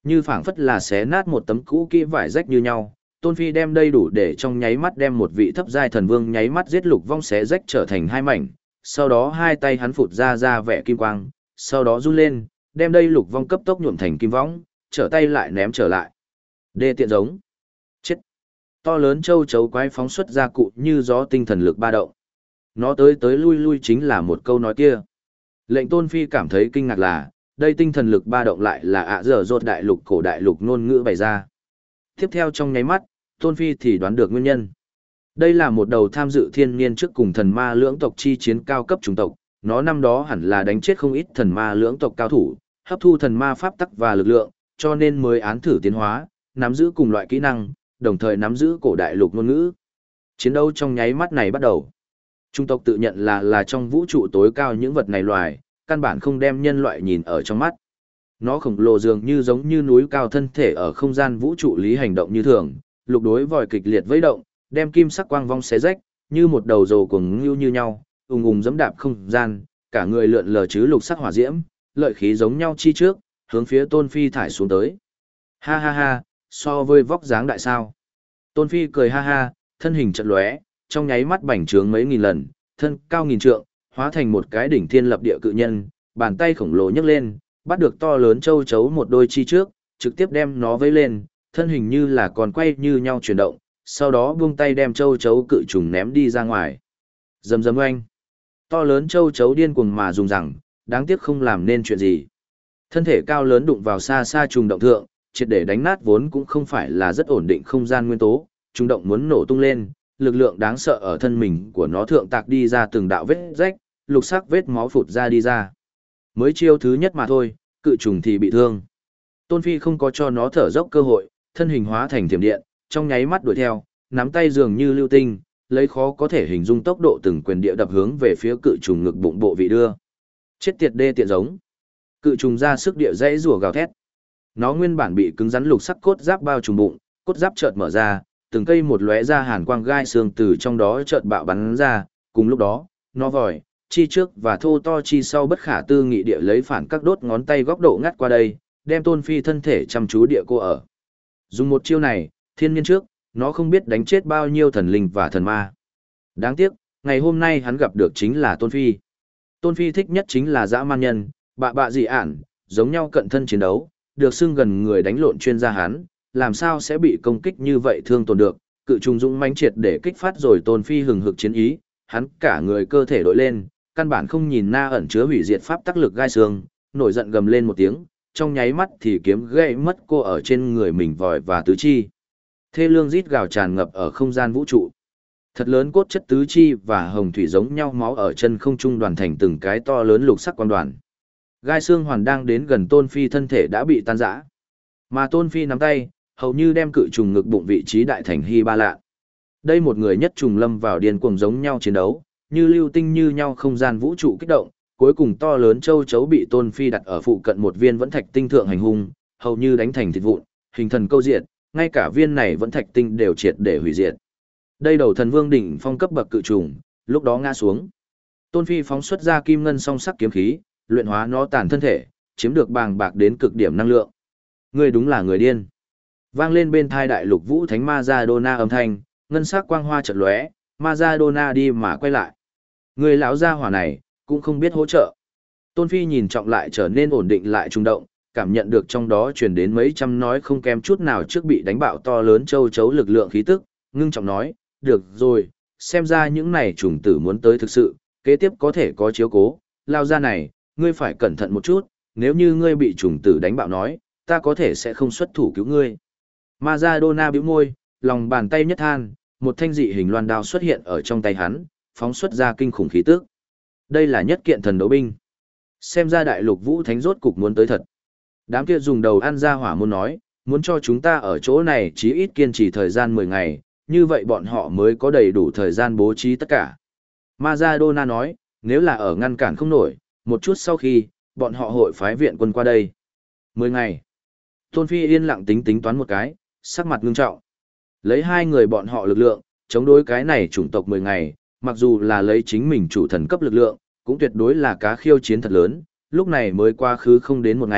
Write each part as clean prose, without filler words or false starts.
Như phảng phất là xé nát một tấm cũ kỹ vải rách như nhau, Tôn Phi đem đây đủ để trong nháy mắt đem một vị thấp giai thần vương nháy mắt giết Lục Vong xé rách trở thành hai mảnh, sau đó hai tay hắn phụt ra vẻ kim quang, sau đó run lên, đem đây Lục Vong cấp tốc nhuộm thành kim võng, trở tay lại ném trở lại. Đê tiện giống. Chết. To lớn châu chấu quái phóng xuất ra cụ như gió tinh thần lực ba động. Nó tới tới lui lui chính là một câu nói kia. Lệnh Tôn Phi cảm thấy kinh ngạc là, đây tinh thần lực ba động lại là ạ dở dột đại lục cổ đại lục ngôn ngữ bày ra. Tiếp theo trong nháy mắt, Tôn Phi thì đoán được nguyên nhân. Đây là một đầu tham dự thiên niên trước cùng thần ma lưỡng tộc chi chiến cao cấp chủng tộc, nó năm đó hẳn là đánh chết không ít thần ma lưỡng tộc cao thủ, hấp thu thần ma pháp tắc và lực lượng, cho nên mới án thử tiến hóa, nắm giữ cùng loại kỹ năng, đồng thời nắm giữ cổ đại lục ngôn ngữ. Chiến đấu trong nháy mắt này bắt đầu. Chủng tộc tự nhận là trong vũ trụ tối cao những vật này loài, căn bản không đem nhân loại nhìn ở trong mắt. Nó khổng lồ dường như giống như núi cao thân thể ở không gian vũ trụ lý hành động như thường, lục đối vòi kịch liệt vẫy động, đem kim sắc quang vong xé rách, như một đầu rồ cuồng ngưu như nhau, ùng ùng giẫm đạp không gian, cả người lượn lờ chứ lục sắc hỏa diễm, lợi khí giống nhau chi trước, hướng phía Tôn Phi thải xuống tới. Ha ha ha, so với vóc dáng đại sao. Tôn Phi cười ha ha, thân hình chợt lóe, trong nháy mắt bành trướng mấy nghìn lần, thân cao nghìn trượng, hóa thành một cái đỉnh thiên lập địa cự nhân, bàn tay khổng lồ nhấc lên, bắt được to lớn châu chấu một đôi chi trước, trực tiếp đem nó vây lên, thân hình như là còn quay như nhau chuyển động, sau đó buông tay đem châu chấu cự trùng ném đi ra ngoài. Rầm rầm oanh. To lớn châu chấu điên cuồng mà dùng rằng, đáng tiếc không làm nên chuyện gì. Thân thể cao lớn đụng vào xa xa trùng động thượng, triệt để đánh nát vốn cũng không phải là rất ổn định không gian nguyên tố, trùng động muốn nổ tung lên, lực lượng đáng sợ ở thân mình của nó thượng tạc đi ra từng đạo vết rách, lục sắc vết máu phụt ra đi ra. Mới chiêu thứ nhất mà thôi, cự trùng thì bị thương. Tôn Phi không có cho nó thở dốc cơ hội, thân hình hóa thành thiểm điện, trong nháy mắt đuổi theo, nắm tay dường như lưu tinh, lấy khó có thể hình dung tốc độ từng quyền địa đập hướng về phía cự trùng ngực bụng bộ vị đưa. Chết tiệt đê tiện giống. Cự trùng ra sức địa dãy rủa gào thét. Nó nguyên bản bị cứng rắn lục sắc cốt giáp bao trùm bụng, cốt giáp chợt mở ra, từng cây một lóe ra hàn quang gai xương từ trong đó chợt bạo bắn ra, cùng lúc đó, nó vòi, chi trước và thô to chi sau bất khả tư nghị địa lấy phản các đốt ngón tay góc độ ngắt qua đây, đem Tôn Phi thân thể chăm chú địa cô ở. Dùng một chiêu này, thiên niên trước, nó không biết đánh chết bao nhiêu thần linh và thần ma. Đáng tiếc, ngày hôm nay hắn gặp được chính là Tôn Phi. Tôn Phi thích nhất chính là dã man nhân, bạ dị ản, giống nhau cận thân chiến đấu, được xưng gần người đánh lộn chuyên gia hắn, làm sao sẽ bị công kích như vậy thương tổn được, cự trùng dũng mãnh triệt để kích phát rồi Tôn Phi hừng hực chiến ý, hắn cả người cơ thể đội lên, căn bản không nhìn na ẩn chứa hủy diệt pháp tác lực gai xương, nổi giận gầm lên một tiếng, trong nháy mắt thì kiếm gãy mất cô ở trên người mình vòi và tứ chi. Thê lương rít gào tràn ngập ở không gian vũ trụ. Thật lớn cốt chất tứ chi và hồng thủy giống nhau máu ở chân không trung đoàn thành từng cái to lớn lục sắc quang đoàn. Gai xương hoàn đang đến gần Tôn Phi thân thể đã bị tan rã. Mà Tôn Phi nắm tay, hầu như đem cự trùng ngực bụng vị trí đại thành hy ba lạ. Đây một người nhất trùng lâm vào điên cuồng giống nhau chiến đấu, như lưu tinh như nhau không gian vũ trụ kích động, cuối cùng to lớn châu chấu bị Tôn Phi đặt ở phụ cận một viên vẫn thạch tinh thượng hành hung, hầu như đánh thành thịt vụn, hình thần câu diệt, ngay cả viên này vẫn thạch tinh đều triệt để hủy diệt. Đây đầu thần vương đỉnh phong cấp bậc cự trùng, lúc đó ngã xuống. Tôn Phi phóng xuất ra kim ngân song sắc kiếm khí, luyện hóa nó tàn thân thể, chiếm được bàng bạc đến cực điểm năng lượng. Ngươi đúng là người điên. Vang lên bên thai đại lục vũ thánh Maradona âm thanh, ngân sắc quang hoa chợt lóe, Maradona đi mà quay lại. Người lão gia hỏa này, cũng không biết hỗ trợ. Tôn Phi nhìn trọng lại trở nên ổn định lại trung động, cảm nhận được trong đó truyền đến mấy trăm nói không kém chút nào trước bị đánh bạo to lớn châu chấu lực lượng khí tức, ngưng trọng nói, được rồi, xem ra những này trùng tử muốn tới thực sự, kế tiếp có thể có chiếu cố, lao ra này, ngươi phải cẩn thận một chút, nếu như ngươi bị trùng tử đánh bạo nói, ta có thể sẽ không xuất thủ cứu ngươi. Maradona bĩu môi, lòng bàn tay nhất than, một thanh dị hình loan đao xuất hiện ở trong tay hắn, phóng xuất ra kinh khủng khí tức. Đây là nhất kiện thần đấu binh. Xem ra đại lục vũ thánh rốt cục muốn tới thật. Đám kia dùng đầu ăn ra hỏa muốn nói, muốn cho chúng ta ở chỗ này chí ít kiên trì thời gian 10 ngày, như vậy bọn họ mới có đầy đủ thời gian bố trí tất cả. Maradona nói, nếu là ở ngăn cản không nổi, một chút sau khi, bọn họ hội phái viện quân qua đây. 10 ngày. Tôn Phi yên lặng tính toán một cái, sắc mặt ngưng trọng. Lấy hai người bọn họ lực lượng, chống đối cái này chủng tộc 10 ngày, mặc dù là lấy chính mình chủ thần cấp lực lượng, cũng tuyệt đối là cá khiêu chiến thật lớn, lúc này mới qua khứ không đến một ngày,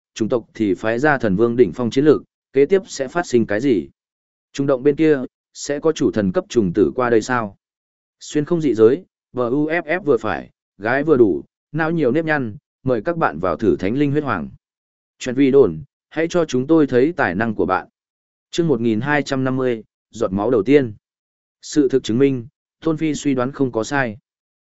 chủng tộc thì phái ra thần vương đỉnh phong chiến lược, kế tiếp sẽ phát sinh cái gì? Trung động bên kia, sẽ có chủ thần cấp trùng tử qua đây sao? Xuyên không dị giới, VUFF vừa phải, gái vừa đủ, não nhiều nếp nhăn, mời các bạn vào thử thánh linh huyết hoàng. Chuyện vi đồn, hãy cho chúng tôi thấy tài năng của bạn. Chương 1250, giọt máu đầu tiên. Sự thực chứng minh, Tôn Phi suy đoán không có sai.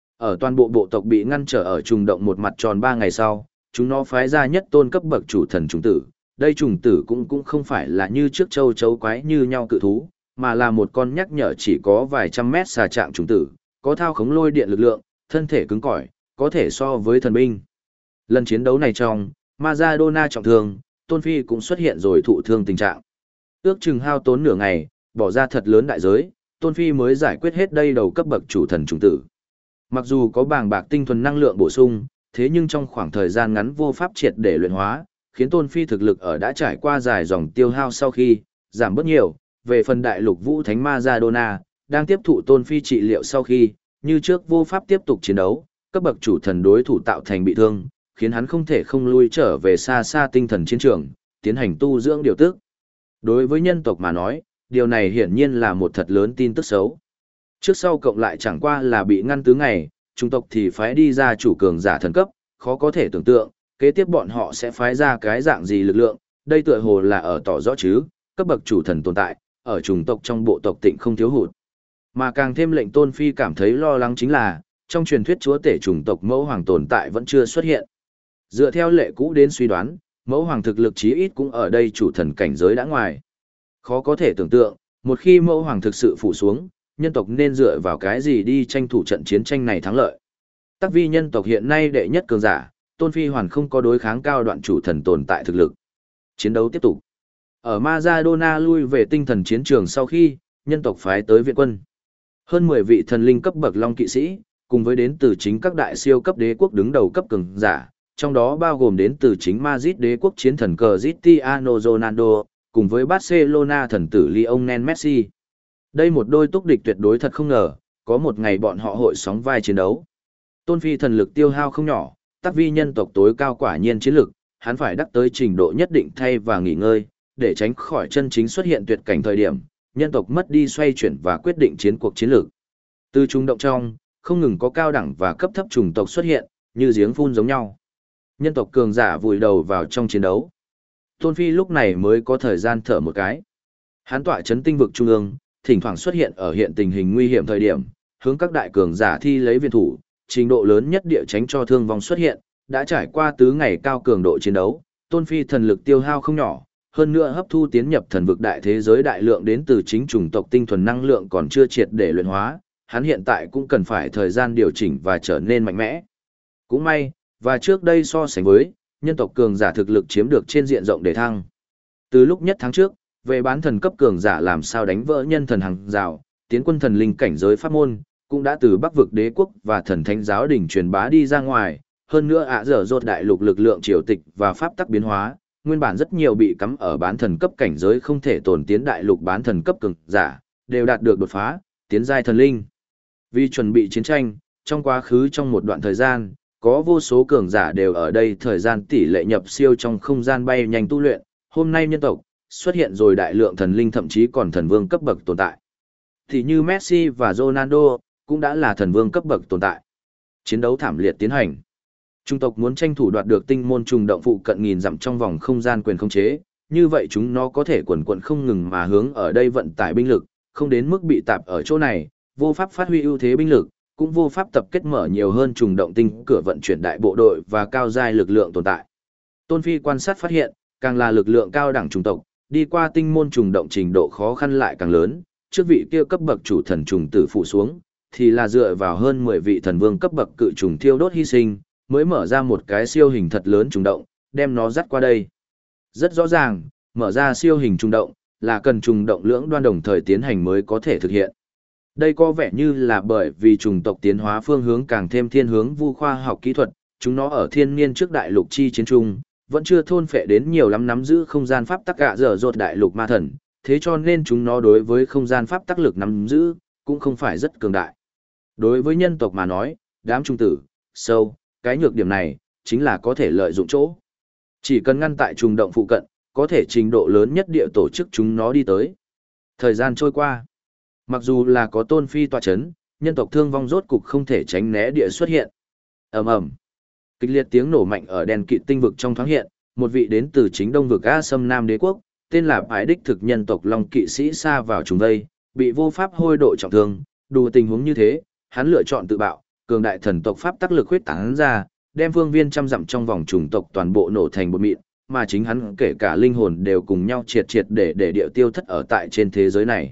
Ở toàn bộ bộ tộc bị ngăn trở ở trùng động một mặt tròn 3 ngày sau, chúng nó phái ra nhất tôn cấp bậc chủ thần trùng tử. Đây trùng tử cũng không phải là như trước châu chấu quái như nhau cự thú, mà là một con nhắc nhở chỉ có vài trăm mét xà trạng trùng tử, có thao khống lôi điện lực lượng, thân thể cứng cỏi, có thể so với thần binh. Lần chiến đấu này trong, Maradona trọng thương, Tôn Phi cũng xuất hiện rồi thụ thương tình trạng. Ước chừng hao tốn nửa ngày, bỏ ra thật lớn đại giới, Tôn Phi mới giải quyết hết đây đầu cấp bậc chủ thần trùng tử. Mặc dù có bàng bạc tinh thuần năng lượng bổ sung, thế nhưng trong khoảng thời gian ngắn vô pháp triệt để luyện hóa, khiến Tôn Phi thực lực ở đã trải qua dài dòng tiêu hao sau khi giảm bớt nhiều. Về phần đại lục vũ thánh Maradona, đang tiếp thụ Tôn Phi trị liệu sau khi, như trước vô pháp tiếp tục chiến đấu, cấp bậc chủ thần đối thủ tạo thành bị thương, khiến hắn không thể không lui trở về xa xa tinh thần chiến trường, tiến hành tu dưỡng điều tức. Đối với nhân tộc mà nói, điều này hiển nhiên là một thật lớn tin tức xấu. Trước sau cộng lại chẳng qua là bị ngăn tứ ngày, trung tộc thì phái đi ra chủ cường giả thần cấp, khó có thể tưởng tượng, kế tiếp bọn họ sẽ phái ra cái dạng gì lực lượng, đây tựa hồ là ở tỏ rõ chứ, cấp bậc chủ thần tồn tại, ở chủng tộc trong bộ tộc Tịnh không thiếu hụt. Mà càng thêm lệnh Tôn Phi cảm thấy lo lắng chính là, trong truyền thuyết chúa tể chủng tộc mẫu hoàng tồn tại vẫn chưa xuất hiện. Dựa theo lệ cũ đến suy đoán, mẫu hoàng thực lực chí ít cũng ở đây chủ thần cảnh giới đã ngoài. Khó có thể tưởng tượng, một khi mẫu hoàng thực sự phủ xuống, nhân tộc nên dựa vào cái gì đi tranh thủ trận chiến tranh này thắng lợi. Tắc vi nhân tộc hiện nay đệ nhất cường giả, Tôn Phi hoàn không có đối kháng cao đoạn chủ thần tồn tại thực lực. Chiến đấu tiếp tục. Ở Maradona lui về tinh thần chiến trường sau khi, nhân tộc phái tới viện quân. Hơn 10 vị thần linh cấp bậc long kỵ sĩ, cùng với đến từ chính các đại siêu cấp đế quốc đứng đầu cấp cường giả, trong đó bao gồm đến từ chính Madrid đế quốc chiến thần Cristiano Ronaldo, cùng với Barcelona thần tử Lionel Messi. Đây một đôi túc địch tuyệt đối thật không ngờ, có một ngày bọn họ hội sóng vai chiến đấu. Tôn Phi thần lực tiêu hao không nhỏ, tắc vi nhân tộc tối cao quả nhiên chiến lực, hắn phải đắc tới trình độ nhất định thay và nghỉ ngơi, để tránh khỏi chân chính xuất hiện tuyệt cảnh thời điểm, nhân tộc mất đi xoay chuyển và quyết định chiến cuộc chiến lược. Từ trung động trong, không ngừng có cao đẳng và cấp thấp chủng tộc xuất hiện, như giếng phun giống nhau. Nhân tộc cường giả vùi đầu vào trong chiến đấu. Tôn Phi lúc này mới có thời gian thở một cái. Hắn tọa chấn tinh vực trung ương, thỉnh thoảng xuất hiện ở hiện tình hình nguy hiểm thời điểm, hướng các đại cường giả thi lấy viện thủ, trình độ lớn nhất địa tránh cho thương vong xuất hiện, đã trải qua tứ ngày cao cường độ chiến đấu, Tôn Phi thần lực tiêu hao không nhỏ, hơn nữa hấp thu tiến nhập thần vực đại thế giới đại lượng đến từ chính chủng tộc tinh thuần năng lượng còn chưa triệt để luyện hóa, hắn hiện tại cũng cần phải thời gian điều chỉnh và trở nên mạnh mẽ. Cũng may, và trước đây so sánh với, nhân tộc cường giả thực lực chiếm được trên diện rộng để thăng. Từ lúc nhất tháng trước, về bán thần cấp cường giả làm sao đánh vỡ nhân thần hàng rào, tiến quân thần linh cảnh giới pháp môn, cũng đã từ Bắc vực đế quốc và thần thánh giáo đỉnh truyền bá đi ra ngoài, hơn nữa dở dột đại lục lực lượng triều tịch và pháp tắc biến hóa, nguyên bản rất nhiều bị cắm ở bán thần cấp cảnh giới không thể tồn tiến đại lục bán thần cấp cường giả, đều đạt được đột phá, tiến giai thần linh. Vì chuẩn bị chiến tranh, trong quá khứ trong một đoạn thời gian, có vô số cường giả đều ở đây thời gian tỷ lệ nhập siêu trong không gian bay nhanh tu luyện, hôm nay nhân tộc xuất hiện rồi đại lượng thần linh thậm chí còn thần vương cấp bậc tồn tại. Thì như Messi và Ronaldo cũng đã là thần vương cấp bậc tồn tại. Chiến đấu thảm liệt tiến hành. Trung tộc muốn tranh thủ đoạt được tinh môn trùng động phụ cận nghìn dặm trong vòng không gian quyền khống chế, như vậy chúng nó có thể quần quần không ngừng mà hướng ở đây vận tải binh lực, không đến mức bị tạp ở chỗ này, vô pháp phát huy ưu thế binh lực, cũng vô pháp tập kết mở nhiều hơn trùng động tinh cửa vận chuyển đại bộ đội và cao giai lực lượng tồn tại. Tôn Phi quan sát phát hiện, càng là lực lượng cao đẳng trùng tộc, đi qua tinh môn trùng động trình độ khó khăn lại càng lớn, trước vị kia cấp bậc chủ thần trùng tử phụ xuống, thì là dựa vào hơn 10 vị thần vương cấp bậc cự trùng thiêu đốt hy sinh, mới mở ra một cái siêu hình thật lớn trùng động, đem nó dắt qua đây. Rất rõ ràng, mở ra siêu hình trùng động, là cần trùng động lưỡng đoan đồng thời tiến hành mới có thể thực hiện. Đây có vẻ như là bởi vì trùng tộc tiến hóa phương hướng càng thêm thiên hướng vu khoa học kỹ thuật, chúng nó ở thiên niên trước đại lục chi chiến trung, vẫn chưa thôn phệ đến nhiều lắm nắm giữ không gian pháp tắc dở dột đại lục ma thần, thế cho nên chúng nó đối với không gian pháp tắc lực nắm giữ, cũng không phải rất cường đại. Đối với nhân tộc mà nói, đám trung tử, sâu, cái nhược điểm này, chính là có thể lợi dụng chỗ. Chỉ cần ngăn tại trùng động phụ cận, có thể trình độ lớn nhất địa tổ chức chúng nó đi tới. Thời gian trôi qua. Mặc dù là có Tôn Phi tọa chấn, nhân tộc thương vong rốt cục không thể tránh né địa xuất hiện. Ầm ầm. Kịch liệt tiếng nổ mạnh ở đèn kịt tinh vực trong thoáng hiện, một vị đến từ chính đông vực A Sâm Nam Đế quốc, tên là Ái đích thực nhân tộc Long kỵ sĩ xa vào trùng vây, bị vô pháp hôi độ trọng thương, đủ tình huống như thế, hắn lựa chọn tự bạo, cường đại thần tộc pháp tác lực huyết tán ra, đem phương viên trăm dặm trong vòng chủng tộc toàn bộ nổ thành bột mịn, mà chính hắn kể cả linh hồn đều cùng nhau triệt triệt để địa tiêu thất ở tại trên thế giới này.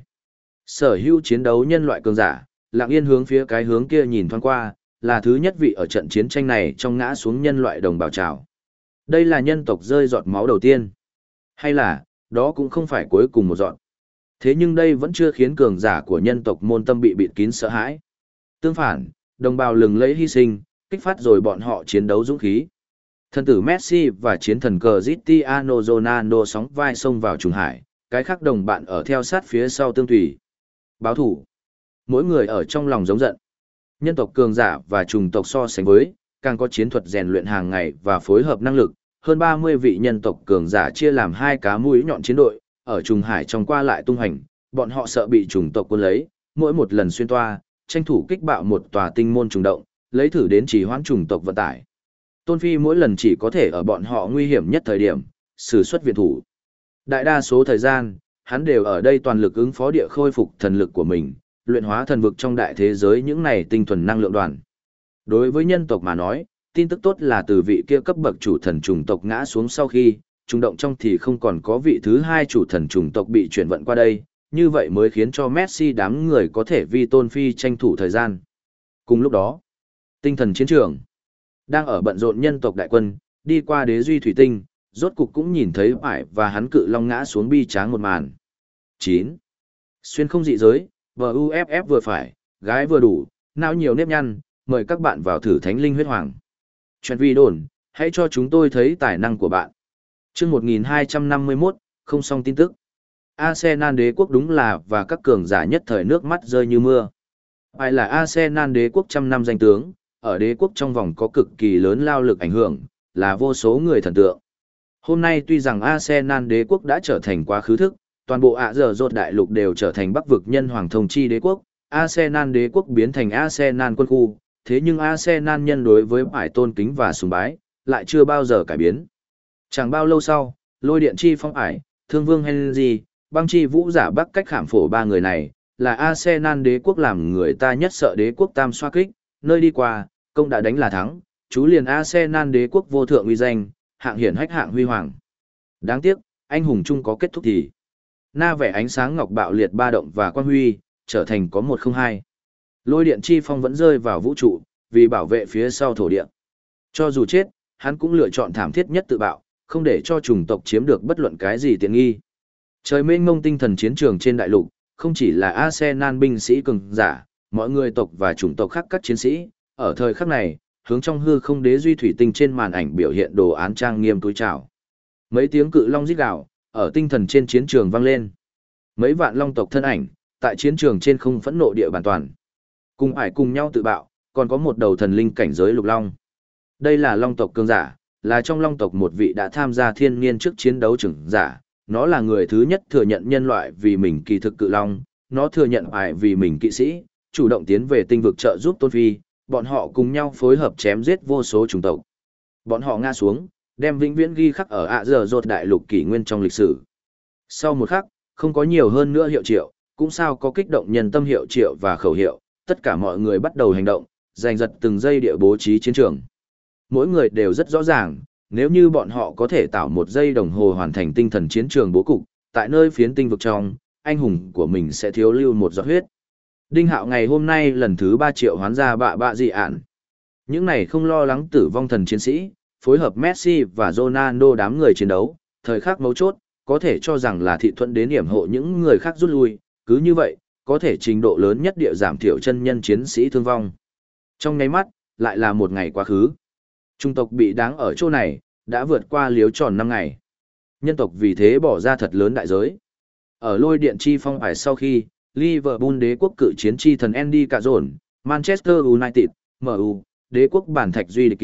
Sở hữu chiến đấu nhân loại cường giả, lặng yên hướng phía cái hướng kia nhìn thoáng qua, là thứ nhất vị ở trận chiến tranh này trong ngã xuống nhân loại đồng bào trào. Đây là nhân tộc rơi giọt máu đầu tiên. Hay là, đó cũng không phải cuối cùng một giọt. Thế nhưng đây vẫn chưa khiến cường giả của nhân tộc môn tâm bị bịt kín sợ hãi. Tương phản, đồng bào lừng lẫy hy sinh, kích phát rồi bọn họ chiến đấu dũng khí. Thần tử Messi và chiến thần Cristiano Ronaldo sóng vai xông vào trùng hải, cái khác đồng bạn ở theo sát phía sau tương thủy. Báo thủ. Mỗi người ở trong lòng giống giận. Nhân tộc cường giả và trùng tộc so sánh với, càng có chiến thuật rèn luyện hàng ngày và phối hợp năng lực. Hơn 30 vị nhân tộc cường giả chia làm hai cá mũi nhọn chiến đội, ở trùng hải trong qua lại tung hành, bọn họ sợ bị trùng tộc quân lấy, mỗi một lần xuyên toa, tranh thủ kích bạo một tòa tinh môn trùng động, lấy thử đến trì hoãn trùng tộc vận tải. Tôn Phi mỗi lần chỉ có thể ở bọn họ nguy hiểm nhất thời điểm, sử xuất viện thủ. Đại đa số thời gian, hắn đều ở đây toàn lực ứng phó địa khôi phục thần lực của mình, luyện hóa thần vực trong đại thế giới những này tinh thuần năng lượng đoàn. Đối với nhân tộc mà nói, tin tức tốt là từ vị kia cấp bậc chủ thần trùng tộc ngã xuống sau khi, trùng động trong thì không còn có vị thứ hai chủ thần trùng tộc bị chuyển vận qua đây, như vậy mới khiến cho Messi đám người có thể vì Tôn Phi tranh thủ thời gian. Cùng lúc đó, tinh thần chiến trường đang ở bận rộn nhân tộc đại quân, đi qua đế duy thủy tinh, rốt cục cũng nhìn thấy Ải và hắn cự long ngã xuống bi tráng một màn. 9. Xuyên không dị giới, VUFF vừa phải, gái vừa đủ, não nhiều nếp nhăn, mời các bạn vào thử thánh linh huyết hoàng. Chuyện vi đồn, hãy cho chúng tôi thấy tài năng của bạn. Chương 1251, không xong tin tức. Arsenal đế quốc đúng là và các cường giả nhất thời nước mắt rơi như mưa. Ai là Arsenal đế quốc trăm năm danh tướng, ở đế quốc trong vòng có cực kỳ lớn lao lực ảnh hưởng, là vô số người thần tượng. Hôm nay tuy rằng Arsenal đế quốc đã trở thành quá khứ thức, toàn bộ ạ dở dột đại lục đều trở thành bắc vực nhân hoàng thông chi đế quốc, Arsenal đế quốc biến thành Arsenal quân khu, thế nhưng Arsenal nhân đối với phải tôn kính và sùng bái, lại chưa bao giờ cải biến. Chẳng bao lâu sau, lôi điện chi phong ải, thương vương Henry, băng chi vũ giả bắc cách khảm phổ ba người này, là Arsenal đế quốc làm người ta nhất sợ đế quốc tam xoa kích, nơi đi qua, công đã đánh là thắng, chú liền Arsenal đế quốc vô thượng uy danh, hạng hiển hách hạng huy hoàng. Đáng tiếc, anh hùng chung có kết thúc thì. Na vẻ ánh sáng ngọc bạo liệt ba động và quang huy, trở thành có 102. Lôi điện chi phong vẫn rơi vào vũ trụ, vì bảo vệ phía sau thổ địa. Cho dù chết, hắn cũng lựa chọn thảm thiết nhất tự bạo, không để cho chủng tộc chiếm được bất luận cái gì tiện nghi. Trời mênh mông tinh thần chiến trường trên đại lục, không chỉ là Arsenal binh sĩ cường giả, mọi người tộc và chủng tộc khác các chiến sĩ, ở thời khắc này, hướng trong hư không đế duy thủy tinh trên màn ảnh biểu hiện đồ án trang nghiêm túi trào. Mấy tiếng cự long rít gào, ở tinh thần trên chiến trường vang lên. Mấy vạn long tộc thân ảnh, tại chiến trường trên không phẫn nộ địa bàn toàn. Cùng ải cùng nhau tự bạo, còn có một đầu thần linh cảnh giới lục long. Đây là long tộc cường giả, là trong long tộc một vị đã tham gia thiên niên trước chiến đấu trưởng giả. Nó là người thứ nhất thừa nhận nhân loại vì mình kỳ thực cự long, nó thừa nhận ải vì mình kỵ sĩ, chủ động tiến về tinh vực trợ giúp Tôn Phi, bọn họ cùng nhau phối hợp chém giết vô số chủng tộc. Bọn họ ngã xuống, đem vĩnh viễn ghi khắc ở ạ dở dột đại lục kỷ nguyên trong lịch sử. Sau một khắc, không có nhiều hơn nữa hiệu triệu, cũng sao có kích động nhân tâm hiệu triệu và khẩu hiệu, tất cả mọi người bắt đầu hành động, giành giật từng giây địa bố trí chiến trường. Mỗi người đều rất rõ ràng, nếu như bọn họ có thể tạo một giây đồng hồ hoàn thành tinh thần chiến trường bố cục, tại nơi phiến tinh vực trong, anh hùng của mình sẽ thiếu lưu một giọt huyết. Đinh Hạo ngày hôm nay lần thứ 3 triệu hoán ra bạ dị ản. Những này không lo lắng tử vong thần chiến sĩ, phối hợp Messi và Ronaldo đám người chiến đấu, thời khắc mấu chốt, có thể cho rằng là thị thuận đến điểm hộ những người khác rút lui, cứ như vậy, có thể trình độ lớn nhất địa giảm thiểu chân nhân chiến sĩ thương vong. Trong nháy mắt, lại là một ngày quá khứ. Trung tộc bị đáng ở chỗ này, đã vượt qua liếu tròn 5 ngày. Nhân tộc vì thế bỏ ra thật lớn đại giới. Ở lôi điện chi phong ải sau khi, Liverpool đế quốc cự chiến chi thần Andy Carroll, Manchester United, MU, đế quốc bản thạch duy địch kỳ,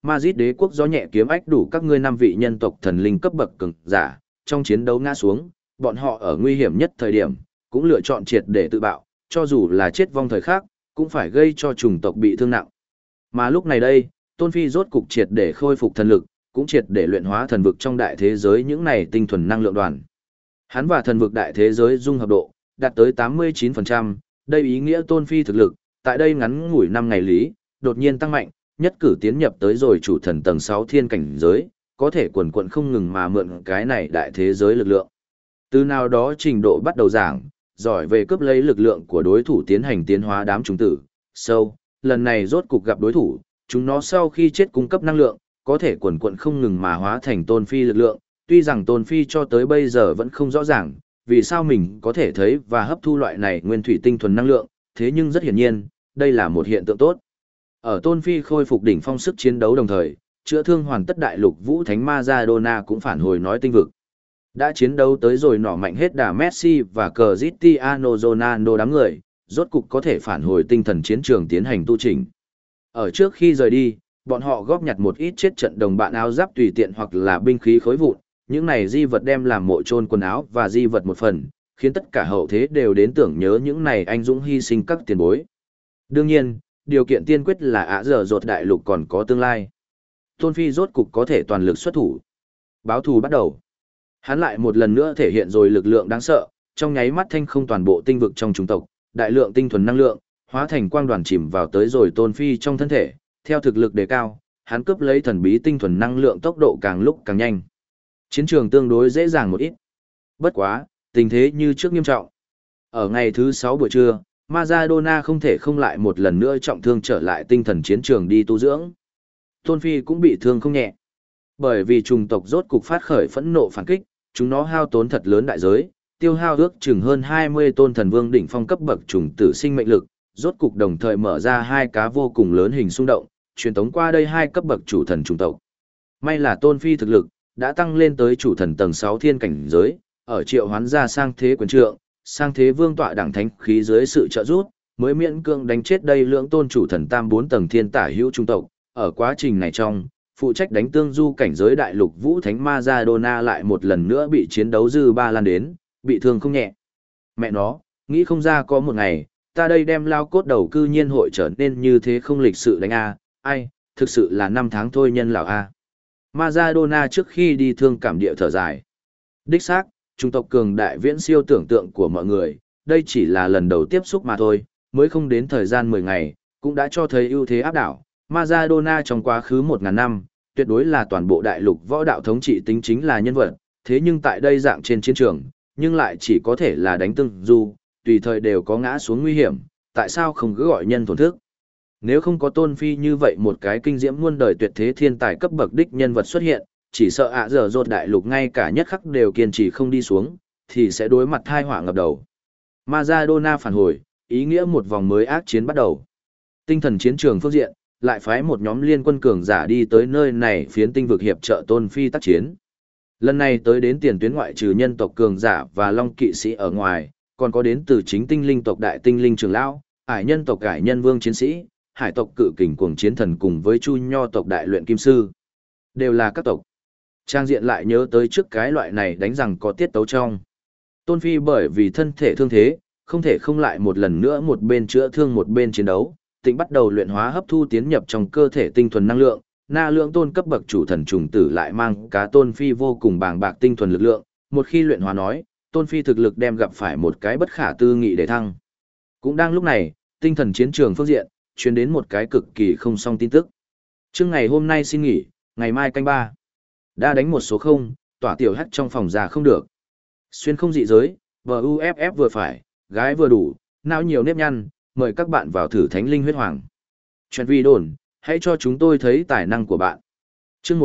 Madrid đế quốc gió nhẹ kiếm ách đủ các ngươi 5 vị nhân tộc thần linh cấp bậc cường giả, trong chiến đấu ngã xuống, bọn họ ở nguy hiểm nhất thời điểm, cũng lựa chọn triệt để tự bạo, cho dù là chết vong thời khắc, cũng phải gây cho chủng tộc bị thương nặng. Mà lúc này đây, Tôn Phi rốt cục triệt để khôi phục thần lực, cũng triệt để luyện hóa thần vực trong đại thế giới những này tinh thuần năng lượng đoàn. Hắn và thần vực đại thế giới dung hợp độ đạt tới 89%, đây ý nghĩa Tôn Phi thực lực, tại đây ngắn ngủi 5 ngày lý, đột nhiên tăng mạnh, nhất cử tiến nhập tới rồi chủ thần tầng 6 thiên cảnh giới, có thể quần quần không ngừng mà mượn cái này đại thế giới lực lượng. Từ nào đó trình độ bắt đầu giảng, giỏi về cướp lấy lực lượng của đối thủ tiến hành tiến hóa đám trùng tử, sâu, lần này rốt cục gặp đối thủ, chúng nó sau khi chết cung cấp năng lượng, có thể quần quần không ngừng mà hóa thành Tôn Phi lực lượng, tuy rằng Tôn Phi cho tới bây giờ vẫn không rõ ràng, vì sao mình có thể thấy và hấp thu loại này nguyên thủy tinh thuần năng lượng, thế nhưng rất hiển nhiên, đây là một hiện tượng tốt. Ở Tôn Phi khôi phục đỉnh phong sức chiến đấu đồng thời, chữa thương hoàn tất đại lục Vũ Thánh Maradona cũng phản hồi nói tinh vực. Đã chiến đấu tới rồi nỏ mạnh hết đà Messi và Cristiano Ronaldo đám người, rốt cục có thể phản hồi tinh thần chiến trường tiến hành tu chỉnh. Ở trước khi rời đi, bọn họ góp nhặt một ít chết trận đồng bạn áo giáp tùy tiện hoặc là binh khí khối vụn, những này di vật đem làm mộ chôn quần áo và di vật một phần, khiến tất cả hậu thế đều đến tưởng nhớ những này anh dũng hy sinh các tiền bối. Đương nhiên, điều kiện tiên quyết là Ả Dở Dột đại lục còn có tương lai. Tôn Phi rốt cục có thể toàn lực xuất thủ. Báo thù bắt đầu. Hắn lại một lần nữa thể hiện rồi lực lượng đáng sợ, trong nháy mắt thanh không toàn bộ tinh vực trong chủng tộc, đại lượng tinh thuần năng lượng, hóa thành quang đoàn chìm vào tới rồi Tôn Phi trong thân thể, theo thực lực đề cao, hắn cướp lấy thần bí tinh thuần năng lượng tốc độ càng lúc càng nhanh. Chiến trường tương đối dễ dàng một ít. Bất quá, tình thế như trước nghiêm trọng. Ở ngày thứ 6 buổi trưa, Maradona không thể không lại một lần nữa trọng thương trở lại tinh thần chiến trường đi tu dưỡng. Tôn Phi cũng bị thương không nhẹ. Bởi vì chủng tộc rốt cục phát khởi phẫn nộ phản kích, chúng nó hao tốn thật lớn đại giới, tiêu hao ước chừng hơn 20 tôn thần vương đỉnh phong cấp bậc chủng tử sinh mệnh lực, rốt cục đồng thời mở ra hai cá vô cùng lớn hình xung động, truyền tống qua đây hai cấp bậc chủ thần chủng tộc. May là Tôn Phi thực lực đã tăng lên tới chủ thần tầng 6 thiên cảnh giới, ở triệu hoán ra sang thế quyền trượng, sang thế vương tọa đẳng thánh khí dưới sự trợ giúp, mới miễn cưỡng đánh chết đây lưỡng tôn chủ thần tam 4 tầng thiên tả hữu chủng tộc. Ở quá trình này trong, phụ trách đánh tương du cảnh giới đại lục Vũ Thánh Maradona lại một lần nữa bị chiến đấu dư ba lan đến, bị thương không nhẹ. Mẹ nó, nghĩ không ra có một ngày, ta đây đem lao cốt đầu cư nhiên hội trở nên như thế không lịch sự đánh a, ai, thực sự là 5 tháng thôi nhân lão a. Maradona trước khi đi thương cảm địa thở dài. Đích xác, chủng tộc cường đại viễn siêu tưởng tượng của mọi người, đây chỉ là lần đầu tiếp xúc mà thôi, mới không đến thời gian 10 ngày, cũng đã cho thấy ưu thế áp đảo. Maradona trong quá khứ 1000 năm, tuyệt đối là toàn bộ đại lục võ đạo thống trị tính chính là nhân vật, thế nhưng tại đây dạng trên chiến trường, nhưng lại chỉ có thể là đánh tương du, tùy thời đều có ngã xuống nguy hiểm, tại sao không cứ gọi nhân tổn thức. Nếu không có Tôn Phi như vậy một cái kinh diễm muôn đời tuyệt thế thiên tài cấp bậc đích nhân vật xuất hiện, chỉ sợ Ả Dở Dột đại lục ngay cả nhất khắc đều kiên trì không đi xuống, thì sẽ đối mặt thai họa ngập đầu. Maradona phản hồi, ý nghĩa một vòng mới ác chiến bắt đầu. Tinh thần chiến trường phương diện, lại phái một nhóm liên quân cường giả đi tới nơi này phiến tinh vực hiệp trợ Tôn Phi tác chiến. Lần này tới đến tiền tuyến ngoại trừ nhân tộc cường giả và long kỵ sĩ ở ngoài, còn có đến từ chính tinh linh tộc đại tinh linh trưởng lão, ải nhân tộc ải nhân vương chiến sĩ, hải tộc cự kình cuồng chiến thần cùng với chu nho tộc đại luyện kim sư. Đều là các tộc. Trang diện lại nhớ tới trước cái loại này đánh rằng có tiết tấu trong. Tôn Phi bởi vì thân thể thương thế, không thể không lại một lần nữa một bên chữa thương một bên chiến đấu, tịnh bắt đầu luyện hóa hấp thu tiến nhập trong cơ thể tinh thuần năng lượng, na lượng tôn cấp bậc chủ thần trùng tử lại mang cá Tôn Phi vô cùng bàng bạc tinh thuần lực lượng, một khi luyện hóa nói, Tôn Phi thực lực đem gặp phải một cái bất khả tư nghị để thăng. Cũng đang lúc này, tinh thần chiến trường phương diện, truyền đến một cái cực kỳ không song tin tức. Trước ngày hôm nay xin nghỉ, ngày mai canh 3. Đã đánh một số không, tỏa tiểu hắt trong phòng già không được. Xuyên không dị giới, VUFF vừa phải, gái vừa đủ, não nhiều nếp nhăn, mời các bạn vào thử thánh linh huyết hoàng. Chuyện vi đồn, hãy cho chúng tôi thấy tài năng của bạn. Trước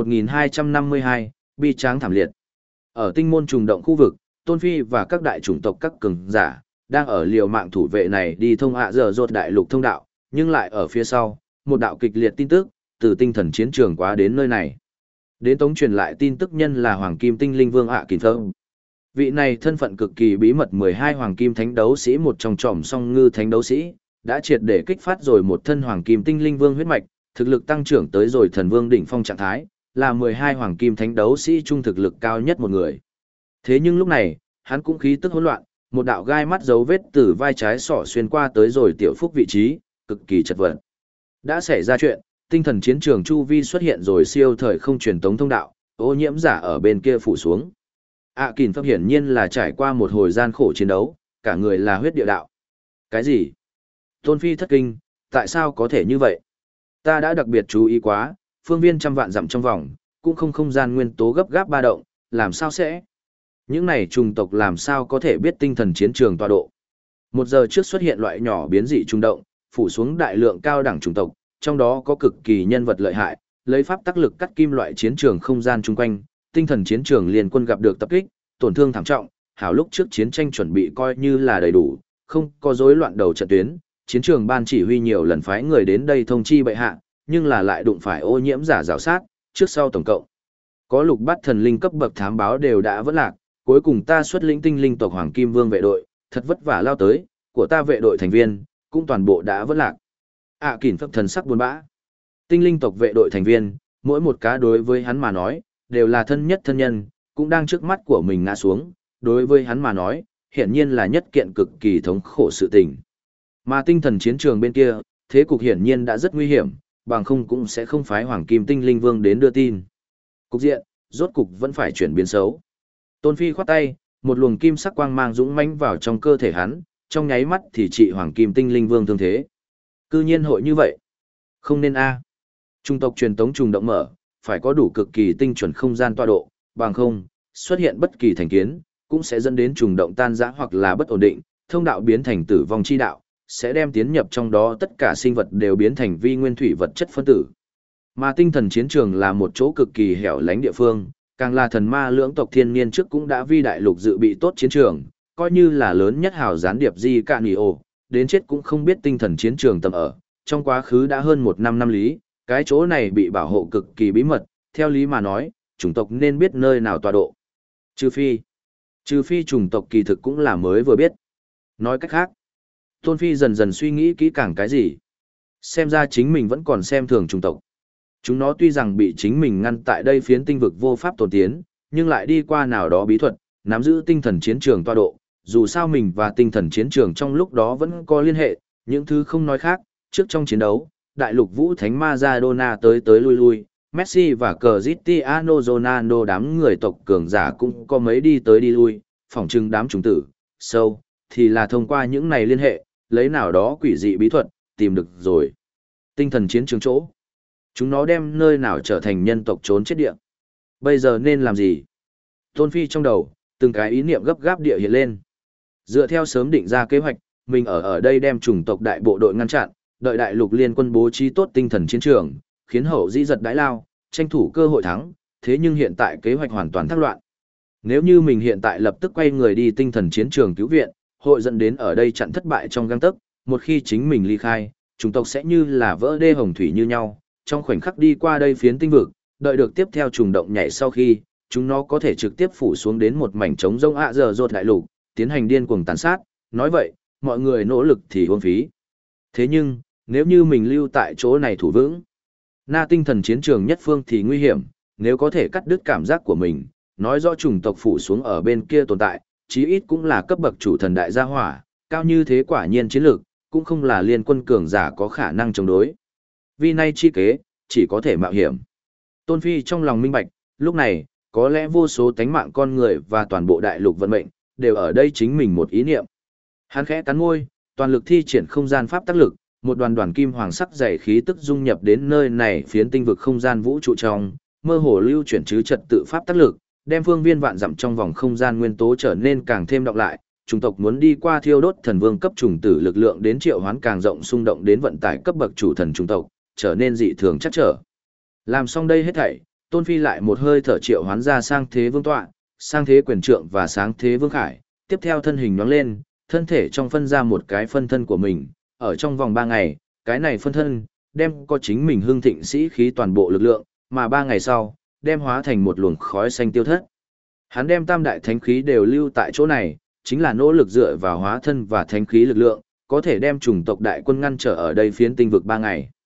1252, bi tráng thảm liệt. Ở tinh môn trùng động khu vực, Tôn Phi và các đại chủng tộc các cường giả, đang ở liều mạng thủ vệ này đi thông Ả Dở Dột đại lục thông đạo, nhưng lại ở phía sau, một đạo kịch liệt tin tức, từ tinh thần chiến trường quá đến nơi này. Đến tống truyền lại tin tức nhân là Hoàng Kim Tinh Linh Vương ạ Kình Phong. Vị này thân phận cực kỳ bí mật 12 Hoàng Kim Thánh Đấu Sĩ một trong tròm song ngư Thánh Đấu Sĩ, đã triệt để kích phát rồi một thân Hoàng Kim Tinh Linh Vương huyết mạch, thực lực tăng trưởng tới rồi thần vương đỉnh phong trạng thái, là 12 hoàng kim thánh đấu sĩ trung thực lực cao nhất một người. Thế nhưng lúc này, hắn cũng khí tức hỗn loạn, một đạo gai mắt dấu vết từ vai trái sọ xuyên qua tới rồi tiểu phúc vị trí, cực kỳ chật vật. Đã xảy ra chuyện, tinh thần chiến trường chu vi xuất hiện rồi siêu thời không truyền tống thông đạo, ô nhiễm giả ở bên kia phủ xuống. Kình Phất hiển nhiên là trải qua một hồi gian khổ chiến đấu, cả người là huyết địa đạo. Cái gì? Tôn Phi thất kinh, tại sao có thể như vậy? Ta đã đặc biệt chú ý quá, phương viên trăm vạn dặm trong vòng, cũng không gian nguyên tố gấp gáp ba động, làm sao sẽ? Những này trùng tộc làm sao có thể biết tinh thần chiến trường tọa độ? 1 giờ trước xuất hiện loại nhỏ biến dị trùng động, phủ xuống đại lượng cao đẳng trùng tộc, trong đó có cực kỳ nhân vật lợi hại, lấy pháp tác lực cắt kim loại chiến trường không gian chung quanh, tinh thần chiến trường liên quân gặp được tập kích, tổn thương thảm trọng, hảo lúc trước chiến tranh chuẩn bị coi như là đầy đủ, không có rối loạn đầu trận tuyến, chiến trường ban chỉ huy nhiều lần phái người đến đây thông chi bệ hạ, nhưng là lại đụng phải ô nhiễm giả rào sát, trước sau tổng cộng. Có lục bát thần linh cấp bậc thám báo đều đã vỡ lạc, cuối cùng ta xuất lĩnh tinh linh tộc Hoàng Kim Vương vệ đội, thật vất vả lao tới, của ta vệ đội thành viên, cũng toàn bộ đã vỡ lạc. Kình Phất thần sắc buồn bã. Tinh linh tộc vệ đội thành viên, mỗi một cá đối với hắn mà nói, đều là thân nhất thân nhân, cũng đang trước mắt của mình ngã xuống, đối với hắn mà nói, hiển nhiên là nhất kiện cực kỳ thống khổ sự tình. Mà tinh thần chiến trường bên kia, thế cục hiển nhiên đã rất nguy hiểm, bằng không cũng sẽ không phái Hoàng Kim Tinh Linh Vương đến đưa tin. Cục diện, rốt cục vẫn phải chuyển biến xấu. Tôn Phi khoát tay, một luồng kim sắc quang mang dũng mãnh vào trong cơ thể hắn, trong nháy mắt thì trị Hoàng Kim Tinh Linh Vương thương thế. Cư nhiên hội như vậy. Không nên a. Trung tộc truyền tống trùng động mở, phải có đủ cực kỳ tinh chuẩn không gian tọa độ, bằng không, xuất hiện bất kỳ thành kiến, cũng sẽ dẫn đến trùng động tan rã hoặc là bất ổn định, thông đạo biến thành tử vong chi đạo, sẽ đem tiến nhập trong đó tất cả sinh vật đều biến thành vi nguyên thủy vật chất phân tử. Mà tinh thần chiến trường là một chỗ cực kỳ hẻo lánh địa phương, càng là thần ma lưỡng tộc thiên niên trước cũng đã vi đại lục dự bị tốt chiến trường, coi như là lớn nhất hào gián điệp Di Cạn Nỉ Ổ, đến chết cũng không biết tinh thần chiến trường tầm ở, trong quá khứ đã hơn 1 năm lý, cái chỗ này bị bảo hộ cực kỳ bí mật, theo lý mà nói, chủng tộc nên biết nơi nào tọa độ. Trừ phi chủng tộc kỳ thực cũng là mới vừa biết. Nói cách khác, Tôn Phi dần dần suy nghĩ kỹ càng cái gì. Xem ra chính mình vẫn còn xem thường chủng tộc. Chúng nó tuy rằng bị chính mình ngăn tại đây phiến tinh vực vô pháp tồn tiến, nhưng lại đi qua nào đó bí thuật, nắm giữ tinh thần chiến trường tọa độ. Dù sao mình và tinh thần chiến trường trong lúc đó vẫn có liên hệ, những thứ không nói khác, trước trong chiến đấu, đại lục vũ thánh Maradona tới tới lui lui, Messi và Cristiano Ronaldo đám người tộc cường giả cũng có mấy đi tới đi lui, phỏng chừng đám trùng tử, sâu, thì là thông qua những này liên hệ, lấy nào đó quỷ dị bí thuật, tìm được rồi. Tinh thần chiến trường chỗ. Chúng nó đem nơi nào trở thành nhân tộc trốn chết địa. Bây giờ nên làm gì? Tôn Phi trong đầu, từng cái ý niệm gấp gáp địa hiện lên. Dựa theo sớm định ra kế hoạch, mình ở đây đem chủng tộc đại bộ đội ngăn chặn, đợi đại lục liên quân bố trí tốt tinh thần chiến trường, khiến hậu dĩ giật đái lao, tranh thủ cơ hội thắng, thế nhưng hiện tại kế hoạch hoàn toàn thác loạn. Nếu như mình hiện tại lập tức quay người đi tinh thần chiến trường cứu viện, hội dẫn đến ở đây chặn thất bại trong gang tấc, một khi chính mình ly khai, chủng tộc sẽ như là vỡ đê hồng thủy như nhau, trong khoảnh khắc đi qua đây phiến tinh vực, đợi được tiếp theo trùng động nhảy sau khi, chúng nó có thể trực tiếp phủ xuống đến một mảnh trống rông giờ rột đại lục, tiến hành điên cuồng tàn sát, nói vậy, mọi người nỗ lực thì uổng phí. Thế nhưng, nếu như mình lưu tại chỗ này thủ vững, na tinh thần chiến trường nhất phương thì nguy hiểm, nếu có thể cắt đứt cảm giác của mình, nói rõ chủng tộc phủ xuống ở bên kia tồn tại, chí ít cũng là cấp bậc chủ thần đại gia hỏa, cao như thế quả nhiên chiến lược, cũng không là liên quân cường giả có khả năng chống đối. Vì nay chi kế, chỉ có thể mạo hiểm. Tôn Phi trong lòng minh bạch, lúc này, có lẽ vô số tánh mạng con người và toàn bộ đại lục vận mệnh, đều ở đây chính mình một ý niệm. Hắn khẽ cắn môi, toàn lực thi triển không gian pháp tác lực, một đoàn đoàn kim hoàng sắc dày khí tức dung nhập đến nơi này phiến tinh vực không gian vũ trụ trong, mơ hồ lưu chuyển chứ trật tự pháp tác lực, đem phương viên vạn dặm trong vòng không gian nguyên tố trở nên càng thêm đọc lại, chủng tộc muốn đi qua thiêu đốt thần vương cấp trùng tử lực lượng đến triệu hoán càng rộng xung động đến vận tải cấp bậc chủ thần chủng tộc, trở nên dị thường chắc trở. Làm xong đây hết thảy, Tôn Phi lại một hơi thở triệu hoán ra sang thế vương tọa, sang thế quyền trượng và sáng thế vương khải, tiếp theo thân hình nhoáng lên, thân thể trong phân ra một cái phân thân của mình, ở trong vòng 3 ngày, cái này phân thân, đem có chính mình hưng thịnh sĩ khí toàn bộ lực lượng, mà 3 ngày sau, đem hóa thành một luồng khói xanh tiêu thất. Hắn đem tam đại thánh khí đều lưu tại chỗ này, chính là nỗ lực dựa vào hóa thân và thánh khí lực lượng, có thể đem chủng tộc đại quân ngăn trở ở đây phiến tinh vực 3 ngày.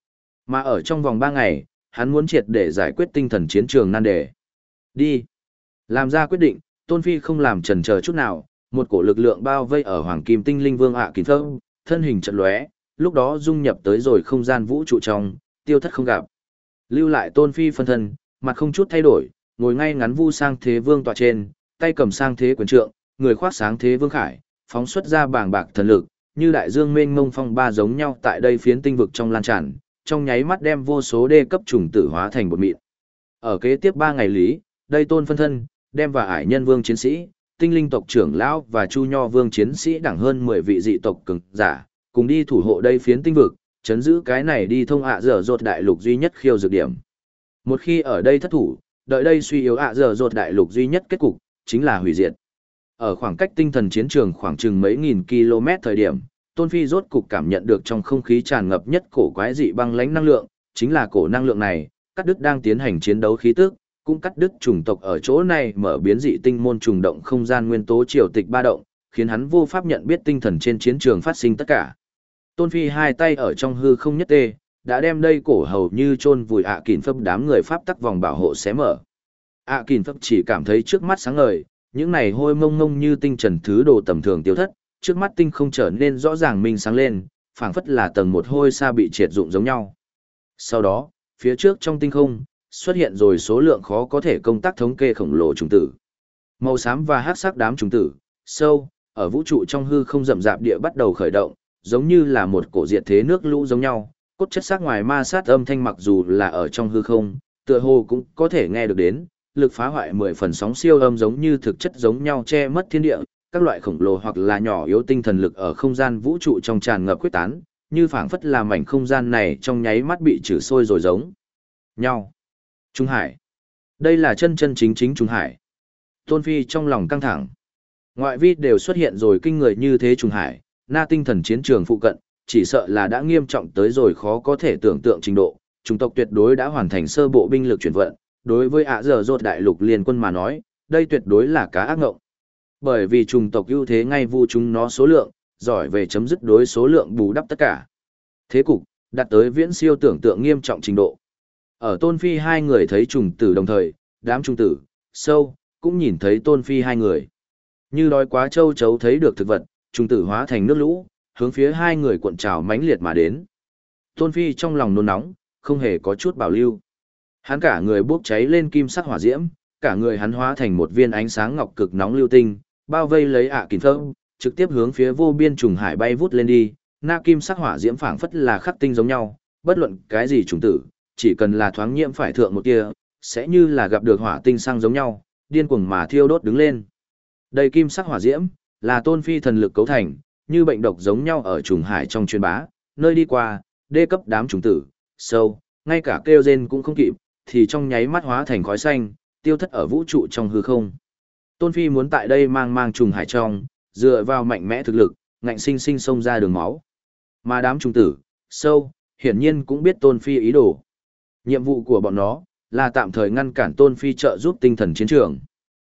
Mà ở trong vòng 3 ngày, hắn muốn triệt để giải quyết tinh thần chiến trường nan đề. Đi. Làm ra quyết định, Tôn Phi không làm chần chờ chút nào, một cổ lực lượng bao vây ở Hoàng Kim Tinh Linh Vương Kỳ Phong, thân hình chợt lóe, lúc đó dung nhập tới rồi không gian vũ trụ trong, tiêu thất không gặp. Lưu lại Tôn Phi phân thân, mặt không chút thay đổi, ngồi ngay ngắn Vu Sang Thế Vương tọa trên, tay cầm sang thế quyền trượng, người khoác sáng thế vương khải, phóng xuất ra bàng bạc thần lực, như đại dương mênh mông phong ba giống nhau tại đây phiến tinh vực trong lan tràn, trong nháy mắt đem vô số đê cấp trùng tử hóa thành bột mịn. Ở kế tiếp 3 ngày lý, đây Tôn phân thân, đem và ải nhân vương chiến sĩ, tinh linh tộc trưởng lão và chu nho vương chiến sĩ đẳng hơn 10 vị dị tộc cường giả, cùng đi thủ hộ đây phiến tinh vực, chấn giữ cái này đi thông dở dột đại lục duy nhất khiêu dược điểm. Một khi ở đây thất thủ, đợi đây suy yếu dở dột đại lục duy nhất kết cục, chính là hủy diệt. Ở khoảng cách tinh thần chiến trường khoảng chừng mấy nghìn km thời điểm, Tôn Phi rốt cục cảm nhận được trong không khí tràn ngập nhất cổ quái dị băng lãnh năng lượng, chính là cổ năng lượng này, cắt đứt đang tiến hành chiến đấu khí tức, cũng cắt đứt chủng tộc ở chỗ này mở biến dị tinh môn trùng động không gian nguyên tố triều tịch ba động, khiến hắn vô pháp nhận biết tinh thần trên chiến trường phát sinh tất cả. Tôn Phi hai tay ở trong hư không nhất tê, đã đem đây cổ hầu như chôn vùi Kình Phấp đám người pháp tắc vòng bảo hộ xé mở. Kình Phấp chỉ cảm thấy trước mắt sáng ngời, những này hôi mông mông như tinh trần thứ đồ tầm thường tiêu thất, trước mắt tinh không trở nên rõ ràng minh sáng lên, phảng phất là tầng một hôi sa bị triệt dụng giống nhau. Sau đó, phía trước trong tinh không, xuất hiện rồi số lượng khó có thể công tác thống kê khổng lồ trùng tử. Màu xám và hắc sắc đám trùng tử, sâu, ở vũ trụ trong hư không rậm rạp địa bắt đầu khởi động, giống như là một cổ diệt thế nước lũ giống nhau, cốt chất xác ngoài ma sát âm thanh mặc dù là ở trong hư không, tựa hồ cũng có thể nghe được đến, lực phá hoại 10 phần sóng siêu âm giống như thực chất giống nhau che mất thiên địa, các loại khổng lồ hoặc là nhỏ yếu tinh thần lực ở không gian vũ trụ trong tràn ngập quyết tán, như phảng phất là mảnh không gian này trong nháy mắt bị trừ sôi rồi giống nhau. Trung Hải. Đây là chân chân chính chính Trung Hải. Tôn Phi trong lòng căng thẳng. Ngoại vi đều xuất hiện rồi kinh người như thế Trung Hải, na tinh thần chiến trường phụ cận, chỉ sợ là đã nghiêm trọng tới rồi khó có thể tưởng tượng trình độ, chủng tộc tuyệt đối đã hoàn thành sơ bộ binh lực chuyển vận, đối với dở dột đại lục liên quân mà nói, đây tuyệt đối là cá ác ngộng. Bởi vì chủng tộc ưu thế ngay vu chúng nó số lượng, giỏi về chấm dứt đối số lượng bù đắp tất cả. Thế cục, đạt tới viễn siêu tưởng tượng nghiêm trọng trình độ. Ở Tôn Phi hai người thấy trùng tử đồng thời, đám trùng tử, sâu, cũng nhìn thấy Tôn Phi hai người. Như đói quá châu chấu thấy được thực vật, trùng tử hóa thành nước lũ, hướng phía hai người cuộn trào mãnh liệt mà đến. Tôn Phi trong lòng nôn nóng, không hề có chút bảo lưu. Hắn cả người bốc cháy lên kim sắc hỏa diễm, cả người hắn hóa thành một viên ánh sáng ngọc cực nóng lưu tinh, bao vây lấy Kình Phong, trực tiếp hướng phía vô biên trùng hải bay vút lên đi. Na kim sắc hỏa diễm phảng phất là khắc tinh giống nhau, bất luận cái gì trùng tử, chỉ cần là thoáng nhiễm phải thượng một tia, sẽ như là gặp được hỏa tinh xăng giống nhau, điên cuồng mà thiêu đốt đứng lên. Đây kim sắc hỏa diễm, là Tôn Phi thần lực cấu thành, như bệnh độc giống nhau ở trùng hải trong truyền bá, nơi đi qua, đê cấp đám trùng tử, sâu, ngay cả kêu rên cũng không kịp, thì trong nháy mắt hóa thành khói xanh, tiêu thất ở vũ trụ trong hư không. Tôn Phi muốn tại đây mang trùng hải trong, dựa vào mạnh mẽ thực lực, ngạnh sinh sinh xông ra đường máu. Mà đám trùng tử, sâu, hiển nhiên cũng biết Tôn Phi ý đồ. Nhiệm vụ của bọn nó, là tạm thời ngăn cản Tôn Phi trợ giúp tinh thần chiến trường.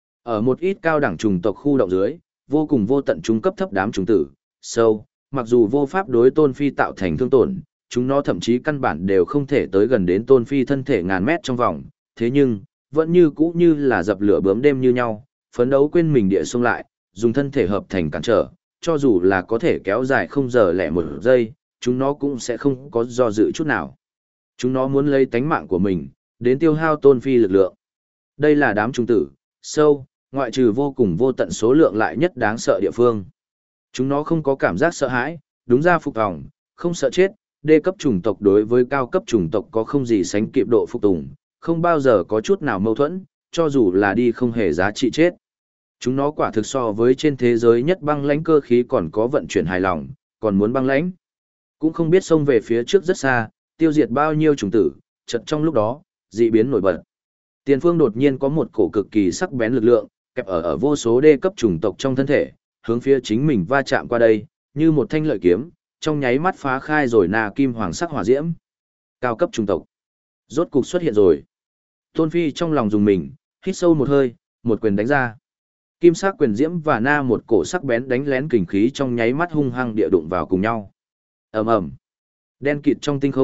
Ở một ít cao đẳng trùng tộc khu động dưới, vô cùng vô tận trung cấp thấp đám trùng tử, sâu, mặc dù vô pháp đối Tôn Phi tạo thành thương tổn, chúng nó thậm chí căn bản đều không thể tới gần đến Tôn Phi thân thể ngàn mét trong vòng, thế nhưng, vẫn như cũ như là dập lửa bướm đêm như nhau, phấn đấu quên mình địa xông lại, dùng thân thể hợp thành cản trở, cho dù là có thể kéo dài không giờ lẻ một giây, chúng nó cũng sẽ không có do dự chút nào. Chúng nó muốn lấy tánh mạng của mình, đến tiêu hao Tôn Phi lực lượng. Đây là đám trùng tử, sâu, ngoại trừ vô cùng vô tận số lượng lại nhất đáng sợ địa phương. Chúng nó không có cảm giác sợ hãi, đúng ra phục tòng, không sợ chết, đê cấp chủng tộc đối với cao cấp chủng tộc có không gì sánh kịp độ phục tùng, không bao giờ có chút nào mâu thuẫn, cho dù là đi không hề giá trị chết. Chúng nó quả thực so với trên thế giới nhất băng lãnh cơ khí còn có vận chuyển hài lòng, còn muốn băng lãnh. Cũng không biết xông về phía trước rất xa, tiêu diệt bao nhiêu chủng tử, chợt trong lúc đó, dị biến nổi bật. Tiền phương đột nhiên có một cổ cực kỳ sắc bén lực lượng, kẹp ở vô số đê cấp chủng tộc trong thân thể, hướng phía chính mình va chạm qua đây, như một thanh lợi kiếm, trong nháy mắt phá khai rồi na kim hoàng sắc hỏa diễm. Cao cấp chủng tộc, rốt cục xuất hiện rồi. Tôn Phi trong lòng dùng mình, hít sâu một hơi, một quyền đánh ra. Kim sắc quyền diễm và na một cổ sắc bén đánh lén kình khí trong nháy mắt hung hăng địa đụng vào cùng nhau. Ầm ầm. Đen kịt trong tinh không,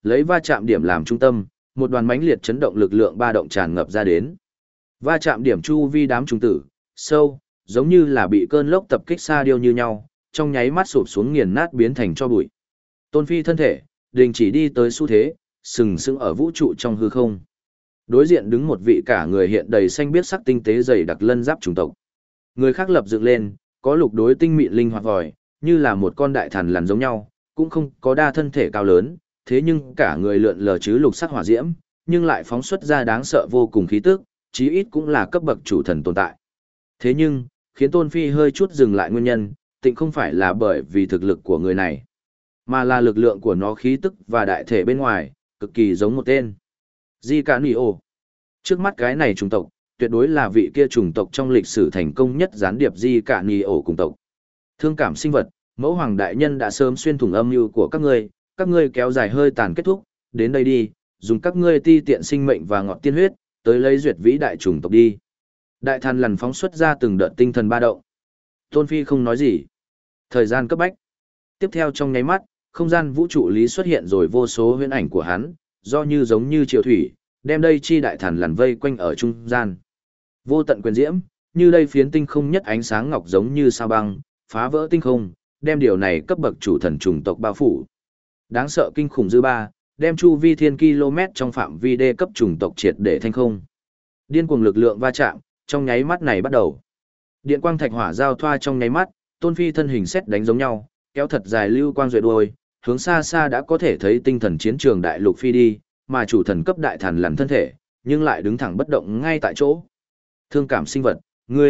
lấy va chạm điểm làm trung tâm, một đoàn mãnh liệt chấn động lực lượng ba động tràn ngập ra đến. Va chạm điểm chu vi đám trùng tử, sâu, giống như là bị cơn lốc tập kích xa điêu như nhau, trong nháy mắt sụp xuống nghiền nát biến thành cho bụi. Tôn Phi thân thể, đình chỉ đi tới xu thế, sừng sững ở vũ trụ trong hư không. Đối diện đứng một vị cả người hiện đầy xanh biếc sắc tinh tế dày đặc lân giáp chủng tộc. Người khác lập dựng lên, có lục đối tinh mịn linh hoạt vòi, như là một con đại thần lằn giống nhau, cũng không có đa thân thể cao lớn, thế nhưng cả người lượn lờ chứ lục sắc hỏa diễm, nhưng lại phóng xuất ra đáng sợ vô cùng khí tức, chí ít cũng là cấp bậc chủ thần tồn tại. Thế nhưng, khiến Tôn Phi hơi chút dừng lại nguyên nhân, tịnh không phải là bởi vì thực lực của người này, mà là lực lượng của nó khí tức và đại thể bên ngoài, cực kỳ giống một tên. Di Cả Nỉ Ổ. Trước mắt cái này chủng tộc, tuyệt đối là vị kia chủng tộc trong lịch sử thành công nhất gián điệp Di Cả Nỉ Ổ cùng tộc. Thương cảm sinh vật, mẫu hoàng đại nhân đã sớm xuyên thủng âm mưu của các ngươi kéo dài hơi tàn kết thúc, đến đây đi, dùng các ngươi ti tiện sinh mệnh và ngọt tiên huyết, tới lấy duyệt vĩ đại chủng tộc đi. Đại thần lần phóng xuất ra từng đợt tinh thần ba động. Tôn Phi không nói gì. Thời gian cấp bách. Tiếp theo trong nháy mắt, không gian vũ trụ lý xuất hiện rồi vô số huyễn ảnh của hắn, do như giống như triều thủy, đem đây chi đại thần lần vây quanh ở trung gian. Vô tận quyền diễm, như đây phiến tinh không nhất ánh sáng ngọc giống như sao băng, phá vỡ tinh không, đem điều này cấp bậc chủ thần chủng tộc bao phủ. Đáng sợ kinh khủng dư ba, đem chu vi thiên km trong phạm vi đê cấp chủng tộc triệt để thanh không. Điên cuồng lực lượng va chạm, trong nháy mắt này bắt đầu. Điện quang thạch hỏa giao thoa trong nháy mắt, Tôn Phi thân hình xét đánh giống nhau, kéo thật dài lưu quang duệ đuôi, hướng xa xa đã có thể thấy tinh thần chiến trường đại lục phi đi, mà chủ thần cấp đại thần lằn thân thể, nhưng lại đứng thẳng bất động ngay tại chỗ. Thương cảm sinh vật,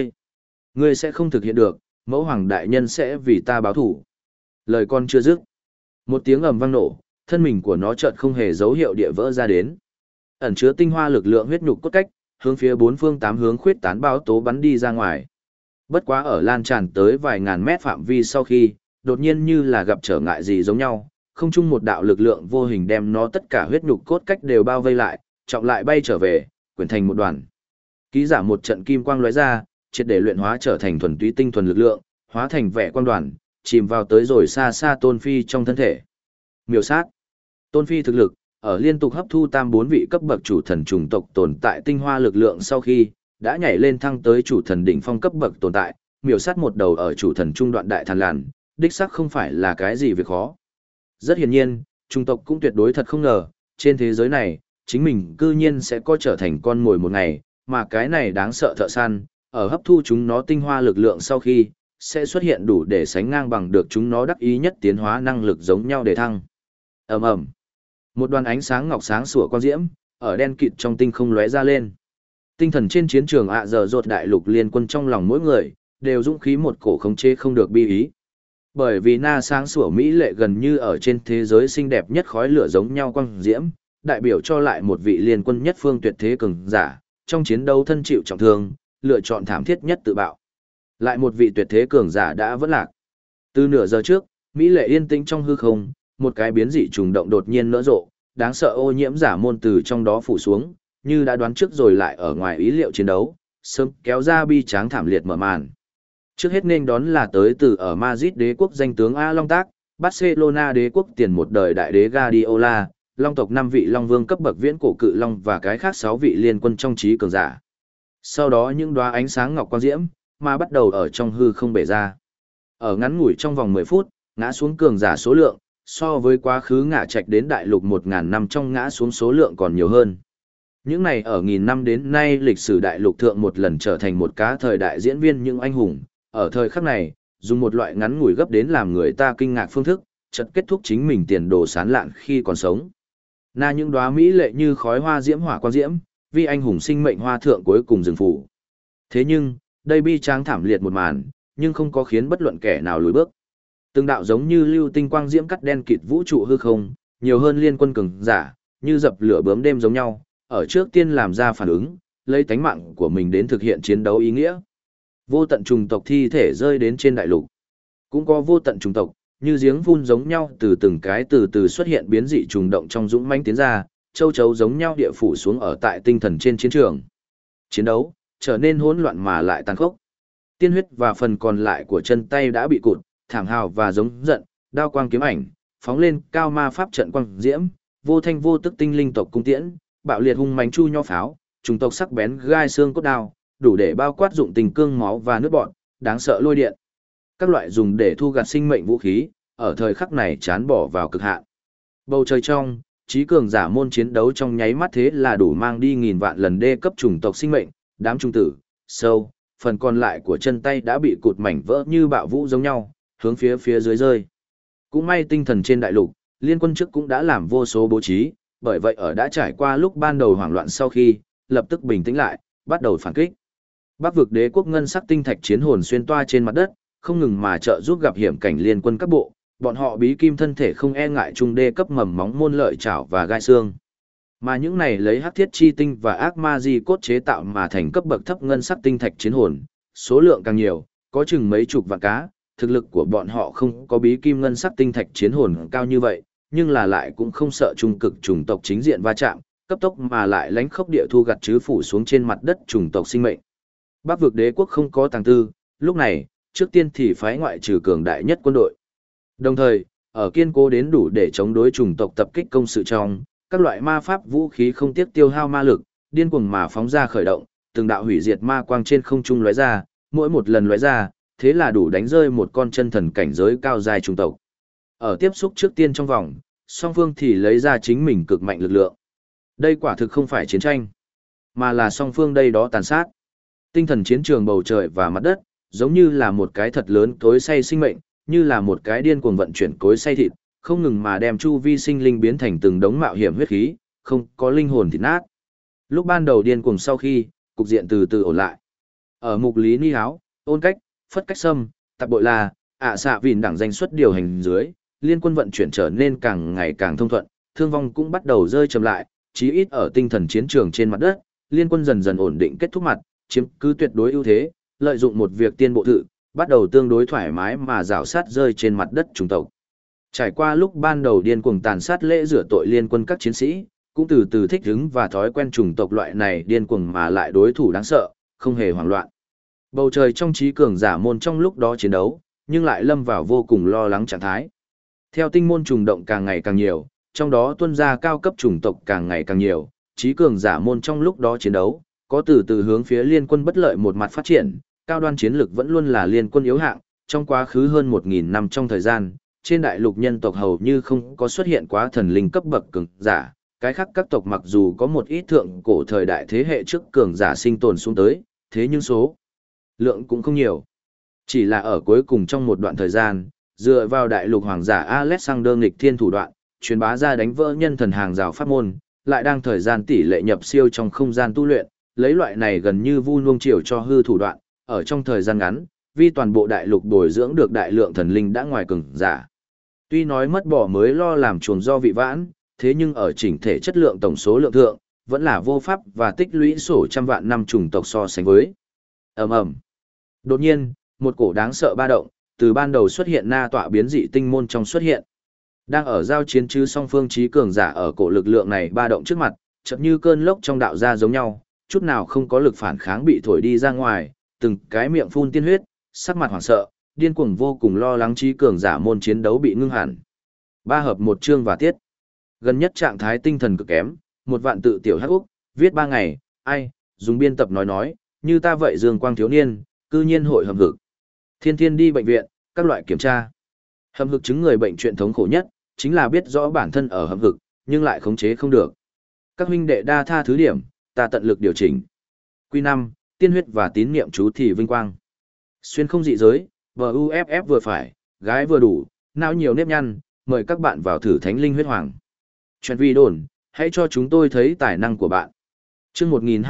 ngươi sẽ không thực hiện được, mẫu hoàng đại nhân sẽ vì ta báo thủ. Lời con chưa dứt, một tiếng ầm vang nổ, thân mình của nó chợt không hề dấu hiệu địa vỡ ra đến. Ẩn chứa tinh hoa lực lượng huyết nhục cốt cách, hướng phía bốn phương tám hướng khuyết tán báo tố bắn đi ra ngoài. Bất quá ở lan tràn tới vài ngàn mét phạm vi sau khi, đột nhiên như là gặp trở ngại gì giống nhau, không chung một đạo lực lượng vô hình đem nó tất cả huyết nhục cốt cách đều bao vây lại, trọng lại bay trở về, quyển thành một đoàn. Ký giả một trận kim quang lóe ra, triệt để luyện hóa trở thành thuần túy tinh thuần lực lượng, hóa thành vẻ quang đoàn, chìm vào tới rồi xa xa Tôn Phi trong thân thể. Miểu sát. Tôn Phi thực lực, ở liên tục hấp thu tam bốn vị cấp bậc chủ thần chủng tộc tồn tại tinh hoa lực lượng sau khi, đã nhảy lên thăng tới chủ thần đỉnh phong cấp bậc tồn tại, miểu sát một đầu ở chủ thần trung đoạn đại thần làn, đích xác không phải là cái gì việc khó. Rất hiển nhiên, chủng tộc cũng tuyệt đối thật không ngờ, trên thế giới này, chính mình cư nhiên sẽ có trở thành con mồi một ngày, mà cái này đáng sợ thợ săn, ở hấp thu chúng nó tinh hoa lực lượng sau khi, sẽ xuất hiện đủ để sánh ngang bằng được chúng nó đắc ý nhất tiến hóa năng lực giống nhau để thăng. Ầm ầm. Một đoàn ánh sáng ngọc sáng sủa quang diễm, ở đen kịt trong tinh không lóe ra lên. Tinh thần trên chiến trường giờ rột đại lục liên quân trong lòng mỗi người, đều dũng khí một cổ khống chế không được bi ý. Bởi vì na sáng sủa mỹ lệ gần như ở trên thế giới xinh đẹp nhất khói lửa giống nhau quang diễm, đại biểu cho lại một vị liên quân nhất phương tuyệt thế cường giả, trong chiến đấu thân chịu trọng thương, lựa chọn thảm thiết nhất tự bạo. Lại một vị tuyệt thế cường giả đã vỡ lạc. Từ nửa giờ trước, mỹ lệ yên tĩnh trong hư không, một cái biến dị trùng động đột nhiên nở rộ, đáng sợ ô nhiễm giả môn từ trong đó phủ xuống, như đã đoán trước rồi lại ở ngoài ý liệu chiến đấu, sớm kéo ra bi tráng thảm liệt mở màn. Trước hết nên đón là tới từ ở Madrid đế quốc danh tướng A Long Tác, Barcelona đế quốc tiền một đời đại đế Guardiola, Long tộc 5 vị Long Vương cấp bậc viễn cổ cự Long và cái khác 6 vị liên quân trong trí cường giả. Sau đó những đóa ánh sáng ngọc quang diễm, mà bắt đầu ở trong hư không bể ra. Ở ngắn ngủi trong vòng 10 phút, ngã xuống cường giả số lượng, so với quá khứ ngã trạch đến đại lục 1000 năm trong ngã xuống số lượng còn nhiều hơn. Những này ở nghìn năm đến nay lịch sử đại lục thượng một lần trở thành một cá thời đại diễn viên những anh hùng, ở thời khắc này, dùng một loại ngắn ngủi gấp đến làm người ta kinh ngạc phương thức, chợt kết thúc chính mình tiền đồ sán lạn khi còn sống. Na những đóa mỹ lệ như khói hoa diễm hỏa quang diễm, vì anh hùng sinh mệnh hoa thượng cuối cùng dừng phủ. Thế nhưng, đây bi tráng thảm liệt một màn, nhưng không có khiến bất luận kẻ nào lùi bước. Từng đạo giống như lưu tinh quang diễm cắt đen kịt vũ trụ hư không, nhiều hơn liên quân cường giả, như dập lửa bướm đêm giống nhau, ở trước tiên làm ra phản ứng, lấy tánh mạng của mình đến thực hiện chiến đấu ý nghĩa. Vô tận trùng tộc thi thể rơi đến trên đại lục. Cũng có vô tận trùng tộc, như giếng phun giống nhau từ từng cái từ từ xuất hiện biến dị trùng động trong dũng mãnh tiến ra, châu chấu giống nhau địa phủ xuống ở tại tinh thần trên chiến trường. Chiến đấu trở nên hỗn loạn mà lại tàn khốc. Tiên huyết và phần còn lại của chân tay đã bị cụt, thảm hào và giống giận, đao quang kiếm ảnh, phóng lên cao ma pháp trận quang diễm, vô thanh vô tức tinh linh tộc cung tiễn, bạo liệt hung mãnh chu nho pháo, trùng tộc sắc bén gai xương cốt đao, đủ để bao quát dụng tình cương máu và nước bọn, đáng sợ lôi điện. Các loại dùng để thu gặt sinh mệnh vũ khí, ở thời khắc này chán bỏ vào cực hạn. Bầu trời trong, trí cường giả môn chiến đấu trong nháy mắt thế là đủ mang đi nghìn vạn lần đê cấp chủng tộc sinh mệnh, đám trung tử, sâu, phần còn lại của chân tay đã bị cụt mảnh vỡ như bạo vũ giống nhau, hướng phía dưới rơi. Cũng may tinh thần trên đại lục, liên quân trước cũng đã làm vô số bố trí, bởi vậy ở đã trải qua lúc ban đầu hoảng loạn sau khi, lập tức bình tĩnh lại, bắt đầu phản kích. Bắc vực đế quốc ngân sắc tinh thạch chiến hồn xuyên toa trên mặt đất, không ngừng mà trợ giúp gặp hiểm cảnh liên quân các bộ, bọn họ bí kim thân thể không e ngại trung đê cấp mầm móng môn lợi chảo và gai xương. Mà những này lấy hắc thiết chi tinh và ác ma di cốt chế tạo mà thành cấp bậc thấp ngân sắc tinh thạch chiến hồn, số lượng càng nhiều, có chừng mấy chục vạn cá, thực lực của bọn họ không có bí kim ngân sắc tinh thạch chiến hồn cao như vậy, nhưng là lại cũng không sợ trung cực chủng tộc chính diện va chạm, cấp tốc mà lại lánh khốc địa thu gặt chứ phủ xuống trên mặt đất chủng tộc sinh mệnh. Bắc vực đế quốc không có tàng tư, lúc này, trước tiên thì phái ngoại trừ cường đại nhất quân đội. Đồng thời, ở kiên cố đến đủ để chống đối chủng tộc tập kích công sự trong, các loại ma pháp vũ khí không tiếc tiêu hao ma lực, điên cuồng mà phóng ra khởi động, từng đạo hủy diệt ma quang trên không trung lóe ra, mỗi một lần lóe ra, thế là đủ đánh rơi một con chân thần cảnh giới cao dài chủng tộc. Ở tiếp xúc trước tiên trong vòng, song phương thì lấy ra chính mình cực mạnh lực lượng. Đây quả thực không phải chiến tranh, mà là song phương đây đó tàn sát. Tinh thần chiến trường bầu trời và mặt đất, giống như là một cái thật lớn cối xay sinh mệnh, như là một cái điên cuồng vận chuyển cối xay thịt, không ngừng mà đem chu vi sinh linh biến thành từng đống mạo hiểm huyết khí, không có linh hồn thịt nát. Lúc ban đầu điên cuồng sau khi, cục diện từ từ ổn lại. Ở mục lý ni háo, ôn cách, phất cách sâm, tạp bội là, xạ vìn đảng danh xuất điều hành dưới, liên quân vận chuyển trở nên càng ngày càng thông thuận, thương vong cũng bắt đầu rơi chậm lại, chí ít ở tinh thần chiến trường trên mặt đất, liên quân dần dần ổn định kết thúc mặt, chiếm cứ tuyệt đối ưu thế, lợi dụng một việc tiên bộ thự, bắt đầu tương đối thoải mái mà rào sát rơi trên mặt đất chủng tộc. Trải qua lúc ban đầu điên cuồng tàn sát lễ rửa tội liên quân các chiến sĩ, cũng từ từ thích ứng và thói quen chủng tộc loại này điên cuồng mà lại đối thủ đáng sợ, không hề hoảng loạn. Bầu trời trong trí cường giả môn trong lúc đó chiến đấu, nhưng lại lâm vào vô cùng lo lắng trạng thái. Theo tinh môn trùng động càng ngày càng nhiều, trong đó tuân gia cao cấp chủng tộc càng ngày càng nhiều, trí cường giả môn trong lúc đó chiến đấu, có từ từ hướng phía liên quân bất lợi một mặt phát triển, cao đoan chiến lực vẫn luôn là liên quân yếu hạng, trong quá khứ hơn 1000 năm trong thời gian, trên đại lục nhân tộc hầu như không có xuất hiện quá thần linh cấp bậc cường giả, cái khác các tộc mặc dù có một ít thượng cổ thời đại thế hệ trước cường giả sinh tồn xuống tới, thế nhưng số lượng cũng không nhiều. Chỉ là ở cuối cùng trong một đoạn thời gian, dựa vào đại lục hoàng giả Alexander nghịch thiên thủ đoạn, truyền bá ra đánh vỡ nhân thần hàng rào pháp môn, lại đang thời gian tỷ lệ nhập siêu trong không gian tu luyện, lấy loại này gần như vu nuông chiều cho hư thủ đoạn, ở trong thời gian ngắn, vì toàn bộ đại lục bồi dưỡng được đại lượng thần linh đã ngoài cường giả. Tuy nói mất bỏ mới lo làm chuồng do vị vãn, thế nhưng ở chỉnh thể chất lượng tổng số lượng thượng, vẫn là vô pháp và tích lũy sổ trăm vạn năm chủng tộc so sánh với. Ầm ầm. Đột nhiên, một cổ đáng sợ ba động, từ ban đầu xuất hiện na tọa biến dị tinh môn trong xuất hiện. Đang ở giao chiến chứ song phương trí cường giả ở cổ lực lượng này ba động trước mặt, chợt như cơn lốc trong đạo gia giống nhau, chút nào không có lực phản kháng bị thổi đi ra ngoài, từng cái miệng phun tiên huyết, sắc mặt hoảng sợ, điên cuồng vô cùng lo lắng trí cường giả môn chiến đấu bị ngưng hẳn. 3 hợp 1 chương và tiết. Gần nhất trạng thái tinh thần cực kém, một vạn tự tiểu hắc úc, viết 3 ngày, ai, dùng biên tập nói, như ta vậy dương quang thiếu niên, cư nhiên hội hầm hực. Thiên thiên đi bệnh viện, các loại kiểm tra. Hầm hực chứng người bệnh chuyện thống khổ nhất, chính là biết rõ bản thân ở hầm hực, nhưng lại khống chế không được. Các huynh đệ đa tha thứ điểm, ta tận lực điều chỉnh. Quy 5, tiên huyết và tín niệm chú thì vinh quang. Xuyên không dị giới, VUFF vừa phải, gái vừa đủ, não nhiều nếp nhăn, mời các bạn vào thử thánh linh huyết hoàng. Chuyện vi đồn, hãy cho chúng tôi thấy tài năng của bạn. Chương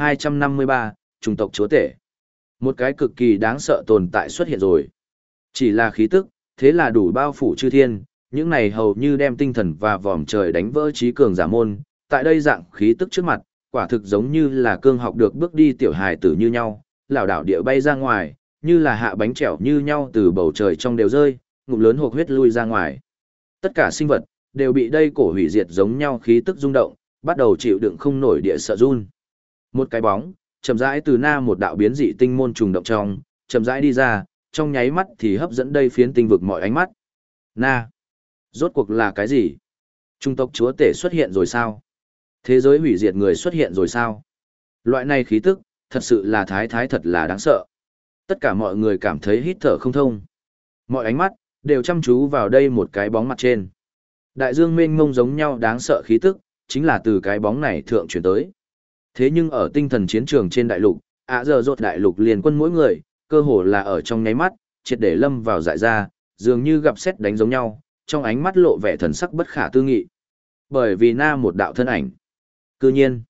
1253, chủng tộc chúa tể. Một cái cực kỳ đáng sợ tồn tại xuất hiện rồi. Chỉ là khí tức, thế là đủ bao phủ chư thiên, những này hầu như đem tinh thần và vòm trời đánh vỡ trí cường giả môn, tại đây dạng khí tức trước mặt, quả thực giống như là cương học được bước đi tiểu hài tử như nhau, lảo đảo địa bay ra ngoài, như là hạ bánh trẻo như nhau từ bầu trời trong đều rơi, ngụm lớn hộc huyết lui ra ngoài. Tất cả sinh vật đều bị đây cổ hủy diệt giống nhau khí tức rung động, bắt đầu chịu đựng không nổi địa sợ run. Một cái bóng chậm rãi từ na một đạo biến dị tinh môn trùng động trong, chậm rãi đi ra, trong nháy mắt thì hấp dẫn đây phiến tinh vực mọi ánh mắt. Na, rốt cuộc là cái gì? Trung tộc chúa tể xuất hiện rồi sao? Thế giới hủy diệt người xuất hiện rồi sao? Loại này khí tức, thật sự là thái thật là đáng sợ. Tất cả mọi người cảm thấy hít thở không thông. Mọi ánh mắt, đều chăm chú vào đây một cái bóng mặt trên. Đại dương mênh mông giống nhau đáng sợ khí tức, chính là từ cái bóng này thượng chuyển tới. Thế nhưng ở tinh thần chiến trường trên đại lục, giờ rốt đại lục liền quân mỗi người, cơ hồ là ở trong nháy mắt, triệt để lâm vào dại ra, dường như gặp sét đánh giống nhau, trong ánh mắt lộ vẻ thần sắc bất khả tư nghị. Bởi vì na một đạo thân ảnh. Cư nhiên,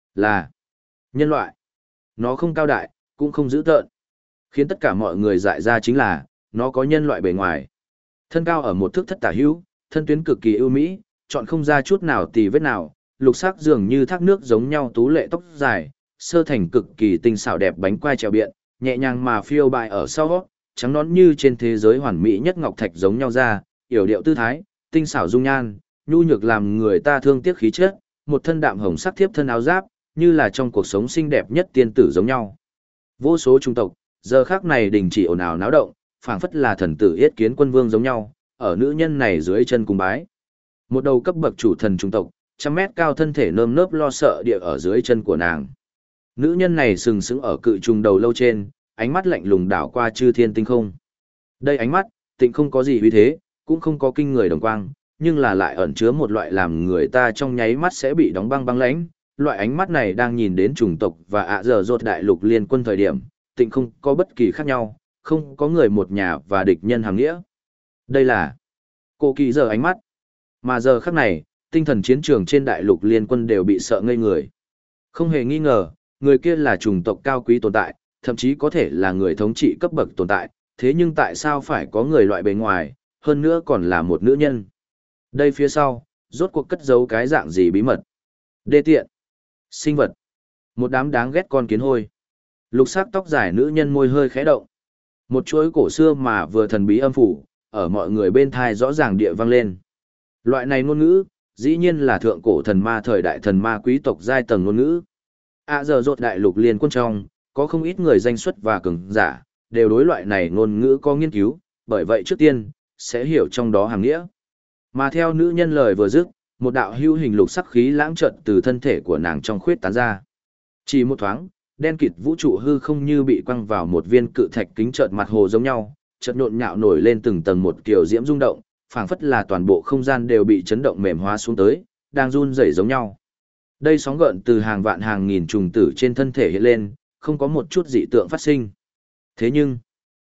là nhân loại. Nó không cao đại, cũng không dữ tợn. Khiến tất cả mọi người dại ra chính là, nó có nhân loại bề ngoài. Thân cao ở một thước thất tả hữu, thân tuyến cực kỳ ưu mỹ, chọn không ra chút nào tì vết nào, lục sắc dường như thác nước giống nhau tú lệ tóc dài, sơ thành cực kỳ tinh xảo đẹp bánh quai trèo biện, nhẹ nhàng mà phiêu bại ở sau, trắng nõn như trên thế giới hoàn mỹ nhất ngọc thạch giống nhau ra, yểu điệu tư thái, tinh xảo dung nhan, nhu nhược làm người ta thương tiếc khí chất, một thân đạm hồng sắc thiếp thân áo giáp, như là trong cuộc sống xinh đẹp nhất tiên tử giống nhau. Vô số trung tộc, giờ khác này đình chỉ ồn ào náo động, phảng phất là thần tử yết kiến quân vương giống nhau, ở nữ nhân này dưới chân cung bái. Một đầu cấp bậc chủ thần trung tộc, trăm mét cao thân thể nơm nớp lo sợ địa ở dưới chân của nàng. Nữ nhân này sừng sững ở cự trùng đầu lâu trên, ánh mắt lạnh lùng đảo qua chư thiên tinh không. Đây ánh mắt, tịnh không có gì uy thế, cũng không có kinh người đồng quang, nhưng là lại ẩn chứa một loại làm người ta trong nháy mắt sẽ bị đóng băng băng lãnh. Loại ánh mắt này đang nhìn đến chủng tộc và giờ rốt đại lục liên quân thời điểm, tịnh không có bất kỳ khác nhau, không có người một nhà và địch nhân hàng nghĩa. Đây là cổ kỳ giờ ánh mắt. Mà giờ khắc này, tinh thần chiến trường trên đại lục liên quân đều bị sợ ngây người. Không hề nghi ngờ, người kia là chủng tộc cao quý tồn tại, thậm chí có thể là người thống trị cấp bậc tồn tại, thế nhưng tại sao phải có người loại bề ngoài, hơn nữa còn là một nữ nhân? Đây phía sau, rốt cuộc cất giấu cái dạng gì bí mật? Đê tiện, sinh vật, một đám đáng ghét con kiến hôi. Lục sắc tóc dài nữ nhân môi hơi khẽ động. Một chuỗi cổ xưa mà vừa thần bí âm phủ, ở mọi người bên thai rõ ràng địa vang lên. Loại này ngôn ngữ, dĩ nhiên là thượng cổ thần ma thời đại thần ma quý tộc giai tầng ngôn ngữ. Giờ rốt đại lục liên quân trong, có không ít người danh xuất và cường giả, đều đối loại này ngôn ngữ có nghiên cứu, bởi vậy trước tiên, sẽ hiểu trong đó hàng nghĩa. Mà theo nữ nhân lời vừa dứt, một đạo hưu hình lục sắc khí lãng chợt từ thân thể của nàng trong khuyết tán ra. Chỉ một thoáng, đen kịt vũ trụ hư không như bị quăng vào một viên cự thạch kính chợt mặt hồ giống nhau, chợt nhộn nhạo nổi lên từng tầng một kiểu diễm rung động, phảng phất là toàn bộ không gian đều bị chấn động mềm hóa xuống tới, đang run rẩy giống nhau. Đây sóng gợn từ hàng vạn hàng nghìn trùng tử trên thân thể hiện lên, không có một chút dị tượng phát sinh. Thế nhưng,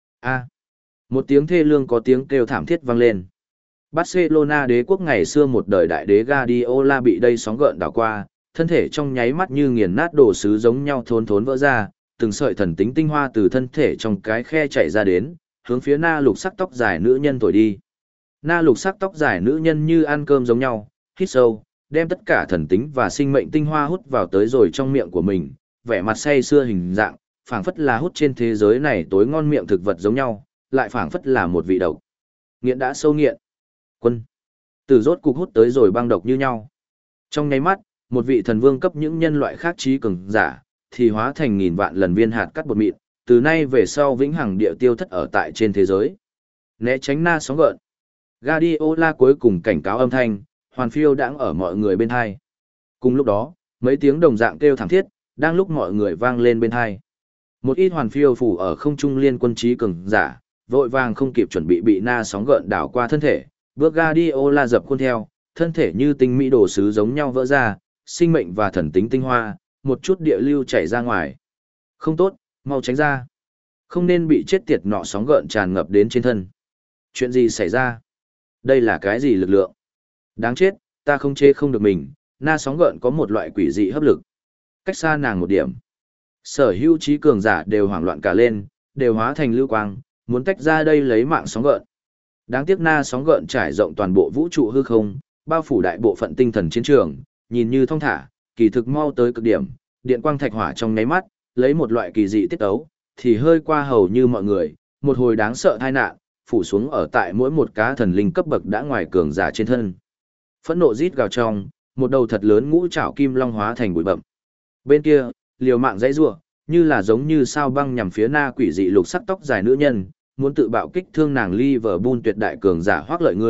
một tiếng thê lương có tiếng kêu thảm thiết vang lên. Barcelona đế quốc ngày xưa một đời đại đế Guardiola bị đây sóng gợn đảo qua, thân thể trong nháy mắt như nghiền nát đồ sứ giống nhau thốn thốn vỡ ra, từng sợi thần tính tinh hoa từ thân thể trong cái khe chảy ra đến, hướng phía na lục sắc tóc dài nữ nhân thổi đi. Na lục sắc tóc dài nữ nhân như ăn cơm giống nhau, hít sâu, đem tất cả thần tính và sinh mệnh tinh hoa hút vào tới rồi trong miệng của mình, vẻ mặt say sưa hình dạng, phảng phất là hút trên thế giới này tối ngon miệng thực vật giống nhau, lại phảng phất là một vị độc. Nghiện đã sâu nghiện. Quân. Từ rốt cục hút tới rồi băng độc như nhau. Trong nháy mắt, một vị thần vương cấp những nhân loại khác trí cường giả, thì hóa thành nghìn vạn lần viên hạt cắt bột mịn, từ nay về sau vĩnh hằng địa tiêu thất ở tại trên thế giới. Né tránh na sóng gợn. Guardiola cuối cùng cảnh cáo âm thanh, hoàn phiêu đãng ở mọi người bên hai. Cùng lúc đó, mấy tiếng đồng dạng kêu thảm thiết, đang lúc mọi người vang lên bên hai. Một ít hoàn phiêu phủ ở không trung liên quân trí cường giả, vội vàng không kịp chuẩn bị na sóng gợn đảo qua thân thể, bước Guardiola dập khuôn theo, thân thể như tinh mỹ đồ sứ giống nhau vỡ ra, sinh mệnh và thần tính tinh hoa, một chút địa lưu chảy ra ngoài. Không tốt, mau tránh ra. Không nên bị chết tiệt nọ sóng gợn tràn ngập đến trên thân. Chuyện gì xảy ra? Đây là cái gì lực lượng? Đáng chết, ta không chê không được mình, na sóng gợn có một loại quỷ dị hấp lực. Cách xa nàng một điểm. Sở hữu trí cường giả đều hoảng loạn cả lên, đều hóa thành lưu quang, muốn tách ra đây lấy mạng sóng gợn. Đáng tiếc na sóng gợn trải rộng toàn bộ vũ trụ hư không, bao phủ đại bộ phận tinh thần chiến trường, nhìn như thong thả, kỳ thực mau tới cực điểm, điện quang thạch hỏa trong nháy mắt, lấy một loại kỳ dị tiết ấu, thì hơi qua hầu như mọi người, một hồi đáng sợ tai nạn, phủ xuống ở tại mỗi một cá thần linh cấp bậc đã ngoài cường giả trên thân. Phẫn nộ rít gào trong, một đầu thật lớn ngũ trảo kim long hóa thành bụi bậm. Bên kia, liều mạng dãy rủa, như là giống như sao băng nhằm phía na quỷ dị lục sắc tóc dài nữ nhân, muốn tự bạo kích thương nàng Liverpool tuyệt đại cường giả hoác lợi ngươi,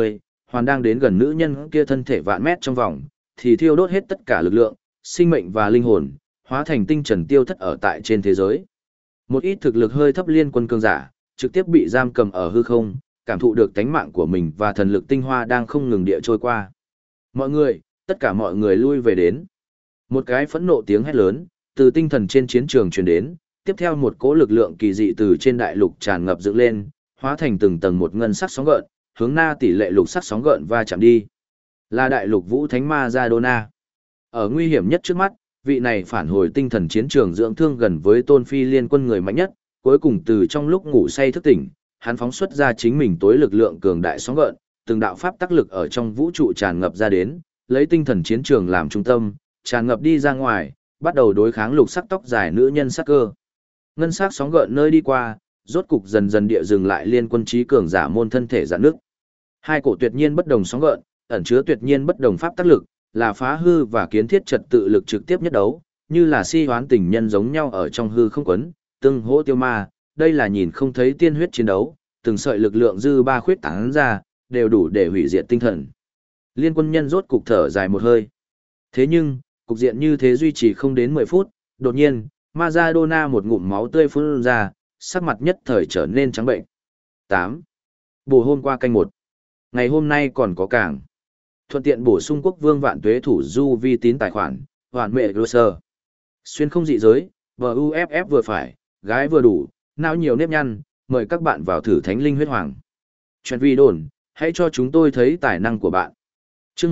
hoàn đang đến gần nữ nhân kia thân thể vạn mét trong vòng, thì thiêu đốt hết tất cả lực lượng, sinh mệnh và linh hồn, hóa thành tinh trần tiêu thất ở tại trên thế giới. Một ít thực lực hơi thấp liên quân cường giả, trực tiếp bị giam cầm ở hư không, cảm thụ được tánh mạng của mình và thần lực tinh hoa đang không ngừng địa trôi qua. Mọi người, tất cả mọi người lui về đến. Một cái phẫn nộ tiếng hét lớn, từ tinh thần trên chiến trường truyền đến, tiếp theo một cỗ lực lượng kỳ dị từ trên đại lục tràn ngập dựng lên, hóa thành từng tầng một ngân sắc sóng gợn, hướng na tỷ lệ lục sắc sóng gợn va chạm đi. Là đại lục vũ thánh Maradona. Ở nguy hiểm nhất trước mắt, vị này phản hồi tinh thần chiến trường dưỡng thương gần với tôn phi liên quân người mạnh nhất, cuối cùng từ trong lúc ngủ say thức tỉnh, hắn phóng xuất ra chính mình tối lực lượng cường đại sóng gợn, từng đạo pháp tác lực ở trong vũ trụ tràn ngập ra đến, lấy tinh thần chiến trường làm trung tâm, tràn ngập đi ra ngoài, bắt đầu đối kháng lục sắc tóc dài nữ nhân sắc cơ. Ngân sắc sóng gợn nơi đi qua, rốt cục dần dần địa dừng lại liên quân trí cường giả môn thân thể giãn nước. Hai cổ tuyệt nhiên bất đồng sóng gợn, ẩn chứa tuyệt nhiên bất đồng pháp tác lực, là phá hư và kiến thiết trật tự lực trực tiếp nhất đấu, như là si hoán tình nhân giống nhau ở trong hư không quấn, tương hỗ tiêu ma, đây là nhìn không thấy tiên huyết chiến đấu, từng sợi lực lượng dư ba khuyết tán ra, đều đủ để hủy diệt tinh thần. Liên quân nhân rốt cục thở dài một hơi. Thế nhưng, cục diện như thế duy trì không đến 10 phút, đột nhiên, Maradona một ngụm máu tươi phun ra, sắc mặt nhất thời trở nên trắng bệnh. 8. Bổ hôm qua canh 1. Ngày hôm nay còn có cảng. Thuận tiện bổ sung quốc vương vạn tuế thủ du vi tín tài khoản, hoàn mệ Grosser. Xuyên không dị giới, VUFF vừa phải, gái vừa đủ, não nhiều nếp nhăn, mời các bạn vào thử thánh linh huyết hoàng. Chuyện vi đồn, hãy cho chúng tôi thấy tài năng của bạn. Chương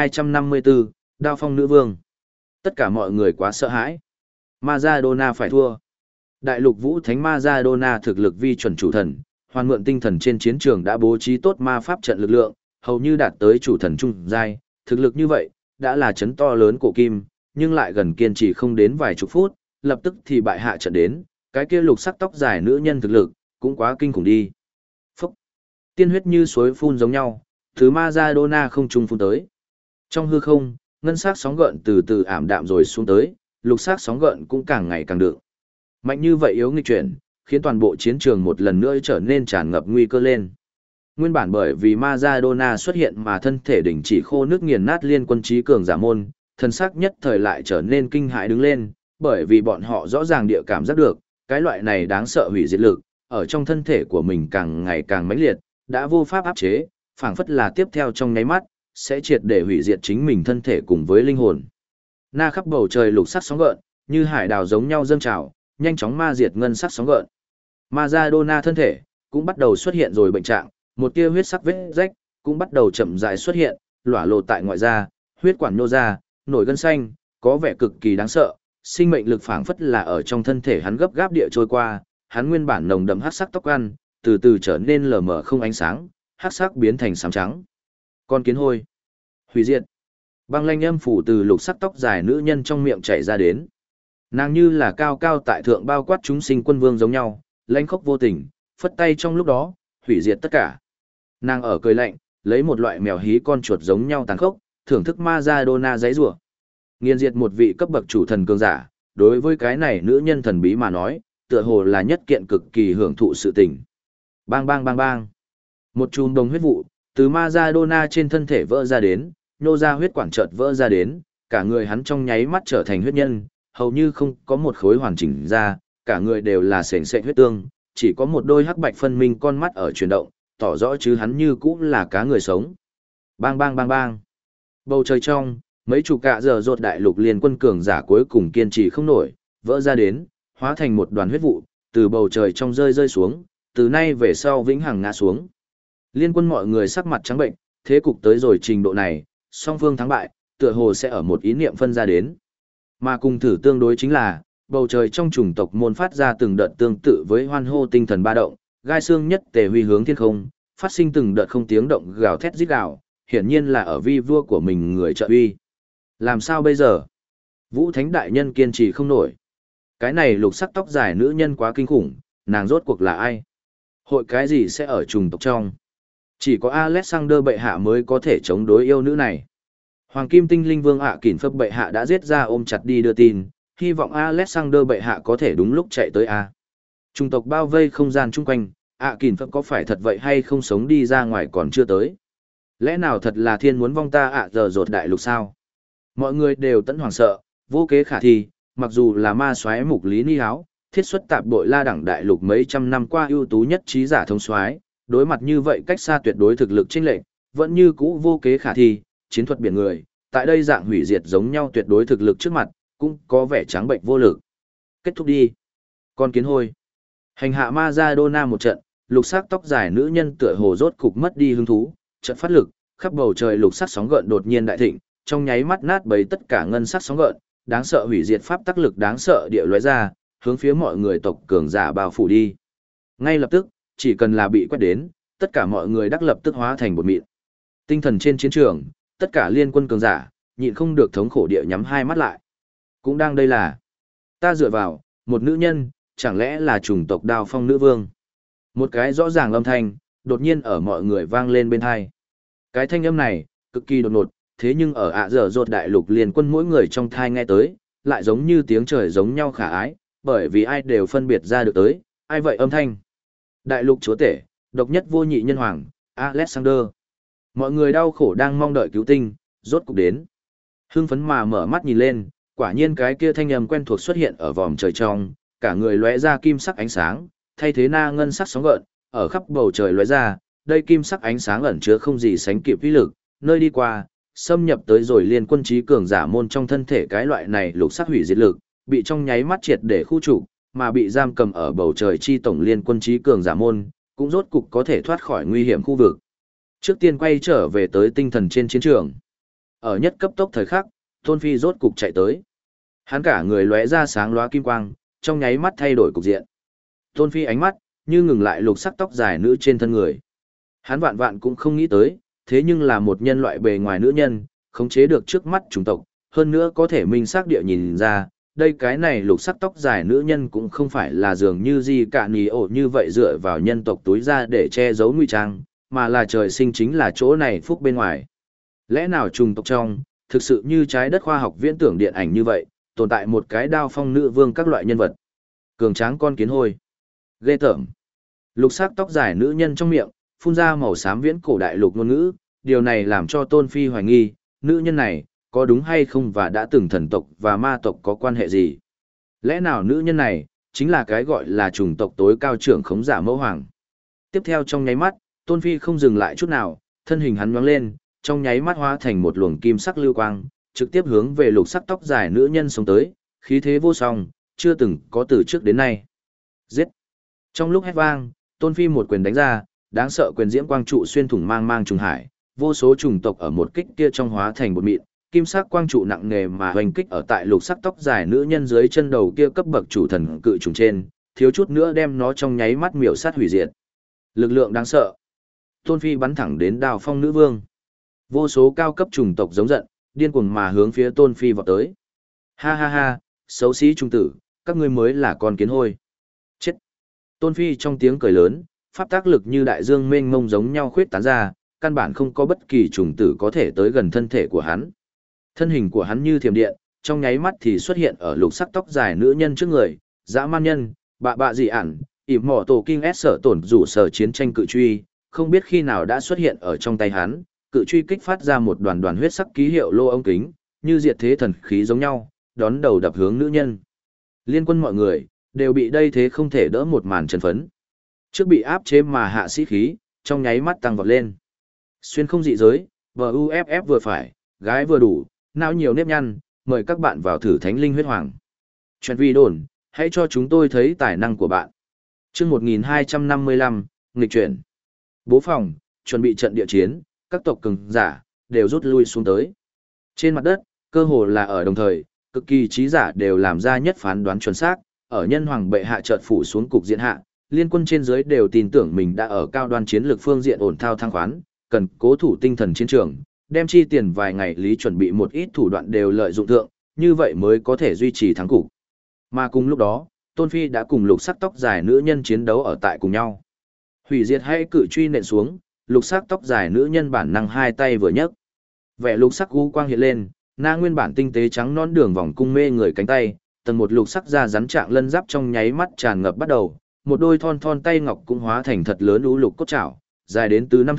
1254, Đao phong nữ vương. Tất cả mọi người quá sợ hãi. Maradona phải thua. Đại lục vũ thánh Maradona thực lực vi chuẩn chủ thần, hoàn mượn tinh thần trên chiến trường đã bố trí tốt ma pháp trận lực lượng, hầu như đạt tới chủ thần trung giai, thực lực như vậy, đã là chấn to lớn cổ kim, nhưng lại gần kiên trì không đến vài chục phút, lập tức thì bại hạ trận đến, cái kia lục sắc tóc dài nữ nhân thực lực, cũng quá kinh khủng đi. Phúc! Tiên huyết như suối phun giống nhau, thứ Maradona không trung phun tới. Trong hư không, ngân sắc sóng gợn từ từ ảm đạm rồi xuống tới, lục sắc sóng gợn cũng càng ngày càng đựng. Mạnh như vậy yếu nghịch chuyển, khiến toàn bộ chiến trường một lần nữa trở nên tràn ngập nguy cơ lên. Nguyên bản bởi vì Maradona xuất hiện mà thân thể đỉnh chỉ khô nước nghiền nát liên quân trí cường giả môn, thân xác nhất thời lại trở nên kinh hãi đứng lên, bởi vì bọn họ rõ ràng địa cảm giác được, cái loại này đáng sợ hủy diệt lực, ở trong thân thể của mình càng ngày càng mãnh liệt, đã vô pháp áp chế, phảng phất là tiếp theo trong nháy mắt, sẽ triệt để hủy diệt chính mình thân thể cùng với linh hồn. Na khắp bầu trời lục sắc sóng gợn, như hải đào giống nhau dâng trào, nhanh chóng ma diệt ngân sắc sóng gợn. Maradona thân thể cũng bắt đầu xuất hiện rồi bệnh trạng, một tia huyết sắc vết rách cũng bắt đầu chậm rãi xuất hiện, lỏa lộ tại ngoại da, huyết quản nô ra, nổi gân xanh, có vẻ cực kỳ đáng sợ, sinh mệnh lực phảng phất là ở trong thân thể hắn gấp gáp địa trôi qua, hắn nguyên bản nồng đậm hắc sắc tóc ăn, từ từ trở nên lờ mờ không ánh sáng, hắc sắc biến thành xám trắng. Con kiến hôi, hủy diệt. Băng lanh âm phủ từ lục sắc tóc dài nữ nhân trong miệng chảy ra đến. Nàng như là cao cao tại thượng bao quát chúng sinh quân vương giống nhau, lãnh khốc vô tình, phất tay trong lúc đó, hủy diệt tất cả. Nàng ở cười lạnh, lấy một loại mèo hí con chuột giống nhau tàn khốc, thưởng thức Maradona giấy rủa. Nghiền diệt một vị cấp bậc chủ thần cường giả, đối với cái này nữ nhân thần bí mà nói, tựa hồ là nhất kiện cực kỳ hưởng thụ sự tình. Bang bang bang bang. Một chùm đồng huyết vụ, từ Maradona trên thân thể vỡ ra đến, nhô ra huyết quản chợt vỡ ra đến, cả người hắn trong nháy mắt trở thành huyết nhân, hầu như không có một khối hoàn chỉnh ra, cả người đều là sền sệt huyết tương, chỉ có một đôi hắc bạch phân minh con mắt ở chuyển động, tỏ rõ chứ hắn như cũ là cá người sống. Bang bang bang bang. Bầu trời trong, mấy chục cạ giờ rột đại lục liên quân cường giả cuối cùng kiên trì không nổi, vỡ ra đến, hóa thành một đoàn huyết vụ, từ bầu trời trong rơi rơi xuống, từ nay về sau vĩnh hằng ngã xuống. Liên quân mọi người sắc mặt trắng bệnh, thế cục tới rồi trình độ này, song phương thắng bại, tựa hồ sẽ ở một ý niệm phân ra đến. Mà cùng thử tương đối chính là, bầu trời trong chủng tộc môn phát ra từng đợt tương tự với hoan hô tinh thần ba động, gai xương nhất tề huy hướng thiên không, phát sinh từng đợt không tiếng động gào thét rít gào, hiển nhiên là ở vi vua của mình người trợ uy. Làm sao bây giờ? Vũ Thánh đại nhân kiên trì không nổi. Cái này lục sắc tóc dài nữ nhân quá kinh khủng, nàng rốt cuộc là ai? Hội cái gì sẽ ở chủng tộc trong? Chỉ có Alexander bệ hạ mới có thể chống đối yêu nữ này. Hoàng Kim Tinh Linh Vương ạ Kỷ Phật bệ hạ đã giết ra ôm chặt đi đưa tin, hy vọng Alexander bệ hạ có thể đúng lúc chạy tới a. Chủng tộc bao vây không gian chung quanh, ạ Kỷ Phật có phải thật vậy hay không sống đi ra ngoài còn chưa tới. Lẽ nào thật là thiên muốn vong ta giờ rột đại lục sao? Mọi người đều tẫn hoảng sợ, vô kế khả thi, mặc dù là ma soái mục lý ni háo, thiết xuất tạp bội la đẳng đại lục mấy trăm năm qua ưu tú nhất trí giả thông soái, đối mặt như vậy cách xa tuyệt đối thực lực chênh lệch, vẫn như cũ vô kế khả thi, chiến thuật biển người, tại đây dạng hủy diệt giống nhau tuyệt đối thực lực trước mặt, cũng có vẻ trắng bệnh vô lực. Kết thúc đi. Con kiến hôi. Hành hạ Maradona một trận, lục sắc tóc dài nữ nhân tựa hồ rốt cục mất đi hứng thú, trận phát lực, khắp bầu trời lục sắc sóng gợn đột nhiên đại thịnh, trong nháy mắt nát bấy tất cả ngân sắc sóng gợn, đáng sợ hủy diệt pháp tắc lực đáng sợ địa lóe ra, hướng phía mọi người tộc cường giả bao phủ đi. Ngay lập tức, chỉ cần là bị quét đến, tất cả mọi người đắc lập tức hóa thành bột mịn. Tinh thần trên chiến trường, tất cả liên quân cường giả, nhịn không được thống khổ địa nhắm hai mắt lại. Cũng đang đây là, ta dựa vào, một nữ nhân, chẳng lẽ là chủng tộc Đao Phong nữ vương? Một cái rõ ràng âm thanh, đột nhiên ở mọi người vang lên bên tai. Cái thanh âm này, cực kỳ đột ngột, thế nhưng ở dở dột đại lục liên quân mỗi người trong thai nghe tới, lại giống như tiếng trời giống nhau khả ái, bởi vì ai đều phân biệt ra được tới, ai vậy âm thanh. Đại lục chúa tể, độc nhất vô nhị nhân hoàng, Alexander. Mọi người đau khổ đang mong đợi cứu tinh, rốt cục đến. Hưng phấn mà mở mắt nhìn lên, quả nhiên cái kia thanh âm quen thuộc xuất hiện ở vòm trời trong, cả người lóe ra kim sắc ánh sáng, thay thế na ngân sắc sóng gợn, ở khắp bầu trời lóe ra, đây kim sắc ánh sáng ẩn chứa không gì sánh kịp uy lực, nơi đi qua, xâm nhập tới rồi liên quân trí cường giả môn trong thân thể cái loại này lục sắc hủy diệt lực, bị trong nháy mắt triệt để khu trục, mà bị giam cầm ở bầu trời chi tổng liên quân trí cường giả môn, cũng rốt cục có thể thoát khỏi nguy hiểm khu vực. Trước tiên quay trở về tới tinh thần trên chiến trường. Ở nhất cấp tốc thời khắc, Tôn Phi rốt cục chạy tới. Hắn cả người lóe ra sáng lóa kim quang, trong nháy mắt thay đổi cục diện. Tôn Phi ánh mắt, như ngừng lại lục sắc tóc dài nữ trên thân người. Hắn vạn vạn cũng không nghĩ tới, thế nhưng là một nhân loại bề ngoài nữ nhân, khống chế được trước mắt chủng tộc, hơn nữa có thể minh xác địa nhìn ra, đây cái này lục sắc tóc dài nữ nhân cũng không phải là dường như gì cả nì ổ như vậy dựa vào nhân tộc túi ra để che giấu nguy trang, mà là trời sinh chính là chỗ này phúc bên ngoài. Lẽ nào chủng tộc trong, thực sự như trái đất khoa học viễn tưởng điện ảnh như vậy, tồn tại một cái Đao Phong nữ vương các loại nhân vật. Cường tráng con kiến hôi. Ghê tởm. Lục sắc tóc dài nữ nhân trong miệng, phun ra màu xám viễn cổ đại lục ngôn ngữ, điều này làm cho Tôn Phi hoài nghi, nữ nhân này, có đúng hay không và đã từng thần tộc và ma tộc có quan hệ gì? Lẽ nào nữ nhân này, chính là cái gọi là chủng tộc tối cao trưởng khống giả mẫu hoàng? Tiếp theo trong nháy mắt, Tôn Phi không dừng lại chút nào, thân hình hắn nhoáng lên, trong nháy mắt hóa thành một luồng kim sắc lưu quang, trực tiếp hướng về lục sắc tóc dài nữ nhân sống tới, khí thế vô song, chưa từng có từ trước đến nay. Giết! Trong lúc hét vang, Tôn Phi một quyền đánh ra, đáng sợ quyền diễm quang trụ xuyên thủng mang mang trùng hải, vô số chủng tộc ở một kích kia trong hóa thành bột mịn, kim sắc quang trụ nặng nề mà hoành kích ở tại lục sắc tóc dài nữ nhân dưới chân đầu kia cấp bậc chủ thần cự trùng trên, thiếu chút nữa đem nó trong nháy mắt miểu sát hủy diệt. Lực lượng đáng sợ. Tôn Phi bắn thẳng đến Đao Phong nữ vương. Vô số cao cấp chủng tộc giống giận, điên cuồng mà hướng phía Tôn Phi vọt tới. Ha ha ha, xấu xí trung tử, các ngươi mới là con kiến hôi. Chết. Tôn Phi trong tiếng cười lớn, pháp tác lực như đại dương mênh mông giống nhau khuyết tán ra, căn bản không có bất kỳ trùng tử có thể tới gần thân thể của hắn. Thân hình của hắn như thiểm điện, trong nháy mắt thì xuất hiện ở lục sắc tóc dài nữ nhân trước người, dã man nhân, bạ dị ản, ỉm mỏ tổ kinh ép sở tổn rủ sở chiến tranh cự truy, không biết khi nào đã xuất hiện ở trong tay hắn, cự truy kích phát ra một đoàn đoàn huyết sắc ký hiệu lô ống kính, như diệt thế thần khí giống nhau, đón đầu đập hướng nữ nhân. Liên quân mọi người, đều bị đây thế không thể đỡ một màn chấn phấn. Trước bị áp chế mà hạ sĩ khí, trong nháy mắt tăng vọt lên. Xuyên không dị giới, VUFF vừa phải, gái vừa đủ, não nhiều nếp nhăn, mời các bạn vào thử thánh linh huyết hoàng. Chuyện vi đồn, hãy cho chúng tôi thấy tài năng của bạn. Chương 1255, nghịch chuyển. Bố phòng, chuẩn bị trận địa chiến, các tộc cường giả đều rút lui xuống tới. Trên mặt đất, cơ hồ là ở đồng thời, cực kỳ trí giả đều làm ra nhất phán đoán chuẩn xác, ở nhân hoàng bệ hạ chợt phủ xuống cục diện hạ, liên quân trên dưới đều tin tưởng mình đã ở cao đoan chiến lược phương diện ổn thao thăng khoán, cần cố thủ tinh thần chiến trường, đem chi tiền vài ngày lý chuẩn bị một ít thủ đoạn đều lợi dụng thượng, như vậy mới có thể duy trì thắng cục. Mà cùng lúc đó, Tôn Phi đã cùng lục sắc tóc dài nữ nhân chiến đấu ở tại cùng nhau. Hủy diệt hay cự truy nện xuống, lục sắc tóc dài nữ nhân bản năng hai tay vừa nhấc. Vẻ lục sắc u quang hiện lên, na nguyên bản tinh tế trắng non đường vòng cung mê người cánh tay, tầng một lục sắc da rắn trạng lân giáp trong nháy mắt tràn ngập bắt đầu, một đôi thon thon tay ngọc cũng hóa thành thật lớn ú lục cốt chảo, dài đến từ 5 thước,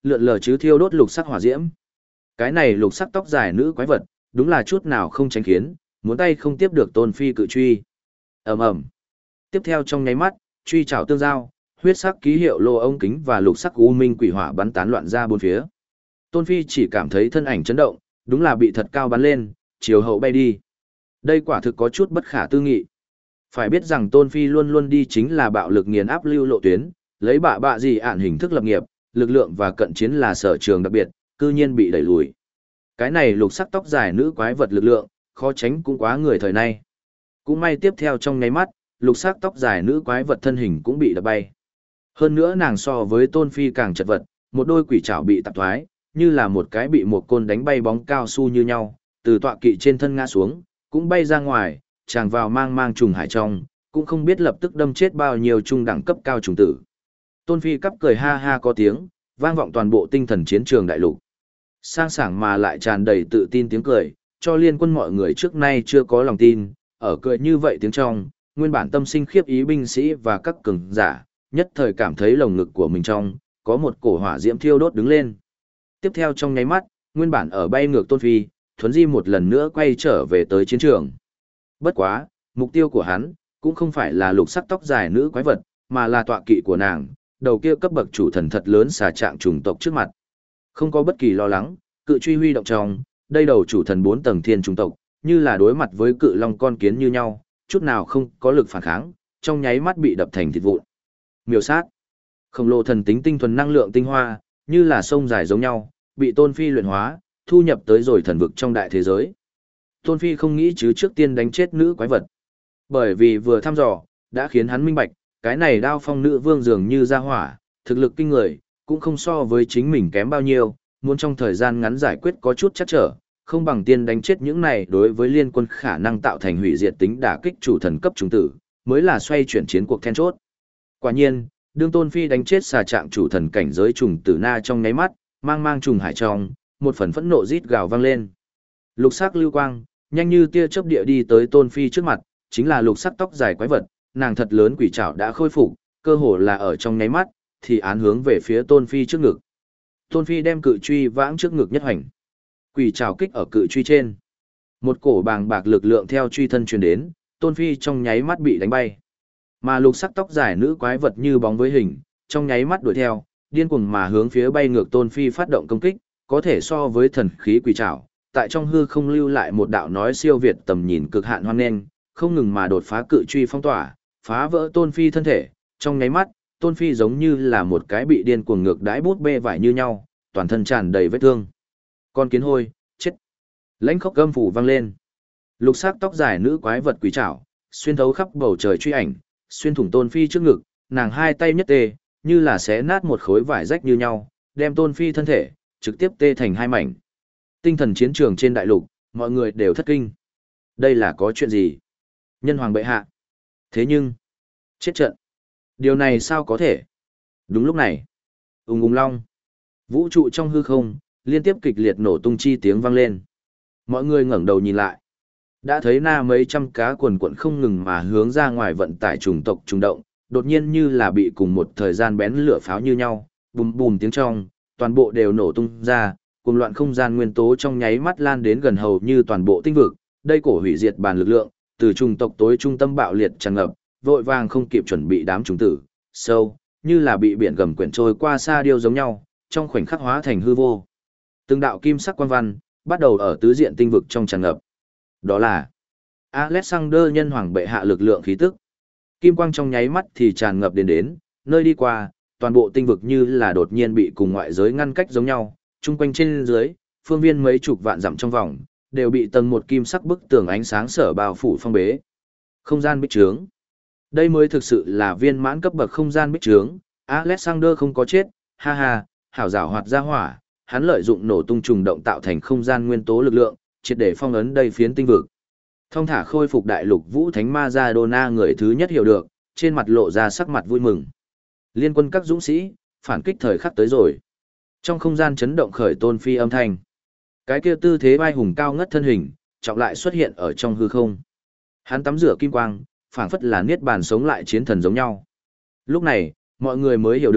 lượn lờ chứ thiêu đốt lục sắc hỏa diễm. Cái này lục sắc tóc dài nữ quái vật, đúng là chút nào không tránh khiến, muốn tay không tiếp được Tôn Phi cự truy. Ầm ầm. Tiếp theo trong nháy mắt, truy chảo tương giao, huyết sắc ký hiệu lô ống kính và lục sắc u minh quỷ hỏa bắn tán loạn ra bốn phía. Tôn Phi chỉ cảm thấy thân ảnh chấn động, đúng là bị thật cao bắn lên, chiều hậu bay đi. Đây quả thực có chút bất khả tư nghị. Phải biết rằng Tôn Phi luôn luôn đi chính là bạo lực nghiền áp lưu lộ tuyến, lấy bạ gì ản hình thức lập nghiệp, lực lượng và cận chiến là sở trường đặc biệt, cư nhiên bị đẩy lùi. Cái này lục sắc tóc dài nữ quái vật lực lượng, khó tránh cũng quá người thời nay. Cũng may tiếp theo trong nháy mắt, lục sắc tóc dài nữ quái vật thân hình cũng bị đập bay. Hơn nữa nàng so với Tôn Phi càng chật vật, một đôi quỷ trảo bị tạp thoái, như là một cái bị một côn đánh bay bóng cao su như nhau, từ tọa kỵ trên thân ngã xuống, cũng bay ra ngoài, tràng vào mang trùng hải trong, cũng không biết lập tức đâm chết bao nhiêu trung đẳng cấp cao trùng tử. Tôn Phi cắp cười ha ha có tiếng, vang vọng toàn bộ tinh thần chiến trường đại lục. Sang sảng mà lại tràn đầy tự tin tiếng cười, cho liên quân mọi người trước nay chưa có lòng tin, ở cười như vậy tiếng trong, nguyên bản tâm sinh khiếp ý binh sĩ và các cường giả, nhất thời cảm thấy lồng ngực của mình trong, có một cổ hỏa diễm thiêu đốt đứng lên. Tiếp theo trong nháy mắt, nguyên bản ở bay ngược Tôn Phi, thuấn di một lần nữa quay trở về tới chiến trường. Bất quá, mục tiêu của hắn, cũng không phải là lục sắc tóc dài nữ quái vật, mà là tọa kỵ của nàng, đầu kia cấp bậc chủ thần thật lớn xà trạng trùng tộc trước mặt. Không có bất kỳ lo lắng, cự truy huy động trong, đây đầu chủ thần 4 tầng thiên trùng tộc, như là đối mặt với cự long con kiến như nhau, chút nào không có lực phản kháng, trong nháy mắt bị đập thành thịt vụn. Miêu sát. Khổng lồ thần tính tinh thuần năng lượng tinh hoa, như là sông dài giống nhau, bị Tôn Phi luyện hóa, thu nhập tới rồi thần vực trong đại thế giới. Tôn Phi không nghĩ chứ trước tiên đánh chết nữ quái vật. Bởi vì vừa thăm dò, đã khiến hắn minh bạch, cái này đao phong nữ vương dường như ra hỏa, thực lực kinh người, cũng không so với chính mình kém bao nhiêu, muốn trong thời gian ngắn giải quyết có chút chắc trở, không bằng tiên đánh chết những này đối với liên quân khả năng tạo thành hủy diệt tính đả kích chủ thần cấp trung tử, mới là xoay chuyển chiến cuộc then chốt. Quả nhiên, đương Tôn Phi đánh chết xà trạng chủ thần cảnh giới trùng tử na trong nháy mắt, mang trùng hải trong, một phần phẫn nộ rít gào vang lên. Lục sắc lưu quang, nhanh như tia chớp địa đi tới Tôn Phi trước mặt, chính là lục sắc tóc dài quái vật, nàng thật lớn quỷ trảo đã khôi phục, cơ hồ là ở trong nháy mắt, thì án hướng về phía Tôn Phi trước ngực. Tôn Phi đem cự truy vãng trước ngực nhất hành. Quỷ trảo kích ở cự truy trên. Một cổ bàng bạc lực lượng theo truy thân truyền đến, Tôn Phi trong nháy mắt bị đánh bay. Mà lục sắc tóc dài nữ quái vật như bóng với hình, trong nháy mắt đuổi theo, điên cuồng mà hướng phía bay ngược Tôn Phi phát động công kích, có thể so với thần khí quỷ trảo, tại trong hư không lưu lại một đạo nói siêu việt tầm nhìn cực hạn hoang nên, không ngừng mà đột phá cự truy phong tỏa, phá vỡ Tôn Phi thân thể, trong nháy mắt, Tôn Phi giống như là một cái bị điên cuồng ngược đãi bút bê vải như nhau, toàn thân tràn đầy vết thương. Con kiến hôi, chết. Lãnh khốc gầm phủ vang lên. Lục sắc tóc dài nữ quái vật quỷ trảo, xuyên thấu khắp bầu trời truy ảnh, xuyên thủng Tôn Phi trước ngực, nàng hai tay nhất tê, như là xé nát một khối vải rách như nhau, đem Tôn Phi thân thể trực tiếp tê thành hai mảnh. Tinh thần chiến trường trên đại lục, mọi người đều thất kinh. Đây là có chuyện gì? Nhân hoàng bệ hạ. Thế nhưng, chết trận. Điều này sao có thể? Đúng lúc này, ùng ùng long. Vũ trụ trong hư không, liên tiếp kịch liệt nổ tung chi tiếng vang lên. Mọi người ngẩng đầu nhìn lại. Đã thấy na mấy trăm cá quần quận không ngừng mà hướng ra ngoài vận tải trùng tộc trùng động, đột nhiên như là bị cùng một thời gian bén lửa pháo như nhau, bùm bùm tiếng trong, toàn bộ đều nổ tung ra, cùng loạn không gian nguyên tố trong nháy mắt lan đến gần hầu như toàn bộ tinh vực, đây cổ hủy diệt bàn lực lượng, từ trùng tộc tối trung tâm bạo liệt tràn ngập, vội vàng không kịp chuẩn bị đám trùng tử, sâu, như là bị biển gầm quyển trôi qua xa điêu giống nhau, trong khoảnh khắc hóa thành hư vô. Từng đạo kim sắc quan văn, bắt đầu ở tứ diện tinh vực trong tràn ngập. Đó là Alexander nhân hoàng bệ hạ lực lượng khí tức. Kim quang trong nháy mắt thì tràn ngập đến, nơi đi qua, toàn bộ tinh vực như là đột nhiên bị cùng ngoại giới ngăn cách giống nhau, chung quanh trên dưới, phương viên mấy chục vạn dặm trong vòng, đều bị tầng một kim sắc bức tường ánh sáng sở bao phủ phong bế. Không gian bích trướng. Đây mới thực sự là viên mãn cấp bậc không gian bích trướng, Alexander không có chết, ha ha, hảo giảo hoạt ra hỏa, hắn lợi dụng nổ tung trùng động tạo thành không gian nguyên tố lực lượng, triệt để phong ấn đây phiến tinh vực. Thông thả khôi phục đại lục vũ thánh Maradona người thứ nhất hiểu được, trên mặt lộ ra sắc mặt vui mừng. Liên quân các dũng sĩ, phản kích thời khắc tới rồi. Trong không gian chấn động khởi Tôn Phi âm thanh. Cái kia tư thế vai hùng cao ngất thân hình, trọng lại xuất hiện ở trong hư không. Hắn tắm rửa kim quang, phảng phất là niết bàn sống lại chiến thần giống nhau. Lúc này, mọi người mới hiểu được,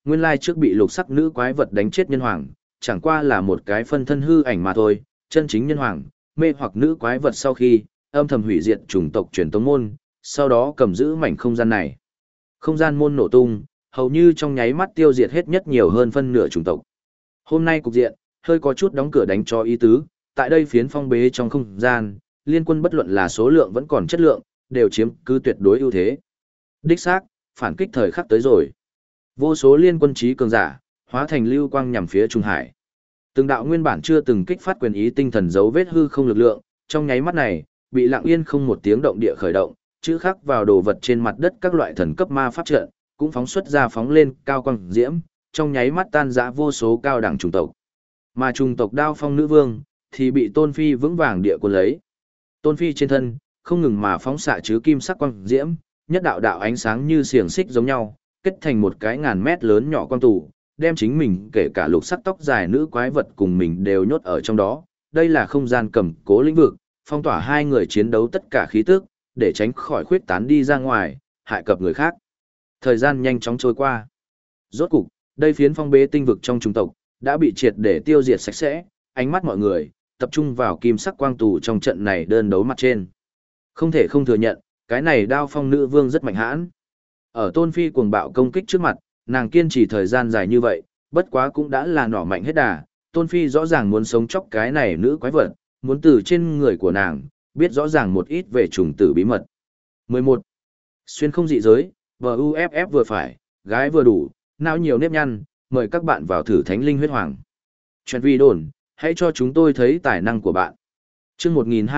Nguyên lai trước bị lục sắc nữ quái vật đánh chết nhân hoàng, chẳng qua là một cái phân thân hư ảnh mà thôi, chân chính nhân hoàng, mê hoặc nữ quái vật sau khi, âm thầm hủy diệt chủng tộc truyền tống môn, sau đó cầm giữ mảnh không gian này. Không gian môn nổ tung, hầu như trong nháy mắt tiêu diệt hết nhất nhiều hơn phân nửa chủng tộc. Hôm nay cục diện, hơi có chút đóng cửa đánh cho ý tứ, tại đây phiến phong bế trong không gian, liên quân bất luận là số lượng vẫn còn chất lượng, đều chiếm cứ tuyệt đối ưu thế. Đích xác, phản kích thời khắc tới rồi. Vô số liên quân trí cường giả, hóa thành lưu quang nhằm phía Trung Hải. Từng đạo nguyên bản chưa từng kích phát quyền ý tinh thần dấu vết hư không lực lượng, trong nháy mắt này, bị lặng yên không một tiếng động địa khởi động, chữ khắc vào đồ vật trên mặt đất các loại thần cấp ma pháp trận, cũng phóng xuất ra phóng lên cao quang diễm, trong nháy mắt tan rã vô số cao đẳng chủng tộc. Mà chủng tộc Đao Phong nữ vương thì bị Tôn Phi vững vàng địa cuốn lấy. Tôn Phi trên thân không ngừng mà phóng xạ chứ kim sắc quang diễm, nhất đạo đạo ánh sáng như xiềng xích giống nhau, kết thành một cái ngàn mét lớn nhỏ quang tủ, đem chính mình kể cả lục sắc tóc dài nữ quái vật cùng mình đều nhốt ở trong đó. Đây là không gian cầm cố lĩnh vực, phong tỏa hai người chiến đấu tất cả khí tức, để tránh khỏi khuyết tán đi ra ngoài, hại cập người khác. Thời gian nhanh chóng trôi qua. Rốt cục, đây phiến phong bế tinh vực trong chủng tộc đã bị triệt để tiêu diệt sạch sẽ, ánh mắt mọi người tập trung vào kim sắc quang tù trong trận này đơn đấu mặt trên. Không thể không thừa nhận, cái này Đao Phong nữ vương rất mạnh hãn. Ở Tôn Phi cuồng bạo công kích trước mặt, nàng kiên trì thời gian dài như vậy, bất quá cũng đã là nỏ mạnh hết đà. Tôn Phi rõ ràng muốn sống chóc cái này nữ quái vật, muốn từ trên người của nàng, biết rõ ràng một ít về trùng tử bí mật. 11. Xuyên không dị giới, VUFF vừa phải, gái vừa đủ, não nhiều nếp nhăn, mời các bạn vào thử Thánh Linh Huyết Hoàng. Chuyện vi đồn, hãy cho chúng tôi thấy tài năng của bạn. Chương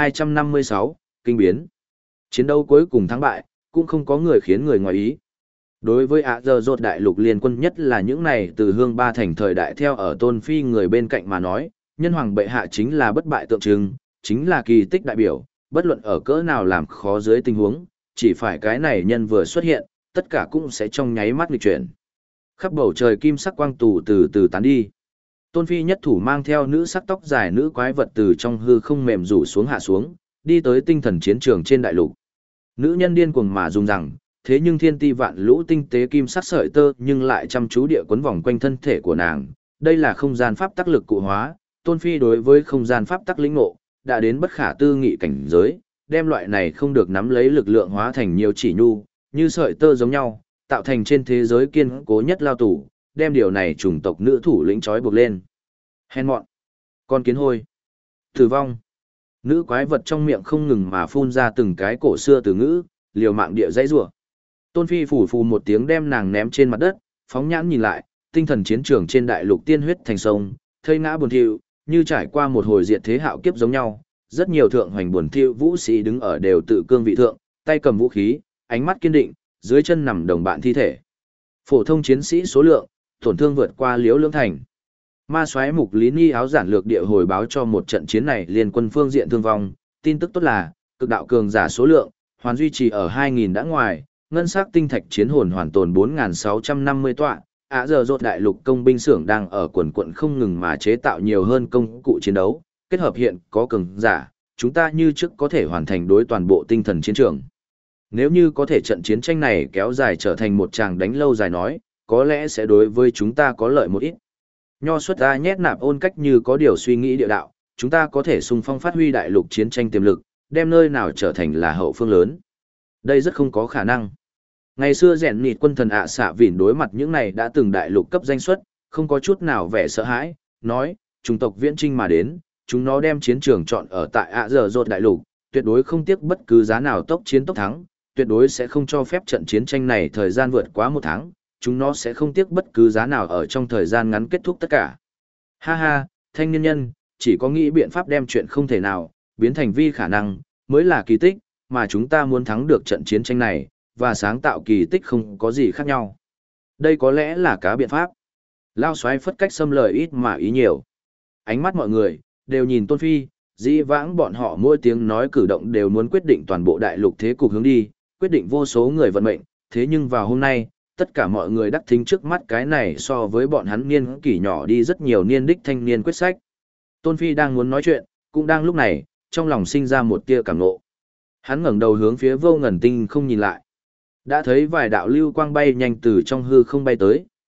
1256, Kinh biến. Chiến đấu cuối cùng thắng bại, cũng không có người khiến người ngoài ý. Đối với ạ giờ rột đại lục liên quân, nhất là những này từ hương ba thành thời đại theo ở Tôn Phi người bên cạnh mà nói, nhân hoàng bệ hạ chính là bất bại tượng trưng, chính là kỳ tích đại biểu, bất luận ở cỡ nào làm khó dưới tình huống, chỉ phải cái này nhân vừa xuất hiện, tất cả cũng sẽ trong nháy mắt nghịch chuyển. Khắp bầu trời kim sắc quang tù từ từ tán đi. Tôn Phi nhất thủ mang theo nữ sắc tóc dài nữ quái vật từ trong hư không mềm rủ xuống hạ xuống, đi tới tinh thần chiến trường trên đại lục. Nữ nhân điên cuồng mà dùng rằng, thế nhưng thiên ti vạn lũ tinh tế kim sắc sợi tơ nhưng lại chăm chú địa quấn vòng quanh thân thể của nàng. Đây là không gian pháp tắc lực cụ hóa, Tôn Phi đối với không gian pháp tắc lĩnh ngộ, đã đến bất khả tư nghị cảnh giới, đem loại này không được nắm lấy lực lượng hóa thành nhiều chỉ nhu, như sợi tơ giống nhau, tạo thành trên thế giới kiên cố nhất lao tù, đem điều này chủng tộc nữ thủ lĩnh trói buộc lên. Hèn mọn, con kiến hôi, tử vong. Nữ quái vật trong miệng không ngừng mà phun ra từng cái cổ xưa từ ngữ, liều mạng địa dãy rủa. Tôn Phi phủ phù một tiếng đem nàng ném trên mặt đất, phóng nhãn nhìn lại, tinh thần chiến trường trên đại lục tiên huyết thành sông, thây ngã buồn thiu, như trải qua một hồi diệt thế hạo kiếp giống nhau. Rất nhiều thượng hoành buồn thiu vũ sĩ đứng ở đều tự cương vị thượng, tay cầm vũ khí, ánh mắt kiên định, dưới chân nằm đồng bạn thi thể. Phổ thông chiến sĩ số lượng, tổn thương vượt qua Liễu Lưỡng Thành. Ma soái Mục Lý Ni áo giản lược địa hồi báo cho một trận chiến này liên quân phương diện thương vong, tin tức tốt là, cực đạo cường giả số lượng, hoàn duy trì ở 2.000 đã ngoài, ngân sắc tinh thạch chiến hồn hoàn tồn 4.650 tọa, ạ giờ rốt đại lục công binh xưởng đang ở quần quận không ngừng mà chế tạo nhiều hơn công cụ chiến đấu, kết hợp hiện có cường giả, chúng ta như trước có thể hoàn thành đối toàn bộ tinh thần chiến trường. Nếu như có thể trận chiến tranh này kéo dài trở thành một tràng đánh lâu dài nói, có lẽ sẽ đối với chúng ta có lợi một ít. Nho xuất ta nhét nạp ôn cách như có điều suy nghĩ địa đạo, chúng ta có thể xung phong phát huy đại lục chiến tranh tiềm lực, đem nơi nào trở thành là hậu phương lớn. Đây rất không có khả năng. Ngày xưa rèn nịt quân thần ạ xạ vỉn đối mặt những này đã từng đại lục cấp danh xuất, không có chút nào vẻ sợ hãi, nói, chủng tộc viễn trinh mà đến, chúng nó đem chiến trường chọn ở tại ạ giờ rột đại lục, tuyệt đối không tiếc bất cứ giá nào tốc chiến tốc thắng, tuyệt đối sẽ không cho phép trận chiến tranh này thời gian vượt quá 1 tháng, chúng nó sẽ không tiếc bất cứ giá nào ở trong thời gian ngắn kết thúc tất cả. Ha ha, thanh niên nhân, chỉ có nghĩ biện pháp đem chuyện không thể nào, biến thành vi khả năng, mới là kỳ tích, mà chúng ta muốn thắng được trận chiến tranh này, và sáng tạo kỳ tích không có gì khác nhau. Đây có lẽ là cá biện pháp. Lao xoáy phất cách xâm lời ít mà ý nhiều. Ánh mắt mọi người, đều nhìn Tôn Phi, dĩ vãng bọn họ mỗi tiếng nói cử động đều muốn quyết định toàn bộ đại lục thế cục hướng đi, quyết định vô số người vận mệnh, thế nhưng vào hôm nay, tất cả mọi người đắc thính trước mắt cái này so với bọn hắn niên kỷ nhỏ đi rất nhiều niên đích thanh niên quyết sách. Tôn Phi đang muốn nói chuyện, cũng đang lúc này, trong lòng sinh ra một tia cảm nộ. Hắn ngẩng đầu hướng phía vô ngần tinh không nhìn lại. Đã thấy vài đạo lưu quang bay nhanh từ trong hư không bay tới,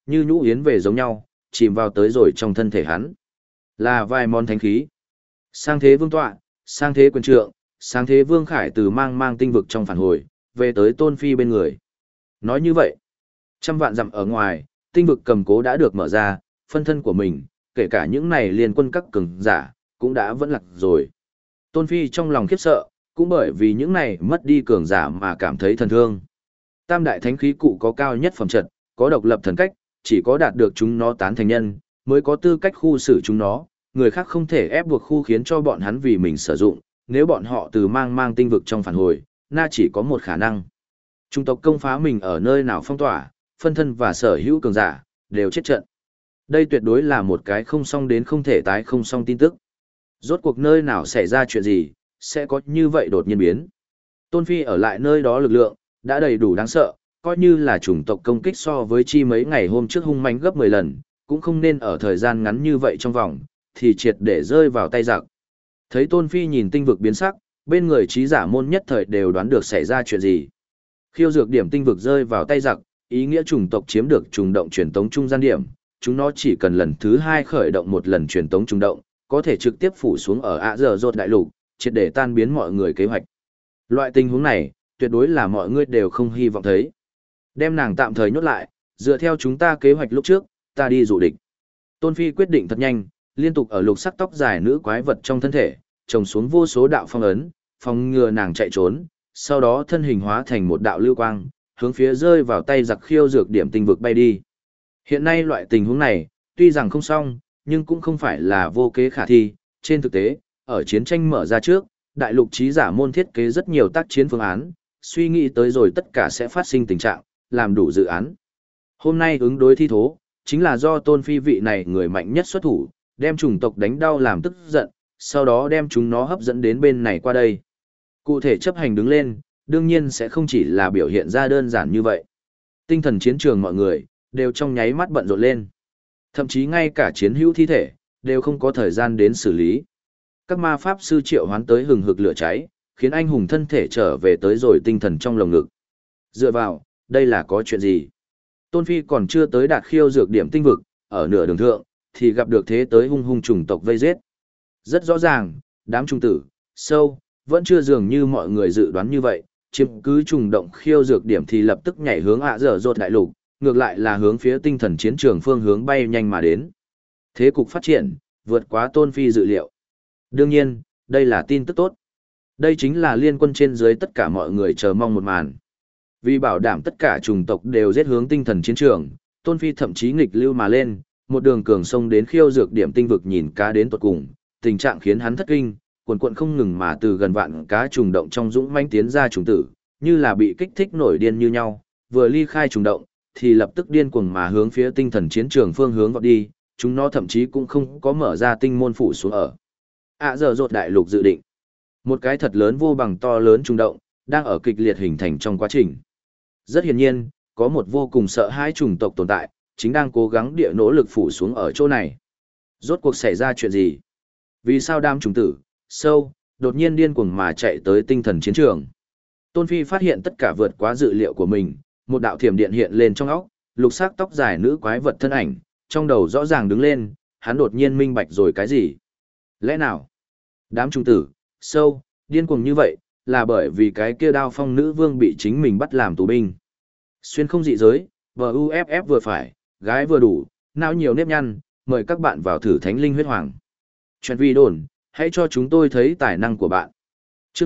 như nhũ yến về giống nhau, chìm vào tới rồi trong thân thể hắn. Là vài món thánh khí. Sang thế vương tọa, sang thế quyền trượng, sang thế vương khải từ mang tinh vực trong phản hồi, về tới Tôn Phi bên người. Nói như vậy, trăm vạn dặm ở ngoài, tinh vực cầm cố đã được mở ra, phân thân của mình, kể cả những này liên quân các cường giả, cũng đã vẫn lạc rồi. Tôn Phi trong lòng khiếp sợ, cũng bởi vì những này mất đi cường giả mà cảm thấy thần thương. Tam đại thánh khí cụ có cao nhất phẩm chất, có độc lập thần cách, chỉ có đạt được chúng nó tán thành nhân, mới có tư cách khu xử chúng nó, người khác không thể ép buộc khu khiến cho bọn hắn vì mình sử dụng, nếu bọn họ từ mang tinh vực trong phản hồi, na chỉ có một khả năng. Trung tộc công phá mình ở nơi nào phong tỏa, phân thân và sở hữu cường giả, đều chết trận. Đây tuyệt đối là một cái không xong đến không thể tái không xong tin tức. Rốt cuộc nơi nào xảy ra chuyện gì, sẽ có như vậy đột nhiên biến. Tôn Phi ở lại nơi đó lực lượng, đã đầy đủ đáng sợ, coi như là chủng tộc công kích so với chi mấy ngày hôm trước hung mãnh gấp 10 lần, cũng không nên ở thời gian ngắn như vậy trong vòng, thì triệt để rơi vào tay giặc. Thấy Tôn Phi nhìn tinh vực biến sắc, bên người trí giả môn nhất thời đều đoán được xảy ra chuyện gì. Khiêu dược điểm tinh vực rơi vào tay giặc, ý nghĩa chủng tộc chiếm được trùng động truyền tống trung gian điểm, chúng nó chỉ cần lần thứ 2 khởi động một lần truyền tống trùng động, có thể trực tiếp phủ xuống ở ạ giờ rột đại lục, triệt để tan biến mọi người kế hoạch. Loại tình huống này, tuyệt đối là mọi người đều không hy vọng thấy. Đem nàng tạm thời nhốt lại, dựa theo chúng ta kế hoạch lúc trước, ta đi dụ địch. Tôn Phi quyết định thật nhanh, liên tục ở lục sắc tóc dài nữ quái vật trong thân thể, trồng xuống vô số đạo phong ấn, phòng ngừa nàng chạy trốn, sau đó thân hình hóa thành một đạo lưu quang, hướng phía rơi vào tay giặc khiêu dược điểm tinh vực bay đi. Hiện nay loại tình huống này, tuy rằng không xong, nhưng cũng không phải là vô kế khả thi, trên thực tế, ở chiến tranh mở ra trước, đại lục trí giả môn thiết kế rất nhiều tác chiến phương án, suy nghĩ tới rồi tất cả sẽ phát sinh tình trạng, làm đủ dự án. Hôm nay ứng đối thi thố, chính là do Tôn Phi vị này người mạnh nhất xuất thủ, đem chủng tộc đánh đau làm tức giận, sau đó đem chúng nó hấp dẫn đến bên này qua đây. Cụ thể chấp hành đứng lên, đương nhiên sẽ không chỉ là biểu hiện ra đơn giản như vậy. Tinh thần chiến trường mọi người, đều trong nháy mắt bận rộn lên. Thậm chí ngay cả chiến hữu thi thể, đều không có thời gian đến xử lý. Các ma pháp sư triệu hoán tới hừng hực lửa cháy, khiến anh hùng thân thể trở về tới rồi tinh thần trong lồng ngực. Dựa vào, đây là có chuyện gì? Tôn Phi còn chưa tới đạt khiêu dược điểm tinh vực, ở nửa đường thượng, thì gặp được thế tới hung hung chủng tộc vây giết. Rất rõ ràng, đám trung tử, sâu, vẫn chưa dường như mọi người dự đoán như vậy, chiếm cứ trùng động khiêu dược điểm thì lập tức nhảy hướng ạ dở dột đại lục, ngược lại là hướng phía tinh thần chiến trường phương hướng bay nhanh mà đến. Thế cục phát triển, vượt quá Tôn Phi dự liệu. Đương nhiên, đây là tin tức tốt. Đây chính là liên quân trên dưới tất cả mọi người chờ mong một màn. Vì bảo đảm tất cả chủng tộc đều giết hướng tinh thần chiến trường, Tôn Phi thậm chí nghịch lưu mà lên, một đường cường sông đến khiêu dược điểm tinh vực nhìn cá đến tuột cùng, tình trạng khiến hắn thất kinh, cuồn cuộn không ngừng mà từ gần vạn cá trùng động trong dũng mãnh tiến ra trùng tử, như là bị kích thích nổi điên như nhau, vừa ly khai trùng động, thì lập tức điên cuồng mà hướng phía tinh thần chiến trường phương hướng vọt đi, chúng nó thậm chí cũng không có mở ra tinh môn phủ xuống ở. Giờ rột đại lục dự định. Một cái thật lớn vô bằng to lớn trùng động, đang ở kịch liệt hình thành trong quá trình. Rất hiển nhiên, có một vô cùng sợ hãi chủng tộc tồn tại, chính đang cố gắng địa nỗ lực phủ xuống ở chỗ này. Rốt cuộc xảy ra chuyện gì? Vì sao đám trùng tử, sâu, đột nhiên điên cuồng mà chạy tới tinh thần chiến trường? Tôn Phi phát hiện tất cả vượt quá dự liệu của mình, một đạo thiểm điện hiện lên trong óc, lục sắc tóc dài nữ quái vật thân ảnh, trong đầu rõ ràng đứng lên, hắn đột nhiên minh bạch rồi cái gì? Lẽ nào? Đám trùng tử, sâu, điên cuồng như vậy, là bởi vì cái kia đao phong nữ vương bị chính mình bắt làm tù binh. Xuyên không dị giới, VUFF vừa phải, gái vừa đủ, não nhiều nếp nhăn, mời các bạn vào thử thánh linh huyết hoàng. Chuyện vi đồn, hãy cho chúng tôi thấy tài năng của bạn. Chương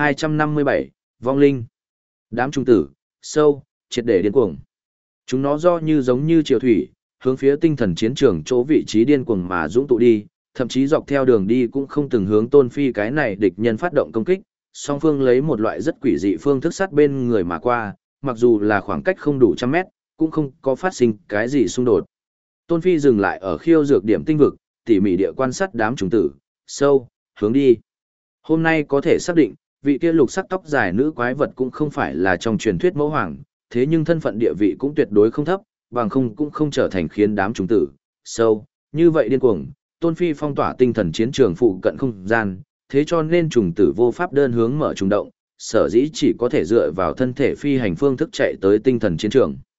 1257, Vong Linh. Đám trung tử, sâu, triệt để điên cuồng. Chúng nó do như giống như triều thủy, hướng phía tinh thần chiến trường chỗ vị trí điên cuồng mà dũng tụ đi, thậm chí dọc theo đường đi cũng không từng hướng Tôn Phi cái này địch nhân phát động công kích, song phương lấy một loại rất quỷ dị phương thức sát bên người mà qua, mặc dù là khoảng cách không đủ trăm mét, cũng không có phát sinh cái gì xung đột. Tôn Phi dừng lại ở khiêu dược điểm tinh vực, tỉ mỉ địa quan sát đám trùng tử, sâu, hướng đi. Hôm nay có thể xác định, vị kia lục sắc tóc dài nữ quái vật cũng không phải là trong truyền thuyết mẫu hoàng, thế nhưng thân phận địa vị cũng tuyệt đối không thấp, bằng không cũng không trở thành khiến đám trùng tử, sâu, như vậy điên cuồng. Tôn Phi phong tỏa tinh thần chiến trường phụ cận không gian, thế cho nên trùng tử vô pháp đơn hướng mở trùng động, sở dĩ chỉ có thể dựa vào thân thể phi hành phương thức chạy tới tinh thần chiến trường.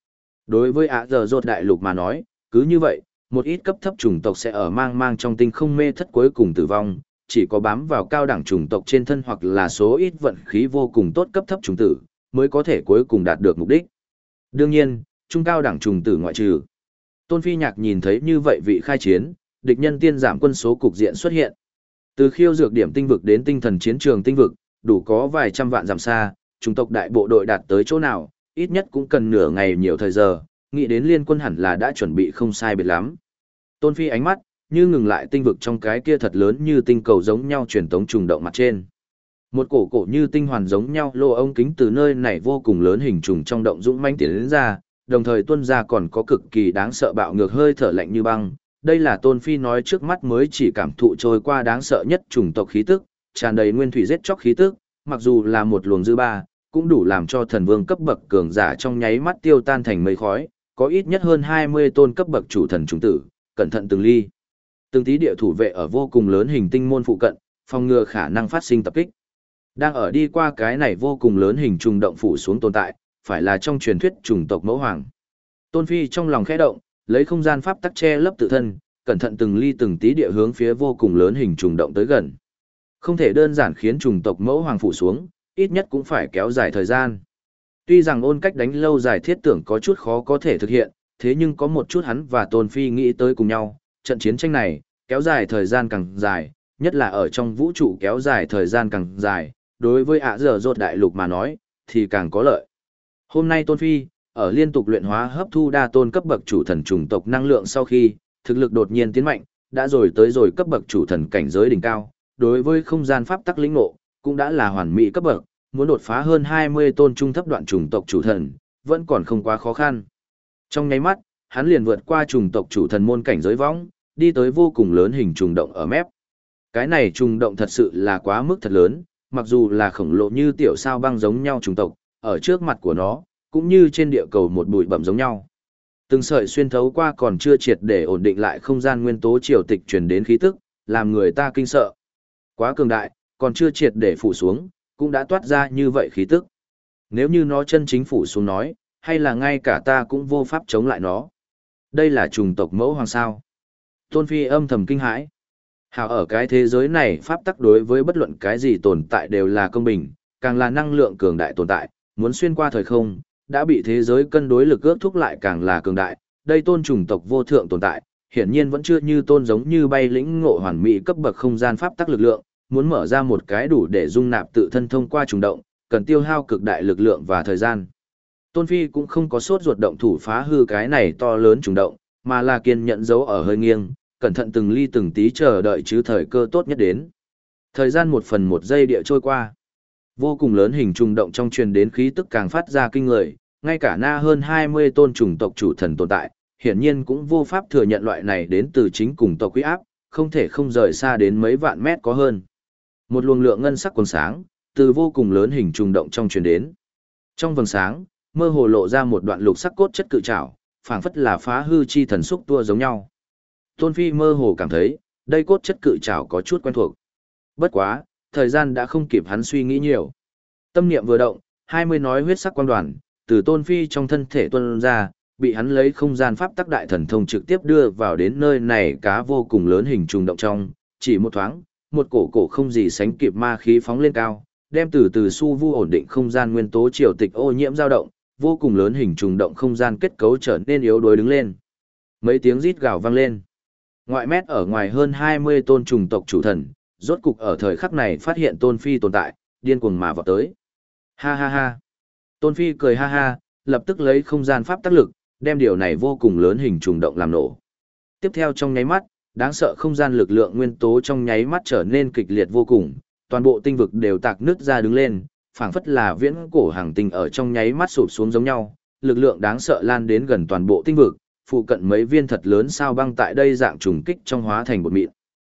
Đối với ạ giờ rột đại lục mà nói, cứ như vậy, một ít cấp thấp chủng tộc sẽ ở mang mang trong tinh không mê thất cuối cùng tử vong, chỉ có bám vào cao đẳng chủng tộc trên thân hoặc là số ít vận khí vô cùng tốt cấp thấp chủng tử, mới có thể cuối cùng đạt được mục đích. Đương nhiên, trung cao đẳng chủng tử ngoại trừ. Tôn Phi Nhạc nhìn thấy như vậy vị khai chiến, địch nhân tiên giảm quân số cục diện xuất hiện. Từ khiêu dược điểm tinh vực đến tinh thần chiến trường tinh vực, đủ có vài trăm vạn dặm xa, chủng tộc đại bộ đội đạt tới chỗ nào, ít nhất cũng cần nửa ngày nhiều thời giờ, nghĩ đến liên quân hẳn là đã chuẩn bị không sai biệt lắm. Tôn Phi ánh mắt, như ngừng lại tinh vực trong cái kia thật lớn như tinh cầu giống nhau truyền tống trùng động mặt trên. Một cổ cổ như tinh hoàn giống nhau lô ống kính từ nơi này vô cùng lớn hình trùng trong động dũng manh tiến đến ra, đồng thời tuôn ra còn có cực kỳ đáng sợ bạo ngược hơi thở lạnh như băng. Đây là Tôn Phi nói trước mắt mới chỉ cảm thụ trôi qua đáng sợ nhất chủng tộc khí tức, tràn đầy nguyên thủy giết chóc khí tức, mặc dù là một luồng dư ba, cũng đủ làm cho thần vương cấp bậc cường giả trong nháy mắt tiêu tan thành mây khói, có ít nhất hơn 20 tôn cấp bậc chủ thần chủng tử, cẩn thận từng ly. Từng tí địa thủ vệ ở vô cùng lớn hình tinh môn phụ cận, phòng ngừa khả năng phát sinh tập kích. Đang ở đi qua cái này vô cùng lớn hình trùng động phủ xuống tồn tại, phải là trong truyền thuyết chủng tộc mẫu hoàng. Tôn Phi trong lòng khẽ động, lấy không gian pháp tắc che lấp tự thân, cẩn thận từng ly từng tí địa hướng phía vô cùng lớn hình trùng động tới gần. Không thể đơn giản khiến chủng tộc mẫu hoàng phủ xuống, ít nhất cũng phải kéo dài thời gian. Tuy rằng ôn cách đánh lâu dài thiết tưởng có chút khó có thể thực hiện, thế nhưng có một chút hắn và Tôn Phi nghĩ tới cùng nhau, trận chiến tranh này, kéo dài thời gian càng dài, nhất là ở trong vũ trụ kéo dài thời gian càng dài, đối với ạ giờ rột đại lục mà nói, thì càng có lợi. Hôm nay Tôn Phi, ở liên tục luyện hóa hấp thu đa tôn cấp bậc chủ thần chủng tộc năng lượng sau khi, thực lực đột nhiên tiến mạnh, đã rồi tới rồi cấp bậc chủ thần cảnh giới đỉnh cao, đối với không gian pháp tắc lĩnh ngộ, cũng đã là hoàn mỹ cấp bậc, muốn đột phá hơn 20 tôn trung thấp đoạn chủng tộc chủ thần, vẫn còn không quá khó khăn. Trong nháy mắt, hắn liền vượt qua chủng tộc chủ thần môn cảnh giới võng, đi tới vô cùng lớn hình trùng động ở mép. Cái này trùng động thật sự là quá mức thật lớn, mặc dù là khổng lồ như tiểu sao băng giống nhau trùng tộc, ở trước mặt của nó, cũng như trên địa cầu một bụi bặm giống nhau. Từng sợi xuyên thấu qua còn chưa triệt để ổn định lại không gian nguyên tố triều tịch truyền đến khí tức, làm người ta kinh sợ. Quá cường đại, còn chưa triệt để phủ xuống, cũng đã toát ra như vậy khí tức. Nếu như nó chân chính phủ xuống nói, hay là ngay cả ta cũng vô pháp chống lại nó. Đây là chủng tộc mẫu hoàng sao. Tôn Phi âm thầm kinh hãi. Hào ở cái thế giới này pháp tắc đối với bất luận cái gì tồn tại đều là công bình, càng là năng lượng cường đại tồn tại, muốn xuyên qua thời không, đã bị thế giới cân đối lực ước thúc lại càng là cường đại. Đây tôn chủng tộc vô thượng tồn tại, hiển nhiên vẫn chưa như tôn giống như bay lĩnh ngộ hoàn mỹ cấp bậc không gian pháp tắc lực lượng, muốn mở ra một cái đủ để dung nạp tự thân thông qua trùng động, cần tiêu hao cực đại lực lượng và thời gian. Tôn Phi cũng không có sốt ruột động thủ phá hư cái này to lớn trùng động, mà là kiên nhẫn giấu ở hơi nghiêng, cẩn thận từng ly từng tí chờ đợi chứ thời cơ tốt nhất đến. Thời gian 1/1 địa trôi qua. Vô cùng lớn hình trùng động trong truyền đến khí tức càng phát ra kinh người, ngay cả na hơn 20 tôn chủng tộc chủ thần tồn tại, hiển nhiên cũng vô pháp thừa nhận loại này đến từ chính cùng tộc quý áp, không thể không rời xa đến mấy vạn mét có hơn. Một luồng lượng ngân sắc quần sáng, từ vô cùng lớn hình trùng động trong truyền đến. Trong vầng sáng, mơ hồ lộ ra một đoạn lục sắc cốt chất cự trảo, phảng phất là phá hư chi thần xúc tua giống nhau. Tôn Phi mơ hồ cảm thấy, đây cốt chất cự trảo có chút quen thuộc. Bất quá, thời gian đã không kịp hắn suy nghĩ nhiều. Tâm niệm vừa động, 20 nói huyết sắc quang đoàn, từ Tôn Phi trong thân thể tuôn ra, bị hắn lấy không gian pháp tắc đại thần thông trực tiếp đưa vào đến nơi này cá vô cùng lớn hình trùng động trong, chỉ một thoáng, một cổ cổ không gì sánh kịp ma khí phóng lên cao, đem từ từ su vu ổn định không gian nguyên tố triều tịch ô nhiễm dao động, vô cùng lớn hình trùng động không gian kết cấu trở nên yếu đuối đứng lên. Mấy tiếng rít gào vang lên. Ngoại mét ở ngoài hơn 20 tôn trùng tộc chủ thần, rốt cục ở thời khắc này phát hiện Tôn Phi tồn tại, điên cuồng mà vọt tới. Ha ha ha. Tôn Phi cười ha ha, lập tức lấy không gian pháp tác lực, đem điều này vô cùng lớn hình trùng động làm nổ. Tiếp theo trong nháy mắt, đáng sợ không gian lực lượng nguyên tố trong nháy mắt trở nên kịch liệt vô cùng, toàn bộ tinh vực đều tạc nứt ra đứng lên, phảng phất là viễn cổ hàng tinh ở trong nháy mắt sụp xuống giống nhau, lực lượng đáng sợ lan đến gần toàn bộ tinh vực, phụ cận mấy viên thật lớn sao băng tại đây dạng trùng kích trong hóa thành bột mịn.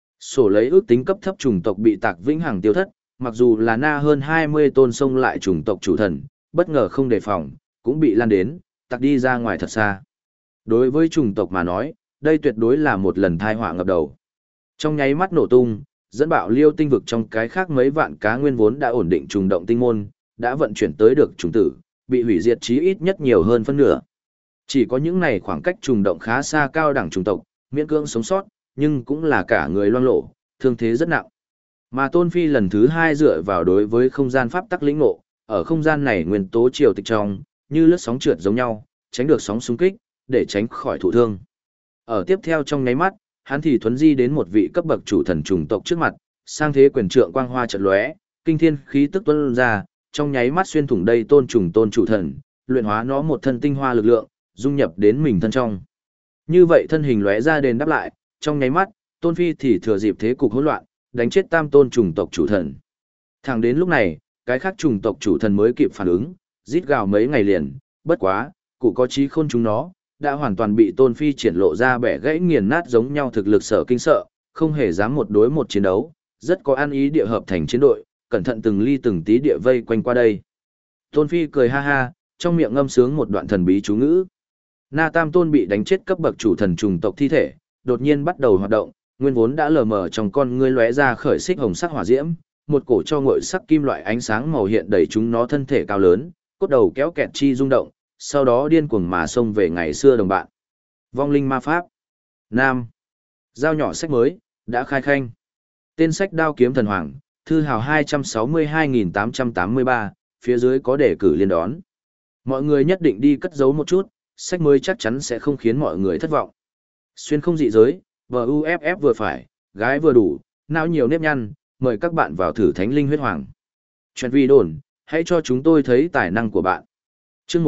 Sổ lấy ước tính cấp thấp chủng tộc bị tạc vĩnh hằng tiêu thất, mặc dù là na hơn 20 tôn sông lại chủng tộc chủ thần, bất ngờ không đề phòng, cũng bị lan đến, tạc đi ra ngoài thật xa. Đối với chủng tộc mà nói, đây tuyệt đối là một lần tai họa ngập đầu. Trong nháy mắt nổ tung, dẫn bạo liêu tinh vực trong cái khác mấy vạn cá nguyên vốn đã ổn định trùng động tinh môn, đã vận chuyển tới được trùng tử, bị hủy diệt chí ít nhất nhiều hơn phân nửa. Chỉ có những này khoảng cách trùng động khá xa cao đẳng trùng tộc, miễn cưỡng sống sót, nhưng cũng là cả người loang lổ, thương thế rất nặng. Mà Tôn Phi lần thứ hai dựa vào đối với không gian pháp tắc lĩnh ngộ, ở không gian này nguyên tố triều tịch trong, như lướt sóng trượt giống nhau, tránh được sóng xung kích, để tránh khỏi thụ thương. Ở tiếp theo trong nháy mắt, hắn thì thuấn di đến một vị cấp bậc chủ thần trùng tộc trước mặt, sang thế quyền trượng quang hoa chợt lóe, kinh thiên khí tức tuôn ra, trong nháy mắt xuyên thủng đây tôn chủ thần, luyện hóa nó một thân tinh hoa lực lượng, dung nhập đến mình thân trong. Như vậy thân hình lóe ra đền đáp lại, trong nháy mắt, Tôn Phi thì thừa dịp thế cục hỗn loạn, đánh chết tam tôn chủng tộc chủ thần. Thẳng đến lúc này, cái khác chủng tộc chủ thần mới kịp phản ứng, rít gào mấy ngày liền, bất quá, cụ có trí khôn chúng nó, đã hoàn toàn bị Tôn Phi triển lộ ra bẻ gãy nghiền nát giống nhau thực lực sở kinh sợ, không hề dám một đối một chiến đấu, rất có ăn ý địa hợp thành chiến đội, cẩn thận từng ly từng tí địa vây quanh qua đây. Tôn Phi cười ha ha, trong miệng ngâm sướng một đoạn thần bí chú ngữ. Na Tam Tôn bị đánh chết cấp bậc chủ thần trùng tộc thi thể, đột nhiên bắt đầu hoạt động, nguyên vốn đã lờ mờ trong con ngươi lóe ra khởi xích hồng sắc hỏa diễm, một cổ cho ngội sắc kim loại ánh sáng màu hiện đầy chúng nó thân thể cao lớn, cốt đầu kéo kẹt chi rung động, sau đó điên cuồng mà xông về ngày xưa đồng bạn. Vong linh ma pháp. Nam. Giao nhỏ sách mới, đã khai khanh. Tên sách Đao kiếm thần hoàng, thư hào 262.883, phía dưới có đề cử liên đón. Mọi người nhất định đi cất giấu một chút, sách mới chắc chắn sẽ không khiến mọi người thất vọng. Xuyên không dị giới, VUFF vừa phải, gái vừa đủ, não nhiều nếp nhăn, mời các bạn vào thử Thánh Linh Huyết Hoàng. Chuyện vi đồn, hãy cho chúng tôi thấy tài năng của bạn. Chương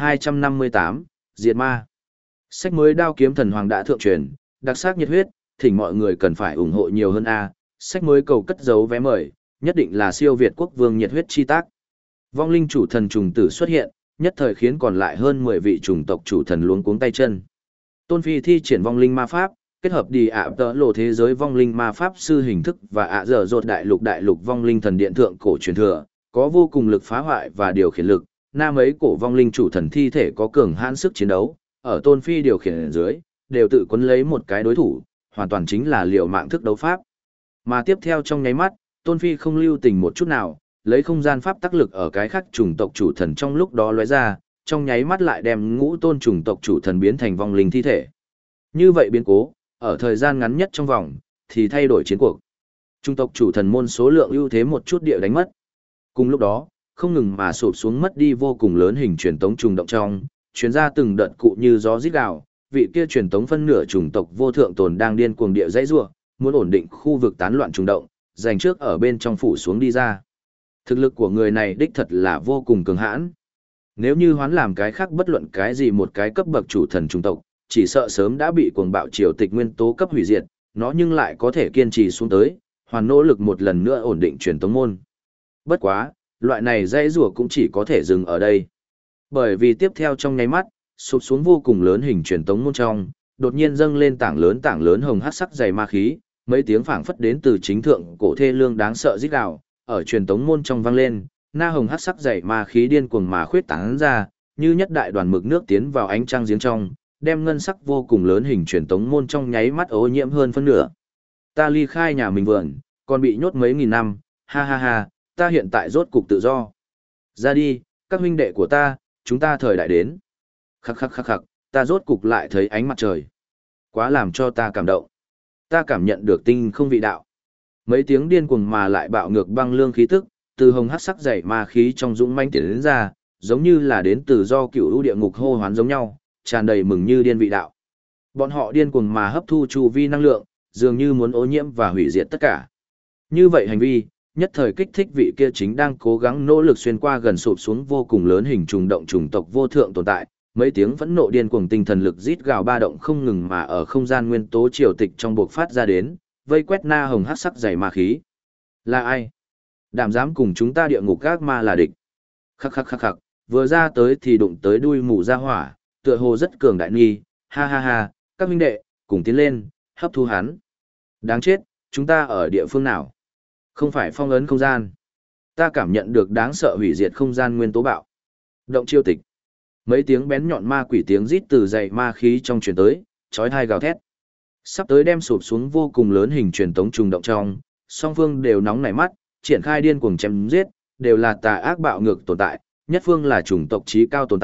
1258, Diệt Ma. Sách mới Đao kiếm thần hoàng đã thượng truyền, đặc sắc nhiệt huyết, thỉnh mọi người cần phải ủng hộ nhiều hơn a. Sách mới cầu cất giấu vé mời, nhất định là siêu Việt quốc vương nhiệt huyết chi tác. Vong linh chủ thần trùng tử xuất hiện, nhất thời khiến còn lại hơn 10 vị chủng tộc chủ thần luống cuống tay chân. Tôn Phi thi triển vong linh ma pháp, kết hợp đi ạ tợ lộ thế giới vong linh ma pháp sư hình thức và ạ dở dột đại lục vong linh thần điện thượng cổ truyền thừa, có vô cùng lực phá hoại và điều khiển lực, nam ấy cổ vong linh chủ thần thi thể có cường hãn sức chiến đấu, ở Tôn Phi điều khiển dưới, đều tự quấn lấy một cái đối thủ, hoàn toàn chính là liều mạng thức đấu pháp. Mà tiếp theo trong nháy mắt, Tôn Phi không lưu tình một chút nào, lấy không gian pháp tác lực ở cái khác chủng tộc chủ thần trong lúc đó lóe ra, trong nháy mắt lại đem ngũ tôn chủng tộc chủ thần biến thành vong linh thi thể. Như vậy biến cố, ở thời gian ngắn nhất trong vòng, thì thay đổi chiến cuộc. Chủng tộc chủ thần môn số lượng ưu thế một chút địa đánh mất. Cùng lúc đó, không ngừng mà sụp xuống mất đi vô cùng lớn hình truyền tống trùng động trong, truyền ra từng đợt cụ như gió rít gào, vị kia truyền tống phân nửa chủng tộc vô thượng tồn đang điên cuồng địa dãy rủa, muốn ổn định khu vực tán loạn trùng động, dành trước ở bên trong phủ xuống đi ra. Thực lực của người này đích thật là vô cùng cường hãn. Nếu như hoán làm cái khác bất luận cái gì một cái cấp bậc chủ thần trung tộc, chỉ sợ sớm đã bị cuồng bạo triều tịch nguyên tố cấp hủy diệt, nó nhưng lại có thể kiên trì xuống tới, hoàn nỗ lực một lần nữa ổn định truyền tống môn. Bất quá, loại này dãy rùa cũng chỉ có thể dừng ở đây. Bởi vì tiếp theo trong nháy mắt, sụp xuống vô cùng lớn hình truyền tống môn trong, đột nhiên dâng lên tảng lớn hồng hắc sắc dày ma khí, mấy tiếng phảng phất đến từ chính thượng cổ thê lương đáng sợ rít gào, ở truyền tống môn trong vang lên, na hồng hắc sắc dày ma khí điên cuồng mà khuyết tán ra, như nhất đại đoàn mực nước tiến vào ánh trăng giếng trong, đem ngân sắc vô cùng lớn hình truyền tống môn trong nháy mắt ô nhiễm hơn phân nửa. Ta ly khai nhà mình vườn, còn bị nhốt mấy nghìn năm, ha ha ha, ta hiện tại rốt cục tự do. Ra đi, các huynh đệ của ta, chúng ta thời đại đến. Khắc khắc khắc khắc, ta rốt cục lại thấy ánh mặt trời. Quá làm cho ta cảm động. Ta cảm nhận được tinh không vị đạo. Mấy tiếng điên cuồng mà lại bạo ngược băng lương khí tức, từ hồng hắc sắc dày ma khí trong dũng manh tiến đến ra, giống như là đến từ do cựu ưu địa ngục hô hoán giống nhau, tràn đầy mừng như điên vị đạo. Bọn họ điên cuồng mà hấp thu chu vi năng lượng, dường như muốn ô nhiễm và hủy diệt tất cả. Như vậy hành vi, nhất thời kích thích vị kia chính đang cố gắng nỗ lực xuyên qua gần sụp xuống vô cùng lớn hình trùng động trùng tộc vô thượng tồn tại, mấy tiếng phẫn nộ điên cuồng tinh thần lực rít gào ba động không ngừng mà ở không gian nguyên tố triều tịch trong buộc phát ra đến, vây quét na hồng hắc sắc dày ma khí. Là ai? Đảm dám cùng chúng ta địa ngục các ma là địch. Khắc khắc khắc khắc, vừa ra tới thì đụng tới đuôi mù ra hỏa, tựa hồ rất cường đại nghi, ha ha ha, các huynh đệ, cùng tiến lên, hấp thu hắn. Đáng chết, chúng ta ở địa phương nào? Không phải phong ấn không gian. Ta cảm nhận được đáng sợ hủy diệt không gian nguyên tố bạo. Động chiêu tịch. Mấy tiếng bén nhọn ma quỷ tiếng rít từ dày ma khí trong truyền tới, chói tai gào thét. Sắp tới đem sụp xuống vô cùng lớn hình truyền tống trùng động trong, song phương đều nóng nảy mắt, triển khai điên cuồng chém giết, đều là tà ác bạo ngược tồn tại, nhất phương là chủng tộc trí cao tồn tại,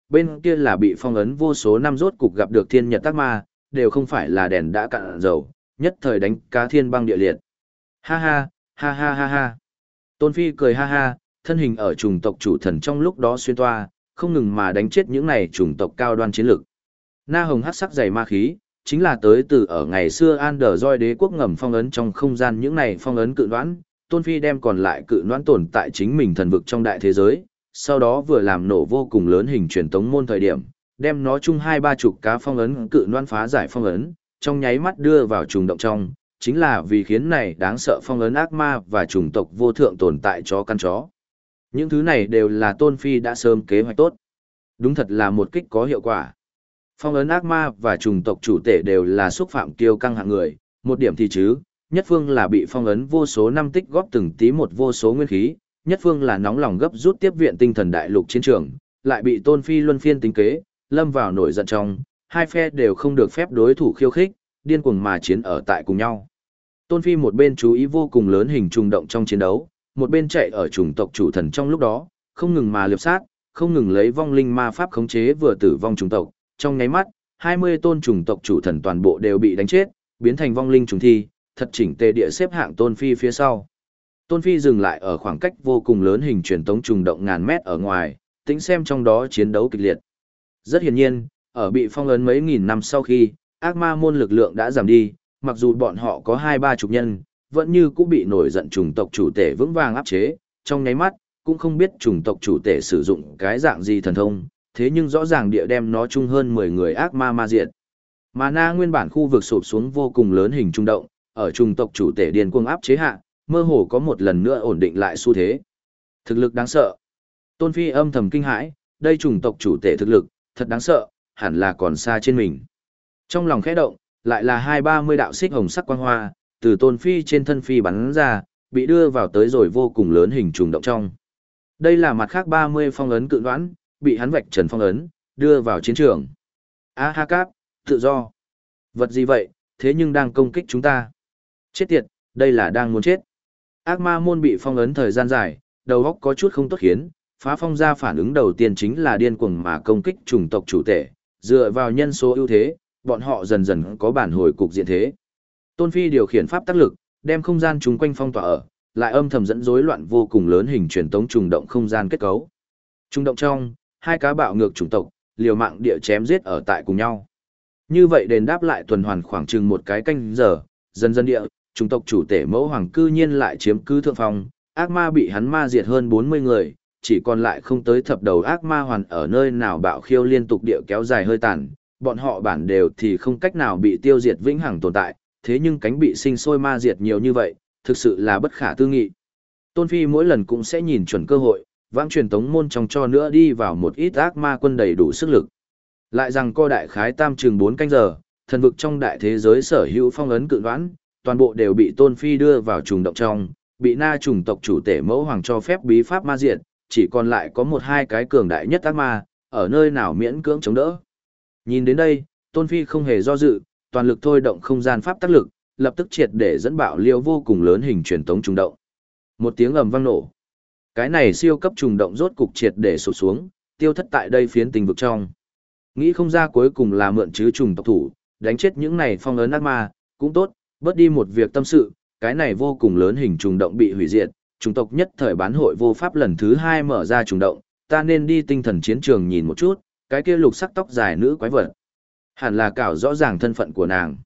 bên kia là bị phong ấn vô số năm rốt cục gặp được thiên nhật ác ma, đều không phải là đèn đã cạn dầu, nhất thời đánh cá thiên băng địa liệt. Ha ha, ha ha ha ha. Tôn Phi cười ha ha, thân hình ở chủng tộc chủ thần trong lúc đó xuyên toa, không ngừng mà đánh chết những này chủng tộc cao đoan chiến lực. Na hồng hắc sắc dày ma khí, chính là tới từ ở ngày xưa Android đế quốc ngầm phong ấn trong không gian những này phong ấn cự đoán, Tôn Phi đem còn lại cự đoán tồn tại chính mình thần vực trong đại thế giới, sau đó vừa làm nổ vô cùng lớn hình truyền tống môn thời điểm, đem nó chung 2-3 cá phong ấn cự đoán phá giải phong ấn, trong nháy mắt đưa vào trùng động trong, chính là vì khiến này đáng sợ phong ấn ác ma và chủng tộc vô thượng tồn tại cho căn chó. Những thứ này đều là Tôn Phi đã sớm kế hoạch tốt. Đúng thật là một kích có hiệu quả. Phong ấn ác ma và chủng tộc chủ tể đều là xúc phạm kiêu căng hạng người, một điểm thì chứ, nhất phương là bị phong ấn vô số năm tích góp từng tí một vô số nguyên khí, nhất phương là nóng lòng gấp rút tiếp viện tinh thần đại lục chiến trường, lại bị Tôn Phi luân phiên tính kế, lâm vào nổi giận trong, hai phe đều không được phép đối thủ khiêu khích, điên cuồng mà chiến ở tại cùng nhau. Tôn Phi một bên chú ý vô cùng lớn hình trùng động trong chiến đấu, một bên chạy ở chủng tộc chủ thần trong lúc đó, không ngừng mà liệp sát, không ngừng lấy vong linh ma pháp khống chế vừa tử vong chủng tộc, trong nháy mắt, 20 tôn chủng tộc chủ thần toàn bộ đều bị đánh chết, biến thành vong linh trùng thi, thật chỉnh tề địa xếp hạng Tôn Phi phía sau. Tôn Phi dừng lại ở khoảng cách vô cùng lớn hình truyền tống trùng động ngàn mét ở ngoài, tính xem trong đó chiến đấu kịch liệt. Rất hiển nhiên, ở bị phong ấn mấy nghìn năm sau khi, ác ma môn lực lượng đã giảm đi, mặc dù bọn họ có 2-3 nhân, vẫn như cũng bị nổi giận chủng tộc chủ tể vững vàng áp chế, trong nháy mắt, cũng không biết chủng tộc chủ tể sử dụng cái dạng gì thần thông, thế nhưng rõ ràng địa đem nó chung hơn 10 người ác ma ma diệt. Mà na nguyên bản khu vực sụp xuống vô cùng lớn hình trung động, ở chủng tộc chủ tể điên cuồng áp chế hạ, mơ hồ có một lần nữa ổn định lại xu thế. Thực lực đáng sợ. Tôn Phi âm thầm kinh hãi, đây chủng tộc chủ tể thực lực, thật đáng sợ, hẳn là còn xa trên mình. Trong lòng khẽ động, lại là 20-30 đạo xích hồng sắc quang hoa, từ Tôn Phi trên thân Phi bắn ra, bị đưa vào tới rồi vô cùng lớn hình trùng động trong. Đây là mặt khác 30 phong ấn cự đoán, bị hắn vạch trần phong ấn, đưa vào chiến trường. A ha cáp, tự do. Vật gì vậy, thế nhưng đang công kích chúng ta. Chết tiệt, đây là đang muốn chết. Ác ma môn bị phong ấn thời gian dài, đầu óc có chút không tốt khiến, phá phong ra phản ứng đầu tiên chính là điên cuồng mà công kích chủng tộc chủ tể, dựa vào nhân số ưu thế, bọn họ dần dần có bản hồi cục diện thế. Tôn Phi điều khiển pháp tác lực, đem không gian chúng quanh phong tỏa ở, lại âm thầm dẫn rối loạn vô cùng lớn hình truyền tống trùng động không gian kết cấu. Trùng động trong, hai cá bạo ngược chủng tộc, liều mạng địa chém giết ở tại cùng nhau. Như vậy đền đáp lại tuần hoàn khoảng chừng một cái canh giờ, dần dần địa, chủng tộc chủ tể mẫu hoàng cư nhiên lại chiếm cứ thượng phong, ác ma bị hắn ma diệt hơn 40 người, chỉ còn lại không tới thập đầu ác ma hoàn ở nơi nào bạo khiêu liên tục địa kéo dài hơi tàn, bọn họ bản đều thì không cách nào bị tiêu diệt vĩnh hằng tồn tại, thế nhưng cánh bị sinh sôi ma diệt nhiều như vậy, thực sự là bất khả tư nghị. Tôn Phi mỗi lần cũng sẽ nhìn chuẩn cơ hội, vãng truyền tống môn trong cho nữa đi vào một ít ác ma quân đầy đủ sức lực. Lại rằng co đại khái tam trường 4 canh giờ, thần vực trong đại thế giới sở hữu phong ấn cự đoán, toàn bộ đều bị Tôn Phi đưa vào trùng động trong, bị na chủng tộc chủ tể mẫu hoàng cho phép bí pháp ma diệt, chỉ còn lại có 1-2 cái cường đại nhất ác ma, ở nơi nào miễn cưỡng chống đỡ. Nhìn đến đây, Tôn Phi không hề do dự, toàn lực thôi động không gian pháp tác lực, lập tức triệt để dẫn bạo liêu vô cùng lớn hình truyền tống trùng động. Một tiếng ầm vang nổ. Cái này siêu cấp trùng động rốt cục triệt để sụp xuống, tiêu thất tại đây phiến tình vực trong. Nghĩ không ra cuối cùng là mượn chứ trùng tộc thủ, đánh chết những này phong ấn ác ma, cũng tốt, bớt đi một việc tâm sự, cái này vô cùng lớn hình trùng động bị hủy diệt, chủng tộc nhất thời bán hội vô pháp lần thứ 2 mở ra trùng động, ta nên đi tinh thần chiến trường nhìn một chút, cái kia lục sắc tóc dài nữ quái vật. Hẳn là cảo rõ ràng thân phận của nàng.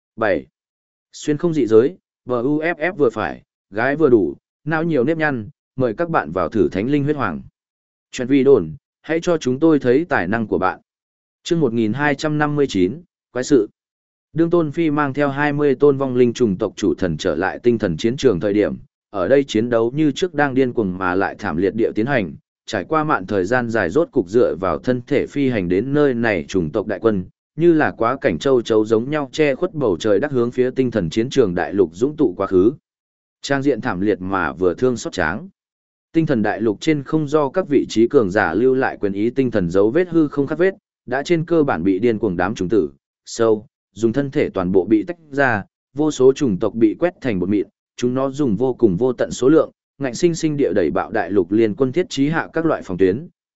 7. Xuyên không dị giới, VUFF vừa phải, gái vừa đủ, não nhiều nếp nhăn, mời các bạn vào thử thánh linh huyết hoàng. Chuyện vi đồn, hãy cho chúng tôi thấy tài năng của bạn. Chương 1259, quái sự. Đương Tôn Phi mang theo 20 tôn vong linh trùng tộc chủ thần trở lại tinh thần chiến trường thời điểm, ở đây chiến đấu như trước đang điên cuồng mà lại thảm liệt địa tiến hành, trải qua mạn thời gian dài rốt cục dựa vào thân thể phi hành đến nơi này trùng tộc đại quân, như là quá cảnh châu chấu giống nhau che khuất bầu trời đắc hướng phía tinh thần chiến trường đại lục dũng tụ quá khứ. Trang diện thảm liệt mà vừa thương xót tráng. Tinh thần đại lục trên không do các vị trí cường giả lưu lại quyền ý tinh thần dấu vết hư không khắc vết, đã trên cơ bản bị điên cuồng đám trùng tử, sâu, dùng thân thể toàn bộ bị tách ra, vô số chủng tộc bị quét thành bột mịn, chúng nó dùng vô cùng vô tận số lượng, ngạnh sinh sinh địa đẩy bạo đại lục liên quân thiết trí hạ các loại phòng tuyến,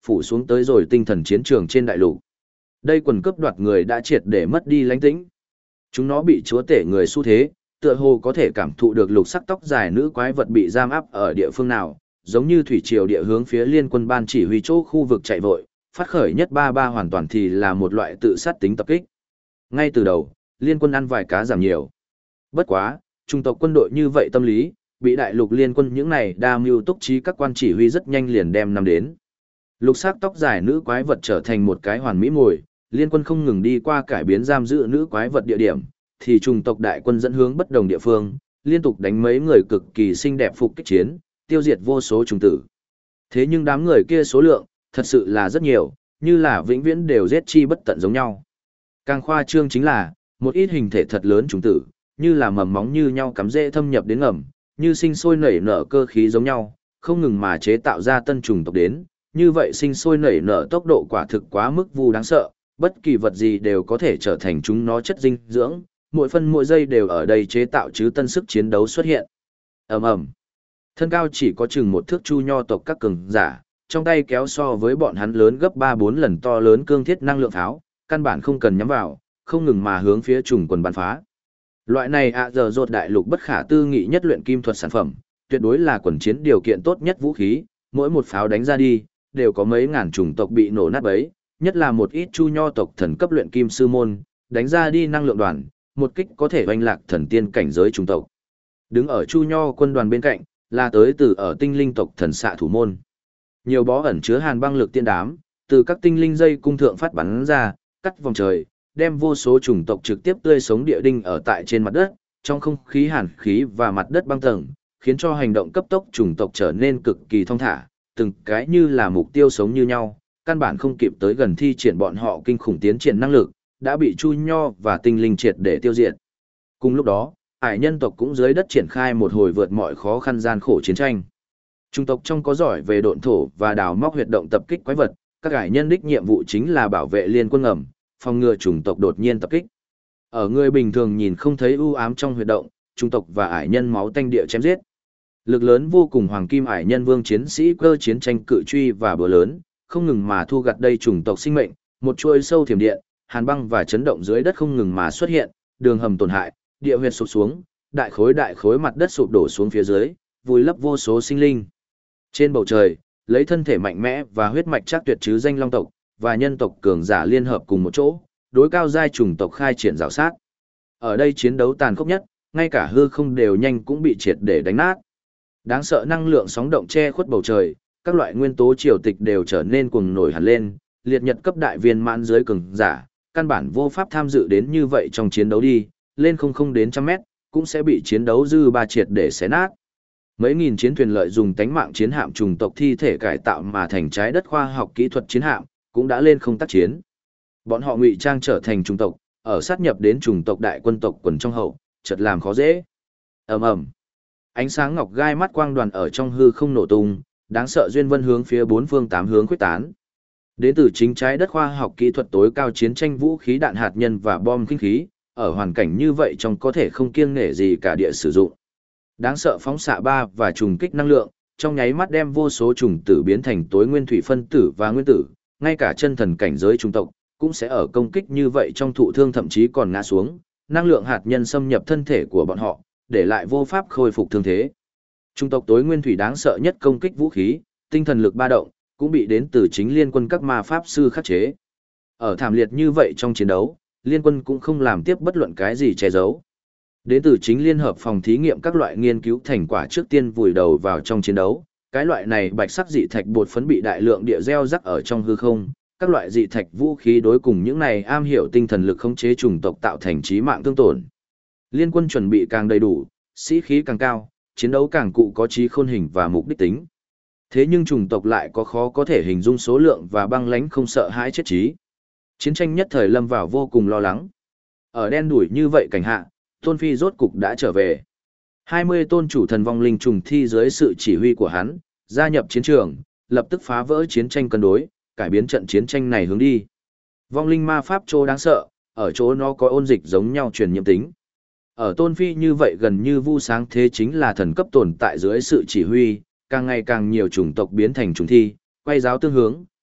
phủ xuống tới rồi tinh thần chiến trường trên đại lục. Đây quần cướp đoạt người đã triệt để mất đi lãnh tĩnh. Chúng nó bị chúa tể người xu thế, tựa hồ có thể cảm thụ được lục sắc tóc dài nữ quái vật bị giam áp ở địa phương nào, giống như thủy triều địa hướng phía liên quân ban chỉ huy chỗ khu vực chạy vội, phát khởi nhất ba ba hoàn toàn thì là một loại tự sát tính tập kích. Ngay từ đầu, liên quân ăn vài cá giảm nhiều. Bất quá, chủng tộc quân đội như vậy tâm lý, bị đại lục liên quân những này đa mưu túc trí các quan chỉ huy rất nhanh liền đem năm đến. Lục sắc tóc dài nữ quái vật trở thành một cái hoàn mỹ mồi, liên quân không ngừng đi qua cải biến giam giữ nữ quái vật địa điểm, thì chủng tộc đại quân dẫn hướng bất đồng địa phương, liên tục đánh mấy người cực kỳ xinh đẹp phục kích chiến, tiêu diệt vô số trùng tử. Thế nhưng đám người kia số lượng, thật sự là rất nhiều, như là vĩnh viễn đều giết chi bất tận giống nhau. Càng khoa trương chính là, một ít hình thể thật lớn trùng tử, như là mầm móng như nhau cắm rễ thâm nhập đến ngầm, như sinh sôi nảy nở cơ khí giống nhau, không ngừng mà chế tạo ra tân trùng tộc đến, như vậy sinh sôi nảy nở tốc độ quả thực quá mức vu đáng sợ, bất kỳ vật gì đều có thể trở thành chúng nó chất dinh dưỡng, mỗi phân mỗi giây đều ở đây chế tạo chứ tân sức chiến đấu xuất hiện. Ầm ầm. Thân cao chỉ có chừng một thước chu nho tộc các cường giả, trong tay kéo so với bọn hắn lớn gấp 3-4 lần to lớn cương thiết năng lượng pháo, căn bản không cần nhắm vào, không ngừng mà hướng phía trùng quần bắn phá. Loại này giờ rột đại lục bất khả tư nghị nhất luyện kim thuật sản phẩm, tuyệt đối là quần chiến điều kiện tốt nhất vũ khí, mỗi một pháo đánh ra đi, đều có mấy ngàn chủng tộc bị nổ nát bấy, nhất là một ít chu nho tộc thần cấp luyện kim sư môn, đánh ra đi năng lượng đoàn, một kích có thể oanh lạc thần tiên cảnh giới chủng tộc. Đứng ở chu nho quân đoàn bên cạnh, là tới từ ở tinh linh tộc thần xạ thủ môn. Nhiều bó ẩn chứa hàn băng lực tiên đám, từ các tinh linh dây cung thượng phát bắn ra, cắt vòng trời, đem vô số chủng tộc trực tiếp tươi sống địa đinh ở tại trên mặt đất, trong không khí hàn khí và mặt đất băng tầng, khiến cho hành động cấp tốc chủng tộc trở nên cực kỳ thong thả, từng cái như là mục tiêu sống như nhau, căn bản không kịp tới gần thi triển bọn họ kinh khủng tiến triển năng lực, đã bị chu nho và tinh linh triệt để tiêu diệt. Cùng lúc đó, ải nhân tộc cũng dưới đất triển khai một hồi vượt mọi khó khăn gian khổ chiến tranh. Chủng tộc trong có giỏi về độn thổ và đào móc huyệt động tập kích quái vật, các ải nhân đích nhiệm vụ chính là bảo vệ liên quân ngầm, phòng ngừa chủng tộc đột nhiên tập kích. Ở người bình thường nhìn không thấy u ám trong huyệt động, chủng tộc và ải nhân máu tanh địa chém giết. Lực lớn vô cùng hoàng kim ải nhân vương chiến sĩ cơ chiến tranh cự truy và búa lớn, không ngừng mà thu gặt đây chủng tộc sinh mệnh, một chuôi sâu thiểm điện, hàn băng và chấn động dưới đất không ngừng mà xuất hiện, đường hầm tổn hại, địa huyệt sụp xuống, đại khối mặt đất sụp đổ xuống phía dưới, vùi lấp vô số sinh linh. Trên bầu trời, lấy thân thể mạnh mẽ và huyết mạch chắc tuyệt chứ danh long tộc và nhân tộc cường giả liên hợp cùng một chỗ, đối cao giai chủng tộc khai triển rào sát. Ở đây chiến đấu tàn khốc nhất, ngay cả hư không đều nhanh cũng bị triệt để đánh nát. Đáng sợ năng lượng sóng động che khuất bầu trời, các loại nguyên tố triều tịch đều trở nên cuồng nổi hẳn lên, liệt nhật cấp đại viên mãn dưới cường giả, căn bản vô pháp tham dự đến như vậy trong chiến đấu đi, lên không đến trăm mét, cũng sẽ bị chiến đấu dư ba triệt để xé nát. Mấy nghìn chiến thuyền lợi dùng tánh mạng chiến hạm chủng tộc thi thể cải tạo mà thành trái đất khoa học kỹ thuật chiến hạm, cũng đã lên không tác chiến. Bọn họ ngụy trang trở thành chủng tộc, ở sát nhập đến chủng tộc đại quân tộc quần trong hậu, chợt làm khó dễ. Ầm ầm. Ánh sáng ngọc gai mắt quang đoàn ở trong hư không nổ tung, đáng sợ duyên vân hướng phía bốn phương tám hướng khuếch tán. Đến từ chính trái đất khoa học kỹ thuật tối cao chiến tranh vũ khí đạn hạt nhân và bom kinh khí, ở hoàn cảnh như vậy trong có thể không kiêng nể gì cả địa sử dụng. Đáng sợ phóng xạ ba và trùng kích năng lượng, trong nháy mắt đem vô số trùng tử biến thành tối nguyên thủy phân tử và nguyên tử, ngay cả chân thần cảnh giới trung tộc, cũng sẽ ở công kích như vậy trong thụ thương thậm chí còn ngã xuống, năng lượng hạt nhân xâm nhập thân thể của bọn họ, để lại vô pháp khôi phục thương thế. Trung tộc tối nguyên thủy đáng sợ nhất công kích vũ khí, tinh thần lực ba động, cũng bị đến từ chính liên quân các ma pháp sư khắc chế. Ở thảm liệt như vậy trong chiến đấu, liên quân cũng không làm tiếp bất luận cái gì che giấu. Đến từ chính liên hợp phòng thí nghiệm các loại nghiên cứu thành quả trước tiên vùi đầu vào trong chiến đấu, cái loại này bạch sắc dị thạch bột phấn bị đại lượng địa gieo rắc ở trong hư không, các loại dị thạch vũ khí đối cùng những này am hiểu tinh thần lực khống chế chủng tộc tạo thành chí mạng thương tổn. Liên quân chuẩn bị càng đầy đủ, sĩ khí càng cao, chiến đấu càng cụ có trí khôn hình và mục đích tính. Thế nhưng chủng tộc lại có khó có thể hình dung số lượng và băng lãnh không sợ hãi chết chí. Chiến tranh nhất thời lâm vào vô cùng lo lắng. Ở đen đủi như vậy cảnh hạ, Tôn Phi rốt cục đã trở về. 20 tôn chủ thần vong linh trùng thi dưới sự chỉ huy của hắn, gia nhập chiến trường, lập tức phá vỡ chiến tranh cân đối, cải biến trận chiến tranh này hướng đi. Vong linh ma pháp chỗ đáng sợ, ở chỗ nó có ôn dịch giống nhau truyền nhiễm tính. Ở Tôn Phi như vậy gần như vu sáng thế chính là thần cấp tồn tại dưới sự chỉ huy, càng ngày càng nhiều chủng tộc biến thành chủng thi, quay giáo tương hướng,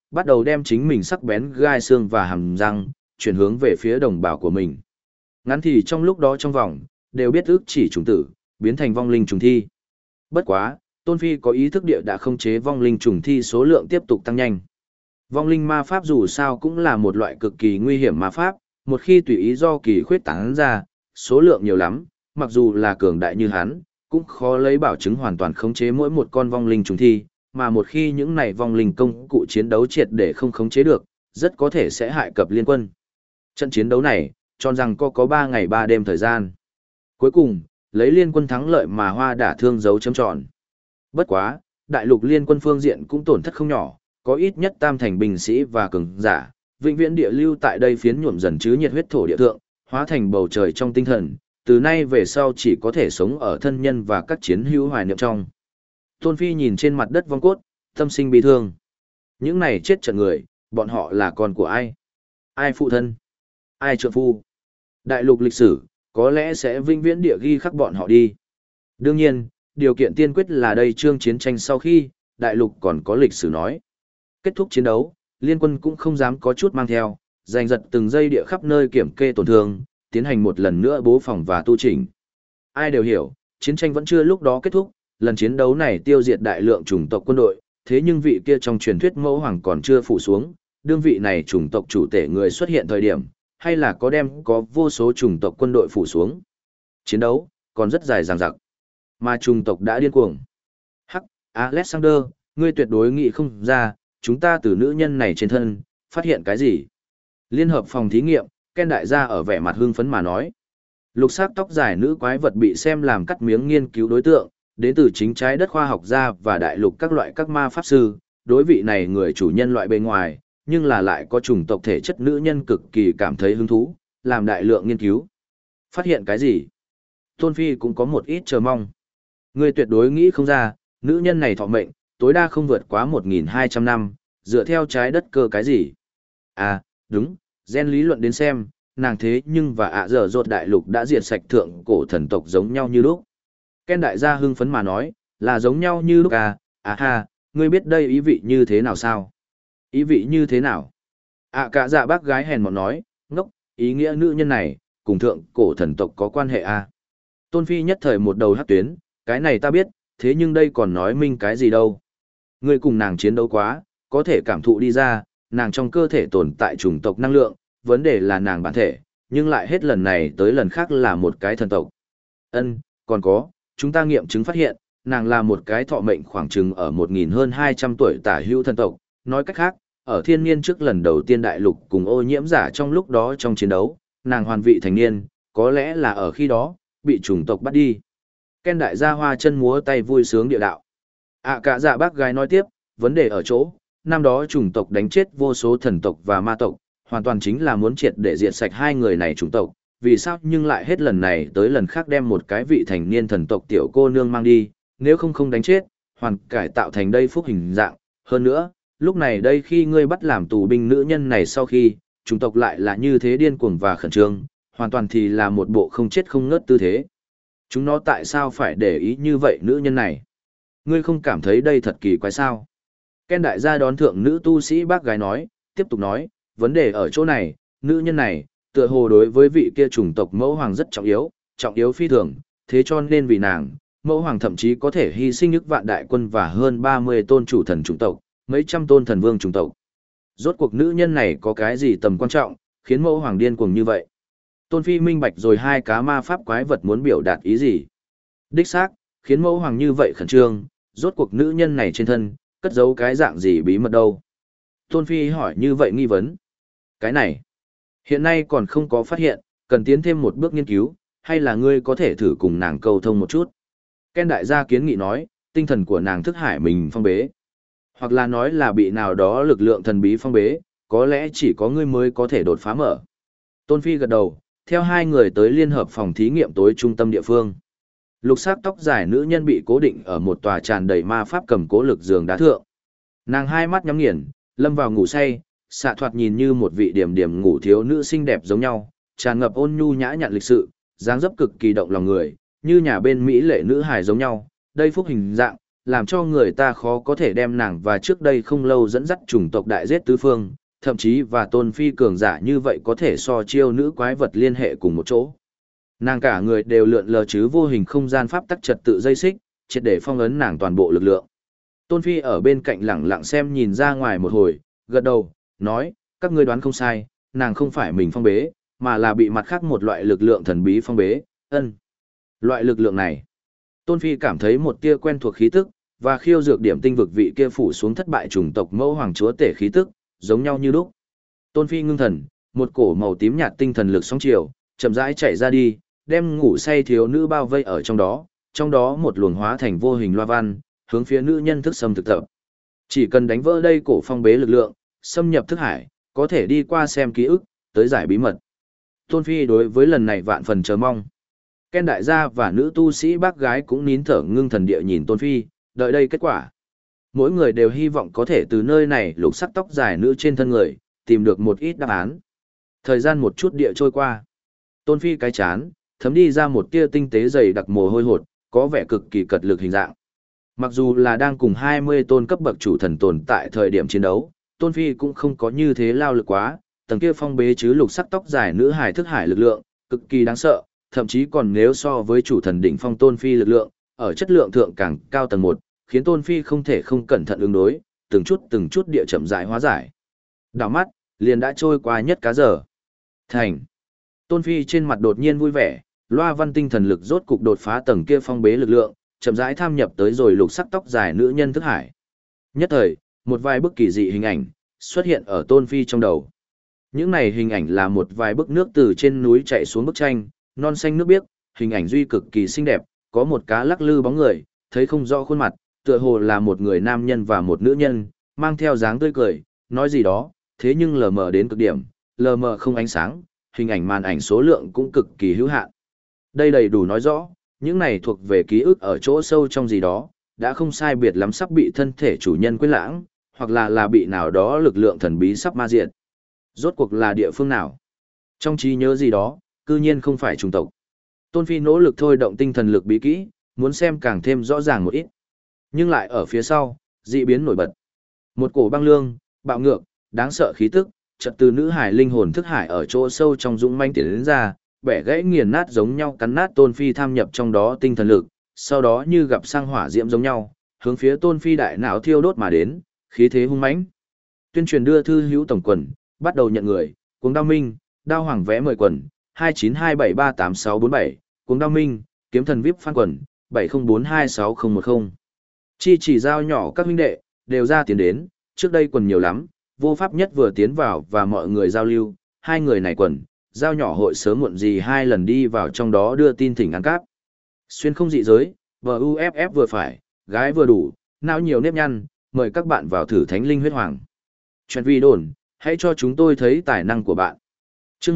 bắt đầu đem chính mình sắc bén gai xương và hàm răng, chuyển hướng về phía đồng bào của mình. Ngắn thì trong lúc đó trong vòng, đều biết ước chỉ trùng tử, biến thành vong linh trùng thi. Bất quá, Tôn Phi có ý thức địa đã không chế vong linh trùng thi số lượng tiếp tục tăng nhanh. Vong linh ma pháp dù sao cũng là một loại cực kỳ nguy hiểm ma pháp, một khi tùy ý do kỳ khuyết tán ra, số lượng nhiều lắm, mặc dù là cường đại như hắn, cũng khó lấy bảo chứng hoàn toàn khống chế mỗi một con vong linh trùng thi, mà một khi những này vong linh công cụ chiến đấu triệt để không khống chế được, rất có thể sẽ hại cập liên quân. Trận chiến đấu này, tròn rằng có 3 ngày 3 đêm thời gian. Cuối cùng, lấy liên quân thắng lợi mà hoa đả thương dấu chấm tròn. Bất quá, đại lục liên quân phương diện cũng tổn thất không nhỏ, có ít nhất tam thành binh sĩ và cường giả, vĩnh viễn địa lưu tại đây phiến nhuộm dần chứ nhiệt huyết thổ địa thượng, hóa thành bầu trời trong tinh thần, từ nay về sau chỉ có thể sống ở thân nhân và các chiến hữu hoài niệm trong. Tôn Phi nhìn trên mặt đất vong cốt, tâm sinh bi thương. Những này chết trận người, bọn họ là con của ai? Ai phụ thân? Ai trượng phu? Đại lục lịch sử, có lẽ sẽ vĩnh viễn địa ghi khắc bọn họ đi. Đương nhiên, điều kiện tiên quyết là đây chương chiến tranh sau khi, đại lục còn có lịch sử nói. Kết thúc chiến đấu, liên quân cũng không dám có chút mang theo, giành giật từng giây địa khắp nơi kiểm kê tổn thương, tiến hành một lần nữa bố phòng và tu chỉnh. Ai đều hiểu, chiến tranh vẫn chưa lúc đó kết thúc, lần chiến đấu này tiêu diệt đại lượng chủng tộc quân đội, thế nhưng vị kia trong truyền thuyết mẫu hoàng còn chưa phủ xuống, đương vị này chủng tộc chủ tể người xuất hiện thời điểm, hay là có vô số chủng tộc quân đội phủ xuống. Chiến đấu, còn rất dài dằng dặc. Mà chủng tộc đã điên cuồng. Hắc, Alexander, ngươi tuyệt đối nghĩ không ra, chúng ta từ nữ nhân này trên thân, phát hiện cái gì? Liên hợp phòng thí nghiệm, Ken đại gia ở vẻ mặt hưng phấn mà nói. Lục sắc tóc dài nữ quái vật bị xem làm cắt miếng nghiên cứu đối tượng, đến từ chính trái đất khoa học gia và đại lục các loại các ma pháp sư, đối vị này người chủ nhân loại bên ngoài, nhưng là lại có chủng tộc thể chất nữ nhân cực kỳ cảm thấy hứng thú, làm đại lượng nghiên cứu. Phát hiện cái gì? Tôn Phi cũng có một ít chờ mong. Người tuyệt đối nghĩ không ra, nữ nhân này thọ mệnh, tối đa không vượt quá 1.200 năm, dựa theo trái đất cơ cái gì? À, đúng, gen lý luận đến xem, nàng thế nhưng và ạ dở dột đại lục đã diệt sạch thượng cổ thần tộc giống nhau như lúc. Ken đại gia hưng phấn mà nói, là giống nhau như lúc à, à ha, ngươi biết đây ý vị như thế nào sao? Ý vị như thế nào? Cả dạ bác gái hèn mọn nói, ngốc, ý nghĩa nữ nhân này, cùng thượng cổ thần tộc có quan hệ à? Tôn Phi nhất thời một đầu hắc tuyến, cái này ta biết, thế nhưng đây còn nói minh cái gì đâu? Ngươi cùng nàng chiến đấu quá, có thể cảm thụ đi ra, nàng trong cơ thể tồn tại chủng tộc năng lượng, vấn đề là nàng bản thể, nhưng lại hết lần này tới lần khác là một cái thần tộc. Còn có, chúng ta nghiệm chứng phát hiện, nàng là một cái thọ mệnh khoảng chừng ở 1.200 tuổi tả hữu thần tộc, nói cách khác, ở thiên niên trước lần đầu tiên đại lục cùng ô nhiễm giả trong lúc đó trong chiến đấu, nàng hoàn vị thành niên, có lẽ là ở khi đó, bị chủng tộc bắt đi. Ken đại gia hoa chân múa tay vui sướng địa đạo. Cả dạ bác gái nói tiếp, vấn đề ở chỗ, năm đó chủng tộc đánh chết vô số thần tộc và ma tộc, hoàn toàn chính là muốn triệt để diệt sạch hai người này chủng tộc, vì sao nhưng lại hết lần này tới lần khác đem một cái vị thành niên thần tộc tiểu cô nương mang đi, nếu không đánh chết, hoàn cải tạo thành đây phúc hình dạng. Hơn nữa, lúc này đây khi ngươi bắt làm tù binh nữ nhân này sau khi, chủng tộc lại là như thế điên cuồng và khẩn trương, hoàn toàn thì là một bộ không chết không ngớt tư thế. Chúng nó tại sao phải để ý như vậy nữ nhân này? Ngươi không cảm thấy đây thật kỳ quái sao? Ken đại gia đón thượng nữ tu sĩ bác gái nói, tiếp tục nói, vấn đề ở chỗ này, nữ nhân này, tựa hồ đối với vị kia chủng tộc mẫu hoàng rất trọng yếu phi thường, thế cho nên vì nàng, mẫu hoàng thậm chí có thể hy sinh ức vạn đại quân và hơn 30 tôn chủ thần chủng tộc, mấy trăm tôn thần vương chủng tộc. Rốt cuộc nữ nhân này có cái gì tầm quan trọng, khiến mẫu hoàng điên cuồng như vậy? Tôn Phi minh bạch rồi hai cá ma pháp quái vật muốn biểu đạt ý gì? Đích xác, khiến mẫu hoàng như vậy khẩn trương, rốt cuộc nữ nhân này trên thân, cất giấu cái dạng gì bí mật đâu? Tôn Phi hỏi như vậy nghi vấn. Cái này, hiện nay còn không có phát hiện, cần tiến thêm một bước nghiên cứu, hay là ngươi có thể thử cùng nàng cầu thông một chút? Ken đại gia kiến nghị nói, tinh thần của nàng thức hải mình phong bế. Hoặc là nói là bị nào đó lực lượng thần bí phong bế, có lẽ chỉ có ngươi mới có thể đột phá mở. Tôn Phi gật đầu, theo hai người tới liên hợp phòng thí nghiệm tối trung tâm địa phương. Lục sắc tóc dài nữ nhân bị cố định ở một tòa tràn đầy ma pháp cầm cố lực giường đá thượng. Nàng hai mắt nhắm nghiền, lâm vào ngủ say, xạ thoạt nhìn như một vị điểm điểm ngủ thiếu nữ xinh đẹp giống nhau, tràn ngập ôn nhu nhã nhặn lịch sự, dáng dấp cực kỳ động lòng người, như nhà bên mỹ lệ nữ hài giống nhau. Đây phúc hình dạng làm cho người ta khó có thể đem nàng và trước đây không lâu dẫn dắt chủng tộc đại giết tứ phương, thậm chí và tôn phi cường giả như vậy có thể so chiêu nữ quái vật liên hệ cùng một chỗ. Nàng cả người đều lượn lờ chứ vô hình không gian pháp tắc trật tự dây xích, triệt để phong ấn nàng toàn bộ lực lượng. Tôn Phi ở bên cạnh lẳng lặng xem nhìn ra ngoài một hồi, gật đầu, nói, các ngươi đoán không sai, nàng không phải mình phong bế, mà là bị mặt khác một loại lực lượng thần bí phong bế, Loại lực lượng này. Tôn Phi cảm thấy một tia quen thuộc khí tức, và khiêu dược điểm tinh vực vị kia phủ xuống thất bại chủng tộc mẫu hoàng chúa tể khí tức, giống nhau như lúc. Tôn Phi ngưng thần, một cổ màu tím nhạt tinh thần lực sóng chiều, chậm rãi chạy ra đi, đem ngủ say thiếu nữ bao vây ở trong đó một luồng hóa thành vô hình loa văn, hướng phía nữ nhân thức xâm thực tập. Chỉ cần đánh vỡ đây cổ phong bế lực lượng, xâm nhập thức hải, có thể đi qua xem ký ức, tới giải bí mật. Tôn Phi đối với lần này vạn phần chờ mong. Ken đại gia và nữ tu sĩ bác gái cũng nín thở ngưng thần địa nhìn Tôn Phi, đợi đây kết quả. Mỗi người đều hy vọng có thể từ nơi này lục sắc tóc dài nữ trên thân người, tìm được một ít đáp án. Thời gian một chút địa trôi qua. Tôn Phi cái chán, thấm đi ra một tia tinh tế dày đặc mồ hôi hột, có vẻ cực kỳ cật lực hình dạng. Mặc dù là đang cùng 20 tôn cấp bậc chủ thần tồn tại thời điểm chiến đấu, Tôn Phi cũng không có như thế lao lực quá, tầng kia phong bế chứ lục sắc tóc dài nữ hài thức hải lực lượng, cực kỳ đáng sợ, thậm chí còn nếu so với chủ thần đỉnh phong Tôn Phi lực lượng, ở chất lượng thượng càng cao tầng 1, khiến Tôn Phi không thể không cẩn thận ứng đối, từng chút địa chậm rãi hóa giải. Đảo mắt, liền đã trôi qua nhất cá giờ. Thành. Tôn Phi trên mặt đột nhiên vui vẻ, loa văn tinh thần lực rốt cục đột phá tầng kia phong bế lực lượng, chậm rãi tham nhập tới rồi lục sắc tóc dài nữ nhân thức hải. Nhất thời, một vài bức kỳ dị hình ảnh xuất hiện ở Tôn Phi trong đầu. Những này hình ảnh là một vài bức nước từ trên núi chạy xuống bức tranh, non xanh nước biếc, hình ảnh duy cực kỳ xinh đẹp, có một cá lắc lư bóng người, thấy không rõ khuôn mặt, tựa hồ là một người nam nhân và một nữ nhân, mang theo dáng tươi cười, nói gì đó, thế nhưng lờ mờ đến cực điểm, lờ mờ không ánh sáng, hình ảnh màn ảnh số lượng cũng cực kỳ hữu hạn. Đây đầy đủ nói rõ, những này thuộc về ký ức ở chỗ sâu trong gì đó, đã không sai biệt lắm sắp bị thân thể chủ nhân quên lãng, hoặc là bị nào đó lực lượng thần bí sắp ma diệt. Rốt cuộc là địa phương nào? Trong trí nhớ gì đó, cư nhiên không phải chủng tộc. Tôn Phi nỗ lực thôi động tinh thần lực bí kỹ, muốn xem càng thêm rõ ràng một ít. Nhưng lại ở phía sau, dị biến nổi bật. Một cổ băng lương, bạo ngược, đáng sợ khí tức, chợt từ nữ hải linh hồn thức hải ở chỗ sâu trong dũng manh tiến đến ra, bẻ gãy nghiền nát giống nhau cắn nát Tôn Phi tham nhập trong đó tinh thần lực, sau đó như gặp sang hỏa diễm giống nhau, hướng phía Tôn Phi đại não thiêu đốt mà đến, khí thế hung mãnh. Tuyên truyền đưa thư hữu tổng quần, bắt đầu nhận người, Cuồng Đao Minh, Đao Hoàng vẽ mời quần, 2927384647, Cuồng Đao Minh, Kiếm Thần VIP fan quần, 70426010. Chi chỉ giao nhỏ các huynh đệ, đều ra tiến đến, trước đây quần nhiều lắm, vô pháp nhất vừa tiến vào và mọi người giao lưu, hai người này quần, giao nhỏ hội sớm muộn gì hai lần đi vào trong đó đưa tin thỉnh ăn cáp. Xuyên không dị giới, VUFF vừa phải, gái vừa đủ, não nhiều nếp nhăn, mời các bạn vào thử Thánh Linh Huyết Hoàng. Chuyện vi đồn, hãy cho chúng tôi thấy tài năng của bạn. Chương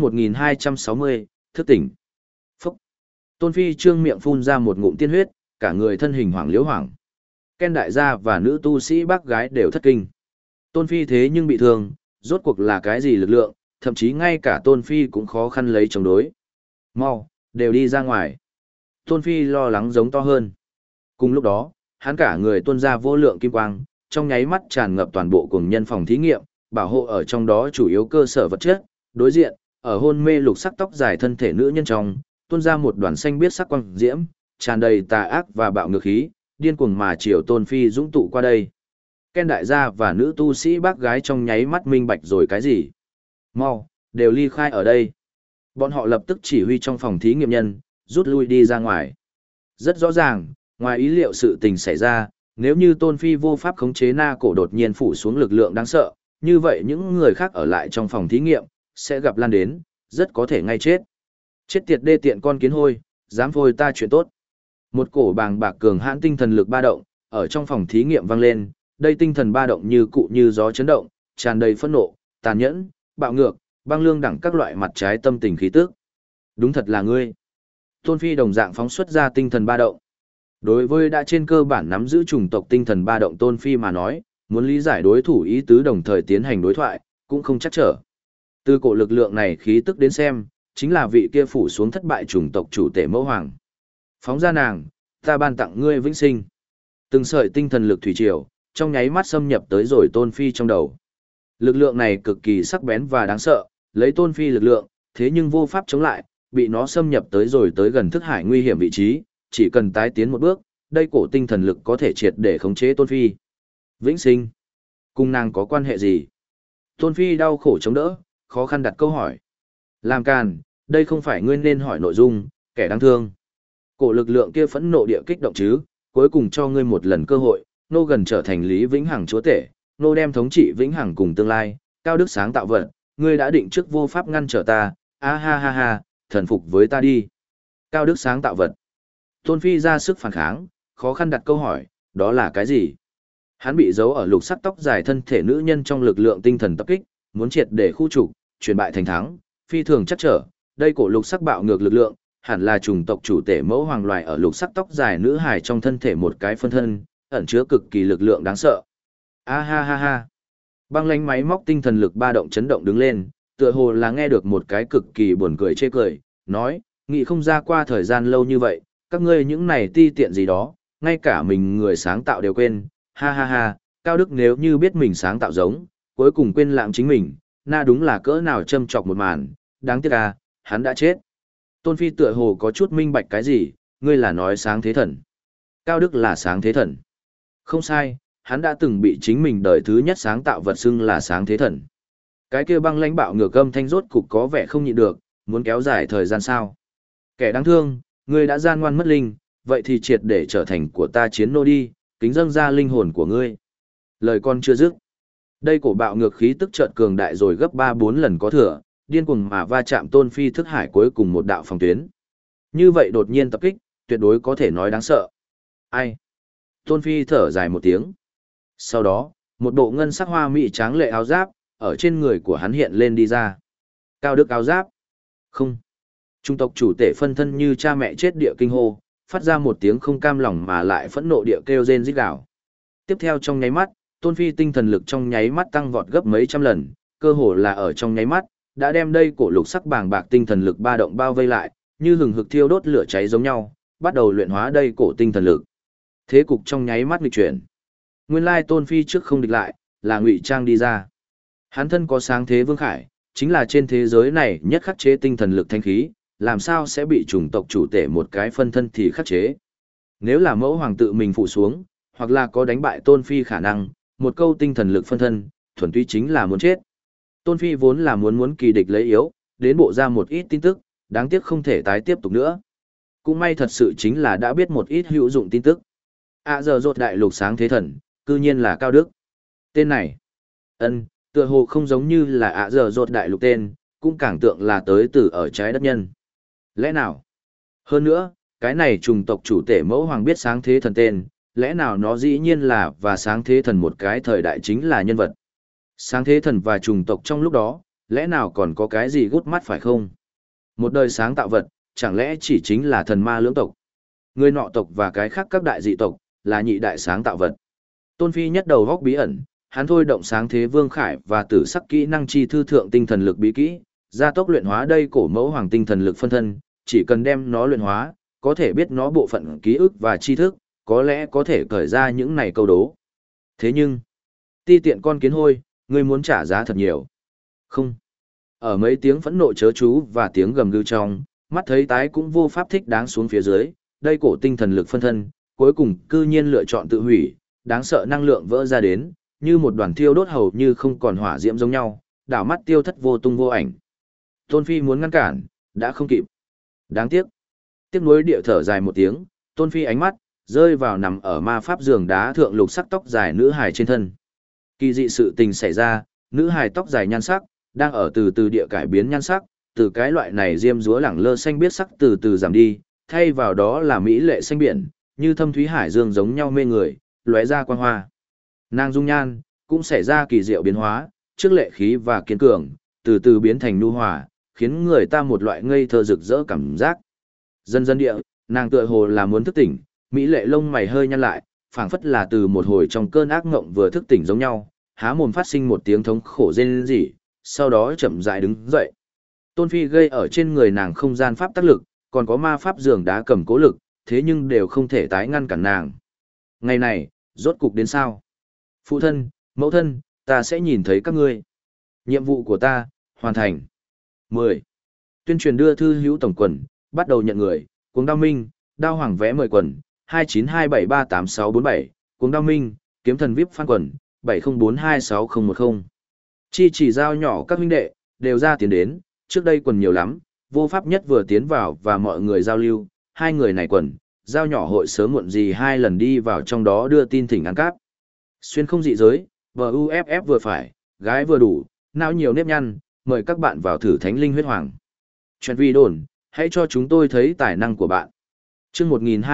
1260, thức tỉnh. Phúc. Tôn Phi trương miệng phun ra một ngụm tiên huyết, cả người thân hình hoảng liếu hoảng. Ken đại gia và nữ tu sĩ bác gái đều thất kinh. Tôn Phi thế nhưng bị thương, rốt cuộc là cái gì lực lượng, thậm chí ngay cả Tôn Phi cũng khó khăn lấy chống đối. Mau, đều đi ra ngoài. Tôn Phi lo lắng giống to hơn. Cùng lúc đó, hắn cả người tuôn ra vô lượng kim quang, trong nháy mắt tràn ngập toàn bộ cùng nhân phòng thí nghiệm, bảo hộ ở trong đó chủ yếu cơ sở vật chất. Đối diện, ở hôn mê lục sắc tóc dài thân thể nữ nhân trong, tuôn ra một đoàn xanh biết sắc quang diễm, tràn đầy tà ác và bạo ngược khí, điên cuồng mà chiều Tôn Phi dũng tụ qua đây. Ken đại gia và nữ tu sĩ bác gái trong nháy mắt minh bạch rồi cái gì? Mau, đều ly khai ở đây. Bọn họ lập tức chỉ huy trong phòng thí nghiệm nhân, rút lui đi ra ngoài. Rất rõ ràng, ngoài ý liệu sự tình xảy ra, nếu như Tôn Phi vô pháp khống chế na cổ đột nhiên phủ xuống lực lượng đáng sợ, như vậy những người khác ở lại trong phòng thí nghiệm, sẽ gặp lan đến, rất có thể ngay chết. Chết tiệt đê tiện con kiến hôi, dám phôi ta chuyện tốt. Một cổ bàng bạc cường hãn tinh thần lực ba động, ở trong phòng thí nghiệm vang lên, đây tinh thần ba động như cụ như gió chấn động, tràn đầy phẫn nộ, tàn nhẫn, bạo ngược, băng lương đẳng các loại mặt trái tâm tình khí tức. Đúng thật là ngươi. Tôn Phi đồng dạng phóng xuất ra tinh thần ba động. Đối với đã trên cơ bản nắm giữ chủng tộc tinh thần ba động Tôn Phi mà nói, muốn lý giải đối thủ ý tứ đồng thời tiến hành đối thoại, cũng không chắc trở. Từ cổ lực lượng này khí tức đến xem, chính là vị kia phủ xuống thất bại chủng tộc chủ tể mẫu hoàng. Phóng ra nàng, ta ban tặng ngươi vĩnh sinh. Từng sợi tinh thần lực thủy triều, trong nháy mắt xâm nhập tới rồi Tôn Phi trong đầu. Lực lượng này cực kỳ sắc bén và đáng sợ, lấy Tôn Phi lực lượng, thế nhưng vô pháp chống lại, bị nó xâm nhập tới rồi tới gần thức hải nguy hiểm vị trí, chỉ cần tái tiến một bước, đây cổ tinh thần lực có thể triệt để khống chế Tôn Phi. Vĩnh sinh, cùng nàng có quan hệ gì? Tôn Phi đau khổ chống đỡ, khó khăn đặt câu hỏi. Làm càn, đây không phải ngươi nên hỏi nội dung, kẻ đáng thương. Cổ lực lượng kia phẫn nộ địa kích động chứ, cuối cùng cho ngươi một lần cơ hội, nô gần trở thành Lý Vĩnh Hằng chúa tể, nô đem thống trị Vĩnh Hằng cùng tương lai, cao đức sáng tạo vật, ngươi đã định trước vô pháp ngăn trở ta, a ha ha ha, thần phục với ta đi. Cao đức sáng tạo vật. Tôn Phi ra sức phản kháng, khó khăn đặt câu hỏi, đó là cái gì? Hắn bị giấu ở lục sắc tóc dài thân thể nữ nhân trong lực lượng tinh thần tập kích, muốn triệt để khu trục, chuyển bại thành thắng, phi thường chắc trở, đây cổ lục sắc bạo ngược lực lượng, hẳn là chủng tộc chủ tể mẫu hoàng loài ở lục sắc tóc dài nữ hài trong thân thể một cái phân thân, ẩn chứa cực kỳ lực lượng đáng sợ. A ha ha ha. Băng lãnh máy móc tinh thần lực ba động chấn động đứng lên, tựa hồ là nghe được một cái cực kỳ buồn cười chê cười, nói, nghĩ không ra qua thời gian lâu như vậy, các ngươi những này ti tiện gì đó, ngay cả mình người sáng tạo đều quên, ha ha ha, Cao Đức nếu như biết mình sáng tạo giống, cuối cùng quên lãng chính mình, na đúng là cỡ nào châm chọc một màn, đáng tiếc à, hắn đã chết. Tôn Phi tựa hồ có chút minh bạch cái gì, ngươi là nói sáng thế thần. Cao Đức là sáng thế thần. Không sai, hắn đã từng bị chính mình đời thứ nhất sáng tạo vật xưng là sáng thế thần. Cái kia băng lãnh bạo ngược âm thanh rốt cục có vẻ không nhịn được, muốn kéo dài thời gian sao. Kẻ đáng thương, ngươi đã gian ngoan mất linh, vậy thì triệt để trở thành của ta chiến nô đi, kính dâng ra linh hồn của ngươi. Lời con chưa dứt. Đây cổ bạo ngược khí tức chợt cường đại rồi gấp 3-4 lần có thừa, điên cuồng mà va chạm Tôn Phi thức hải cuối cùng một đạo phòng tuyến. Như vậy đột nhiên tập kích, tuyệt đối có thể nói đáng sợ. Ai? Tôn Phi thở dài một tiếng. Sau đó, một bộ ngân sắc hoa mỹ tráng lệ áo giáp, ở trên người của hắn hiện lên đi ra. Cao Đức áo giáp. Không. Trung tộc chủ tể phân thân như cha mẹ chết địa kinh hô, phát ra một tiếng không cam lòng mà lại phẫn nộ địa kêu rên rít gào. Tiếp theo trong nháy mắt, Tôn Phi tinh thần lực trong nháy mắt tăng vọt gấp mấy trăm lần, cơ hồ là ở trong nháy mắt, đã đem đây cổ lục sắc bàng bạc tinh thần lực ba động bao vây lại, như hừng hực thiêu đốt lửa cháy giống nhau, bắt đầu luyện hóa đây cổ tinh thần lực. Thế cục trong nháy mắt nghịch chuyển. Nguyên lai Tôn Phi trước không địch lại, là ngụy trang đi ra. Hắn thân có sáng thế vương khải, chính là trên thế giới này nhất khắc chế tinh thần lực thanh khí, làm sao sẽ bị chủng tộc chủ tể một cái phân thân thì khắc chế. Nếu là mẫu hoàng tự mình phụ xuống, hoặc là có đánh bại Tôn Phi khả năng, một câu tinh thần lực phân thân, thuần túy chính là muốn chết. Tôn Phi vốn là muốn kỳ địch lấy yếu, đến bộ ra một ít tin tức, đáng tiếc không thể tái tiếp tục nữa. Cũng may thật sự chính là đã biết một ít hữu dụng tin tức. Giờ rột đại lục sáng thế thần, cư nhiên là Cao Đức. Tên này, tựa hồ không giống như là giờ rột đại lục tên, cũng càng tượng là tới từ ở trái đất nhân. Lẽ nào? Hơn nữa, cái này trùng tộc chủ tể mẫu hoàng biết sáng thế thần tên, lẽ nào nó dĩ nhiên là và sáng thế thần một cái thời đại chính là nhân vật. Sáng thế thần và trùng tộc trong lúc đó, lẽ nào còn có cái gì gút mắt phải không? Một đời sáng tạo vật, chẳng lẽ chỉ chính là thần ma lưỡng tộc? Người nọ tộc và cái khác các đại dị tộc, là nhị đại sáng tạo vật. Tôn Phi nhất đầu góc bí ẩn, hắn thôi động sáng thế vương khải và tử sắc kỹ năng chi thư thượng tinh thần lực bí kỹ, gia tốc luyện hóa đây cổ mẫu hoàng tinh thần lực phân thân, chỉ cần đem nó luyện hóa, có thể biết nó bộ phận ký ức và tri thức, có lẽ có thể cởi ra những này câu đố. Thế nhưng, ti tiện con kiến hôi, ngươi muốn trả giá thật nhiều. Không. Ở mấy tiếng phẫn nộ chớ chú và tiếng gầm gừ trong, mắt thấy tái cũng vô pháp thích đáng xuống phía dưới, đây cổ tinh thần lực phân thân, cuối cùng cư nhiên lựa chọn tự hủy, đáng sợ năng lượng vỡ ra đến, như một đoàn thiêu đốt hầu như không còn hỏa diễm giống nhau, đảo mắt tiêu thất vô tung vô ảnh. Tôn Phi muốn ngăn cản, đã không kịp. Đáng tiếc. Tiếc nuối địa thở dài một tiếng, Tôn Phi ánh mắt rơi vào nằm ở ma pháp giường đá thượng lục sắc tóc dài nữ hài trên thân. Kỳ dị sự tình xảy ra, nữ hài tóc dài nhan sắc đang ở từ từ địa cải biến nhan sắc, từ cái loại này diêm dúa lẳng lơ xanh biết sắc từ từ giảm đi, thay vào đó là mỹ lệ xanh biển, như thâm thúy hải dương giống nhau mê người, lóe ra quang hoa. Nàng dung nhan cũng xảy ra kỳ diệu biến hóa, trước lệ khí và kiên cường, từ từ biến thành nhu hòa, khiến người ta một loại ngây thơ rực rỡ cảm giác. Dần dần địa, nàng tựa hồ là muốn thức tỉnh, mỹ lệ lông mày hơi nhăn lại, phảng phất là từ một hồi trong cơn ác ngộng vừa thức tỉnh giống nhau, há mồm phát sinh một tiếng thống khổ rên rỉ, sau đó chậm rãi đứng dậy. Tôn Phi gây ở trên người nàng không gian pháp tác lực, còn có ma pháp giường đá cầm cố lực, thế nhưng đều không thể tái ngăn cản nàng. Ngày này, rốt cục đến sao? Phụ thân, mẫu thân, ta sẽ nhìn thấy các ngươi. Nhiệm vụ của ta, hoàn thành. 10. Tuyên truyền đưa thư hữu tổng quần, bắt đầu nhận người, cuồng đao minh, đao hoàng vé mời quần, 2927384647, cuồng đao minh, kiếm thần VIP fan quần, 70426010. Chi chỉ giao nhỏ các huynh đệ, đều ra tiến đến, trước đây quần nhiều lắm, vô pháp nhất vừa tiến vào và mọi người giao lưu, hai người này quần, giao nhỏ hội sớm muộn gì hai lần đi vào trong đó đưa tin thỉnh ăn cáp. Xuyên không dị giới, VUFF vừa phải, gái vừa đủ, não nhiều nếp nhăn, mời các bạn vào thử thánh linh huyết hoàng. Chuyện vi đồn, hãy cho chúng tôi thấy tài năng của bạn. Chương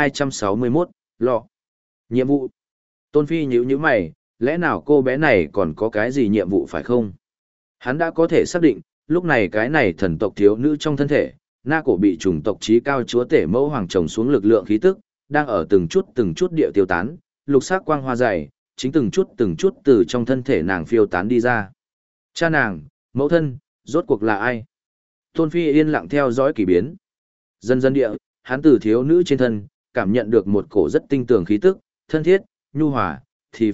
1261, lọ. Nhiệm vụ. Tôn Phi nhíu mày, lẽ nào cô bé này còn có cái gì nhiệm vụ phải không? Hắn đã có thể xác định, lúc này cái này thần tộc thiếu nữ trong thân thể, na cổ bị chủng tộc trí cao chúa tể mẫu hoàng trồng xuống lực lượng khí tức, đang ở từng chút địa tiêu tán, lục sắc quang hoa dày, chính từng chút từ trong thân thể nàng phiêu tán đi ra. Cha nàng, mẫu thân, rốt cuộc là ai? Tôn Phi yên lặng theo dõi kỳ biến. Dần dần địa, hắn từ thiếu nữ trên thân, cảm nhận được một cổ rất tinh tường khí tức, thân thiết, nhu hòa, thì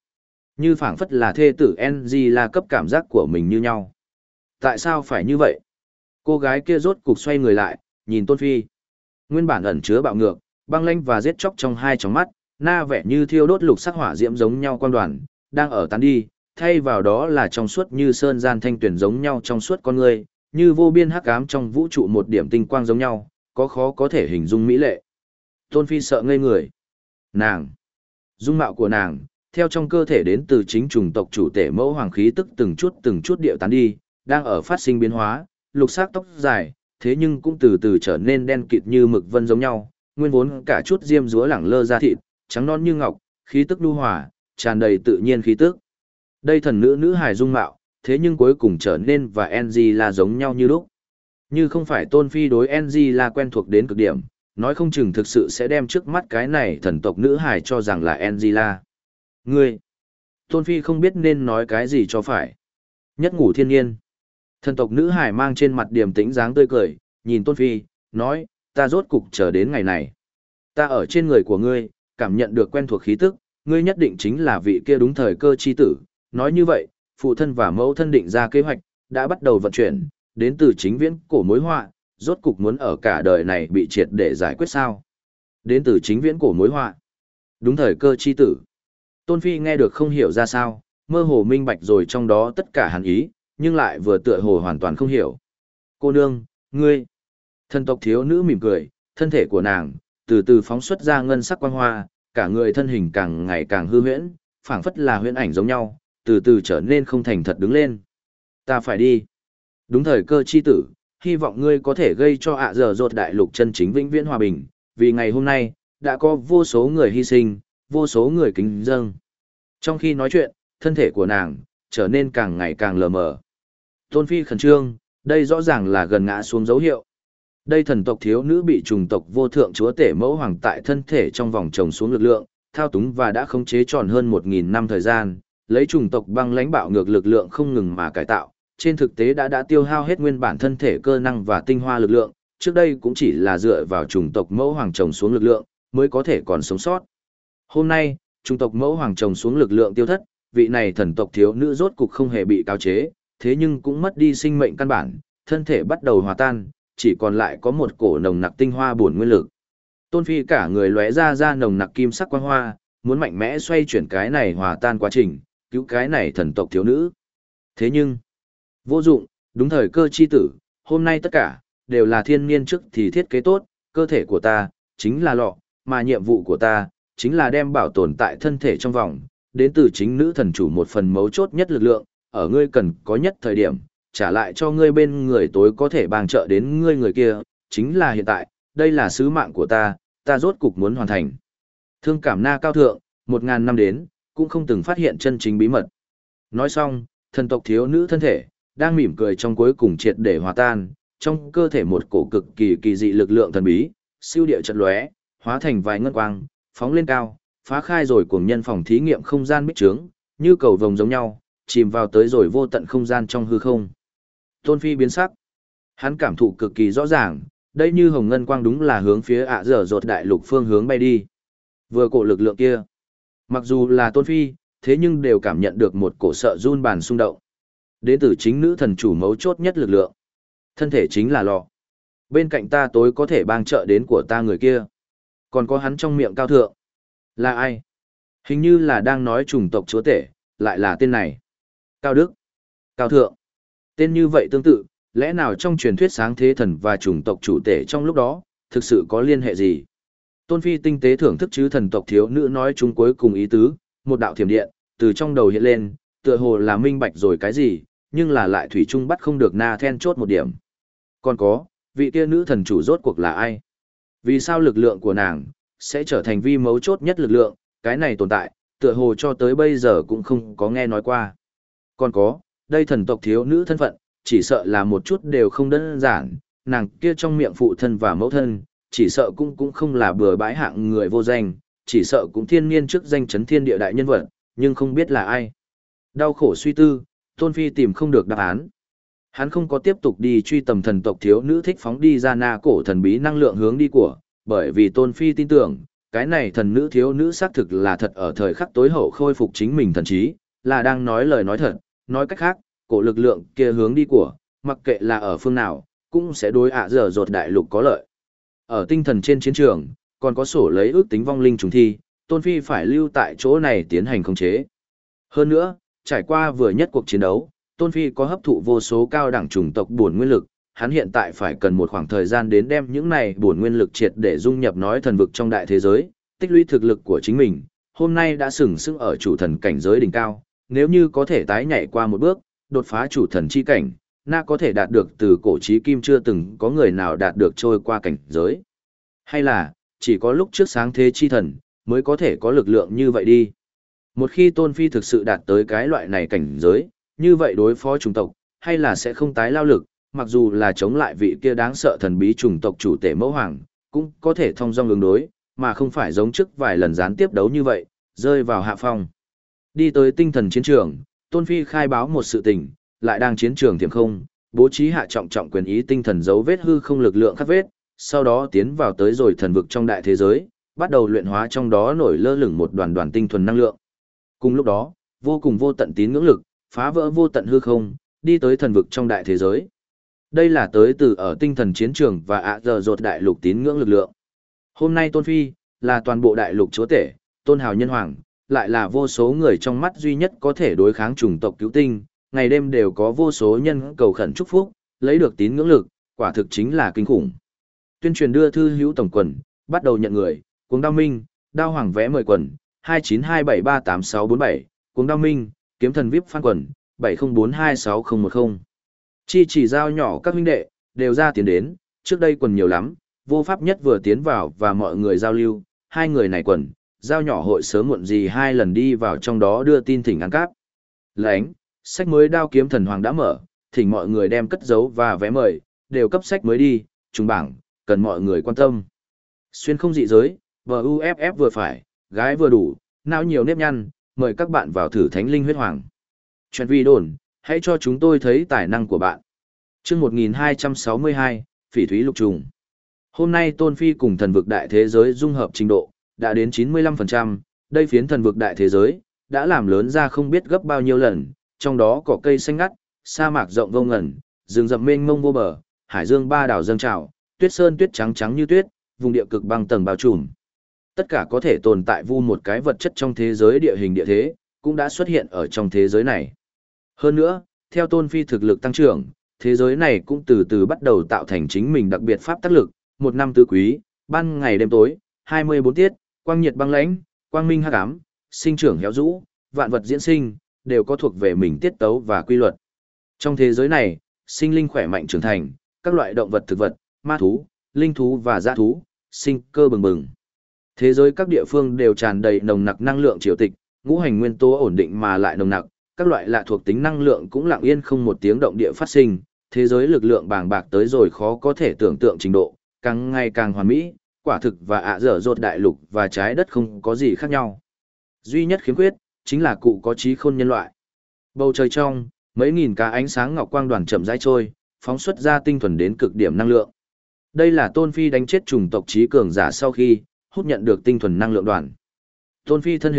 phảng phất là thê tử NG là cấp cảm giác của mình như nhau. Tại sao phải như vậy? Cô gái kia rốt cục xoay người lại, nhìn Tôn Phi. Nguyên bản ẩn chứa bạo ngược, băng lãnh và giết chóc trong hai tròng mắt, na vẻ như thiêu đốt lục sắc hỏa diễm giống nhau quang đoàn, đang ở tán đi, thay vào đó là trong suốt như sơn gian thanh tuyển giống nhau trong suốt con người, như vô biên hắc ám trong vũ trụ một điểm tinh quang giống nhau, có khó có thể hình dung mỹ lệ. Tôn Phi sợ ngây người. Nàng, dung mạo của nàng, theo trong cơ thể đến từ chính chủng tộc chủ tể mẫu hoàng khí tức từng chút điệu tán đi, đang ở phát sinh biến hóa, lục sắc tóc dài, thế nhưng cũng từ từ trở nên đen kịt như mực vân giống nhau, nguyên vốn cả chút diêm dúa lẳng lơ da thịt, trắng non như ngọc, khí tức nhu hòa, tràn đầy tự nhiên khí tức. Đây thần nữ hài dung mạo, thế nhưng cuối cùng trở nên và Angela giống nhau như lúc. Như không phải Tôn Phi đối Angela quen thuộc đến cực điểm, nói không chừng thực sự sẽ đem trước mắt cái này thần tộc nữ hài cho rằng là Angela. Ngươi! Tôn Phi không biết nên nói cái gì cho phải. Nhất ngủ thiên nhiên. Thần tộc nữ hài mang trên mặt điềm tĩnh dáng tươi cười, nhìn Tôn Phi, nói, ta rốt cục chờ đến ngày này. Ta ở trên người của ngươi, cảm nhận được quen thuộc khí tức, ngươi nhất định chính là vị kia đúng thời cơ chi tử. Nói như vậy, phụ thân và mẫu thân định ra kế hoạch, đã bắt đầu vận chuyển, đến từ chính viễn cổ mối họa, rốt cục muốn ở cả đời này bị triệt để giải quyết sao. Đến từ chính viễn cổ mối họa. Đúng thời cơ chi tử. Tôn Phi nghe được không hiểu ra sao, mơ hồ minh bạch rồi trong đó tất cả hẳn ý, nhưng lại vừa tựa hồ hoàn toàn không hiểu. Cô nương, ngươi. Thần tộc thiếu nữ mỉm cười, thân thể của nàng, từ từ phóng xuất ra ngân sắc quang hoa, cả người thân hình càng ngày càng hư huyễn, phảng phất là huyễn ảnh giống nhau, từ từ trở nên không thành thật đứng lên. Ta phải đi. Đúng thời cơ chi tử, hy vọng ngươi có thể gây cho ạ dở dột đại lục chân chính vĩnh viễn hòa bình, vì ngày hôm nay, đã có vô số người hy sinh, vô số người kính dâng. Trong khi nói chuyện, thân thể của nàng, trở nên càng ngày càng lờ mờ. Tôn Phi khẩn trương, đây rõ ràng là gần ngã xuống dấu hiệu. Đây thần tộc thiếu nữ bị trùng tộc vô thượng chúa tể mẫu hoàng tại thân thể trong vòng trồng xuống lực lượng, thao túng và đã khống chế tròn hơn 1.000 năm thời gian, lấy trùng tộc băng lãnh bạo ngược lực lượng không ngừng mà cải tạo, trên thực tế đã tiêu hao hết nguyên bản thân thể cơ năng và tinh hoa lực lượng, trước đây cũng chỉ là dựa vào trùng tộc mẫu hoàng trồng xuống lực lượng, mới có thể còn sống sót. Hôm nay, trùng tộc mẫu hoàng trồng xuống lực lượng tiêu thất, vị này thần tộc thiếu nữ rốt cục không hề bị cáo chế, thế nhưng cũng mất đi sinh mệnh căn bản, thân thể bắt đầu hòa tan, chỉ còn lại có một cổ nồng nặc tinh hoa bổn nguyên lực. Tôn Phi cả người lóe ra nồng nặc kim sắc quang hoa, muốn mạnh mẽ xoay chuyển cái này hòa tan quá trình, cứu cái này thần tộc thiếu nữ. Thế nhưng, vô dụng, đúng thời cơ chi tử, hôm nay tất cả, đều là thiên niên trước thì thiết kế tốt, cơ thể của ta, chính là lọ, mà nhiệm vụ của ta, chính là đem bảo tồn tại thân thể trong vòng, đến từ chính nữ thần chủ một phần mấu chốt nhất lực lượng, ở ngươi cần có nhất thời điểm, trả lại cho ngươi bên người tối có thể bàng trợ đến ngươi người kia, chính là hiện tại, đây là sứ mạng của ta rốt cục muốn hoàn thành. Thương cảm na cao thượng, 1.000 năm đến, cũng không từng phát hiện chân chính bí mật. Nói xong, thần tộc thiếu nữ thân thể, đang mỉm cười trong cuối cùng triệt để hòa tan, trong cơ thể một cổ cực kỳ dị lực lượng thần bí, siêu địa chợt lóe, hóa thành vài ngân quang, phóng lên cao, phá khai rồi cuồng nhân phòng thí nghiệm không gian bích trướng, như cầu vồng giống nhau, chìm vào tới rồi vô tận không gian trong hư không. Tôn Phi biến sắc. Hắn cảm thụ cực kỳ rõ ràng, đây như hồng ngân quang đúng là hướng phía ạ dở dột đại lục phương hướng bay đi. Vừa cổ lực lượng kia, Mặc dù là Tôn Phi, thế nhưng đều cảm nhận được một cổ sợ run bàn xung động. Đến từ chính nữ thần chủ mấu chốt nhất lực lượng. Thân thể chính là lọ. Bên cạnh ta tối có thể bang trợ đến của ta người kia. Còn có hắn trong miệng cao thượng. Là ai? Hình như là đang nói chủng tộc chúa tể, lại là tên này. Cao Đức. Cao thượng. Tên như vậy tương tự, lẽ nào trong truyền thuyết sáng thế thần và chủng tộc chủ tể trong lúc đó, thực sự có liên hệ gì? Tôn Phi tinh tế thưởng thức chứ thần tộc thiếu nữ nói chúng cuối cùng ý tứ, một đạo thiểm điện, từ trong đầu hiện lên, tựa hồ là minh bạch rồi cái gì, nhưng là lại thủy chung bắt không được na then chốt một điểm. Còn có, vị kia nữ thần chủ rốt cuộc là ai? Vì sao lực lượng của nàng sẽ trở thành vi mấu chốt nhất lực lượng, cái này tồn tại, tựa hồ cho tới bây giờ cũng không có nghe nói qua. Còn có, đây thần tộc thiếu nữ thân phận, chỉ sợ là một chút đều không đơn giản, nàng kia trong miệng phụ thân và mẫu thân, chỉ sợ cũng không là bừa bãi hạng người vô danh, chỉ sợ cũng thiên niên trước danh chấn thiên địa đại nhân vật, nhưng không biết là ai. Đau khổ suy tư, Tôn Phi tìm không được đáp án. Hắn không có tiếp tục đi truy tầm thần tộc thiếu nữ thích phóng đi ra na cổ thần bí năng lượng hướng đi của, bởi vì Tôn Phi tin tưởng, cái này thần nữ thiếu nữ xác thực là thật ở thời khắc tối hậu khôi phục chính mình thần trí, là đang nói lời nói thật, nói cách khác, cổ lực lượng kia hướng đi của, mặc kệ là ở phương nào, cũng sẽ đối dở dột đại lục có lợi. Ở tinh thần trên chiến trường, còn có sổ lấy ước tính vong linh trùng thi, Tôn Phi phải lưu tại chỗ này tiến hành khống chế. Hơn nữa, trải qua vừa nhất cuộc chiến đấu, Tôn Phi có hấp thụ vô số cao đẳng chủng tộc bổn nguyên lực, hắn hiện tại phải cần một khoảng thời gian đến đem những này bổn nguyên lực triệt để dung nhập nói thần vực trong đại thế giới, tích lũy thực lực của chính mình, hôm nay đã sừng sững ở chủ thần cảnh giới đỉnh cao, nếu như có thể tái nhảy qua một bước, đột phá chủ thần chi cảnh, na có thể đạt được từ cổ chí kim chưa từng có người nào đạt được trôi qua cảnh giới. Hay là, chỉ có lúc trước sáng thế chi thần, mới có thể có lực lượng như vậy đi. Một khi Tôn Phi thực sự đạt tới cái loại này cảnh giới, như vậy đối phó chủng tộc, hay là sẽ không tái lao lực, mặc dù là chống lại vị kia đáng sợ thần bí chủng tộc chủ tể mẫu hoàng, cũng có thể thông dong ứng đối, mà không phải giống trước vài lần gián tiếp đấu như vậy, rơi vào hạ phong. Đi tới tinh thần chiến trường, Tôn Phi khai báo một sự tình, lại đang chiến trường tiềm không, bố trí hạ trọng quyền ý tinh thần dấu vết hư không lực lượng khắc vết, sau đó tiến vào tới rồi thần vực trong đại thế giới, bắt đầu luyện hóa trong đó nổi lơ lửng một đoàn tinh thuần năng lượng. Cùng lúc đó, vô cùng vô tận tín ngưỡng lực, phá vỡ vô tận hư không, đi tới thần vực trong đại thế giới. Đây là tới từ ở tinh thần chiến trường và dở dột đại lục tín ngưỡng lực lượng. Hôm nay Tôn Phi, là toàn bộ đại lục chúa tể, tôn hào nhân hoàng, lại là vô số người trong mắt duy nhất có thể đối kháng chủng tộc cứu tinh, ngày đêm đều có vô số nhân cầu khẩn chúc phúc, lấy được tín ngưỡng lực, quả thực chính là kinh khủng. Tuyên truyền đưa thư hữu tổng quần, bắt đầu nhận người, Cuồng Đao Minh, Đao Hoàng vẽ 10 quần, 2927386647, Cuồng Đao Minh, Kiếm Thần VIP fan quần, 70426010. Chi chỉ giao nhỏ các huynh đệ, đều ra tiến đến, trước đây quần nhiều lắm, vô pháp nhất vừa tiến vào và mọi người giao lưu, hai người này quần, giao nhỏ hội sớm muộn gì hai lần đi vào trong đó đưa tin thỉnh ăn cáp. Lánh, sách mới Đao Kiếm Thần Hoàng đã mở, thỉnh mọi người đem cất giấu và vé mời, đều cấp sách mới đi, trùng bảng, cần mọi người quan tâm. Xuyên không dị giới, VUFF vừa phải, gái vừa đủ, não nhiều nếp nhăn, mời các bạn vào thử Thánh Linh Huyết Hoàng. Chuyện vi đồn, hãy cho chúng tôi thấy tài năng của bạn. Chương 1262, Phỉ Thúy Lục Trùng. Hôm nay Tôn Phi cùng thần vực đại thế giới dung hợp trình độ, đã đến 95%, đây phiến thần vực đại thế giới, đã làm lớn ra không biết gấp bao nhiêu lần, trong đó có cây xanh ngắt, sa mạc rộng vô ngần, rừng rậm mênh mông vô bờ, hải dương ba đảo dâng trào, tuyết sơn tuyết trắng trắng như tuyết, vùng địa cực băng tầng bao trùm. Tất cả có thể tồn tại vu một cái vật chất trong thế giới địa hình địa thế, cũng đã xuất hiện ở trong thế giới này. Hơn nữa, theo Tôn Phi thực lực tăng trưởng, thế giới này cũng từ từ bắt đầu tạo thành chính mình đặc biệt pháp tác lực, một năm tứ quý, ban ngày đêm tối, 24 tiết, quang nhiệt băng lãnh, quang minh hắc ám, sinh trưởng héo rũ, vạn vật diễn sinh, đều có thuộc về mình tiết tấu và quy luật. Trong thế giới này, sinh linh khỏe mạnh trưởng thành, các loại động vật thực vật, ma thú, linh thú và dã thú, sinh cơ bừng bừng. Thế giới các địa phương đều tràn đầy nồng nặc năng lượng triều tịch, ngũ hành nguyên tố ổn định mà lại nồng nặc, các loại lạ thuộc tính năng lượng cũng lặng yên không một tiếng động địa phát sinh, thế giới lực lượng bàng bạc tới rồi khó có thể tưởng tượng trình độ, càng ngày càng hoàn mỹ, quả thực và dở dột đại lục và trái đất không có gì khác nhau. Duy nhất khiếm khuyết, chính là cụ có trí khôn nhân loại. Bầu trời trong, mấy nghìn cá ánh sáng ngọc quang đoàn chậm rãi trôi, phóng xuất ra tinh thuần đến cực điểm năng lượng. Đây là Tôn Phi đánh chết chủng tộc trí cường giả sau khi hút nhận được tinh thuần năng lượng đoàn. Tôn Phi thân hình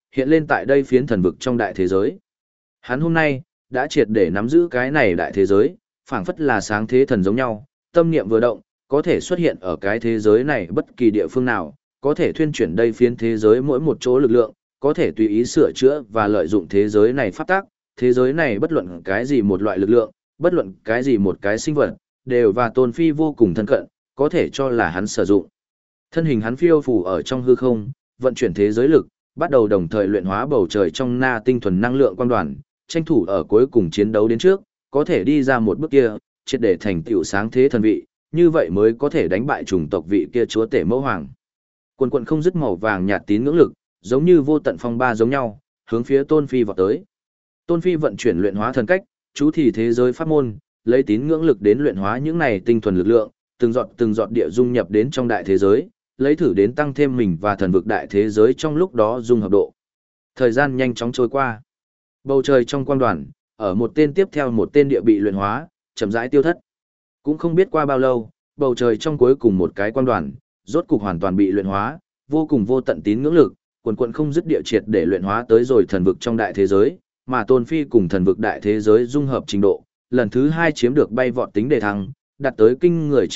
hiện lên tại đây phiến thần vực trong đại thế giới. Hắn hôm nay, đã triệt để nắm giữ cái này đại thế giới, phảng phất là sáng thế thần giống nhau, tâm niệm vừa động, có thể xuất hiện ở cái thế giới này bất kỳ địa phương nào, có thể thuyên chuyển đây phiến thế giới mỗi một chỗ lực lượng, có thể tùy ý sửa chữa và lợi dụng thế giới này pháp tác, thế giới này bất luận cái gì một loại lực lượng, bất luận cái gì một cái sinh vật, đều và Tôn Phi vô cùng thân cận, có thể cho là hắn sử dụng. Thân hình hắn phiêu phù ở trong hư không, vận chuyển thế giới lực, bắt đầu đồng thời luyện hóa bầu trời trong na tinh thuần năng lượng quang đoàn, tranh thủ ở cuối cùng chiến đấu đến trước, có thể đi ra một bước kia, triệt để thành tựu sáng thế thần vị, như vậy mới có thể đánh bại chủng tộc vị kia chúa tể mẫu hoàng. Quần quần không dứt màu vàng nhạt tín ngưỡng lực, giống như vô tận phong ba giống nhau, hướng phía Tôn Phi vọt tới. Tôn Phi vận chuyển luyện hóa thần cách, chú thì thế giới pháp môn, lấy tín ngưỡng lực đến luyện hóa những này tinh thuần lực lượng, từng giọt địa dung nhập đến trong đại thế giới, lấy thử đến tăng thêm mình và thần vực đại thế giới trong lúc đó dung hợp độ. Thời gian nhanh chóng trôi qua. Bầu trời trong quang đoàn, ở một tên tiếp theo một tên địa bị luyện hóa, chậm rãi tiêu thất. Cũng không biết qua bao lâu, bầu trời trong cuối cùng một cái quang đoàn, rốt cục hoàn toàn bị luyện hóa, vô cùng vô tận tín ngưỡng lực, quần quần không dứt địa triệt để luyện hóa tới rồi thần vực trong đại thế giới, mà Tôn Phi cùng thần vực đại thế giới dung hợp trình độ, lần thứ 2 chiếm được bay vọt tính đề thăng, đạt tới kinh người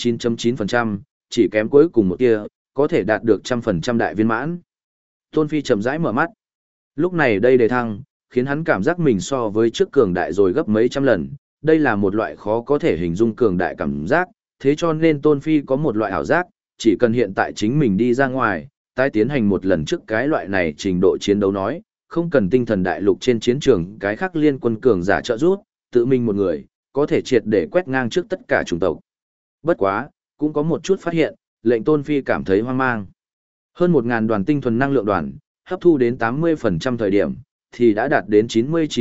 99.9%, chỉ kém cuối cùng một tia, có thể đạt được 100% đại viên mãn. Tôn Phi chậm rãi mở mắt. Lúc này đây đề thăng, khiến hắn cảm giác mình so với trước cường đại rồi gấp mấy trăm lần, đây là một loại khó có thể hình dung cường đại cảm giác, thế cho nên Tôn Phi có một loại ảo giác, chỉ cần hiện tại chính mình đi ra ngoài, tái tiến hành một lần trước cái loại này trình độ chiến đấu nói, không cần tinh thần đại lục trên chiến trường cái khác liên quân cường giả trợ giúp, tự mình một người, có thể triệt để quét ngang trước tất cả chủng tộc. Bất quá, cũng có một chút phát hiện, lệnh Tôn Phi cảm thấy hoang mang. Hơn 1.000 đoàn tinh thuần năng lượng đoàn, hấp thu đến 80% thời điểm, thì đã đạt đến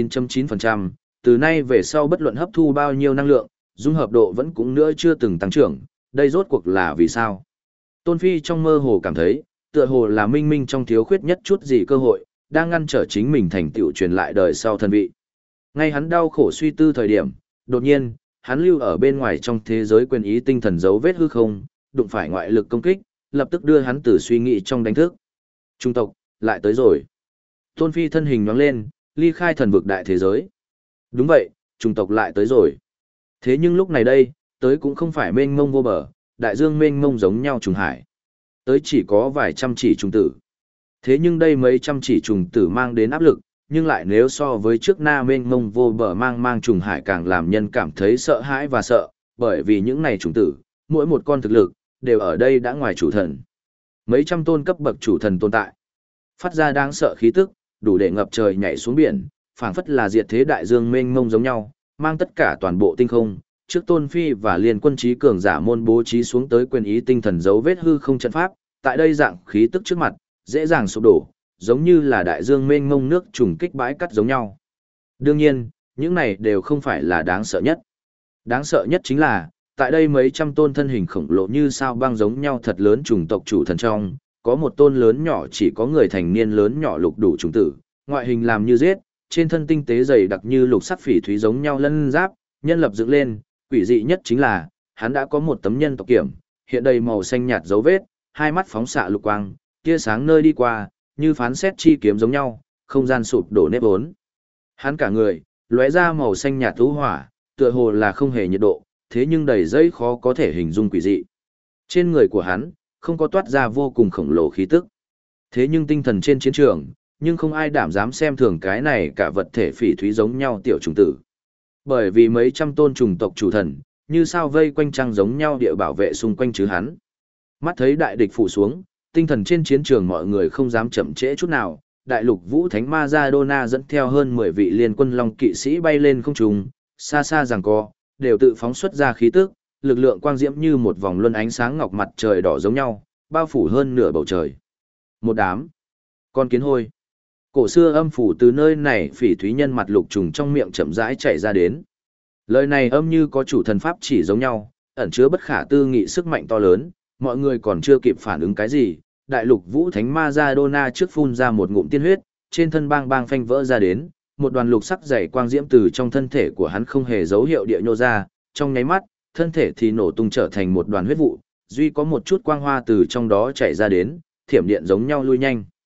99.9%, từ nay về sau bất luận hấp thu bao nhiêu năng lượng, dung hợp độ vẫn cũng nữa chưa từng tăng trưởng, đây rốt cuộc là vì sao? Tôn Phi trong mơ hồ cảm thấy, tựa hồ là minh minh trong thiếu khuyết nhất chút gì cơ hội, đang ngăn trở chính mình thành tựu truyền lại đời sau thần vị. Ngay hắn đau khổ suy tư thời điểm, đột nhiên, hắn lưu ở bên ngoài trong thế giới quyền ý tinh thần dấu vết hư không, đụng phải ngoại lực công kích, lập tức đưa hắn từ suy nghĩ trong đánh thức. Trung tộc, lại tới rồi. Tôn Phi thân hình nhoáng lên, ly khai thần vực đại thế giới. Đúng vậy, trung tộc lại tới rồi. Thế nhưng lúc này đây, tới cũng không phải mênh mông vô bờ, đại dương mênh mông giống nhau trùng hải. Tới chỉ có vài trăm chỉ trùng tử. Thế nhưng đây mấy trăm chỉ trùng tử mang đến áp lực, nhưng lại nếu so với trước na mênh mông vô bờ mang trùng hải càng làm nhân cảm thấy sợ hãi và sợ, bởi vì những này trùng tử, mỗi một con thực lực, đều ở đây đã ngoài chủ thần. Mấy trăm tôn cấp bậc chủ thần tồn tại. Phát ra đáng sợ khí tức, đủ để ngập trời nhảy xuống biển, phảng phất là diệt thế đại dương mênh mông giống nhau, mang tất cả toàn bộ tinh không. Trước Tôn Phi và liên quân trí cường giả môn bố trí xuống tới quyền ý tinh thần dấu vết hư không trận pháp, tại đây dạng khí tức trước mặt, dễ dàng sụp đổ, giống như là đại dương mênh mông nước trùng kích bãi cắt giống nhau. Đương nhiên, những này đều không phải là đáng sợ nhất. Đáng sợ nhất chính là, tại đây mấy trăm tôn thân hình khổng lồ như sao băng giống nhau thật lớn chủng tộc chủ thần trong, có một tôn lớn nhỏ chỉ có người thành niên lớn nhỏ lục đủ chủng tử, ngoại hình làm như rết, trên thân tinh tế dày đặc như lục sắc phỉ thúy giống nhau lân giáp, nhân lập dựng lên, quỷ dị nhất chính là, hắn đã có một tấm nhân tộc kiểm, hiện đầy màu xanh nhạt dấu vết, hai mắt phóng xạ lục quang, tia sáng nơi đi qua, như phán xét chi kiếm giống nhau, không gian sụp đổ nếp vốn. Hắn cả người, lóe ra màu xanh nhạt thú hỏa, tựa hồ là không hề nhiệt độ, thế nhưng đầy dây khó có thể hình dung quỷ dị. Trên người của hắn, không có toát ra vô cùng khổng lồ khí tức. Thế nhưng tinh thần trên chiến trường, nhưng không ai đảm dám xem thường cái này cả vật thể phỉ thúy giống nhau tiểu trùng tử. Bởi vì mấy trăm tôn trùng tộc chủ thần, như sao vây quanh trăng giống nhau địa bảo vệ xung quanh chứ hắn. Mắt thấy đại địch phủ xuống, tinh thần trên chiến trường mọi người không dám chậm trễ chút nào. Đại lục vũ thánh Maradona dẫn theo hơn 10 vị liên quân long kỵ sĩ bay lên không trung, xa xa giằng co, đều tự phóng xuất ra khí tức, lực lượng quang diễm như một vòng luân ánh sáng ngọc mặt trời đỏ giống nhau, bao phủ hơn nửa bầu trời. Một đám con kiến hôi. Cổ xưa âm phủ từ nơi này phỉ thúy nhân mặt lục trùng trong miệng chậm rãi chảy ra đến. Lời này âm như có chủ thần pháp chỉ giống nhau, ẩn chứa bất khả tư nghị sức mạnh to lớn, mọi người còn chưa kịp phản ứng cái gì, đại lục vũ thánh Maradona trước phun ra một ngụm tiên huyết, trên thân bang bang phanh vỡ ra đến, một đoàn lục sắc dày quang diễm từ trong thân thể của hắn không hề dấu hiệu địa nhô ra, trong nháy mắt, thân thể thì nổ tung trở thành một đoàn huyết vụ, duy có một chút quang hoa từ trong đó chảy ra đến, thiểm điện giống nhau lui nhanh.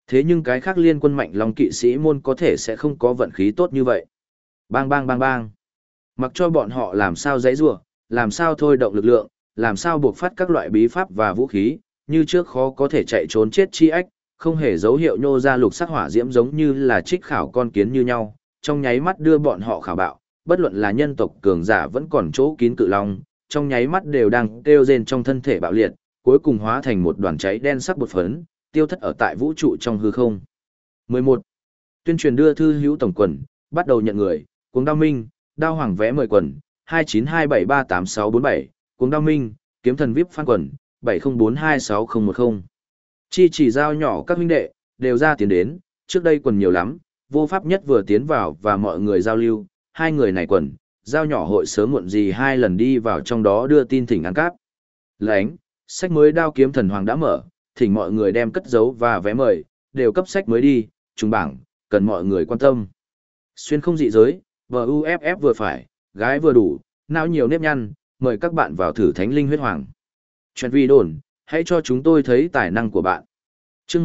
Thế nhưng cái khác liên quân mạnh long kỵ sĩ môn có thể sẽ không có vận khí tốt như vậy. Bang bang bang bang. Mặc cho bọn họ làm sao giãy giụa, làm sao thôi động lực lượng, làm sao buộc phát các loại bí pháp và vũ khí, như trước khó có thể chạy trốn chết chi ách, không hề dấu hiệu nhô ra lục sắc hỏa diễm giống như là trích khảo con kiến như nhau, trong nháy mắt đưa bọn họ khảo bạo, bất luận là nhân tộc cường giả vẫn còn chỗ kín cự long, trong nháy mắt đều đang kêu rên trong thân thể bạo liệt, cuối cùng hóa thành một đoàn cháy đen sắc bột phấn, tiêu thất ở tại vũ trụ trong hư không. 11. Tuyên truyền đưa thư hữu tổng quần, bắt đầu nhận người, Cuồng Đao Minh, Đao Hoàng vé mời quần, 2927386647, Cuồng Đao Minh, Kiếm Thần VIP fan quần, 70426010. Chi chỉ giao nhỏ các huynh đệ, đều ra tiến đến, trước đây quần nhiều lắm, vô pháp nhất vừa tiến vào và mọi người giao lưu, hai người này quần, giao nhỏ hội sớm muộn gì hai lần đi vào trong đó đưa tin thỉnh ăn cáp. Lánh, sách mới Đao Kiếm Thần Hoàng đã mở, thỉnh mọi người đem cất giấu và vé mời, đều cấp sách mới đi, trùng bảng, cần mọi người quan tâm. Xuyên không dị giới, VUFF vừa phải, gái vừa đủ, não nhiều nếp nhăn, mời các bạn vào thử Thánh Linh Huyết Hoàng. Chuyện vi đồn, hãy cho chúng tôi thấy tài năng của bạn. Chương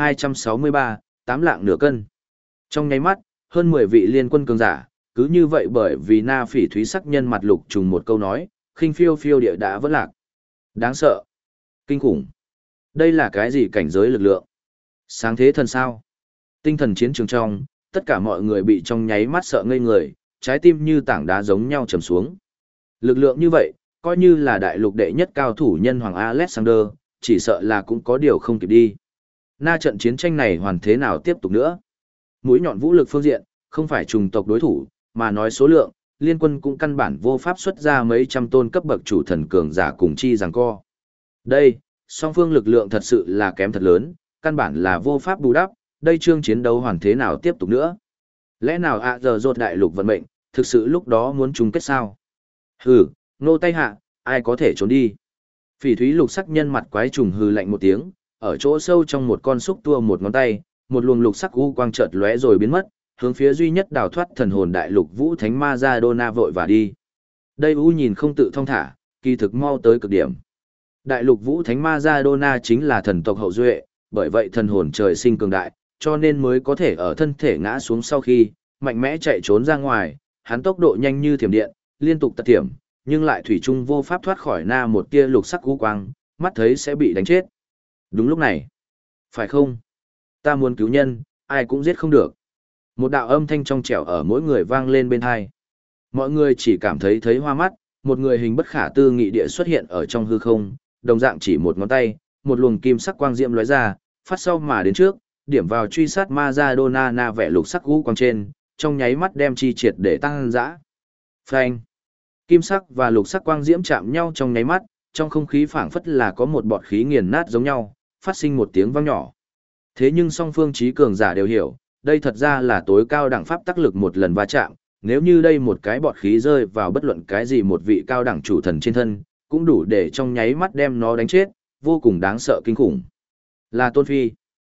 1263, 8 lạng nửa cân. Trong nháy mắt, hơn 10 vị liên quân cường giả, cứ như vậy bởi vì Na Phỉ Thúy sắc nhân mặt lục trùng một câu nói, khinh phiêu phiêu địa đã vỡ lạc. Đáng sợ. Kinh khủng. Đây là cái gì cảnh giới lực lượng? Sáng thế thần sao? Tinh thần chiến trường trong, tất cả mọi người bị trong nháy mắt sợ ngây người, trái tim như tảng đá giống nhau trầm xuống. Lực lượng như vậy, coi như là đại lục đệ nhất cao thủ nhân hoàng Alexander, chỉ sợ là cũng có điều không kịp đi. Na trận chiến tranh này hoàn thế nào tiếp tục nữa? Mũi nhọn vũ lực phương diện, không phải trùng tộc đối thủ, mà nói số lượng, liên quân cũng căn bản vô pháp xuất ra mấy trăm tôn cấp bậc chủ thần cường giả cùng chi giằng co. Đây, song phương lực lượng thật sự là kém thật lớn, căn bản là vô pháp bù đắp, đây chương chiến đấu hoàn thế nào tiếp tục nữa? Lẽ nào giờ rột đại lục vận mệnh, thực sự lúc đó muốn chung kết sao? Hừ, nô tay hạ, ai có thể trốn đi? Phỉ thúy lục sắc nhân mặt quái trùng hừ lạnh một tiếng, ở chỗ sâu trong một con xúc tua một ngón tay, một luồng lục sắc u quang chợt lóe rồi biến mất, hướng phía duy nhất đào thoát thần hồn đại lục vũ thánh ma Maradona vội và đi. Đây u nhìn không tự thong thả, kỳ thực mau tới cực điểm. Đại lục vũ thánh ma Maradona chính là thần tộc hậu duệ, bởi vậy thần hồn trời sinh cường đại, cho nên mới có thể ở thân thể ngã xuống sau khi, mạnh mẽ chạy trốn ra ngoài, hắn tốc độ nhanh như thiểm điện, liên tục tật thiểm, nhưng lại thủy chung vô pháp thoát khỏi na một tia lục sắc u quang, mắt thấy sẽ bị đánh chết. Đúng lúc này, phải không? Ta muốn cứu nhân, ai cũng giết không được. Một đạo âm thanh trong trẻo ở mỗi người vang lên bên tai. Mọi người chỉ cảm thấy hoa mắt, một người hình bất khả tư nghị địa xuất hiện ở trong hư không, đồng dạng chỉ một ngón tay, một luồng kim sắc quang diệm lóe ra, phát sau mà đến trước, điểm vào truy sát Maradona na vẻ lục sắc u quang trên, trong nháy mắt đem chi triệt để tăng dã. Phanh! Kim sắc và lục sắc quang diễm chạm nhau trong nháy mắt, trong không khí phảng phất là có một bọt khí nghiền nát giống nhau, phát sinh một tiếng vang nhỏ. Thế nhưng song phương trí cường giả đều hiểu, đây thật ra là tối cao đẳng pháp tắc lực một lần va chạm, nếu như đây một cái bọt khí rơi vào bất luận cái gì một vị cao đẳng chủ thần trên thân, cũng đủ để trong nháy mắt đem nó đánh chết, vô cùng đáng sợ kinh khủng. Là Tôn Phi.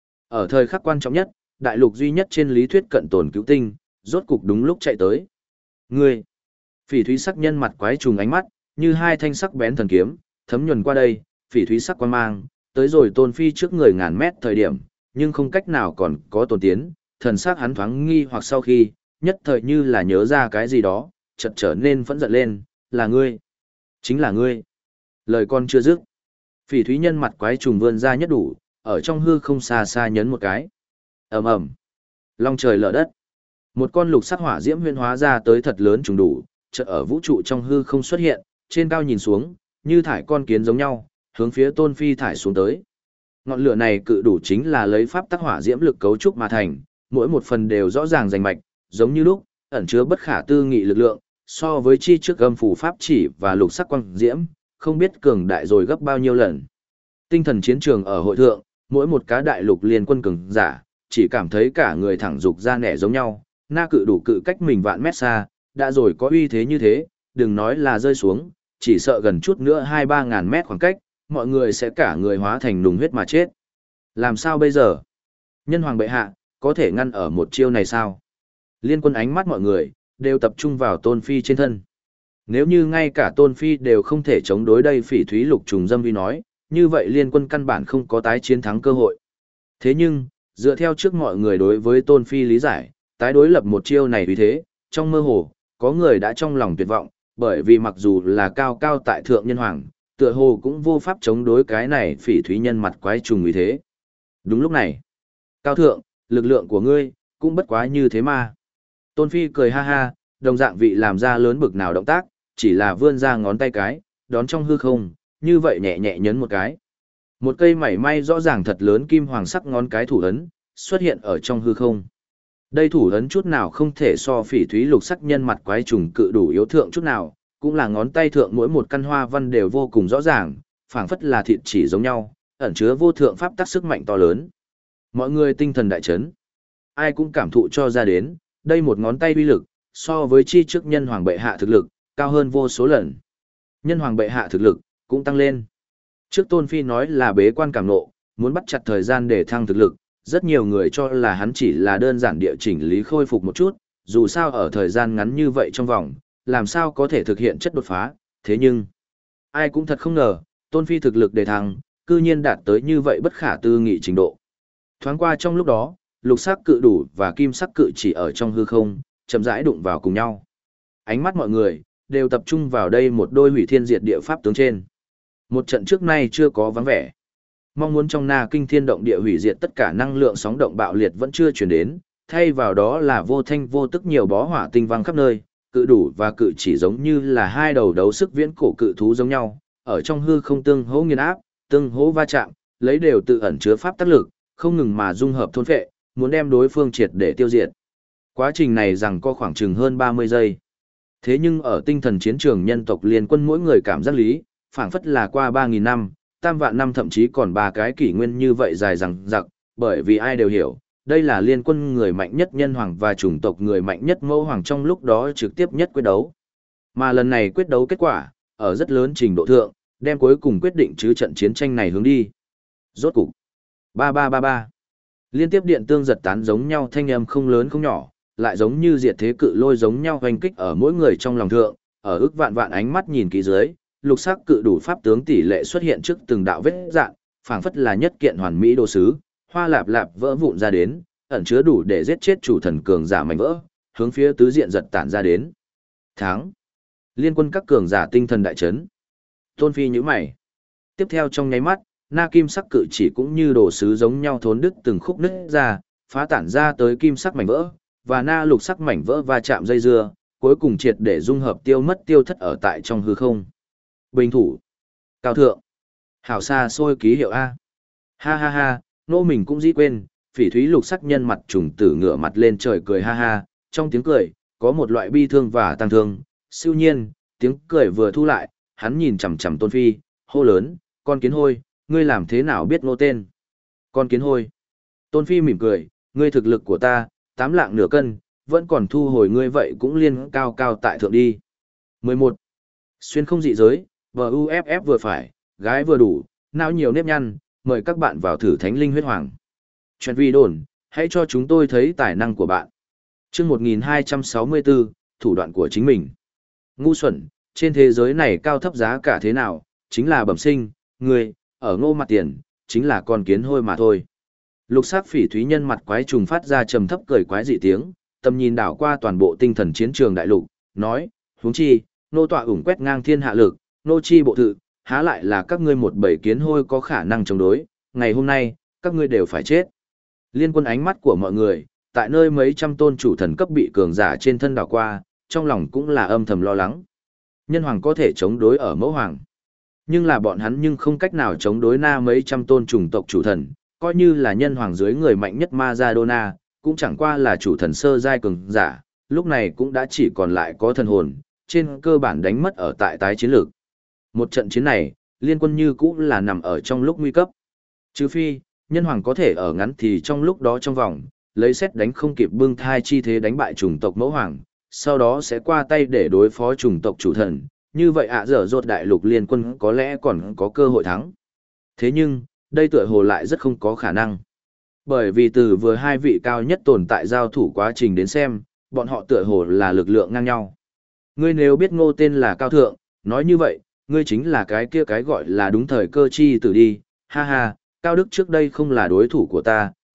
Ở thời khắc quan trọng nhất, đại lục duy nhất trên lý thuyết cận tồn cứu tinh, rốt cục đúng lúc chạy tới. Ngươi! Phỉ thúy sắc nhân mặt quái trùng ánh mắt, như hai thanh sắc bén thần kiếm, thấm nhuần qua đây, phỉ thúy sắc quan mang, tới rồi Tôn Phi trước người ngàn mét thời điểm, nhưng không cách nào còn có tồn tiến, thần sắc hắn thoáng nghi hoặc sau khi, nhất thời như là nhớ ra cái gì đó, chợt trở nên phẫn giận lên, là ngươi. Chính là ngươi. Lời con chưa dứt. Phỉ thúy nhân mặt quái trùng vươn ra nhất đủ, ở trong hư không xa xa nhấn một cái. Ầm ầm. Long trời lở đất. Một con lục sắc hỏa diễm huyễn hóa ra tới thật lớn trùng đủ, chợt ở vũ trụ trong hư không xuất hiện, trên cao nhìn xuống, như thải con kiến giống nhau, hướng phía Tôn Phi thải xuống tới. Ngọn lửa này cự đủ chính là lấy pháp tắc hỏa diễm lực cấu trúc mà thành, mỗi một phần đều rõ ràng rành mạch, giống như lúc, ẩn chứa bất khả tư nghị lực lượng, so với chi trước âm phủ pháp chỉ và lục sắc quang diễm, không biết cường đại rồi gấp bao nhiêu lần. Tinh thần chiến trường ở hội thượng, mỗi một cá đại lục liên quân cường giả, chỉ cảm thấy cả người thẳng dục ra nẻ giống nhau, na cự đủ cự cách mình vạn mét xa, đã rồi có uy thế như thế, đừng nói là rơi xuống, chỉ sợ gần chút nữa 2-3 ngàn mét khoảng cách, mọi người sẽ cả người hóa thành nùng huyết mà chết. Làm sao bây giờ? Nhân hoàng bệ hạ, có thể ngăn ở một chiêu này sao? Liên quân ánh mắt mọi người, đều tập trung vào Tôn Phi trên thân. Nếu như ngay cả Tôn Phi đều không thể chống đối đây phỉ thúy lục trùng dâm vi nói, như vậy liên quân căn bản không có tái chiến thắng cơ hội. Thế nhưng, Dựa theo trước mọi người đối với Tôn Phi lý giải, tái đối lập một chiêu này vì thế, trong mơ hồ, có người đã trong lòng tuyệt vọng, bởi vì mặc dù là cao cao tại thượng nhân hoàng, tựa hồ cũng vô pháp chống đối cái này phỉ thúy nhân mặt quái trùng vì thế. Đúng lúc này, cao thượng, lực lượng của ngươi, cũng bất quá như thế mà. Tôn Phi cười ha ha, đồng dạng vị làm ra lớn bực nào động tác, chỉ là vươn ra ngón tay cái, đón trong hư không, như vậy nhẹ nhẹ nhấn một cái. Một cây mảy may rõ ràng thật lớn kim hoàng sắc ngón cái thủ ấn, xuất hiện ở trong hư không. Đây thủ ấn chút nào không thể so phỉ thúy lục sắc nhân mặt quái trùng cự đủ yếu thượng chút nào, cũng là ngón tay thượng mỗi một căn hoa văn đều vô cùng rõ ràng, phảng phất là thịt chỉ giống nhau, ẩn chứa vô thượng pháp tắc sức mạnh to lớn. Mọi người tinh thần đại chấn. Ai cũng cảm thụ cho ra đến, đây một ngón tay uy lực, so với chi trước nhân hoàng bệ hạ thực lực, cao hơn vô số lần. Nhân hoàng bệ hạ thực lực, cũng tăng lên. Trước Tôn Phi nói là bế quan cảm nộ, muốn bắt chặt thời gian để thăng thực lực, rất nhiều người cho là hắn chỉ là đơn giản địa chỉnh lý khôi phục một chút, dù sao ở thời gian ngắn như vậy trong vòng, làm sao có thể thực hiện chất đột phá, thế nhưng, ai cũng thật không ngờ, Tôn Phi thực lực để thăng, cư nhiên đạt tới như vậy bất khả tư nghị trình độ. Thoáng qua trong lúc đó, lục sắc cự đủ và kim sắc cự chỉ ở trong hư không, chậm rãi đụng vào cùng nhau. Ánh mắt mọi người, đều tập trung vào đây một đôi hủy thiên diệt địa pháp tướng trên. Một trận trước nay chưa có vắng vẻ. Mong muốn trong Na Kinh thiên động địa hủy diệt tất cả năng lượng sóng động bạo liệt vẫn chưa chuyển đến, thay vào đó là vô thanh vô tức nhiều bó hỏa tinh văng khắp nơi, cự đủ và cự chỉ giống như là hai đầu đấu sức viễn cổ cự thú giống nhau, ở trong hư không tương hỗ nghiền áp, tương hỗ va chạm, lấy đều tự ẩn chứa pháp tác lực, không ngừng mà dung hợp thôn phệ, muốn đem đối phương triệt để tiêu diệt. Quá trình này rằng có khoảng chừng hơn 30 giây. Thế nhưng ở tinh thần chiến trường nhân tộc liên quân mỗi người cảm giác lý, phảng phất là qua 3.000 năm, tam vạn năm thậm chí còn 3 cái kỷ nguyên như vậy dài rằng rặc, bởi vì ai đều hiểu, đây là liên quân người mạnh nhất nhân hoàng và chủng tộc người mạnh nhất mẫu hoàng trong lúc đó trực tiếp nhất quyết đấu. Mà lần này quyết đấu kết quả, ở rất lớn trình độ thượng, đem cuối cùng quyết định chứ trận chiến tranh này hướng đi. Rốt cục. 3333. Liên tiếp điện tương giật tán giống nhau thanh âm không lớn không nhỏ, lại giống như diệt thế cự lôi giống nhau hoành kích ở mỗi người trong lòng thượng, ở ức vạn vạn ánh mắt nhìn kỹ dưới, lục sắc cự đủ pháp tướng tỷ lệ xuất hiện trước từng đạo vết dạn, phảng phất là nhất kiện hoàn mỹ đồ sứ, hoa lạp lạp vỡ vụn ra đến, ẩn chứa đủ để giết chết chủ thần cường giả mảnh vỡ, hướng phía tứ diện giật tản ra đến. Thắng. Liên quân các cường giả tinh thần đại chấn. Tôn Phi nhíu mày. Tiếp theo trong nháy mắt, na kim sắc cự chỉ cũng như đồ sứ giống nhau thốn đứt từng khúc nứt ra, phá tản ra tới kim sắc mảnh vỡ, và na lục sắc mảnh vỡ va chạm dây dưa, cuối cùng triệt để dung hợp tiêu mất tiêu thất ở tại trong hư không. Bình thủ. Cao thượng. Hảo xa xôi ký hiệu A. Ha ha ha, nô mình cũng dĩ quên, phỉ thúy lục sắc nhân mặt trùng tử ngửa mặt lên trời cười ha ha, trong tiếng cười, có một loại bi thương và tăng thương, siêu nhiên, tiếng cười vừa thu lại, hắn nhìn chằm chằm Tôn Phi, hô lớn, con kiến hôi, ngươi làm thế nào biết ngô tên? Con kiến hôi. Tôn Phi mỉm cười, ngươi thực lực của ta, 8 lạng nửa cân, vẫn còn thu hồi ngươi vậy cũng liên cao cao tại thượng đi. 11. Xuyên không dị giới, VUFF vừa phải, gái vừa đủ, não nhiều nếp nhăn, mời các bạn vào thử thánh linh huyết hoàng. Chuyện vi đồn, hãy cho chúng tôi thấy tài năng của bạn. Chương 1264, thủ đoạn của chính mình. Ngu xuẩn, trên thế giới này cao thấp giá cả thế nào, chính là bẩm sinh, người, ở ngô mặt tiền, chính là con kiến hôi mà thôi. Lục sắc phỉ thúy nhân mặt quái trùng phát ra trầm thấp cười quái dị tiếng, tầm nhìn đảo qua toàn bộ tinh thần chiến trường đại lục, nói, huống chi, nô tọa ủng quét ngang thiên hạ lực, nô chi bộ thự, há lại là các ngươi một bầy kiến hôi có khả năng chống đối, ngày hôm nay, các ngươi đều phải chết. Liên quân ánh mắt của mọi người, tại nơi mấy trăm tôn chủ thần cấp bị cường giả trên thân đảo qua, trong lòng cũng là âm thầm lo lắng. Nhân hoàng có thể chống đối ở mẫu hoàng, nhưng là bọn hắn nhưng không cách nào chống đối na mấy trăm tôn chủng tộc chủ thần, coi như là nhân hoàng dưới người mạnh nhất Maradona, cũng chẳng qua là chủ thần sơ giai cường giả, lúc này cũng đã chỉ còn lại có thần hồn, trên cơ bản đánh mất ở tại tái chiến lược. Một trận chiến này, liên quân như cũ là nằm ở trong lúc nguy cấp. Trừ phi, nhân hoàng có thể ở ngắn thì trong lúc đó trong vòng, lấy xét đánh không kịp bưng thai chi thế đánh bại chủng tộc mẫu hoàng, sau đó sẽ qua tay để đối phó chủng tộc chủ thần, như vậy dở dột đại lục liên quân có lẽ còn có cơ hội thắng. Thế nhưng, đây tựa hồ lại rất không có khả năng. Bởi vì từ vừa hai vị cao nhất tồn tại giao thủ quá trình đến xem, bọn họ tựa hồ là lực lượng ngang nhau. Ngươi nếu biết ngô tên là cao thượng, nói như vậy, ngươi chính là cái kia cái gọi là đúng thời cơ chi tử đi, ha ha, cao đức trước đây không là đối thủ của ta,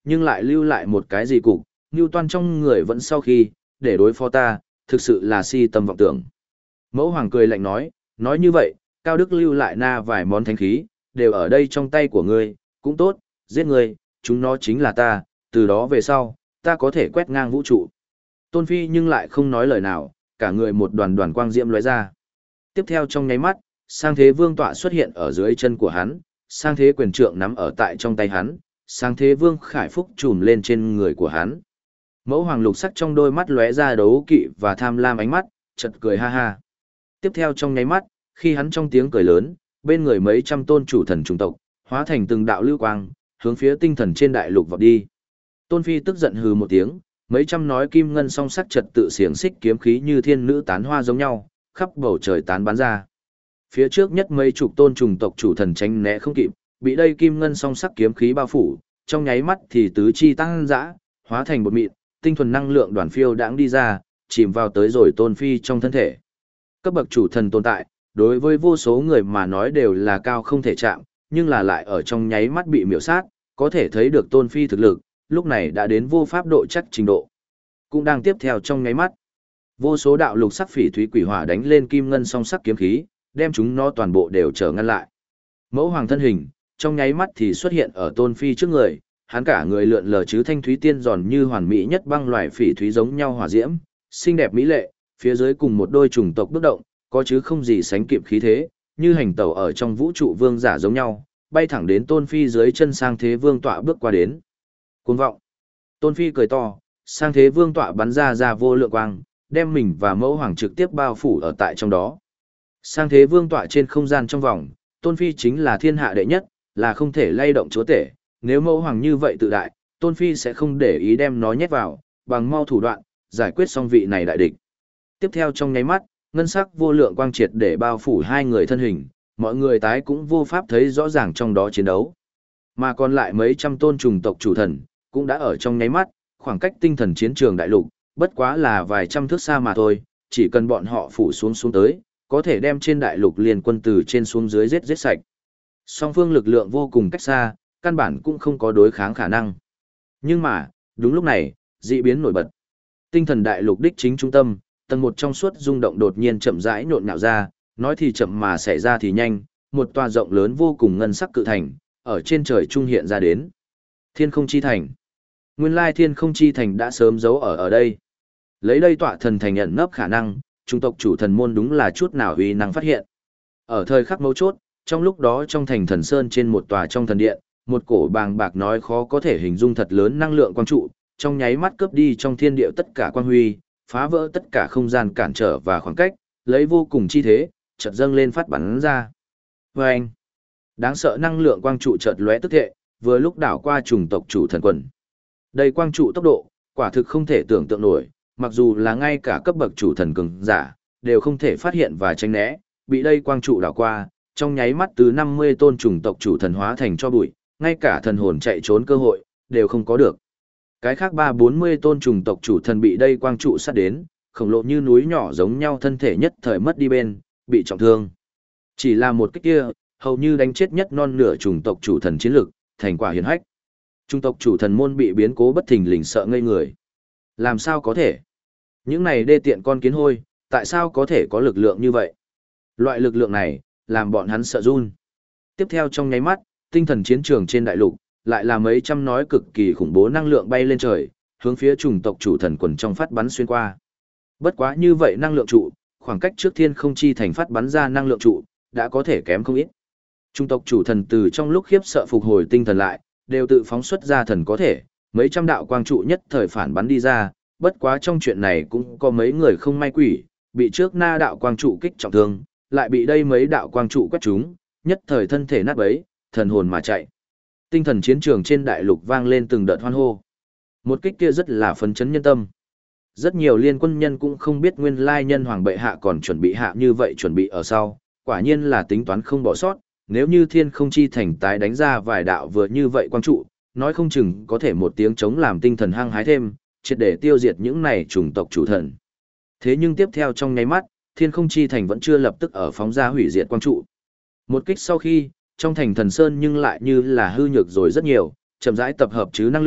nhưng lại lưu lại một cái gì cục, Newton trong người vẫn sau khi, để đối phó ta, thực sự là si tâm vọng tưởng. Mẫu hoàng cười lạnh nói như vậy, Cao Đức lưu lại na vài món thánh khí, đều ở đây trong tay của ngươi, cũng tốt, giết ngươi, chúng nó chính là ta, từ đó về sau, ta có thể quét ngang vũ trụ. Tôn Phi nhưng lại không nói lời nào, cả người một đoàn đoàn quang diễm lóe ra. Tiếp theo trong nháy mắt, sang thế vương tọa xuất hiện ở dưới chân của hắn, sang thế quyền trượng nắm ở tại trong tay hắn, sang thế vương khải phúc trùm lên trên người của hắn. Mẫu hoàng lục sắc trong đôi mắt lóe ra đấu kỵ và tham lam ánh mắt, chợt cười ha ha. Tiếp theo trong nháy mắt, khi hắn trong tiếng cười lớn, bên người mấy trăm tôn chủ thần chủng tộc, hóa thành từng đạo lưu quang, hướng phía tinh thần trên đại lục vọt đi. Tôn Phi tức giận hừ một tiếng, mấy trăm nói kim ngân song sắc trật tự xiềng xích kiếm khí như thiên nữ tán hoa giống nhau, khắp bầu trời tán bắn ra. Phía trước nhất mấy chục tôn chủng tộc chủ thần tránh né không kịp, bị đây kim ngân song sắc kiếm khí bao phủ, trong nháy mắt thì tứ chi tăng dã, hóa thành bột mịn, tinh thuần năng lượng đoàn phiêu đãng đi ra, chìm vào tới rồi Tôn Phi trong thân thể. Cấp bậc chủ thần tồn tại, đối với vô số người mà nói đều là cao không thể chạm, nhưng là lại ở trong nháy mắt bị miểu sát, có thể thấy được Tôn Phi thực lực, lúc này đã đến vô pháp độ chắc trình độ. Cũng đang tiếp theo trong nháy mắt. Vô số đạo lục sắc phỉ thúy quỷ hỏa đánh lên kim ngân song sắc kiếm khí, đem chúng nó toàn bộ đều trở ngăn lại. Mẫu hoàng thân hình, trong nháy mắt thì xuất hiện ở Tôn Phi trước người, hắn cả người lượn lờ chứ thanh thúy tiên giòn như hoàn mỹ nhất băng loài phỉ thúy giống nhau hỏa diễm, xinh đẹp mỹ lệ, phía dưới cùng một đôi chủng tộc bước động, có chứ không gì sánh kịp khí thế, như hành tẩu ở trong vũ trụ vương giả giống nhau, bay thẳng đến Tôn Phi dưới chân sang thế vương tọa bước qua đến. Cuồng vọng. Tôn Phi cười to, sang thế vương tọa bắn ra vô lượng quang, đem mình và mẫu hoàng trực tiếp bao phủ ở tại trong đó. Sang thế vương tọa trên không gian trong vòng, Tôn Phi chính là thiên hạ đệ nhất, là không thể lay động chúa tể, nếu mẫu hoàng như vậy tự đại, Tôn Phi sẽ không để ý đem nó nhét vào, bằng mau thủ đoạn, giải quyết xong vị này đại địch. Tiếp theo trong nháy mắt, ngân sắc vô lượng quang triệt để bao phủ hai người thân hình, mọi người tái cũng vô pháp thấy rõ ràng trong đó chiến đấu. Mà còn lại mấy trăm tôn trùng tộc chủ thần, cũng đã ở trong nháy mắt, khoảng cách tinh thần chiến trường đại lục, bất quá là vài trăm thước xa mà thôi, chỉ cần bọn họ phủ xuống tới, có thể đem trên đại lục liền quân từ trên xuống dưới giết sạch. Song phương lực lượng vô cùng cách xa, căn bản cũng không có đối kháng khả năng. Nhưng mà, đúng lúc này, dị biến nổi bật. Tinh thần đại lục đích chính trung tâm, tầng một trong suốt rung động đột nhiên chậm rãi nhộn nhạo ra, nói thì chậm mà xảy ra thì nhanh, một tòa rộng lớn vô cùng ngân sắc cự thành, ở trên trời trung hiện ra đến. Thiên không chi thành. Nguyên lai thiên không chi thành đã sớm giấu ở đây. Lấy đây tọa thần thành nhận nấp khả năng, trung tộc chủ thần môn đúng là chút nào uy năng phát hiện. Ở thời khắc mấu chốt, trong lúc đó trong thành thần sơn trên một tòa trong thần điện, một cổ bàng bạc nói khó có thể hình dung thật lớn năng lượng quang trụ, trong nháy mắt cướp đi trong thiên địa tất cả quang huy, phá vỡ tất cả không gian cản trở và khoảng cách, lấy vô cùng chi thế, chợt dâng lên phát bắn ra. Và anh, đáng sợ năng lượng quang trụ chợt lóe tức thệ, vừa lúc đảo qua chủng tộc chủ thần quần. Đây quang trụ tốc độ, quả thực không thể tưởng tượng nổi, mặc dù là ngay cả cấp bậc chủ thần cường giả, đều không thể phát hiện và tránh né, bị đây quang trụ đảo qua, trong nháy mắt từ 50 tôn chủng tộc chủ thần hóa thành cho bụi, ngay cả thần hồn chạy trốn cơ hội, đều không có được. Cái khác 3-40 tôn chủng tộc chủ thần bị đây quang trụ sát đến, khổng lồ như núi nhỏ giống nhau thân thể nhất thời mất đi bên, bị trọng thương. Chỉ là một kích kia, hầu như đánh chết nhất non nửa chủng tộc chủ thần chiến lực, thành quả hiển hách. Chủng tộc chủ thần môn bị biến cố bất thình lình sợ ngây người. Làm sao có thể? Những này đê tiện con kiến hôi, tại sao có thể có lực lượng như vậy? Loại lực lượng này, làm bọn hắn sợ run. Tiếp theo trong nháy mắt, tinh thần chiến trường trên đại lục, lại là mấy trăm nói cực kỳ khủng bố năng lượng bay lên trời, hướng phía chủng tộc chủ thần quần trong phát bắn xuyên qua. Bất quá như vậy năng lượng trụ, khoảng cách trước thiên không chi thành phát bắn ra năng lượng trụ, đã có thể kém không ít. Chủng tộc chủ thần từ trong lúc khiếp sợ phục hồi tinh thần lại, đều tự phóng xuất ra thần có thể, mấy trăm đạo quang trụ nhất thời phản bắn đi ra, bất quá trong chuyện này cũng có mấy người không may quỷ, bị trước na đạo quang trụ kích trọng thương, lại bị đây mấy đạo quang trụ quét trúng, nhất thời thân thể nát bấy, thần hồn mà chạy. Tinh thần chiến trường trên đại lục vang lên từng đợt hoan hô. Một kích kia rất là phấn chấn nhân tâm. Rất nhiều liên quân nhân cũng không biết nguyên lai nhân hoàng bệ hạ còn chuẩn bị hạ như vậy chuẩn bị ở sau, quả nhiên là tính toán không bỏ sót, nếu như thiên không chi thành tái đánh ra vài đạo vừa như vậy quang trụ, nói không chừng có thể một tiếng chống làm tinh thần hăng hái thêm, triệt để tiêu diệt những này chủng tộc chủ thần. Thế nhưng tiếp theo trong nháy mắt, thiên không chi thành vẫn chưa lập tức ở phóng ra hủy diệt quang trụ. Một kích sau khi, trong thành thần sơn nhưng lại như là hư nhược rồi rất nhiều, chậm rãi tập hợp chứ năng lượng,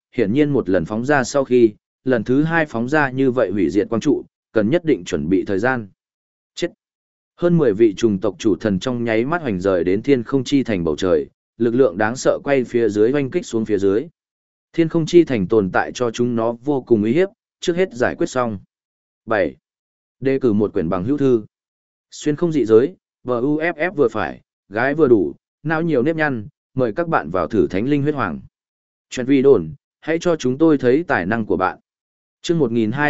hiển nhiên một lần phóng ra sau khi, lần thứ hai phóng ra như vậy hủy diệt quang trụ, cần nhất định chuẩn bị thời gian. Chết! Hơn 10 vị trùng tộc chủ thần trong nháy mắt hoành rời đến thiên không chi thành bầu trời, lực lượng đáng sợ quay phía dưới oanh kích xuống phía dưới. Thiên không chi thành tồn tại cho chúng nó vô cùng uy hiếp, trước hết giải quyết xong. 7. Đề cử một quyển bằng hữu thư. Xuyên không dị giới, BUFF vừa phải, gái vừa đủ, não nhiều nếp nhăn, mời các bạn vào thử thánh linh huyết hoàng. Chuyện vi đồn, hãy cho chúng tôi thấy tài năng của bạn. Chương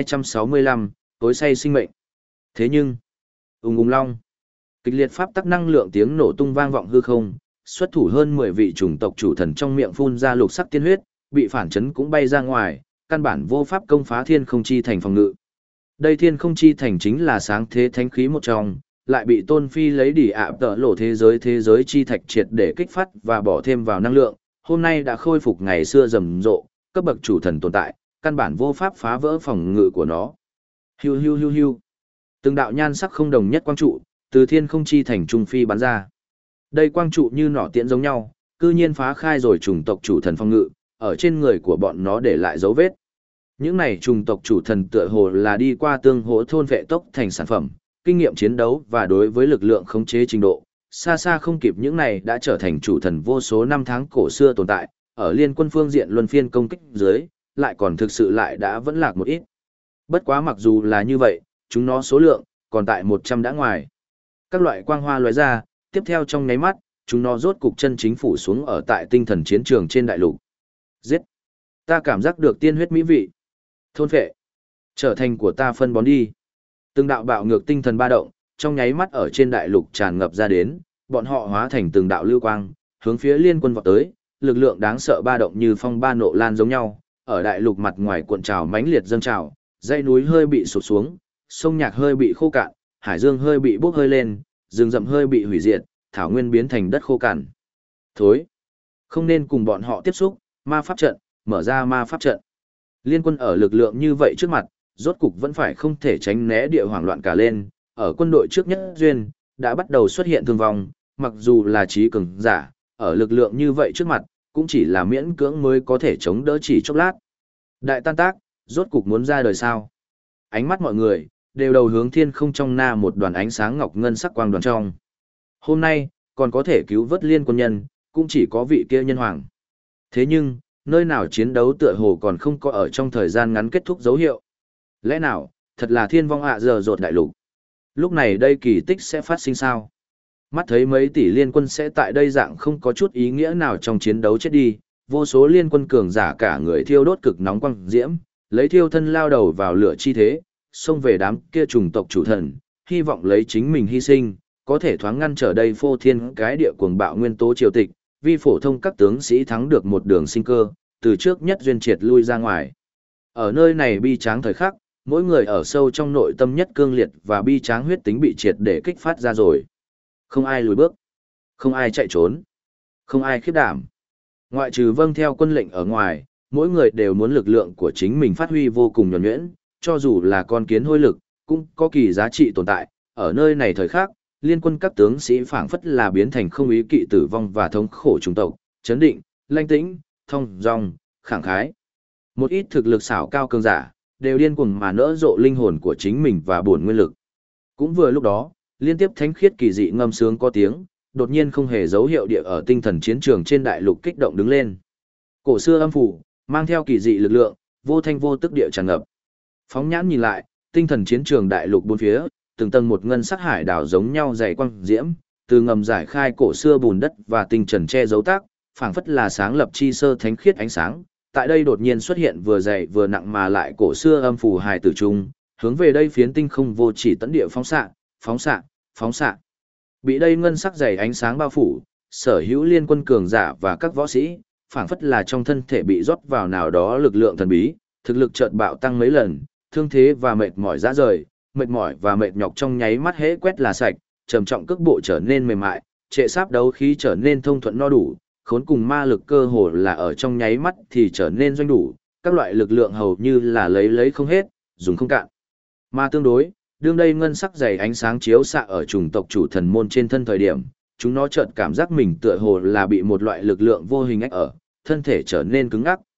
1265, tối say sinh mệnh. Thế nhưng, ung long. Kịch liệt pháp tắc năng lượng tiếng nổ tung vang vọng hư không, xuất thủ hơn 10 vị chủng tộc chủ thần trong miệng phun ra lục sắc tiên huyết, bị phản chấn cũng bay ra ngoài, căn bản vô pháp công phá thiên không chi thành phòng ngự. Đây thiên không chi thành chính là sáng thế thánh khí một trong, lại bị Tôn Phi lấy đỉ ạ tợ lộ thế giới chi thạch triệt để kích phát và bỏ thêm vào năng lượng, hôm nay đã khôi phục ngày xưa rầm rộ, cấp bậc chủ thần tồn tại, căn bản vô pháp phá vỡ phòng ngự của nó. Hiu hiu hiu hiu. Từng đạo nhan sắc không đồng nhất quang trụ, từ thiên không chi thành trung phi bắn ra. Đây quang trụ như nỏ tiễn giống nhau, cư nhiên phá khai rồi chủng tộc chủ thần phòng ngự, ở trên người của bọn nó để lại dấu vết. Những này chủng tộc chủ thần tựa hồ là đi qua tương hỗ thôn vệ tốc thành sản phẩm, kinh nghiệm chiến đấu và đối với lực lượng khống chế trình độ, xa xa không kịp những này đã trở thành chủ thần vô số năm tháng cổ xưa tồn tại, ở liên quân phương diện luân phiên công kích dưới, lại còn thực sự lại đã vẫn lạc một ít. Bất quá mặc dù là như vậy, chúng nó số lượng, còn tại 100 đã ngoài. Các loại quang hoa lóe ra, tiếp theo trong nháy mắt, chúng nó rốt cục chân chính phủ xuống ở tại tinh thần chiến trường trên đại lục. Giết! Ta cảm giác được tiên huyết mỹ vị. Thôn phệ! Trở thành của ta phân bón đi. Từng đạo bạo ngược tinh thần ba động, trong nháy mắt ở trên đại lục tràn ngập ra đến, bọn họ hóa thành từng đạo lưu quang, hướng phía liên quân vọt tới, lực lượng đáng sợ ba động như phong ba nộ lan giống nhau, ở đại lục mặt ngoài cuộn trào mãnh liệt dâng trào, dãy núi hơi bị sụp xuống, sông nhạc hơi bị khô cạn, hải dương hơi bị bốc hơi lên, rừng rậm hơi bị hủy diệt, thảo nguyên biến thành đất khô cằn. Thối, không nên cùng bọn họ tiếp xúc, ma pháp trận, mở ra ma pháp trận. Liên quân ở lực lượng như vậy trước mặt, rốt cục vẫn phải không thể tránh né địa hoảng loạn cả lên, ở quân đội trước nhất duyên, đã bắt đầu xuất hiện thương vong, mặc dù là trí cường giả, ở lực lượng như vậy trước mặt, cũng chỉ là miễn cưỡng mới có thể chống đỡ chỉ chốc lát. Đại tan tác, rốt cục muốn ra đời sao. Ánh mắt mọi người, đều đầu hướng thiên không trong na một đoàn ánh sáng ngọc ngân sắc quang đoàn trong. Hôm nay, còn có thể cứu vớt liên quân nhân, cũng chỉ có vị kia nhân hoàng. Thế nhưng, nơi nào chiến đấu tựa hồ còn không có ở trong thời gian ngắn kết thúc dấu hiệu. Lẽ nào, thật là thiên vong ạ giờ rột đại lục. Lúc này đây kỳ tích sẽ phát sinh sao? Mắt thấy mấy tỷ liên quân sẽ tại đây dạng không có chút ý nghĩa nào trong chiến đấu chết đi, vô số liên quân cường giả cả người thiêu đốt cực nóng quang diễm, lấy thiêu thân lao đầu vào lửa chi thế, xông về đám kia trùng tộc chủ thần, hy vọng lấy chính mình hy sinh, có thể thoáng ngăn trở đây phô thiên cái địa cuồng bạo nguyên tố triều tịch, vi phổ thông các tướng sĩ thắng được một đường sinh cơ, từ trước nhất duyên triệt lui ra ngoài. Ở nơi này bi tráng thời khắc, mỗi người ở sâu trong nội tâm nhất cương liệt và bi tráng huyết tính bị triệt để kích phát ra rồi. Không ai lùi bước, không ai chạy trốn, không ai khiếp đảm. Ngoại trừ vâng theo quân lệnh ở ngoài, mỗi người đều muốn lực lượng của chính mình phát huy vô cùng nhuần nhuyễn, cho dù là con kiến hôi lực, cũng có kỳ giá trị tồn tại. Ở nơi này thời khắc, liên quân các tướng sĩ phảng phất là biến thành không ý kỵ tử vong và thống khổ chủng tộc, chấn định, lanh tĩnh, thông dong, khẳng khái. Một ít thực lực xảo cao cường giả, đều điên cuồng mà nỡ rộ linh hồn của chính mình và bổn nguyên lực. Cũng vừa lúc đó, liên tiếp thánh khiết kỳ dị ngâm sướng có tiếng, đột nhiên không hề dấu hiệu địa ở tinh thần chiến trường trên đại lục kích động đứng lên. Cổ xưa âm phủ, mang theo kỳ dị lực lượng, vô thanh vô tức địa tràn ngập. Phóng nhãn nhìn lại, tinh thần chiến trường đại lục bốn phía, từng tầng một ngân sắc hải đảo giống nhau dày quang diễm, từ ngầm giải khai cổ xưa bùn đất và tinh trần che giấu tác, phảng phất là sáng lập chi sơ thánh khiết ánh sáng. Tại đây đột nhiên xuất hiện vừa dày vừa nặng mà lại cổ xưa âm phù hài tử trung, hướng về đây phiến tinh không vô chỉ tận địa phóng xạ, phóng xạ, phóng xạ. Bị đây ngân sắc dày ánh sáng bao phủ, sở hữu liên quân cường giả và các võ sĩ, phảng phất là trong thân thể bị rót vào nào đó lực lượng thần bí, thực lực chợt bạo tăng mấy lần, thương thế và mệt mỏi rã rời, mệt mỏi và mệt nhọc trong nháy mắt hễ quét là sạch, trầm trọng cước bộ trở nên mềm mại, trệ sáp đấu khí trở nên thông thuận no đủ, khốn cùng ma lực cơ hồ là ở trong nháy mắt thì trở nên doanh đủ, các loại lực lượng hầu như là lấy không hết, dùng không cạn. Mà tương đối, đương đây ngân sắc dày ánh sáng chiếu xạ ở chủng tộc chủ thần môn trên thân thời điểm, chúng nó chợt cảm giác mình tựa hồ là bị một loại lực lượng vô hình ách ở, thân thể trở nên cứng ngắc.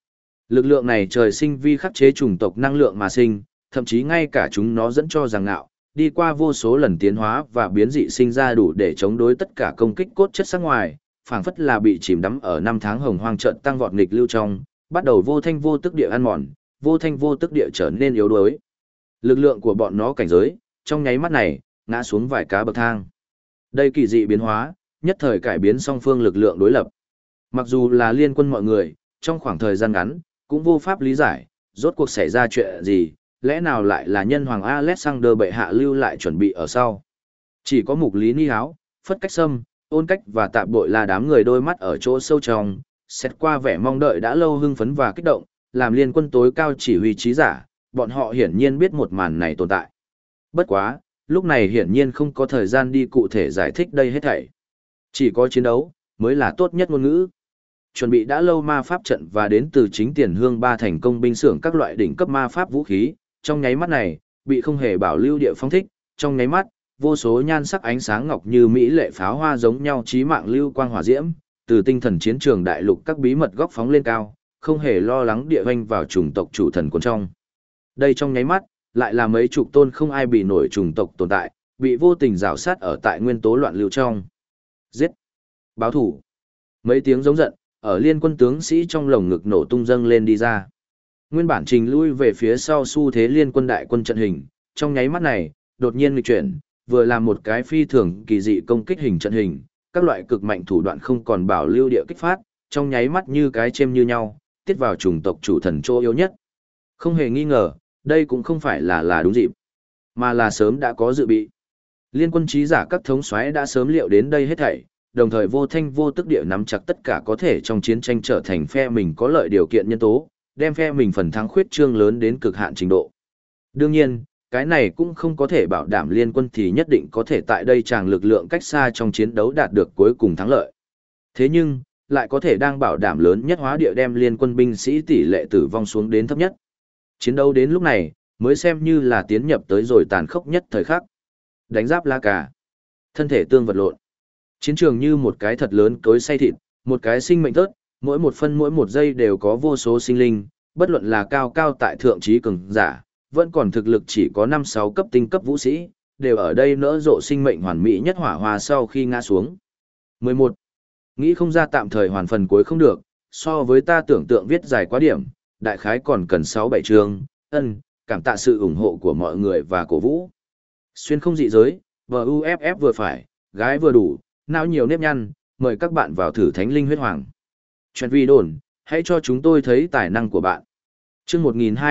Lực lượng này trời sinh vi khắc chế chủng tộc năng lượng mà sinh, thậm chí ngay cả chúng nó dẫn cho rằng ngạo, đi qua vô số lần tiến hóa và biến dị sinh ra đủ để chống đối tất cả công kích cốt chất sắc ngoài, phảng phất là bị chìm đắm ở năm tháng hồng hoang trận tăng vọt nghịch lưu trong, bắt đầu vô thanh vô tức địa ăn mòn, vô thanh vô tức địa trở nên yếu đuối. Lực lượng của bọn nó cảnh giới, trong nháy mắt này, ngã xuống vài cá bậc thang. Đây kỳ dị biến hóa, nhất thời cải biến song phương lực lượng đối lập. Mặc dù là liên quân mọi người, trong khoảng thời gian ngắn, cũng vô pháp lý giải, rốt cuộc xảy ra chuyện gì, lẽ nào lại là nhân hoàng Alexander bệ hạ lưu lại chuẩn bị ở sau. Chỉ có Mục Lý Ni Háo, Phất Cách Sâm, Ôn Cách và Tạp Bội là đám người đôi mắt ở chỗ sâu trong, xét qua vẻ mong đợi đã lâu hưng phấn và kích động, làm liên quân tối cao chỉ huy trí giả, bọn họ hiển nhiên biết một màn này tồn tại. Bất quá, lúc này hiển nhiên không có thời gian đi cụ thể giải thích đây hết thảy. Chỉ có chiến đấu, mới là tốt nhất ngôn ngữ. Chuẩn bị đã lâu ma pháp trận và đến từ chính Tiền Hương Ba thành công binh xưởng các loại đỉnh cấp ma pháp vũ khí, trong nháy mắt này, bị không hề bảo lưu địa phóng thích, trong nháy mắt, vô số nhan sắc ánh sáng ngọc như mỹ lệ pháo hoa giống nhau chí mạng lưu quang hỏa diễm, từ tinh thần chiến trường đại lục các bí mật góc phóng lên cao, không hề lo lắng địa vanh vào chủng tộc chủ thần cuốn trong. Đây trong nháy mắt, lại là mấy chục tôn không ai bị nổi chủng tộc tồn tại, bị vô tình rào sát ở tại nguyên tố loạn lưu trong. Giết! Báo thủ! Mấy tiếng giống giận, ở liên quân tướng sĩ trong lồng ngực nổ tung dâng lên đi ra. Nguyên bản trình lui về phía sau xu thế liên quân đại quân trận hình, trong nháy mắt này, đột nhiên nghịch chuyển, vừa làm một cái phi thường kỳ dị công kích hình trận hình, các loại cực mạnh thủ đoạn không còn bảo lưu địa kích phát, trong nháy mắt như cái chêm như nhau, tiết vào chủng tộc chủ thần chỗ yếu nhất. Không hề nghi ngờ, đây cũng không phải là đúng dịp, mà là sớm đã có dự bị. Liên quân trí giả các thống soái đã sớm liệu đến đây hết thảy, đồng thời vô thanh vô tức địa nắm chặt tất cả có thể trong chiến tranh trở thành phe mình có lợi điều kiện nhân tố, đem phe mình phần thắng khuyết trương lớn đến cực hạn trình độ. Đương nhiên, cái này cũng không có thể bảo đảm liên quân thì nhất định có thể tại đây tràng lực lượng cách xa trong chiến đấu đạt được cuối cùng thắng lợi. Thế nhưng, lại có thể đang bảo đảm lớn nhất hóa địa đem liên quân binh sĩ tỷ lệ tử vong xuống đến thấp nhất. Chiến đấu đến lúc này, mới xem như là tiến nhập tới rồi tàn khốc nhất thời khắc. Đánh giáp la cà. Thân thể tương vật lộn. Chiến trường như một cái thật lớn cối xay thịt, một cái sinh mệnh tớt, mỗi một phân mỗi một giây đều có vô số sinh linh, bất luận là cao cao tại thượng trí cường giả, vẫn còn thực lực chỉ có 5-6 cấp tinh cấp vũ sĩ, đều ở đây nỡ rộ sinh mệnh hoàn mỹ nhất hỏa hoa sau khi ngã xuống. 11. Nghĩ không ra tạm thời hoàn phần cuối không được, so với ta tưởng tượng viết dài quá điểm, đại khái còn cần 6-7 chương, cảm tạ sự ủng hộ của mọi người và cổ vũ. Xuyên không dị giới, BUFF vừa phải, gái vừa đủ, não nhiều nếp nhăn, mời các bạn vào thử thánh linh huyết hoàng. Chuyện vi đồn, hãy cho chúng tôi thấy tài năng của bạn. Chương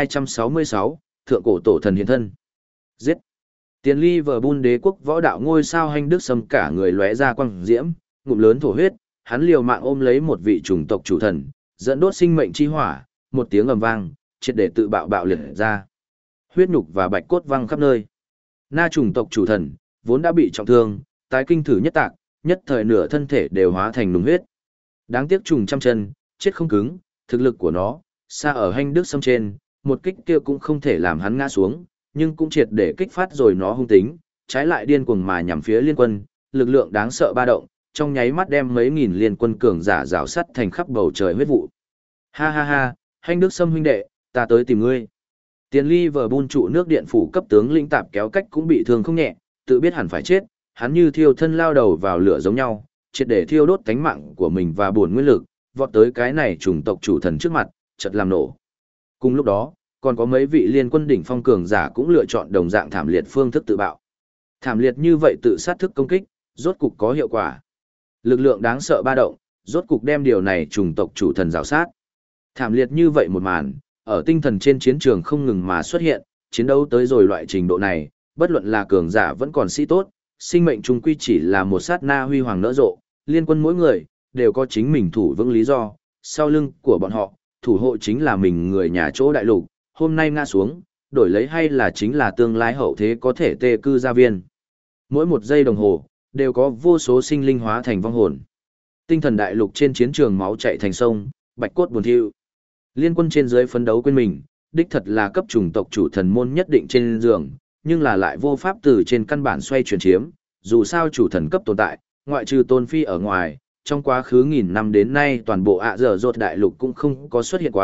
1266, Thượng cổ tổ thần hiện thân. Giết. Tiền Liverpool đế quốc võ đạo ngôi sao Hành Đức Sâm cả người lóe ra quang diễm, ngụm lớn thổ huyết, hắn liều mạng ôm lấy một vị chủng tộc chủ thần, dẫn đốt sinh mệnh chi hỏa, một tiếng ầm vang, triệt để tự bạo liệt ra. Huyết nhục và bạch cốt văng khắp nơi. Na chủng tộc chủ thần, vốn đã bị trọng thương, tái kinh thử nhất tạc, nhất thời nửa thân thể đều hóa thành nùng huyết. Đáng tiếc trùng trăm chân, chết không cứng, thực lực của nó, xa ở Hành Đức Sâm trên, một kích kia cũng không thể làm hắn ngã xuống, nhưng cũng triệt để kích phát rồi nó hung tính, trái lại điên cuồng mà nhằm phía liên quân, lực lượng đáng sợ ba động, trong nháy mắt đem mấy nghìn liên quân cường giả rào sắt thành khắp bầu trời huyết vụ. Ha ha ha, Hành Đức Sâm huynh đệ, ta tới tìm ngươi. Tiền Liverpool trụ nước điện phủ cấp tướng linh tạp kéo cách cũng bị thương không nhẹ, tự biết hẳn phải chết, hắn như thiêu thân lao đầu vào lửa giống nhau, triệt để thiêu đốt tánh mạng của mình và buồn nguyên lực, vọt tới cái này chủng tộc chủ thần trước mặt, chợt làm nổ. Cùng lúc đó, còn có mấy vị liên quân đỉnh phong cường giả cũng lựa chọn đồng dạng thảm liệt phương thức tự bạo. Thảm liệt như vậy tự sát thức công kích, rốt cục có hiệu quả. Lực lượng đáng sợ ba động, rốt cục đem điều này chủng tộc chủ thần rào sát. Thảm liệt như vậy một màn, ở tinh thần trên chiến trường không ngừng mà xuất hiện, chiến đấu tới rồi loại trình độ này, bất luận là cường giả vẫn còn sĩ tốt, sinh mệnh trung quy chỉ là một sát na huy hoàng nở rộ, liên quân mỗi người, đều có chính mình thủ vững lý do, sau lưng của bọn họ, thủ hộ chính là mình người nhà chỗ đại lục, hôm nay ngã xuống, đổi lấy hay là chính là tương lai hậu thế có thể tê cư gia viên. Mỗi một giây đồng hồ, đều có vô số sinh linh hóa thành vong hồn. Tinh thần đại lục trên chiến trường máu chảy thành sông, bạch cốt buồn thiu. Liên quân trên dưới phấn đấu quên mình, đích thật là cấp chủng tộc chủ thần môn nhất định trên giường, nhưng là lại vô pháp từ trên căn bản xoay chuyển chiếm, dù sao chủ thần cấp tồn tại, ngoại trừ Tôn Phi ở ngoài, trong quá khứ nghìn năm đến nay toàn bộ ạ dở dột đại lục cũng không có xuất hiện quá,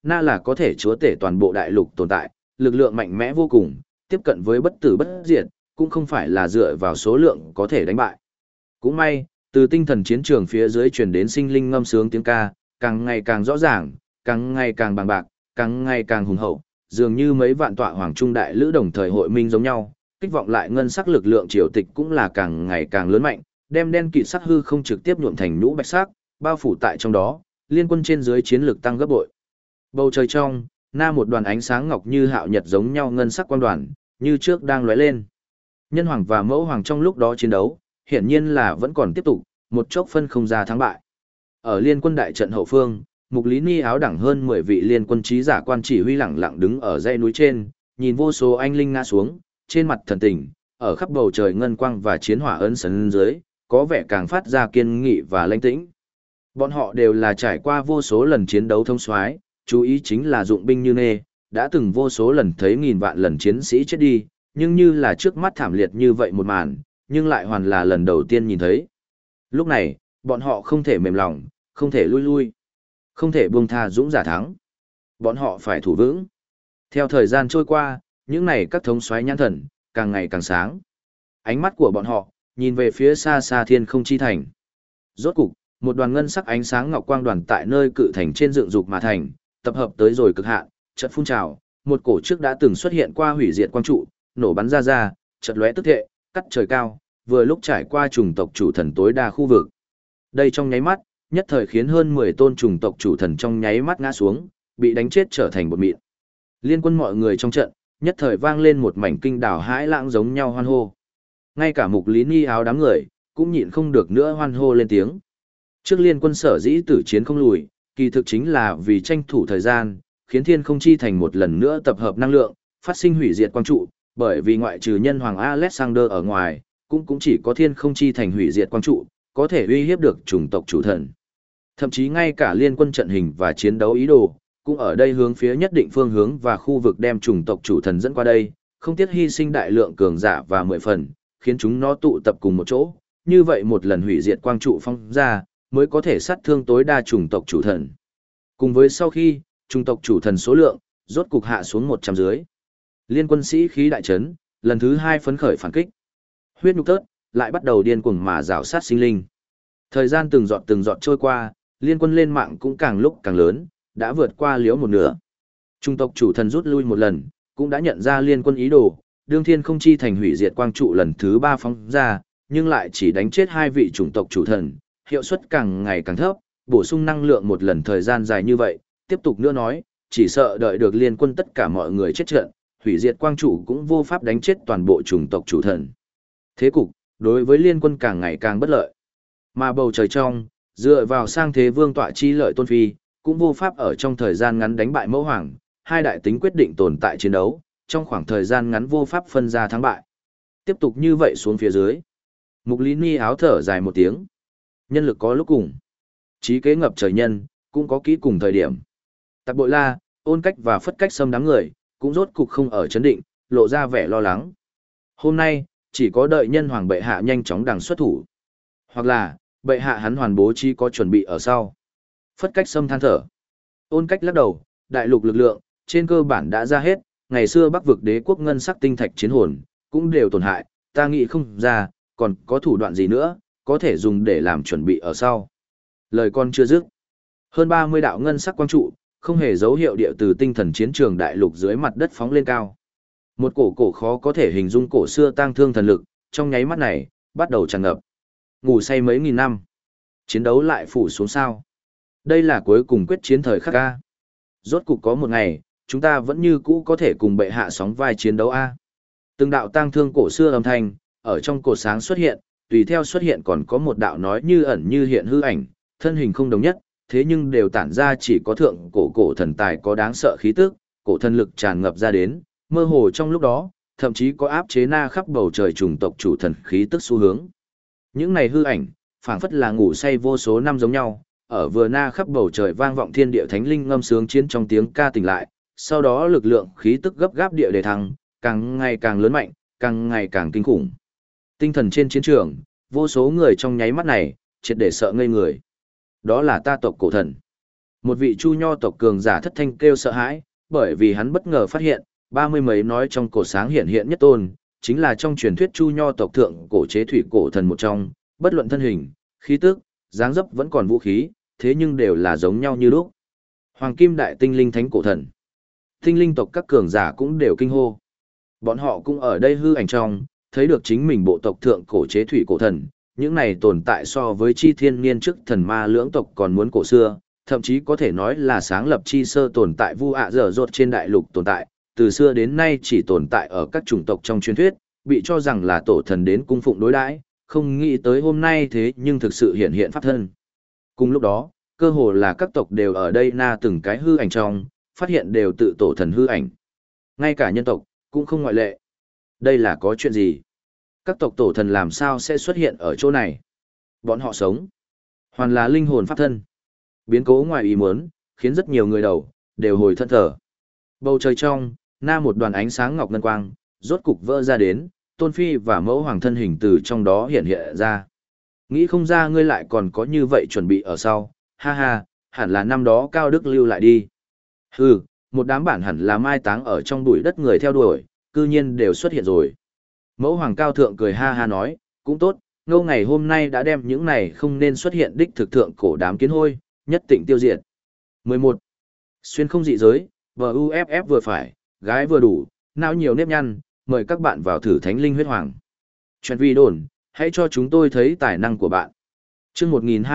Na là có thể chúa tể toàn bộ đại lục tồn tại, lực lượng mạnh mẽ vô cùng, tiếp cận với bất tử bất diệt, cũng không phải là dựa vào số lượng có thể đánh bại. Cũng may, từ tinh thần chiến trường phía dưới truyền đến sinh linh ngâm sướng tiếng ca, càng ngày càng rõ ràng, càng ngày càng bằng bạc, càng ngày càng hùng hậu, dường như mấy vạn tọa hoàng trung đại lữ đồng thời hội minh giống nhau, kích vọng lại ngân sắc lực lượng triều tịch cũng là càng ngày càng lớn mạnh, đem đen kịt sắc hư không trực tiếp nhuộm thành nhũ bạch sắc, bao phủ tại trong đó, liên quân trên dưới chiến lực tăng gấp bội. Bầu trời trong, Na một đoàn ánh sáng ngọc như hạo nhật giống nhau ngân sắc quang đoàn, như trước đang lóe lên. Nhân hoàng và mẫu hoàng trong lúc đó chiến đấu, hiển nhiên là vẫn còn tiếp tục, một chốc phân không ra thắng bại. Ở liên quân đại trận hậu phương, Mục Lý Ni áo đẳng hơn 10 vị liên quân trí giả quan chỉ huy lẳng lặng đứng ở dãy núi trên, nhìn vô số anh linh ngã xuống, trên mặt thần tình, ở khắp bầu trời ngân quang và chiến hỏa ấn sấn dưới, có vẻ càng phát ra kiên nghị và lãnh tĩnh. Bọn họ đều là trải qua vô số lần chiến đấu thông soái, chú ý chính là dụng binh như nê, đã từng vô số lần thấy nghìn vạn lần chiến sĩ chết đi, nhưng như là trước mắt thảm liệt như vậy một màn, nhưng lại hoàn là lần đầu tiên nhìn thấy. Lúc này, bọn họ không thể mềm lòng, không thể lui lui, không thể buông tha dũng giả thắng. Bọn họ phải thủ vững. Theo thời gian trôi qua, những này các thống soái nhãn thần, càng ngày càng sáng. Ánh mắt của bọn họ, nhìn về phía xa xa thiên không chi thành. Rốt cục, một đoàn ngân sắc ánh sáng ngọc quang đoàn tại nơi cự thành trên dựng dục mà thành, tập hợp tới rồi cực hạn, chợt phun trào, một cổ trước đã từng xuất hiện qua hủy diệt quang trụ, nổ bắn ra, chợt lóe tức thệ, cắt trời cao, vừa lúc trải qua chủng tộc chủ thần tối đa khu vực. Đây trong nháy mắt, nhất thời khiến hơn 10 tôn chủng tộc chủ thần trong nháy mắt ngã xuống, bị đánh chết trở thành bột mịn. Liên quân mọi người trong trận, nhất thời vang lên một mảnh kinh đảo hãi lãng giống nhau hoan hô. Ngay cả Mục Lý Ni áo đám người, cũng nhịn không được nữa hoan hô lên tiếng. Trước liên quân sở dĩ tử chiến không lùi, kỳ thực chính là vì tranh thủ thời gian, khiến thiên không chi thành một lần nữa tập hợp năng lượng, phát sinh hủy diệt quang trụ, bởi vì ngoại trừ nhân hoàng Alexander ở ngoài, cũng chỉ có thiên không chi thành hủy diệt quang trụ, có thể uy hiếp được chủng tộc chủ thần. Thậm chí ngay cả liên quân trận hình và chiến đấu ý đồ, cũng ở đây hướng phía nhất định phương hướng và khu vực đem chủng tộc chủ thần dẫn qua đây, không tiếc hy sinh đại lượng cường giả và 10 phần, khiến chúng nó tụ tập cùng một chỗ, như vậy một lần hủy diệt quang trụ phong ra, mới có thể sát thương tối đa chủng tộc chủ thần. Cùng với sau khi, chủng tộc chủ thần số lượng, rốt cục hạ xuống 100 dưới. Liên quân sĩ khí đại trấn, lần thứ 2 phấn khởi phản kích. Huyết nhục tớt, lại bắt đầu điên cuồng mà rào sát sinh linh. Thời gian từng giọt trôi qua, liên quân lên mạng cũng càng lúc càng lớn, đã vượt qua liếu một nửa. Chủng tộc chủ thần rút lui một lần, cũng đã nhận ra liên quân ý đồ, đương thiên không chi thành hủy diệt quang trụ lần thứ 3 phóng ra, nhưng lại chỉ đánh chết 2 vị chủng tộc chủ thần, hiệu suất càng ngày càng thấp, bổ sung năng lượng một lần thời gian dài như vậy, tiếp tục nữa nói, chỉ sợ đợi được liên quân tất cả mọi người chết trận, hủy diệt quang trụ cũng vô pháp đánh chết toàn bộ chủng tộc chủ thần. Thế cục, đối với liên quân càng ngày càng bất lợi. Mà bầu trời trong, dựa vào sang thế vương tọa chi lợi tôn phi, cũng vô pháp ở trong thời gian ngắn đánh bại mẫu hoàng, hai đại tính quyết định tồn tại chiến đấu, trong khoảng thời gian ngắn vô pháp phân ra thắng bại. Tiếp tục như vậy xuống phía dưới. Mục Lý Ni áo thở dài một tiếng. Nhân lực có lúc cùng. Trí kế ngập trời nhân, cũng có kỹ cùng thời điểm. Tạc Bội La, Ôn Cách và Phất Cách xâm đám người, cũng rốt cục không ở chấn định, lộ ra vẻ lo lắng. Hôm nay, chỉ có đợi nhân hoàng bệ hạ nhanh chóng đằng xuất thủ. Hoặc là, bệ hạ hắn hoàn bố trí có chuẩn bị ở sau. Phất Cách xâm than thở. Ôn Cách lắc đầu, đại lục lực lượng, trên cơ bản đã ra hết, ngày xưa Bắc vực đế quốc ngân sắc tinh thạch chiến hồn, cũng đều tổn hại, ta nghĩ không ra, còn có thủ đoạn gì nữa, có thể dùng để làm chuẩn bị ở sau. Lời con chưa dứt. Hơn 30 đạo ngân sắc quang trụ, không hề dấu hiệu địa từ tinh thần chiến trường đại lục dưới mặt đất phóng lên cao. Một cổ khó có thể hình dung cổ xưa tang thương thần lực, trong nháy mắt này, bắt đầu tràn ngập. Ngủ say mấy nghìn năm. Chiến đấu lại phủ xuống sao. Đây là cuối cùng quyết chiến thời khắc A. Rốt cục có một ngày, chúng ta vẫn như cũ có thể cùng bệ hạ sóng vai chiến đấu A. Từng đạo tang thương cổ xưa âm thanh, ở trong cột sáng xuất hiện, tùy theo xuất hiện còn có một đạo nói như ẩn như hiện hư ảnh, thân hình không đồng nhất, thế nhưng đều tản ra chỉ có thượng cổ thần tài có đáng sợ khí tức, cổ thần lực tràn ngập ra đến, mơ hồ trong lúc đó, thậm chí có áp chế na khắp bầu trời chủng tộc chủ thần khí tức xu hướng. Những này hư ảnh, phảng phất là ngủ say vô số năm giống nhau, ở vừa na khắp bầu trời vang vọng thiên địa thánh linh ngâm sướng chiến trong tiếng ca tỉnh lại, sau đó lực lượng khí tức gấp gáp địa đề thăng, càng ngày càng lớn mạnh, càng ngày càng kinh khủng. Tinh thần trên chiến trường, vô số người trong nháy mắt này, triệt để sợ ngây người. Đó là ta tộc cổ thần. Một vị Chu Nho tộc cường giả thất thanh kêu sợ hãi, bởi vì hắn bất ngờ phát hiện, 30 mấy nói trong cổ sáng hiện hiện nhất tôn, chính là trong truyền thuyết Chu Nho tộc thượng cổ chế thủy cổ thần một trong, bất luận thân hình, khí tức, dáng dấp vẫn còn vũ khí, thế nhưng đều là giống nhau như lúc. Hoàng Kim Đại Tinh Linh Thánh cổ thần. Tinh linh tộc các cường giả cũng đều kinh hô. Bọn họ cũng ở đây hư ảnh trong, thấy được chính mình bộ tộc thượng cổ chế thủy cổ thần, những này tồn tại so với chi thiên niên trước thần ma lưỡng tộc còn muốn cổ xưa, thậm chí có thể nói là sáng lập chi sơ tồn tại vu ạ dở dột trên đại lục tồn tại, từ xưa đến nay chỉ tồn tại ở các chủng tộc trong truyền thuyết, bị cho rằng là tổ thần đến cung phụng đối đãi, không nghĩ tới hôm nay thế nhưng thực sự hiện hiện pháp thân. Cùng lúc đó, cơ hồ là các tộc đều ở đây na từng cái hư ảnh trong, phát hiện đều tự tổ thần hư ảnh. Ngay cả nhân tộc, cũng không ngoại lệ. Đây là có chuyện gì? Các tộc tổ thần làm sao sẽ xuất hiện ở chỗ này? Bọn họ sống. Hoàn là linh hồn pháp thân. Biến cố ngoài ý muốn, khiến rất nhiều người đầu, đều hồi thân thở. Bầu trời trong, na một đoàn ánh sáng ngọc ngân quang, rốt cục vỡ ra đến, Tôn Phi và mẫu hoàng thân hình từ trong đó hiện hiện ra. Nghĩ không ra ngươi lại còn có như vậy chuẩn bị ở sau, ha ha, hẳn là năm đó Cao Đức lưu lại đi. Hừ, một đám bản hẳn là mai táng ở trong bụi đất người theo đuổi, cư nhiên đều xuất hiện rồi. Mẫu hoàng cao thượng cười ha ha nói, cũng tốt, ngô ngày hôm nay đã đem những này không nên xuất hiện đích thực thượng cổ đám kiến hôi, nhất định tiêu diệt. 11. Xuyên không dị giới, VUFF vừa phải, gái vừa đủ, não nhiều nếp nhăn, mời các bạn vào thử thánh linh huyết hoàng. Chuyện vi đồn, hãy cho chúng tôi thấy tài năng của bạn. Chương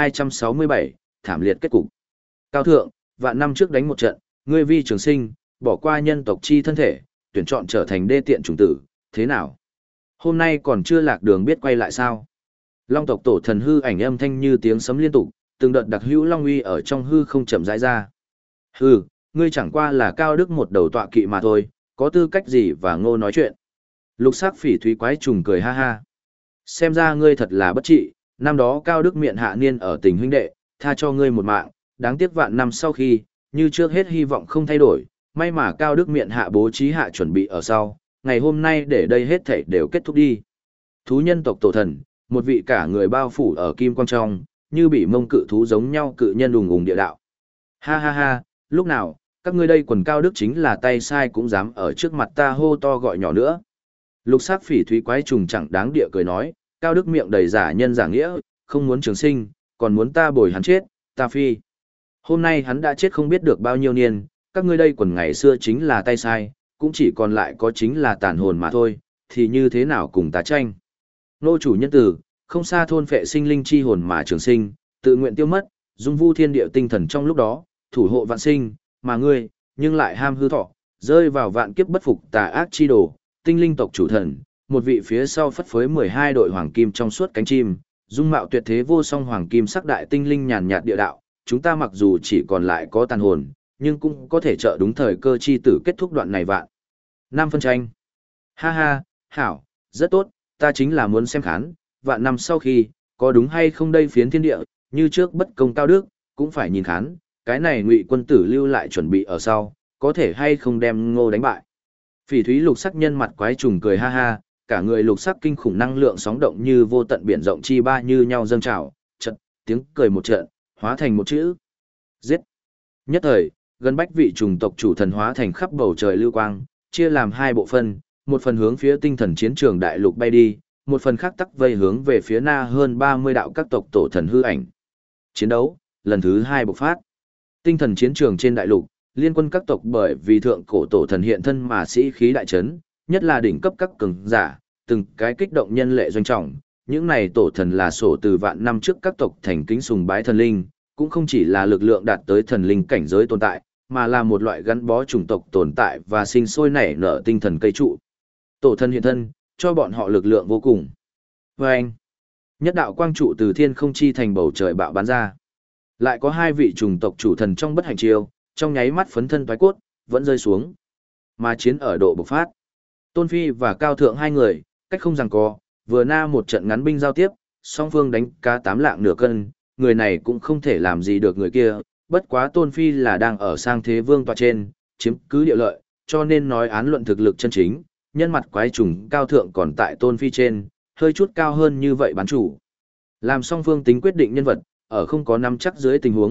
1267, thảm liệt kết cục. Cao thượng, vạn năm trước đánh một trận, ngươi vi trường sinh, bỏ qua nhân tộc chi thân thể, tuyển chọn trở thành đê tiện chủng tử, thế nào? Hôm nay còn chưa lạc đường biết quay lại sao? Long tộc tổ thần hư ảnh âm thanh như tiếng sấm liên tục, từng đợt đặc hữu long uy ở trong hư không chậm rãi ra. Hừ, ngươi chẳng qua là Cao Đức một đầu tọa kỵ mà thôi, có tư cách gì và ngô nói chuyện. Lục sắc phỉ thúy quái trùng cười ha ha. Xem ra ngươi thật là bất trị, năm đó Cao Đức miệng hạ niên ở tình huynh đệ, tha cho ngươi một mạng, đáng tiếc vạn năm sau khi, như trước hết hy vọng không thay đổi, may mà Cao Đức miệng hạ bố trí hạ chuẩn bị ở sau, ngày hôm nay để đây hết thảy đều kết thúc đi. Thú nhân tộc tổ thần, một vị cả người bao phủ ở kim quang trong, như bị mông cự thú giống nhau cự nhân ùng ùng địa đạo. Ha ha ha, lúc nào, các ngươi đây quần Cao Đức chính là tay sai cũng dám ở trước mặt ta hô to gọi nhỏ nữa. Lục sắc phỉ thúy quái trùng chẳng đáng địa cười nói, Cao Đức miệng đầy giả nhân giả nghĩa, không muốn trường sinh, còn muốn ta bồi hắn chết, ta phi. Hôm nay hắn đã chết không biết được bao nhiêu niên, các ngươi đây quần ngày xưa chính là tay sai, cũng chỉ còn lại có chính là tàn hồn mà thôi, thì như thế nào cùng ta tranh. Nô chủ nhân tử, không xa thôn phệ sinh linh chi hồn mà trường sinh, tự nguyện tiêu mất, dung vu thiên địa tinh thần trong lúc đó, thủ hộ vạn sinh, mà ngươi, nhưng lại ham hư thọ, rơi vào vạn kiếp bất phục tà ác chi đồ, tinh linh tộc chủ thần, một vị phía sau phất phới 12 đội hoàng kim trong suốt cánh chim, dung mạo tuyệt thế vô song hoàng kim sắc đại tinh linh nhàn nhạt địa đạo, chúng ta mặc dù chỉ còn lại có tàn hồn, nhưng cũng có thể trợ đúng thời cơ chi tử kết thúc đoạn này vạn. Năm phân tranh. Ha ha, hảo, rất tốt, ta chính là muốn xem khán, vạn năm sau khi, có đúng hay không đây phiến thiên địa, như trước bất công Cao Đức, cũng phải nhìn khán, cái này Ngụy quân tử lưu lại chuẩn bị ở sau, có thể hay không đem Ngô đánh bại. Phỉ thúy lục sắc nhân mặt quái trùng cười ha ha, cả người lục sắc kinh khủng năng lượng sóng động như vô tận biển rộng chi ba như nhau dâng trào, trận, tiếng cười một trận, hóa thành một chữ. Giết. Nhất thời, gần bách vị trùng tộc chủ thần hóa thành khắp bầu trời lưu quang, chia làm hai bộ phân, một phần hướng phía tinh thần chiến trường đại lục bay đi, một phần khác tắc vây hướng về phía na hơn 30 đạo các tộc tổ thần hư ảnh. Chiến đấu, lần thứ 2 bộc phát. Tinh thần chiến trường trên đại lục, liên quân các tộc bởi vì thượng cổ tổ thần hiện thân mà sĩ khí đại chấn, nhất là đỉnh cấp các cường giả, từng cái kích động nhân lệ doanh trọng, những này tổ thần là sổ từ vạn năm trước các tộc thành kính sùng bái thần linh, cũng không chỉ là lực lượng đạt tới thần linh cảnh giới tồn tại, mà là một loại gắn bó chủng tộc tồn tại và sinh sôi nảy nở tinh thần cây trụ. Tổ thần hiện thân, cho bọn họ lực lượng vô cùng. Và anh, nhất đạo quang trụ từ thiên không chi thành bầu trời bạo bắn ra. Lại có hai vị chủng tộc chủ thần trong bất hành chiêu, trong nháy mắt phấn thân thoái cốt, vẫn rơi xuống. Mà chiến ở độ bộc phát. Tôn Phi và Cao Thượng hai người, cách không giằng co, vừa na một trận ngắn binh giao tiếp, song phương đánh cá 8 lạng nửa cân, người này cũng không thể làm gì được người kia, bất quá Tôn Phi là đang ở sang thế vương tọa trên, chiếm cứ địa lợi, cho nên nói án luận thực lực chân chính, nhân mặt quái trùng Cao Thượng còn tại Tôn Phi trên, hơi chút cao hơn như vậy bán chủ. Làm song phương tính quyết định nhân vật, ở không có nắm chắc dưới tình huống,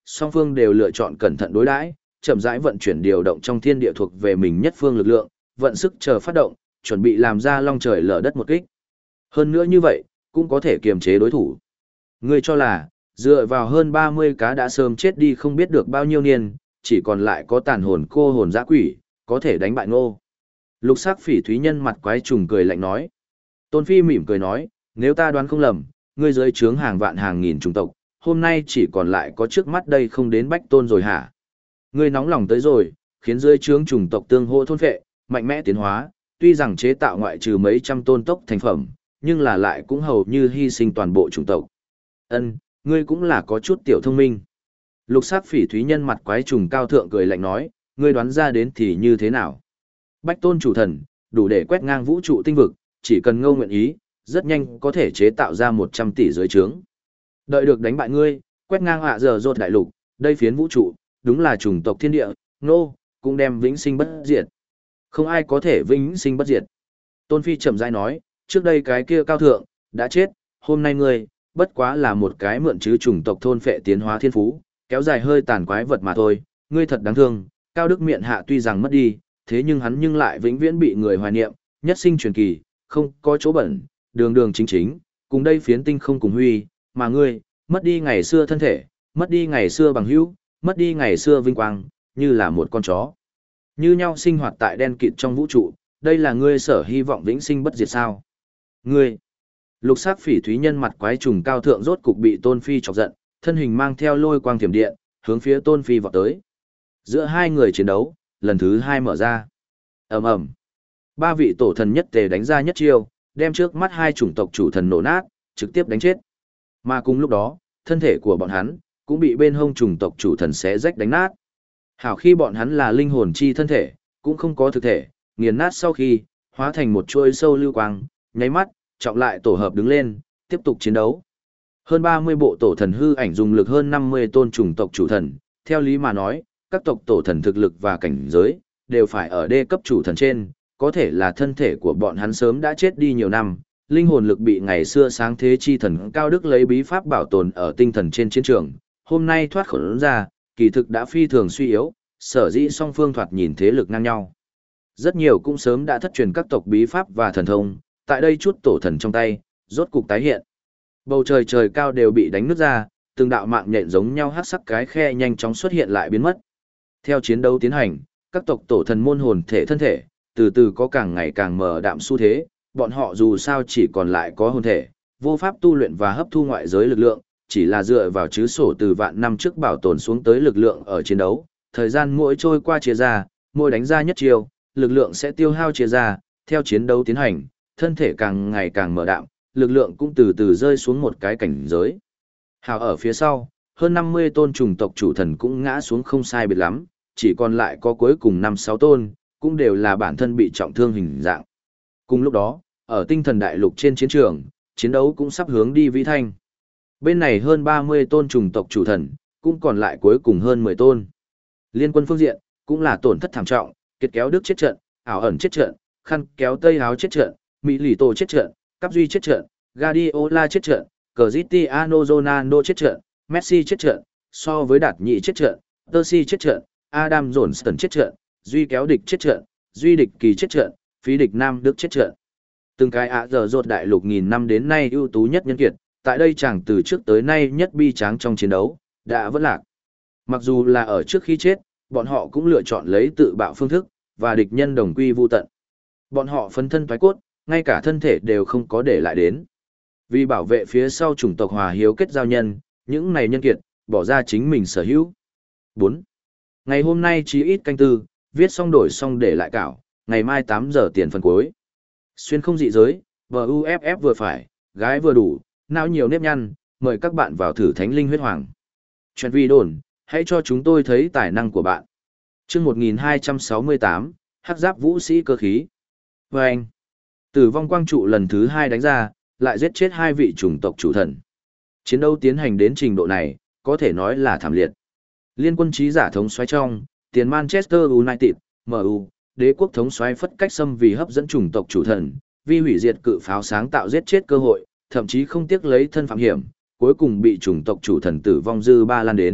song phương đều lựa chọn cẩn thận đối đãi, chậm rãi vận chuyển điều động trong thiên địa thuộc về mình nhất phương lực lượng, vận sức chờ phát động, chuẩn bị làm ra long trời lở đất một kích. Hơn nữa như vậy, cũng có thể kiềm chế đối thủ. Ngươi cho là, dựa vào hơn 30 cá đã sớm chết đi không biết được bao nhiêu niên, chỉ còn lại có tàn hồn cô hồn dã quỷ, có thể đánh bại Ngô. Lục sắc phỉ thúy nhân mặt quái trùng cười lạnh nói. Tôn Phi mỉm cười nói, nếu ta đoán không lầm, ngươi dưới trướng hàng vạn hàng nghìn chủng tộc, hôm nay chỉ còn lại có trước mắt đây không đến Bách Tôn rồi hả? Ngươi nóng lòng tới rồi, khiến dưới trướng chủng tộc tương hô thôn phệ, mạnh mẽ tiến hóa, tuy rằng chế tạo ngoại trừ mấy trăm tôn tốc thành phẩm, nhưng là lại cũng hầu như hy sinh toàn bộ chủng tộc. Ân, ngươi cũng là có chút tiểu thông minh. Lục sắc phỉ thúy nhân mặt quái trùng cao thượng cười lạnh nói, ngươi đoán ra đến thì như thế nào? Bách Tôn chủ thần, đủ để quét ngang vũ trụ tinh vực, chỉ cần Ngô nguyện ý, rất nhanh có thể chế tạo ra 100 tỷ dưới trướng. Đợi được đánh bại ngươi, quét ngang hạ giờ rột đại lục, đây phiến vũ trụ, đúng là chủng tộc thiên địa, Ngô, cũng đem vĩnh sinh bất diệt. Không ai có thể vĩnh sinh bất diệt. Tôn Phi chậm rãi nói, trước đây cái kia cao thượng, đã chết, hôm nay ngươi, bất quá là một cái mượn chứ chủng tộc thôn phệ tiến hóa thiên phú, kéo dài hơi tàn quái vật mà thôi, ngươi thật đáng thương, cao đức miện hạ tuy rằng mất đi, thế nhưng hắn nhưng lại vĩnh viễn bị người hoài niệm, nhất sinh truyền kỳ, không có chỗ bẩn, đường đường chính chính, cùng đây phiến tinh không cùng huy, mà ngươi, mất đi ngày xưa thân thể, mất đi ngày xưa bằng hữu, mất đi ngày xưa vinh quang, như là một con chó. Như nhau sinh hoạt tại đen kịt trong vũ trụ, đây là ngươi sở hy vọng vĩnh sinh bất diệt sao? Ngươi, lục sắc phỉ thúy nhân mặt quái trùng cao thượng rốt cục bị Tôn Phi chọc giận, thân hình mang theo lôi quang thiểm điện, hướng phía Tôn Phi vọt tới. Giữa hai người chiến đấu, lần thứ hai mở ra. Ầm ầm. Ba vị tổ thần nhất tề đánh ra nhất chiêu, đem trước mắt hai chủng tộc chủ thần nổ nát, trực tiếp đánh chết. Mà cùng lúc đó, thân thể của bọn hắn cũng bị bên hông chủng tộc chủ thần xé rách đánh nát. Hảo khi bọn hắn là linh hồn chi thân thể, cũng không có thực thể, nghiền nát sau khi hóa thành một chuôi sâu lưu quang, nháy mắt, trọng lại tổ hợp đứng lên, tiếp tục chiến đấu. Hơn 30 bộ tổ thần hư ảnh dùng lực hơn 50 tôn chủng tộc chủ thần, theo lý mà nói, các tộc tổ thần thực lực và cảnh giới đều phải ở đê cấp chủ thần trên, có thể là thân thể của bọn hắn sớm đã chết đi nhiều năm, linh hồn lực bị ngày xưa sáng thế chi thần cao đức lấy bí pháp bảo tồn ở tinh thần trên chiến trường, hôm nay thoát khổn ra, kỳ thực đã phi thường suy yếu, sở dĩ song phương thoạt nhìn thế lực ngang nhau. Rất nhiều cũng sớm đã thất truyền các tộc bí pháp và thần thông, tại đây chút tổ thần trong tay, rốt cục tái hiện. Bầu trời trời cao đều bị đánh nứt ra, từng đạo mạng nhện giống nhau hắc sắc cái khe nhanh chóng xuất hiện lại biến mất. Theo chiến đấu tiến hành, các tộc tổ thần môn hồn thể thân thể, từ từ có càng ngày càng mờ đạm xu thế, bọn họ dù sao chỉ còn lại có hồn thể, vô pháp tu luyện và hấp thu ngoại giới lực lượng, chỉ là dựa vào chứ sổ từ vạn năm trước bảo tồn xuống tới lực lượng ở chiến đấu, thời gian mỗi trôi qua chia ra, mỗi đánh ra nhất chiều, lực lượng sẽ tiêu hao chia ra, theo chiến đấu tiến hành, thân thể càng ngày càng mờ đạm, lực lượng cũng từ từ rơi xuống một cái cảnh giới. Hào ở phía sau, hơn 50 tôn chủng tộc chủ thần cũng ngã xuống không sai biệt lắm, chỉ còn lại có cuối cùng 5-6 tôn, cũng đều là bản thân bị trọng thương hình dạng. Cùng lúc đó, ở tinh thần đại lục trên chiến trường, chiến đấu cũng sắp hướng đi vĩ thanh. Bên này hơn 30 tôn chủng tộc chủ thần, cũng còn lại cuối cùng hơn 10 tôn. Liên quân phương diện, cũng là tổn thất thảm trọng, Kiệt Kéo Đức chết trận, Ảo Ẩn chết trận, Khăn Kéo Tây Áo chết trận, Mỹ Lì Tô chết trận, Cáp Duy chết trận, Guardiola chết trận, Cristiano Ronaldo chết trận, Messi chết trận, so với Đạt Nhị chết trận, Percy chết trận, Adam Johnston chết trận, Duy Kéo Địch chết trận, Duy Địch Kỳ chết trận, Phí Địch Nam Đức chết trận. Từng cái giờ rột đại lục nghìn năm đến nay ưu tú nhất nhân kiệt, tại đây chẳng từ trước tới nay nhất bi tráng trong chiến đấu, đã vẫn lạc. Mặc dù là ở trước khi chết, bọn họ cũng lựa chọn lấy tự bạo phương thức, và địch nhân đồng quy vu tận. Bọn họ phấn thân thoái cốt, ngay cả thân thể đều không có để lại đến. Vì bảo vệ phía sau chủng tộc hòa hiếu kết giao nhân, những này nhân kiệt, bỏ ra chính mình sở hữu. 4. Ngày hôm nay chí ít canh tư, viết xong đổi xong để lại cảo, ngày mai 8 giờ tiền phần cuối. Xuyên không dị giới, VUFF vừa phải, gái vừa đủ, não nhiều nếp nhăn, mời các bạn vào thử thánh linh huyết hoàng. Chuyện vi đồn, hãy cho chúng tôi thấy tài năng của bạn. Chương 1268, Hắc Giáp Vũ Sĩ cơ khí. Và anh, tử vong quang trụ lần thứ 2 đánh ra, lại giết chết 2 vị chủng tộc chủ thần. Chiến đấu tiến hành đến trình độ này, có thể nói là thảm liệt. Liên quân trí giả thống soái trong, tiền Manchester United, MU, đế quốc thống soái phất cách xâm vì hấp dẫn chủng tộc chủ thần, vì hủy diệt cự pháo sáng tạo giết chết cơ hội, thậm chí không tiếc lấy thân phạm hiểm, cuối cùng bị chủng tộc chủ thần tử vong dư ba lan đến,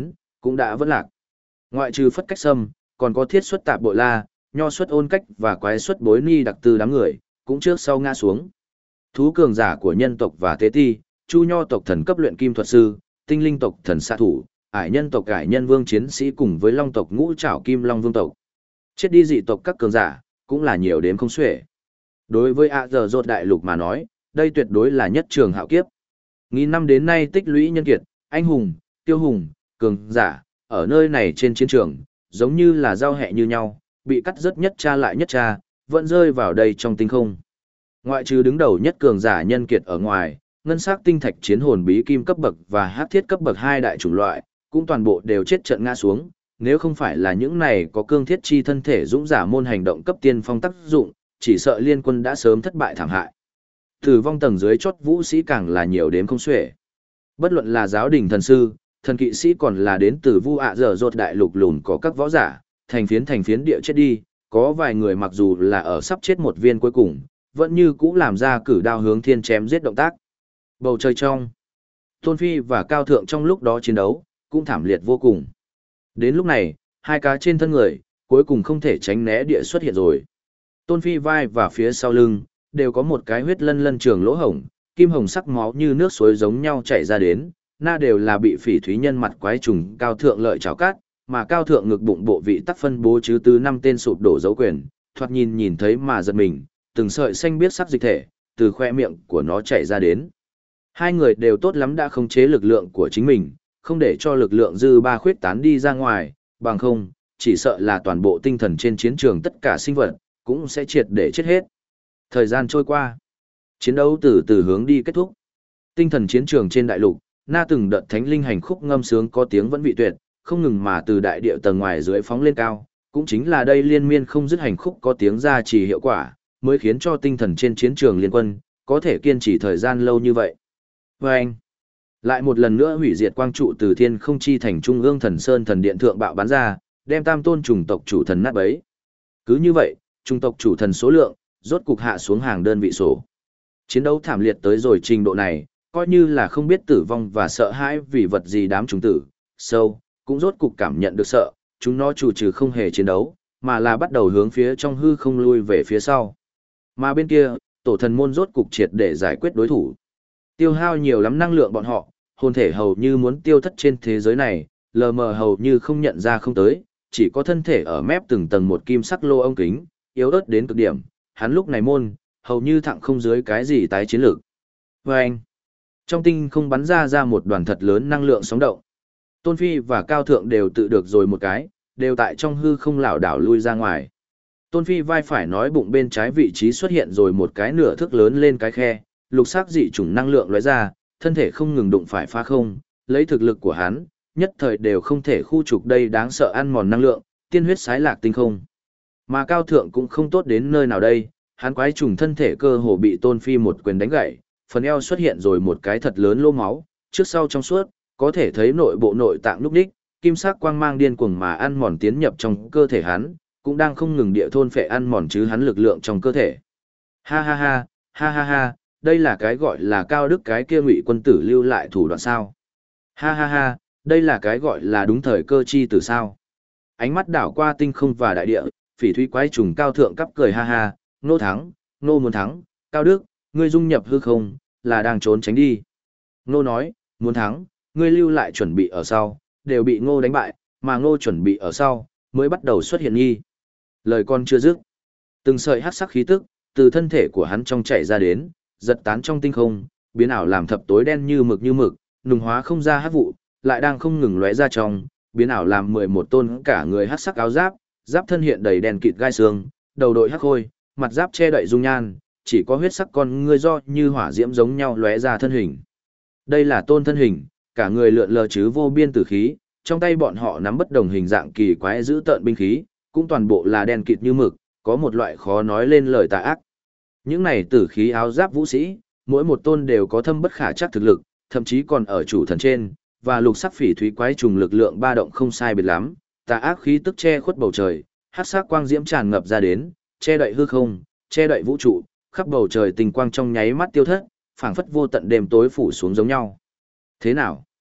cũng đã vẫn lạc. Ngoại trừ Phất Cách Sâm, còn có Thiết Xuất Tạp Bội La, Nho Xuất Ôn Cách và Quái Xuất Bối Ni đặc tư đám người, cũng trước sau ngã xuống. Thú cường giả của nhân tộc và tế ti, Chu Nho tộc thần cấp luyện kim thuật sư, Tinh Linh tộc thần xạ thủ, Ải nhân tộc Ải nhân vương chiến sĩ cùng với Long tộc Ngũ Trảo Kim Long vương tộc. Chết đi dị tộc các cường giả, cũng là nhiều đến không xuể. Đối với ạ giờ rột đại lục mà nói, đây tuyệt đối là nhất trường hạo kiếp. Nghìn năm đến nay tích lũy nhân kiệt, anh hùng, tiêu hùng, cường giả, ở nơi này trên chiến trường, giống như là giao hẹ như nhau, bị cắt rớt nhất cha lại nhất cha, vẫn rơi vào đây trong tinh không. Ngoại trừ đứng đầu nhất cường giả nhân kiệt ở ngoài, ngân sắc tinh thạch chiến hồn bí kim cấp bậc và hắc thiết cấp bậc hai đại chủng loại, cũng toàn bộ đều chết trận ngã xuống, nếu không phải là những này có cương thiết chi thân thể dũng giả môn hành động cấp tiên phong tác dụng, chỉ sợ liên quân đã sớm thất bại thảm hại. Tử vong tầng dưới chót vũ sĩ càng là nhiều đến không xuể. Bất luận là giáo đình thần sư, thần kỵ sĩ còn là đến từ vu ạ dở dột đại lục lùn có các võ giả, thành phiến địa chết đi, có vài người mặc dù là ở sắp chết một viên cuối cùng, vẫn như cũ làm ra cử đao hướng thiên chém giết động tác. Bầu trời trong, Tôn Phi và Cao Thượng trong lúc đó chiến đấu, cũng thảm liệt vô cùng. Đến lúc này, hai cá trên thân người, cuối cùng không thể tránh né địa xuất hiện rồi. Tôn Phi vai và phía sau lưng, đều có một cái huyết lân lân trường lỗ hổng, kim hồng sắc máu như nước suối giống nhau chảy ra đến, na đều là bị phỉ thúy nhân mặt quái trùng Cao Thượng lợi cháo cát, mà Cao Thượng ngực bụng bộ vị tắc phân bố chứ từ 5 tên sụp đổ dấu quyền, thoạt nhìn thấy mà giật mình, từng sợi xanh biết sắc dịch thể, từ khoe miệng của nó chảy ra đến. Hai người đều tốt lắm đã khống chế lực lượng của chính mình, không để cho lực lượng dư ba khuyết tán đi ra ngoài, bằng không, chỉ sợ là toàn bộ tinh thần trên chiến trường tất cả sinh vật, cũng sẽ triệt để chết hết. Thời gian trôi qua, chiến đấu từ từ hướng đi kết thúc. Tinh thần chiến trường trên đại lục, na từng đợt thánh linh hành khúc ngâm sướng có tiếng vẫn vị tuyệt, không ngừng mà từ đại địa tầng ngoài dưới phóng lên cao, cũng chính là đây liên miên không dứt hành khúc có tiếng ra trì hiệu quả, mới khiến cho tinh thần trên chiến trường liên quân, có thể kiên trì thời gian lâu như vậy. Và anh, lại một lần nữa hủy diệt quang trụ từ thiên không chi thành trung ương thần sơn thần điện thượng bạo bắn ra, đem tam tôn chủng tộc chủ thần nát bấy. Cứ như vậy, chủng tộc chủ thần số lượng, rốt cục hạ xuống hàng đơn vị sổ. Chiến đấu thảm liệt tới rồi trình độ này, coi như là không biết tử vong và sợ hãi vì vật gì đám trùng tử, sâu, cũng rốt cục cảm nhận được sợ, chúng nó chủ trừ không hề chiến đấu, mà là bắt đầu hướng phía trong hư không lui về phía sau. Mà bên kia, tổ thần môn rốt cục triệt để giải quyết đối thủ. Tiêu hao nhiều lắm năng lượng bọn họ, hồn thể hầu như muốn tiêu thất trên thế giới này, lờ mờ hầu như không nhận ra không tới, chỉ có thân thể ở mép từng tầng một kim sắc lô ống kính, yếu ớt đến cực điểm, hắn lúc này môn, hầu như thặng không dưới cái gì tái chiến lược. Và anh, trong tinh không bắn ra một đoàn thật lớn năng lượng sóng động. Tôn Phi và Cao Thượng đều tự được rồi một cái, đều tại trong hư không lảo đảo lui ra ngoài. Tôn Phi vai phải nói bụng bên trái vị trí xuất hiện rồi một cái nửa thước lớn lên cái khe, lục sắc dị chủng năng lượng lóe ra, thân thể không ngừng đụng phải phá không, lấy thực lực của hắn, nhất thời đều không thể khu trục đây đáng sợ ăn mòn năng lượng, tiên huyết xái lạc tinh không. Mà Cao Thượng cũng không tốt đến nơi nào đây, hắn quái trùng thân thể cơ hồ bị Tôn Phi một quyền đánh gãy, phần eo xuất hiện rồi một cái thật lớn lỗ máu, trước sau trong suốt, có thể thấy nội bộ nội tạng lúc đích, kim sắc quang mang điên cuồng mà ăn mòn tiến nhập trong cơ thể hắn, cũng đang không ngừng địa thôn phệ ăn mòn chứ hắn lực lượng trong cơ thể. Ha ha ha, ha ha ha, đây là cái gọi là Cao Đức cái kia Ngụy quân tử lưu lại thủ đoạn sao? Ha ha ha, đây là cái gọi là đúng thời cơ chi tử sao? Ánh mắt đảo qua tinh không và đại địa, phỉ thúy quái trùng Cao Thượng cắp cười ha ha, nô thắng, nô muốn thắng, Cao Đức, ngươi dung nhập hư không, là đang trốn tránh đi. Nô nói, muốn thắng, ngươi lưu lại chuẩn bị ở sau, đều bị Ngô đánh bại, mà Ngô chuẩn bị ở sau, mới bắt đầu xuất hiện nghi. Lời con chưa dứt, từng sợi hắc sắc khí tức từ thân thể của hắn trong chạy ra đến, giật tán trong tinh không, biến ảo làm thập tối đen như mực, nùng hóa không ra hắc vụ, lại đang không ngừng lóe ra trong, biến ảo làm 11 tôn cả người hắc sắc áo giáp, giáp thân hiện đầy đèn kịt gai xương, đầu đội hắc khôi, mặt giáp che đậy dung nhan, chỉ có huyết sắc con ngươi do như hỏa diễm giống nhau lóe ra thân hình. Đây là tôn thân hình, cả người lượn lờ chứ vô biên tử khí, trong tay bọn họ nắm bất đồng hình dạng kỳ quái giữ tợn binh khí, cũng toàn bộ là đen kịt như mực, có một loại khó nói lên lời tà ác. Những này tử khí áo giáp vũ sĩ, mỗi một tôn đều có thâm bất khả trắc thực lực, thậm chí còn ở chủ thần trên, và lục sắc phỉ thúy quái trùng lực lượng ba động không sai biệt lắm, tà ác khí tức che khuất bầu trời, hắc sắc quang diễm tràn ngập ra đến, che đậy hư không, che đậy vũ trụ, khắp bầu trời tình quang trong nháy mắt tiêu thất, phảng phất vô tận đêm tối phủ xuống giống nhau. Thế nào?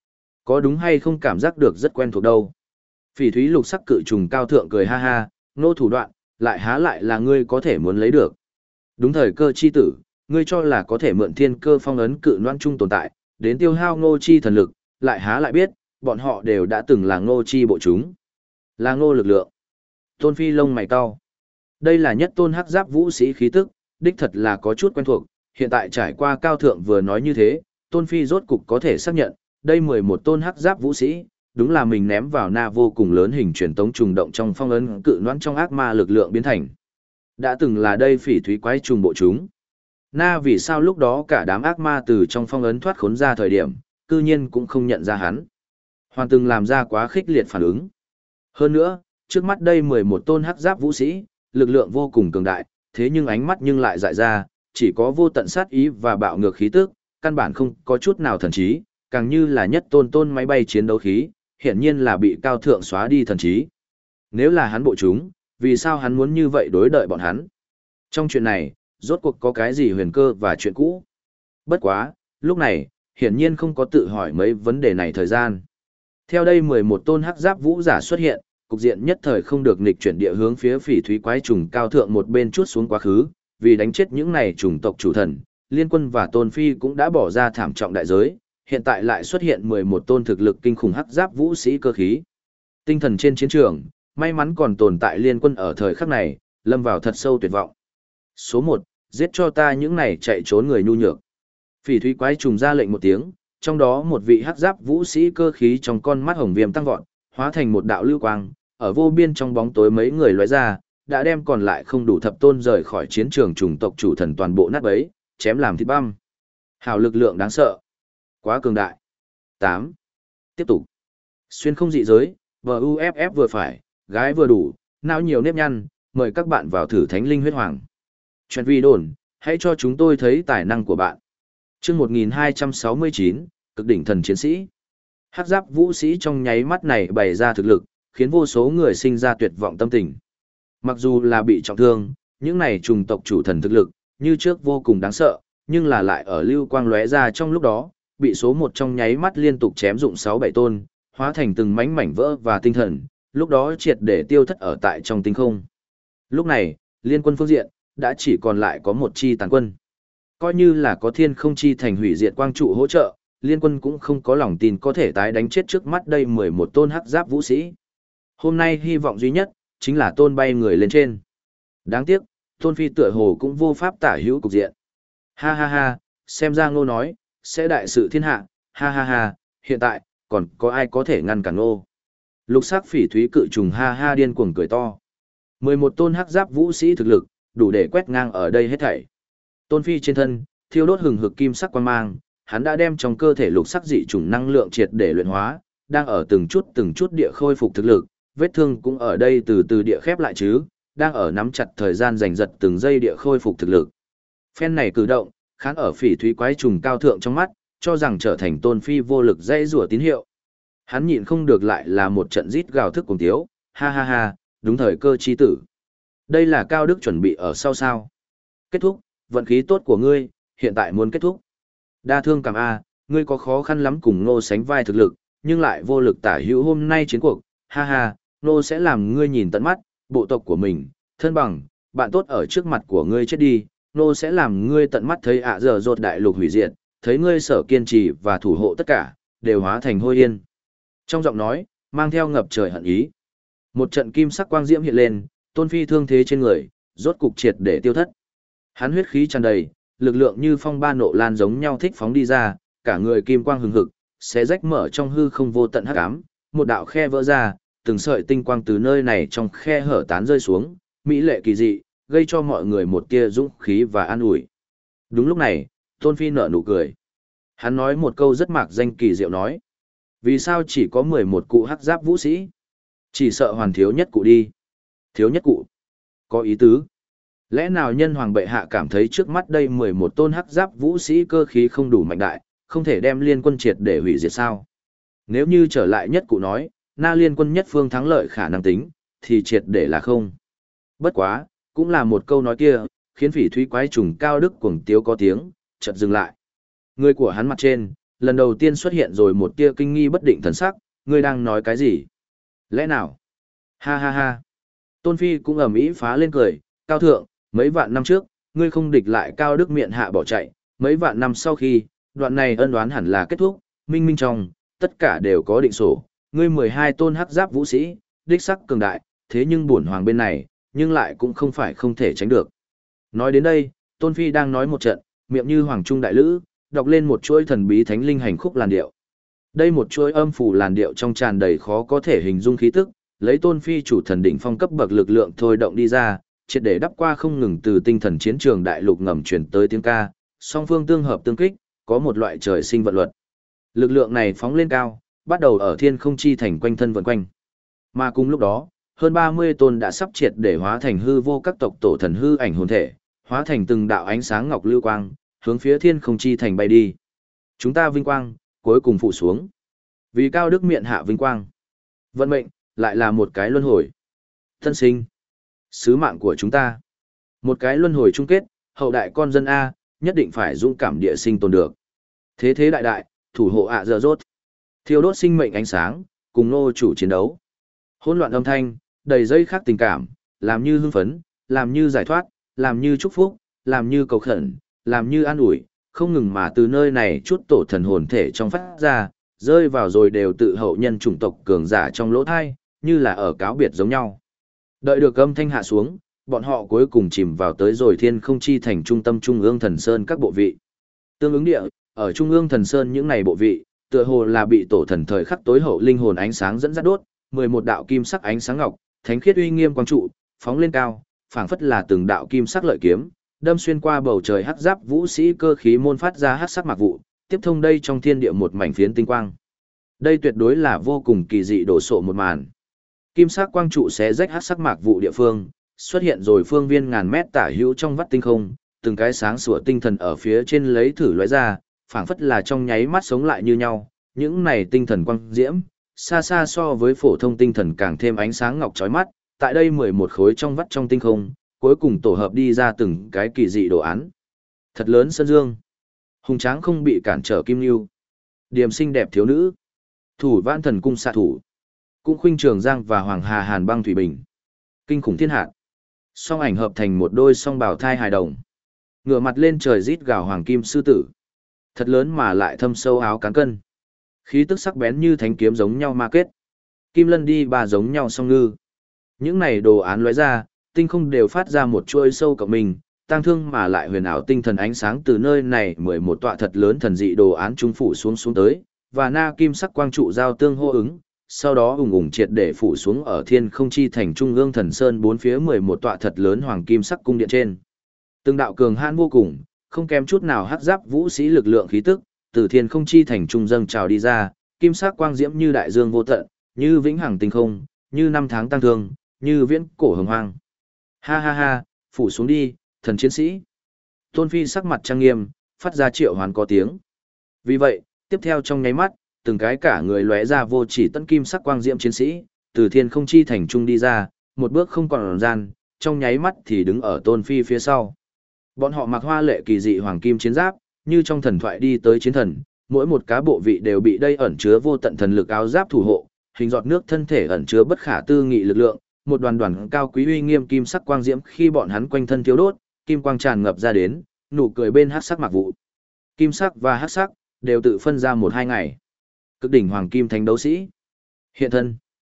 Có đúng hay không cảm giác được rất quen thuộc đâu. Phỉ thúy lục sắc cự trùng cao thượng cười ha ha, Ngô thủ đoạn, lại há lại là ngươi có thể muốn lấy được. Đúng thời cơ chi tử, ngươi cho là có thể mượn thiên cơ phong ấn cự loan trung tồn tại, đến tiêu hao Ngô chi thần lực, lại há lại biết, bọn họ đều đã từng là Ngô chi bộ chúng. Là Ngô lực lượng. Tôn Phi lông mày cau. Đây là nhất tôn hắc giáp vũ sĩ khí tức, đích thật là có chút quen thuộc, hiện tại trải qua cao thượng vừa nói như thế, Tôn Phi rốt cục có thể xác nhận, đây 11 tôn hắc giáp vũ sĩ, đúng là mình ném vào na vô cùng lớn hình truyền tống trùng động trong phong ấn cự noãn trong ác ma lực lượng biến thành. Đã từng là đây phỉ thúy quái trùng bộ chúng. Na vì sao lúc đó cả đám ác ma từ trong phong ấn thoát khốn ra thời điểm, cư nhiên cũng không nhận ra hắn. Hoàn từng làm ra quá khích liệt phản ứng. Hơn nữa, trước mắt đây 11 tôn hắc giáp vũ sĩ, lực lượng vô cùng cường đại, thế nhưng ánh mắt nhưng lại dại ra, chỉ có vô tận sát ý và bạo ngược khí tức, căn bản không có chút nào thần trí, càng như là nhất tôn máy bay chiến đấu khí, hiển nhiên là bị cao thượng xóa đi thần trí. Nếu là hắn bộ chúng, vì sao hắn muốn như vậy đối đợi bọn hắn? Trong chuyện này, rốt cuộc có cái gì huyền cơ và chuyện cũ? Bất quá, lúc này, hiển nhiên không có tự hỏi mấy vấn đề này thời gian. Theo đây 11 tôn hắc giáp vũ giả xuất hiện, cục diện nhất thời không được nghịch chuyển địa hướng phía phỉ thúy quái trùng cao thượng một bên chuốt xuống quá khứ, vì đánh chết những này chủng tộc chủ thần, Liên Quân và Tôn Phi cũng đã bỏ ra thảm trọng đại giới, hiện tại lại xuất hiện 11 tôn thực lực kinh khủng hắc giáp vũ sĩ cơ khí. Tinh thần trên chiến trường, may mắn còn tồn tại Liên Quân ở thời khắc này, lâm vào thật sâu tuyệt vọng. Số 1, giết cho ta những này chạy trốn người nhu nhược. Phỉ thúy quái trùng ra lệnh một tiếng, trong đó một vị hắc giáp vũ sĩ cơ khí trong con mắt hồng viêm tăng vọt, hóa thành một đạo lưu quang, ở vô biên trong bóng tối mấy người lóe ra, đã đem còn lại không đủ thập tôn rời khỏi chiến trường chủng tộc chủ thần toàn bộ nát bấy, chém làm thịt băm. Hào lực lượng đáng sợ, quá cường đại. 8. Tiếp tục. Xuyên không dị giới, VUFF vừa phải, gái vừa đủ, não nhiều nếp nhăn, mời các bạn vào thử thánh linh huyết hoàng. Chuyện vi đồn, hãy cho chúng tôi thấy tài năng của bạn. Chương 1269, cực đỉnh thần chiến sĩ. Hắc giáp vũ sĩ trong nháy mắt này bày ra thực lực, khiến vô số người sinh ra tuyệt vọng tâm tình. Mặc dù là bị trọng thương, những này trùng tộc chủ thần thực lực, như trước vô cùng đáng sợ, nhưng là lại ở lưu quang lóe ra trong lúc đó, bị số 1 trong nháy mắt liên tục chém dụng 6-7 tôn, hóa thành từng mảnh mảnh vỡ và tinh thần, lúc đó triệt để tiêu thất ở tại trong tinh không. Lúc này, Liên Quân phương diện, đã chỉ còn lại có một chi tàn quân. Coi như là có thiên không chi thành hủy diệt quang trụ hỗ trợ, Liên Quân cũng không có lòng tin có thể tái đánh chết trước mắt đây 11 tôn hắc giáp vũ sĩ. Hôm nay hy vọng duy nhất, chính là tôn bay người lên trên. Đáng tiếc, tôn phi tựa hồ cũng vô pháp tả hữu cục diện. Ha ha ha, xem ra Ngô nói, sẽ đại sự thiên hạ, ha ha ha, hiện tại, còn có ai có thể ngăn cản Ngô. Lục sắc phỉ thúy cự trùng ha ha điên cuồng cười to. 11 tôn hắc giáp vũ sĩ thực lực, đủ để quét ngang ở đây hết thảy. Tôn phi trên thân, thiêu đốt hừng hực kim sắc quang mang, hắn đã đem trong cơ thể lục sắc dị trùng năng lượng triệt để luyện hóa, đang ở từng chút địa khôi phục thực lực, vết thương cũng ở đây từ từ địa khép lại chứ, đang ở nắm chặt thời gian giành giật từng giây địa khôi phục thực lực. Phen này cử động, khán ở phỉ thúy quái trùng cao thượng trong mắt, cho rằng trở thành tôn phi vô lực dây rủa tín hiệu. Hắn nhịn không được lại là một trận rít gào thức cùng tiếu, ha ha ha, đúng thời cơ chi tử. Đây là Cao Đức chuẩn bị ở sau sao. Kết thúc, vận khí tốt của ngươi, hiện tại muốn kết thúc. Đa thương cảm A, ngươi có khó khăn lắm cùng Ngô sánh vai thực lực, nhưng lại vô lực tả hữu hôm nay chiến cuộc, ha ha, Ngô sẽ làm ngươi nhìn tận mắt, bộ tộc của mình, thân bằng, bạn tốt ở trước mặt của ngươi chết đi, Ngô sẽ làm ngươi tận mắt thấy ạ giờ rột đại lục hủy diệt, thấy ngươi sở kiên trì và thủ hộ tất cả, đều hóa thành hôi yên. Trong giọng nói, mang theo ngập trời hận ý. Một trận kim sắc quang diễm hiện lên, tôn phi thương thế trên người, rốt cục triệt để tiêu thất. Hắn huyết khí tràn đầy, lực lượng như phong ba nộ lan giống nhau thích phóng đi ra, cả người kim quang hừng hực, xé rách mở trong hư không vô tận hắc ám, một đạo khe vỡ ra, từng sợi tinh quang từ nơi này trong khe hở tán rơi xuống, mỹ lệ kỳ dị, gây cho mọi người một tia dũng khí và an ủi. Đúng lúc này, Tôn Phi nở nụ cười. Hắn nói một câu rất mạc danh kỳ diệu nói: vì sao chỉ có 11 cụ hắc giáp vũ sĩ? Chỉ sợ hoàn thiếu nhất cụ đi. Thiếu nhất cụ. Có ý tứ. Lẽ nào nhân hoàng bệ hạ cảm thấy trước mắt đây 11 tôn hắc giáp vũ sĩ cơ khí không đủ mạnh đại, không thể đem Liên Quân triệt để hủy diệt sao? Nếu như trở lại nhất cụ nói, na Liên Quân nhất phương thắng lợi khả năng tính, thì triệt để là không. Bất quá, cũng là một câu nói kia, khiến phỉ thúy quái trùng Cao Đức cuồng tiếu có tiếng, chợt dừng lại. Người của hắn mặt trên, lần đầu tiên xuất hiện rồi một tia kinh nghi bất định thần sắc, ngươi đang nói cái gì? Lẽ nào? Ha ha ha. Tôn Phi cũng ầm ĩ phá lên cười, cao thượng, mấy vạn năm trước, ngươi không địch lại Cao Đức miệng hạ bỏ chạy, mấy vạn năm sau khi, đoạn này ân oán hẳn là kết thúc, minh minh trong, tất cả đều có định sổ, ngươi 12 tôn hắc giáp vũ sĩ, đích sắc cường đại, thế nhưng bổn hoàng bên này, nhưng lại cũng không phải không thể tránh được. Nói đến đây, Tôn Phi đang nói một trận, miệng như hoàng trung đại lữ, đọc lên một chuỗi thần bí thánh linh hành khúc làn điệu. Đây một chuỗi âm phủ làn điệu trong tràn đầy khó có thể hình dung khí tức, lấy Tôn Phi chủ thần đỉnh phong cấp bậc lực lượng thôi động đi ra, triệt để đắp qua không ngừng từ tinh thần chiến trường đại lục ngầm truyền tới tiếng ca, song phương tương hợp tương kích, có một loại trời sinh vận luật. Lực lượng này phóng lên cao, bắt đầu ở thiên không chi thành quanh thân vần quanh. Mà cùng lúc đó, hơn 30 tôn đã sắp triệt để hóa thành hư vô các tộc tổ thần hư ảnh hồn thể, hóa thành từng đạo ánh sáng ngọc lưu quang, hướng phía thiên không chi thành bay đi. Chúng ta vinh quang, cuối cùng phụ xuống. Vì Cao Đức miệng hạ vinh quang. Vận mệnh, lại là một cái luân hồi. Thân sinh. Sứ mạng của chúng ta. Một cái luân hồi chung kết, hậu đại con dân A, nhất định phải dũng cảm địa sinh tồn được. Thế thế đại đại, thủ hộ ạ giờ rốt. Thiêu đốt sinh mệnh ánh sáng, cùng nô chủ chiến đấu. Hỗn loạn âm thanh, đầy dây khác tình cảm, làm như hưng phấn, làm như giải thoát, làm như chúc phúc, làm như cầu khẩn, làm như an ủi, không ngừng mà từ nơi này chút tổ thần hồn thể trong phát ra, rơi vào rồi đều tự hậu nhân chủng tộc cường giả trong lỗ thai, như là ở cáo biệt giống nhau. Đợi được âm thanh hạ xuống, bọn họ cuối cùng chìm vào tới rồi thiên không chi thành trung tâm trung ương thần sơn các bộ vị. Tương ứng địa, ở trung ương thần sơn những này bộ vị, tựa hồ là bị tổ thần thời khắc tối hậu linh hồn ánh sáng dẫn dắt đốt, 11 đạo kim sắc ánh sáng ngọc, thánh khiết uy nghiêm quang trụ, phóng lên cao, phảng phất là từng đạo kim sắc lợi kiếm, đâm xuyên qua bầu trời hắc giáp vũ sĩ cơ khí môn phát ra hắc sắc mạc vụ, tiếp thông đây trong thiên địa một mảnh phiến tinh quang. Đây tuyệt đối là vô cùng kỳ dị đổ sộ một màn. Kim sắc quang trụ xé rách hắc sắc mạc vụ địa phương, xuất hiện rồi phương viên ngàn mét tả hữu trong vắt tinh không, từng cái sáng sủa tinh thần ở phía trên lấy thử lóe ra, phảng phất là trong nháy mắt sống lại như nhau, những này tinh thần quang diễm, xa xa so với phổ thông tinh thần càng thêm ánh sáng ngọc chói mắt, tại đây 11 khối trong vắt trong tinh không, cuối cùng tổ hợp đi ra từng cái kỳ dị đồ án. Thật lớn sơn dương, hùng tráng không bị cản trở kim lưu, điềm xinh đẹp thiếu nữ, thủ vãn thần cung xạ thủ, cũng khuynh trường giang và hoàng hà hàn băng thủy bình, kinh khủng thiên hạ, song ảnh hợp thành một đôi song bào thai hài đồng, ngửa mặt lên trời rít gào hoàng kim sư tử, thật lớn mà lại thâm sâu áo cán cân, khí tức sắc bén như thánh kiếm giống nhau ma kết, kim lân đi ba giống nhau song ngư. Những này đồ án lóe ra, tinh không đều phát ra một chuỗi sâu cộng mình, tăng thương mà lại huyền ảo tinh thần ánh sáng từ nơi này 11 tọa thật lớn thần dị đồ án trung phủ xuống tới, và na kim sắc quang trụ giao tương hô ứng, sau đó ùng ùng triệt để phủ xuống ở thiên không chi thành trung ương thần sơn bốn phía 11 tọa thật lớn hoàng kim sắc cung điện trên. Từng đạo cường hãn vô cùng, không kém chút nào hắc giáp vũ sĩ lực lượng khí tức, từ thiên không chi thành trung dâng trào đi ra, kim sắc quang diễm như đại dương vô tận, như vĩnh hằng tinh không, như năm tháng tăng thương, như viễn cổ hồng hoang. Ha ha ha, phủ xuống đi, thần chiến sĩ. Tôn Phi sắc mặt trang nghiêm, phát ra triệu hoán có tiếng. Vì vậy, tiếp theo trong nháy mắt, từng cái cả người lóe ra vô chỉ tân kim sắc quang diễm chiến sĩ, từ thiên không chi thành trung đi ra, một bước không còn gian, trong nháy mắt thì đứng ở Tôn Phi phía sau. Bọn họ mặc hoa lệ kỳ dị hoàng kim chiến giáp, như trong thần thoại đi tới chiến thần, mỗi một cá bộ vị đều bị đây ẩn chứa vô tận thần lực áo giáp thủ hộ, hình giọt nước thân thể ẩn chứa bất khả tư nghị lực lượng, một đoàn đoàn cao quý uy nghiêm kim sắc quang diễm khi bọn hắn quanh thân thiếu đốt, kim quang tràn ngập ra đến, nụ cười bên hắc sắc mặc vụ. Kim sắc và hắc sắc đều tự phân ra 1-2 ngày. Cực đỉnh hoàng kim thánh đấu sĩ. Hiện thân.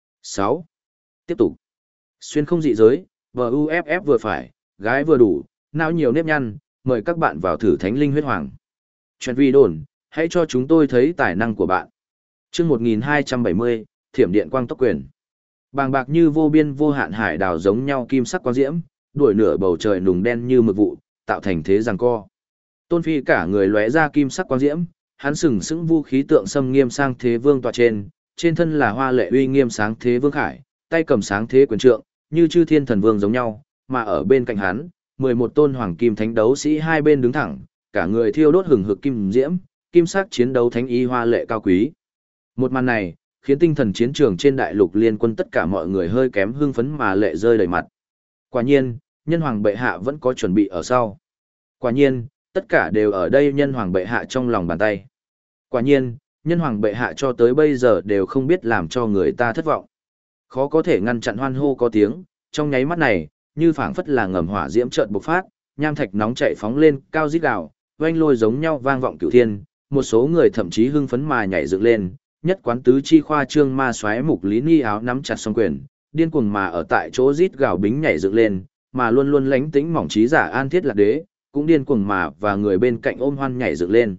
6. Tiếp tục. Xuyên không dị giới, VUFF vừa phải, gái vừa đủ, não nhiều nếp nhăn, mời các bạn vào thử thánh linh huyết hoàng. Chuyện vi đồn, hãy cho chúng tôi thấy tài năng của bạn. Chương 1270, Thiểm điện quang tốc quyền. Bàng bạc như vô biên vô hạn hải đảo giống nhau kim sắc quang diễm, đuổi nửa bầu trời nùng đen như mực vụ, tạo thành thế giằng co. Tôn Phi cả người lóe ra kim sắc quang diễm, hắn sừng sững vũ khí tượng xâm nghiêm sang thế vương tọa trên thân là hoa lệ uy nghiêm sáng thế vương khải, tay cầm sáng thế quyền trượng, như chư thiên thần vương giống nhau, mà ở bên cạnh hắn, 11 tôn hoàng kim thánh đấu sĩ hai bên đứng thẳng, cả người thiêu đốt hừng hực kim diễm, kim sắc chiến đấu thánh y hoa lệ cao quý. Một màn này, khiến tinh thần chiến trường trên đại lục liên quân tất cả mọi người hơi kém hưng phấn mà lệ rơi đầy mặt. Quả nhiên, nhân hoàng bệ hạ vẫn có chuẩn bị ở sau. Quả nhiên, tất cả đều ở đây nhân hoàng bệ hạ trong lòng bàn tay. Quả nhiên, nhân hoàng bệ hạ cho tới bây giờ đều không biết làm cho người ta thất vọng. Khó có thể ngăn chặn hoan hô có tiếng, trong nháy mắt này, như phảng phất là ngầm hỏa diễm chợt bộc phát, nham thạch nóng chạy phóng lên, cao rít gào, oanh lôi giống nhau vang vọng cửu thiên, một số người thậm chí hưng phấn mà nhảy dựng lên, nhất quán tứ chi khoa trương ma xoáy Mục Lý Ni áo nắm chặt song quyền, điên cuồng mà ở tại chỗ rít gào bính nhảy dựng lên, mà luôn luôn lánh tĩnh mỏng trí giả An Thiết Lạc Đế, cũng điên cuồng mà và người bên cạnh ôm hoan nhảy dựng lên.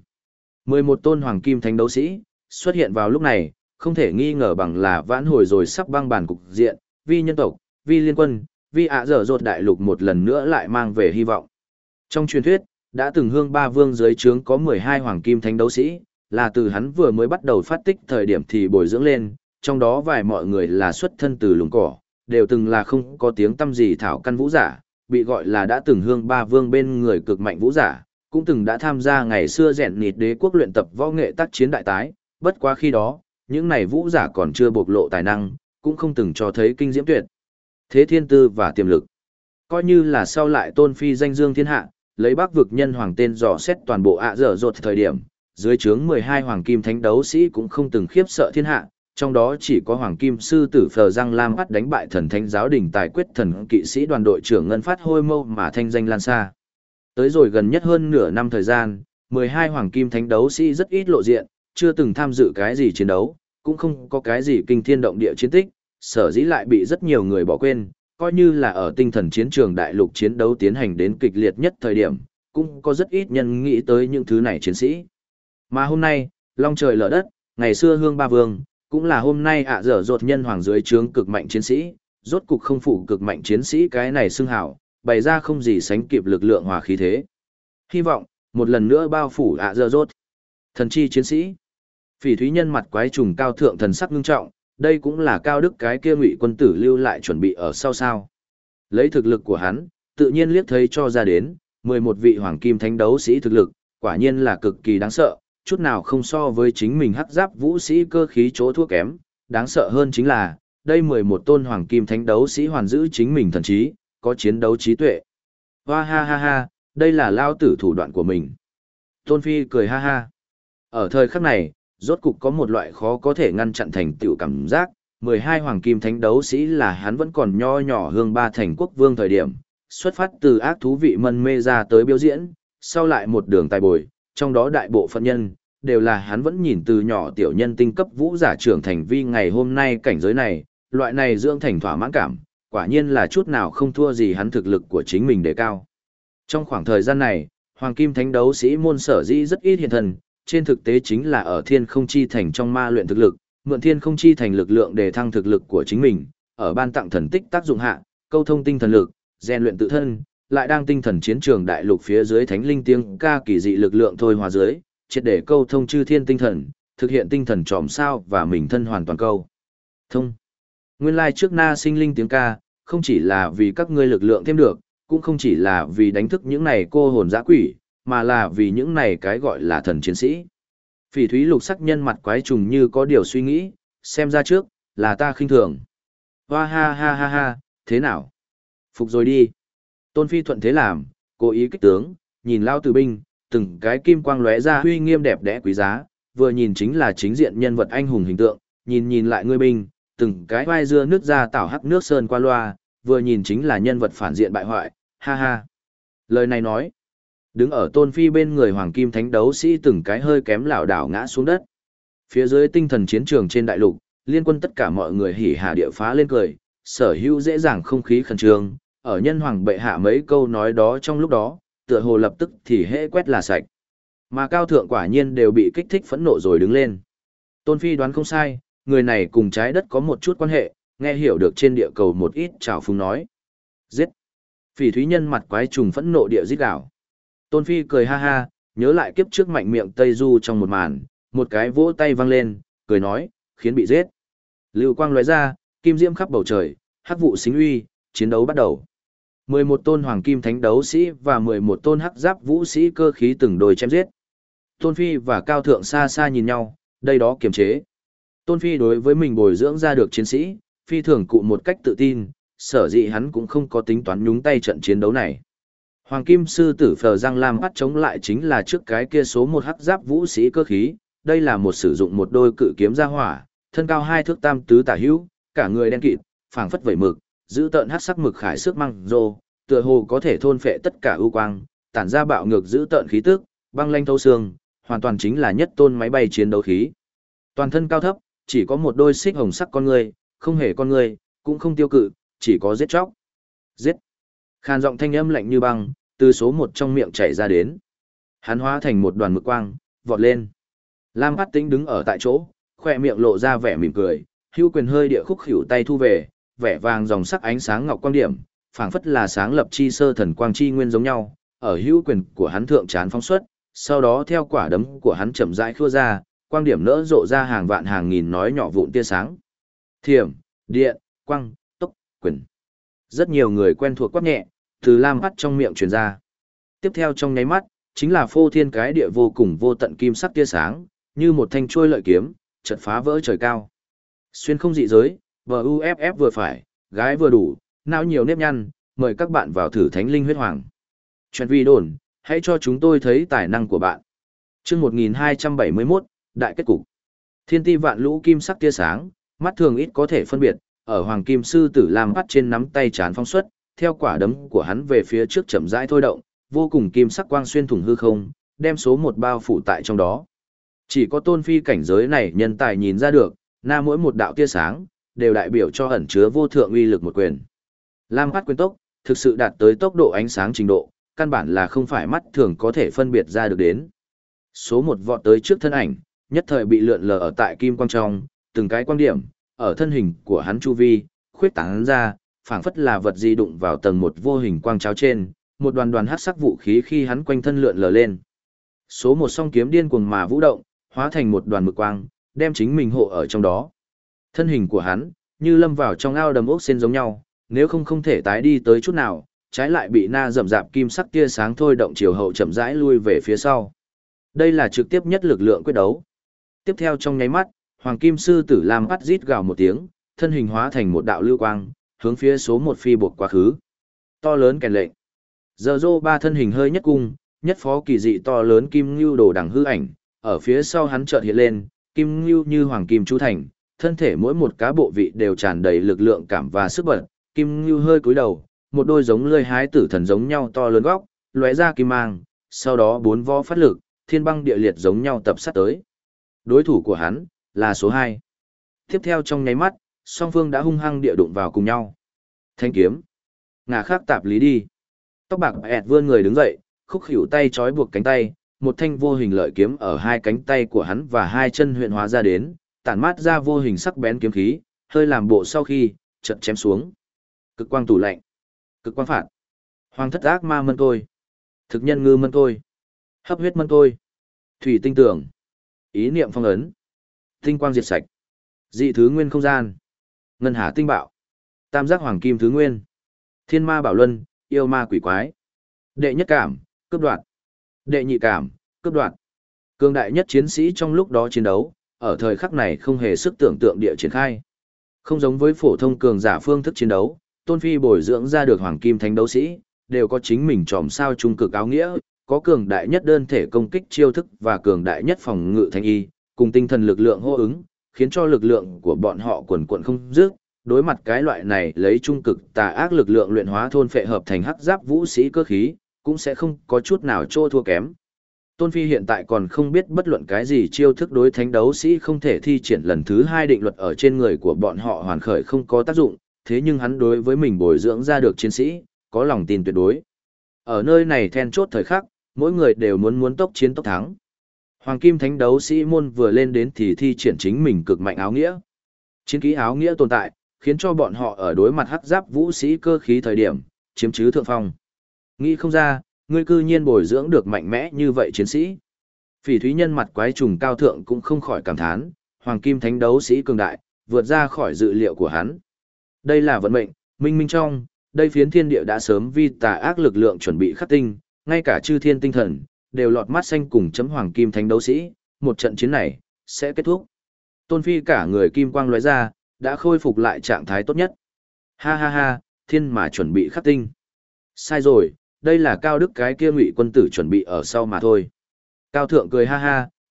11 tôn hoàng kim thánh đấu sĩ xuất hiện vào lúc này, không thể nghi ngờ bằng là vãn hồi rồi sắp băng bàn cục diện, vi nhân tộc, vi liên quân, vi ạ dở dột đại lục một lần nữa lại mang về hy vọng. Trong truyền thuyết, đã từng hương ba vương dưới trướng có 12 hoàng kim thánh đấu sĩ, là từ hắn vừa mới bắt đầu phát tích thời điểm thì bồi dưỡng lên, trong đó vài mọi người là xuất thân từ lùng cỏ, đều từng là không có tiếng tăm gì thảo căn vũ giả, bị gọi là đã từng hương ba vương bên người cực mạnh vũ giả, cũng từng đã tham gia ngày xưa rèn nịt đế quốc luyện tập võ nghệ tác chiến đại tái, bất quá khi đó, những này vũ giả còn chưa bộc lộ tài năng, cũng không từng cho thấy kinh diễm tuyệt thế thiên tư và tiềm lực. Coi như là sau lại tôn phi danh dương thiên hạ, lấy Bắc vực nhân hoàng tên dò xét toàn bộ ạ dở dột thời điểm, dưới trướng 12 hoàng kim thánh đấu sĩ cũng không từng khiếp sợ thiên hạ, trong đó chỉ có hoàng kim sư tử Phờ Giang Lam bắt đánh bại thần thánh giáo đình tài quyết thần kỵ sĩ đoàn đội trưởng Ngân Phát Hôi Mâu mà thanh danh lan xa. Tới rồi gần nhất hơn nửa năm thời gian, 12 hoàng kim thánh đấu sĩ rất ít lộ diện, chưa từng tham dự cái gì chiến đấu, cũng không có cái gì kinh thiên động địa chiến tích, sở dĩ lại bị rất nhiều người bỏ quên, coi như là ở tinh thần chiến trường đại lục chiến đấu tiến hành đến kịch liệt nhất thời điểm, cũng có rất ít nhân nghĩ tới những thứ này chiến sĩ. Mà hôm nay, long trời lở đất, ngày xưa hương ba vương, cũng là hôm nay ạ dở dột nhân hoàng dưới trướng cực mạnh chiến sĩ, rốt cục không phụ cực mạnh chiến sĩ cái này xưng hảo, bày ra không gì sánh kịp lực lượng hòa khí thế. Hy vọng, một lần nữa bao phủ ạ dở dột. Thần chi chiến sĩ. Phỉ thúy nhân mặt quái trùng cao thượng thần sắc ngưng trọng, đây cũng là cao đức cái kia ngụy quân tử lưu lại chuẩn bị ở sau sao. Lấy thực lực của hắn, tự nhiên liếc thấy cho ra đến, 11 vị hoàng kim thánh đấu sĩ thực lực, quả nhiên là cực kỳ đáng sợ, chút nào không so với chính mình hắc giáp vũ sĩ cơ khí chỗ thua kém, đáng sợ hơn chính là, đây 11 tôn hoàng kim thánh đấu sĩ hoàn giữ chính mình thần trí, có chiến đấu trí tuệ. Hoa ha ha ha, đây là lao tử thủ đoạn của mình. Tôn Phi cười ha ha. Ở thời khắc này, rốt cục có một loại khó có thể ngăn chặn thành tựu cảm giác, 12 hoàng kim thánh đấu sĩ là hắn vẫn còn nho nhỏ hương ba thành quốc vương thời điểm, xuất phát từ ác thú vị mân mê ra tới biểu diễn, sau lại một đường tài bồi, trong đó đại bộ phận nhân, đều là hắn vẫn nhìn từ nhỏ tiểu nhân tinh cấp vũ giả trưởng thành vi ngày hôm nay cảnh giới này, loại này dưỡng thành thỏa mãn cảm, quả nhiên là chút nào không thua gì hắn thực lực của chính mình đề cao. Trong khoảng thời gian này, hoàng kim thánh đấu sĩ môn sở dĩ rất ít hiện thân, trên thực tế chính là ở thiên không chi thành trong ma luyện thực lực, mượn thiên không chi thành lực lượng để thăng thực lực của chính mình, ở ban tặng thần tích tác dụng hạ, câu thông tinh thần lực, rèn luyện tự thân, lại đang tinh thần chiến trường đại lục phía dưới thánh linh tiếng ca kỳ dị lực lượng thôi hòa dưới, triệt để câu thông chư thiên tinh thần, thực hiện tinh thần tròm sao và mình thân hoàn toàn câu thông. Nguyên lai trước na sinh linh tiếng ca, không chỉ là vì các ngươi lực lượng thêm được, cũng không chỉ là vì đánh thức những này cô hồn dã quỷ, mà là vì những này cái gọi là thần chiến sĩ. Phỉ thúy lục sắc nhân mặt quái trùng như có điều suy nghĩ, xem ra trước, là ta khinh thường. Hoa ha ha ha ha, thế nào? Phục rồi đi. Tôn Phi thuận thế làm, cố ý kích tướng, nhìn lao tử binh, từng cái kim quang lóe ra huy nghiêm đẹp đẽ quý giá, vừa nhìn chính là chính diện nhân vật anh hùng hình tượng, nhìn lại ngươi binh, từng cái vai dưa nước ra tảo hắc nước sơn qua loa, vừa nhìn chính là nhân vật phản diện bại hoại, ha ha. Lời này nói, đứng ở Tôn Phi bên người hoàng kim thánh đấu sĩ từng cái hơi kém lảo đảo ngã xuống đất. Phía dưới tinh thần chiến trường trên đại lục, liên quân tất cả mọi người hỉ hà địa phá lên cười, sở hữu dễ dàng không khí khẩn trương, ở nhân hoàng bệ hạ mấy câu nói đó trong lúc đó, tựa hồ lập tức thì hễ quét là sạch. Mà cao thượng quả nhiên đều bị kích thích phẫn nộ rồi đứng lên. Tôn Phi đoán không sai, người này cùng trái đất có một chút quan hệ, nghe hiểu được trên địa cầu một ít trào phúng nói. Giết! Phỉ thúy nhân mặt quái trùng phẫn nộ địa giết đảo. Tôn Phi cười ha ha, nhớ lại kiếp trước mạnh miệng Tây Du trong một màn, một cái vỗ tay văng lên, cười nói, khiến bị giết. Lưu quang lóe ra, kim diễm khắp bầu trời, hắc vụ xính uy, chiến đấu bắt đầu. 11 tôn hoàng kim thánh đấu sĩ và 11 tôn hắc giáp vũ sĩ cơ khí từng đôi chém giết. Tôn Phi và Cao Thượng xa xa nhìn nhau, đây đó kiềm chế. Tôn Phi đối với mình bồi dưỡng ra được chiến sĩ, phi thường cụ một cách tự tin, sở dĩ hắn cũng không có tính toán nhúng tay trận chiến đấu này. Hoàng kim sư tử Phờ Giang Lam bắt chống lại chính là trước cái kia số một hắc giáp vũ sĩ cơ khí, đây là một sử dụng một đôi cự kiếm ra hỏa, thân cao 2 thước tam tứ tả hữu, cả người đen kịt, phảng phất vẩy mực, giữ tợn hắc sắc mực khải sức măng rô, tựa hồ có thể thôn phệ tất cả ưu quang, tản ra bạo ngược giữ tợn khí tức, băng lanh thấu xương, hoàn toàn chính là nhất tôn máy bay chiến đấu khí. Toàn thân cao thấp, chỉ có một đôi xích hồng sắc con người, không hề con người, cũng không tiêu cự, chỉ có giết chóc. Giết. Khàn giọng thanh âm lạnh như băng, từ số 1 trong miệng chảy ra đến. Hắn hóa thành một đoàn mực quang, vọt lên. Lam Phát Tĩnh đứng ở tại chỗ, khoe miệng lộ ra vẻ mỉm cười, hữu quyền hơi địa khúc khỉu tay thu về, vẻ vàng dòng sắc ánh sáng ngọc quang điểm, phảng phất là sáng lập chi sơ thần quang chi nguyên giống nhau, ở hữu quyền của hắn thượng trán phóng xuất, sau đó theo quả đấm của hắn chậm rãi khua ra, quang điểm nỡ rộ ra hàng vạn hàng nghìn nói nhỏ vụn tia sáng. Thiểm, điện, quang, tốc, quyền. Rất nhiều người quen thuộc quát nhẹ, từ Lam Phát trong miệng truyền ra. Tiếp theo trong nháy mắt, chính là phô thiên cái địa vô cùng vô tận kim sắc tia sáng, như một thanh chuôi lợi kiếm, chợt phá vỡ trời cao. Xuyên không dị giới, VUFF vừa phải, gái vừa đủ, não nhiều nếp nhăn, mời các bạn vào thử Thánh Linh Huyết Hoàng. Chuyện vi đồn, hãy cho chúng tôi thấy tài năng của bạn. Chương 1271, Đại kết cục. Thiên ti vạn lũ kim sắc tia sáng, mắt thường ít có thể phân biệt, ở Hoàng Kim Sư Tử Lam Phát trên nắm tay chán phong xuất, theo quả đấm của hắn về phía trước chậm rãi thôi động, vô cùng kim sắc quang xuyên thủng hư không, đem số 1 bao phủ tại trong đó. Chỉ có tôn phi cảnh giới này nhân tài nhìn ra được, na mỗi một đạo tia sáng, đều đại biểu cho ẩn chứa vô thượng uy lực một quyền. Lam Phát quyền tốc, thực sự đạt tới tốc độ ánh sáng trình độ, căn bản là không phải mắt thường có thể phân biệt ra được đến. Số 1 vọt tới trước thân ảnh, nhất thời bị lượn lờ ở tại kim quang trong, từng cái quang điểm, ở thân hình của hắn chu vi, khuyết tán ra, phảng phất là vật gì đụng vào tầng một vô hình quang cháo trên, một đoàn đoàn hắc sắc vũ khí khi hắn quanh thân lượn lờ lên. Số 1 song kiếm điên cuồng mà vũ động, hóa thành một đoàn mực quang, đem chính mình hộ ở trong đó. Thân hình của hắn, như lâm vào trong ao đầm ốc sen giống nhau, nếu không thể tái đi tới chút nào, trái lại bị na rậm rạp kim sắc tia sáng thôi động chiều hậu chậm rãi lui về phía sau. Đây là trực tiếp nhất lực lượng quyết đấu. Tiếp theo trong nháy mắt, Hoàng Kim Sư Tử Lam Phát rít gào một tiếng, thân hình hóa thành một đạo lưu quang, hướng phía số 1 phi buộc quá khứ. To lớn kèn lệnh. Giờ Dô ba thân hình hơi nhất cung, nhất phó kỳ dị to lớn kim ngưu đồ đằng hư ảnh, ở phía sau hắn chợt hiện lên, kim ngưu như hoàng kim chú thành, thân thể mỗi một cá bộ vị đều tràn đầy lực lượng cảm và sức bật, kim ngưu hơi cúi đầu, một đôi giống lưỡi hái tử thần giống nhau to lớn góc, lóe ra kim mang, sau đó 4 vó phát lực, thiên băng địa liệt giống nhau tập sát tới. Đối thủ của hắn là số 2. Tiếp theo trong nháy mắt, song phương đã hung hăng địa đụng vào cùng nhau. Thanh kiếm, ngả khác tạp lý đi. Tóc bạc ẹt vươn người đứng dậy, khúc khỉu tay trói buộc cánh tay, một thanh vô hình lợi kiếm ở hai cánh tay của hắn và hai chân huyện hóa ra đến, tản mát ra vô hình sắc bén kiếm khí, hơi làm bộ sau khi chợt chém xuống. Cực quang tủ lạnh, cực quang phạt, hoàng thất ác ma mân tôi, thực nhân ngư mân tôi, hấp huyết mân tôi, thủy tinh tưởng, ý niệm phong ấn, tinh quang diệt sạch, dị thứ nguyên không gian, ngân hà tinh bạo, tam giác hoàng kim thứ nguyên, thiên ma bảo luân, yêu ma quỷ quái. Đệ nhất cảm, cướp đoạt. Đệ nhị cảm, cướp đoạt. Cường đại nhất chiến sĩ trong lúc đó chiến đấu, ở thời khắc này không hề sức tưởng tượng địa triển khai. Không giống với phổ thông cường giả phương thức chiến đấu, Tôn Phi bồi dưỡng ra được hoàng kim thánh đấu sĩ, đều có chính mình tròm sao trung cực áo nghĩa, có cường đại nhất đơn thể công kích chiêu thức và cường đại nhất phòng ngự thanh y, cùng tinh thần lực lượng hô ứng, khiến cho lực lượng của bọn họ quần quần không dứt. Đối mặt cái loại này lấy trung cực tà ác lực lượng luyện hóa thôn phệ hợp thành hắc giáp vũ sĩ cơ khí, cũng sẽ không có chút nào trô thua kém. Tôn Phi hiện tại còn không biết bất luận cái gì chiêu thức đối thánh đấu sĩ không thể thi triển lần thứ 2 định luật ở trên người của bọn họ hoàn khởi không có tác dụng, thế nhưng hắn đối với mình bồi dưỡng ra được chiến sĩ, có lòng tin tuyệt đối. Ở nơi này then chốt thời khắc, mỗi người đều muốn tốc chiến tốc thắng. Hoàng kim thánh đấu sĩ môn vừa lên đến thì thi triển chính mình cực mạnh áo nghĩa. Chiến kỹ áo nghĩa tồn tại, khiến cho bọn họ ở đối mặt hắc giáp vũ sĩ cơ khí thời điểm, chiếm chứ thượng phong. Nghĩ không ra, ngươi cư nhiên bồi dưỡng được mạnh mẽ như vậy chiến sĩ. Phỉ thúy nhân mặt quái trùng cao thượng cũng không khỏi cảm thán, hoàng kim thánh đấu sĩ cường đại, vượt ra khỏi dự liệu của hắn. Đây là vận mệnh, minh minh trong, đây phiến thiên địa đã sớm vi tà ác lực lượng chuẩn bị khắc tinh, ngay cả chư thiên tinh thần, đều lọt mắt xanh cùng chấm hoàng kim thánh đấu sĩ, một trận chiến này, sẽ kết thúc. Tôn Phi cả người kim quang lóe ra, đã khôi phục lại trạng thái tốt nhất. Ha ha ha, thiên mà chuẩn bị khắc tinh. Sai rồi, đây là Cao Đức cái kia Ngụy quân tử chuẩn bị ở sau mà thôi. Cao Thượng cười ha ha,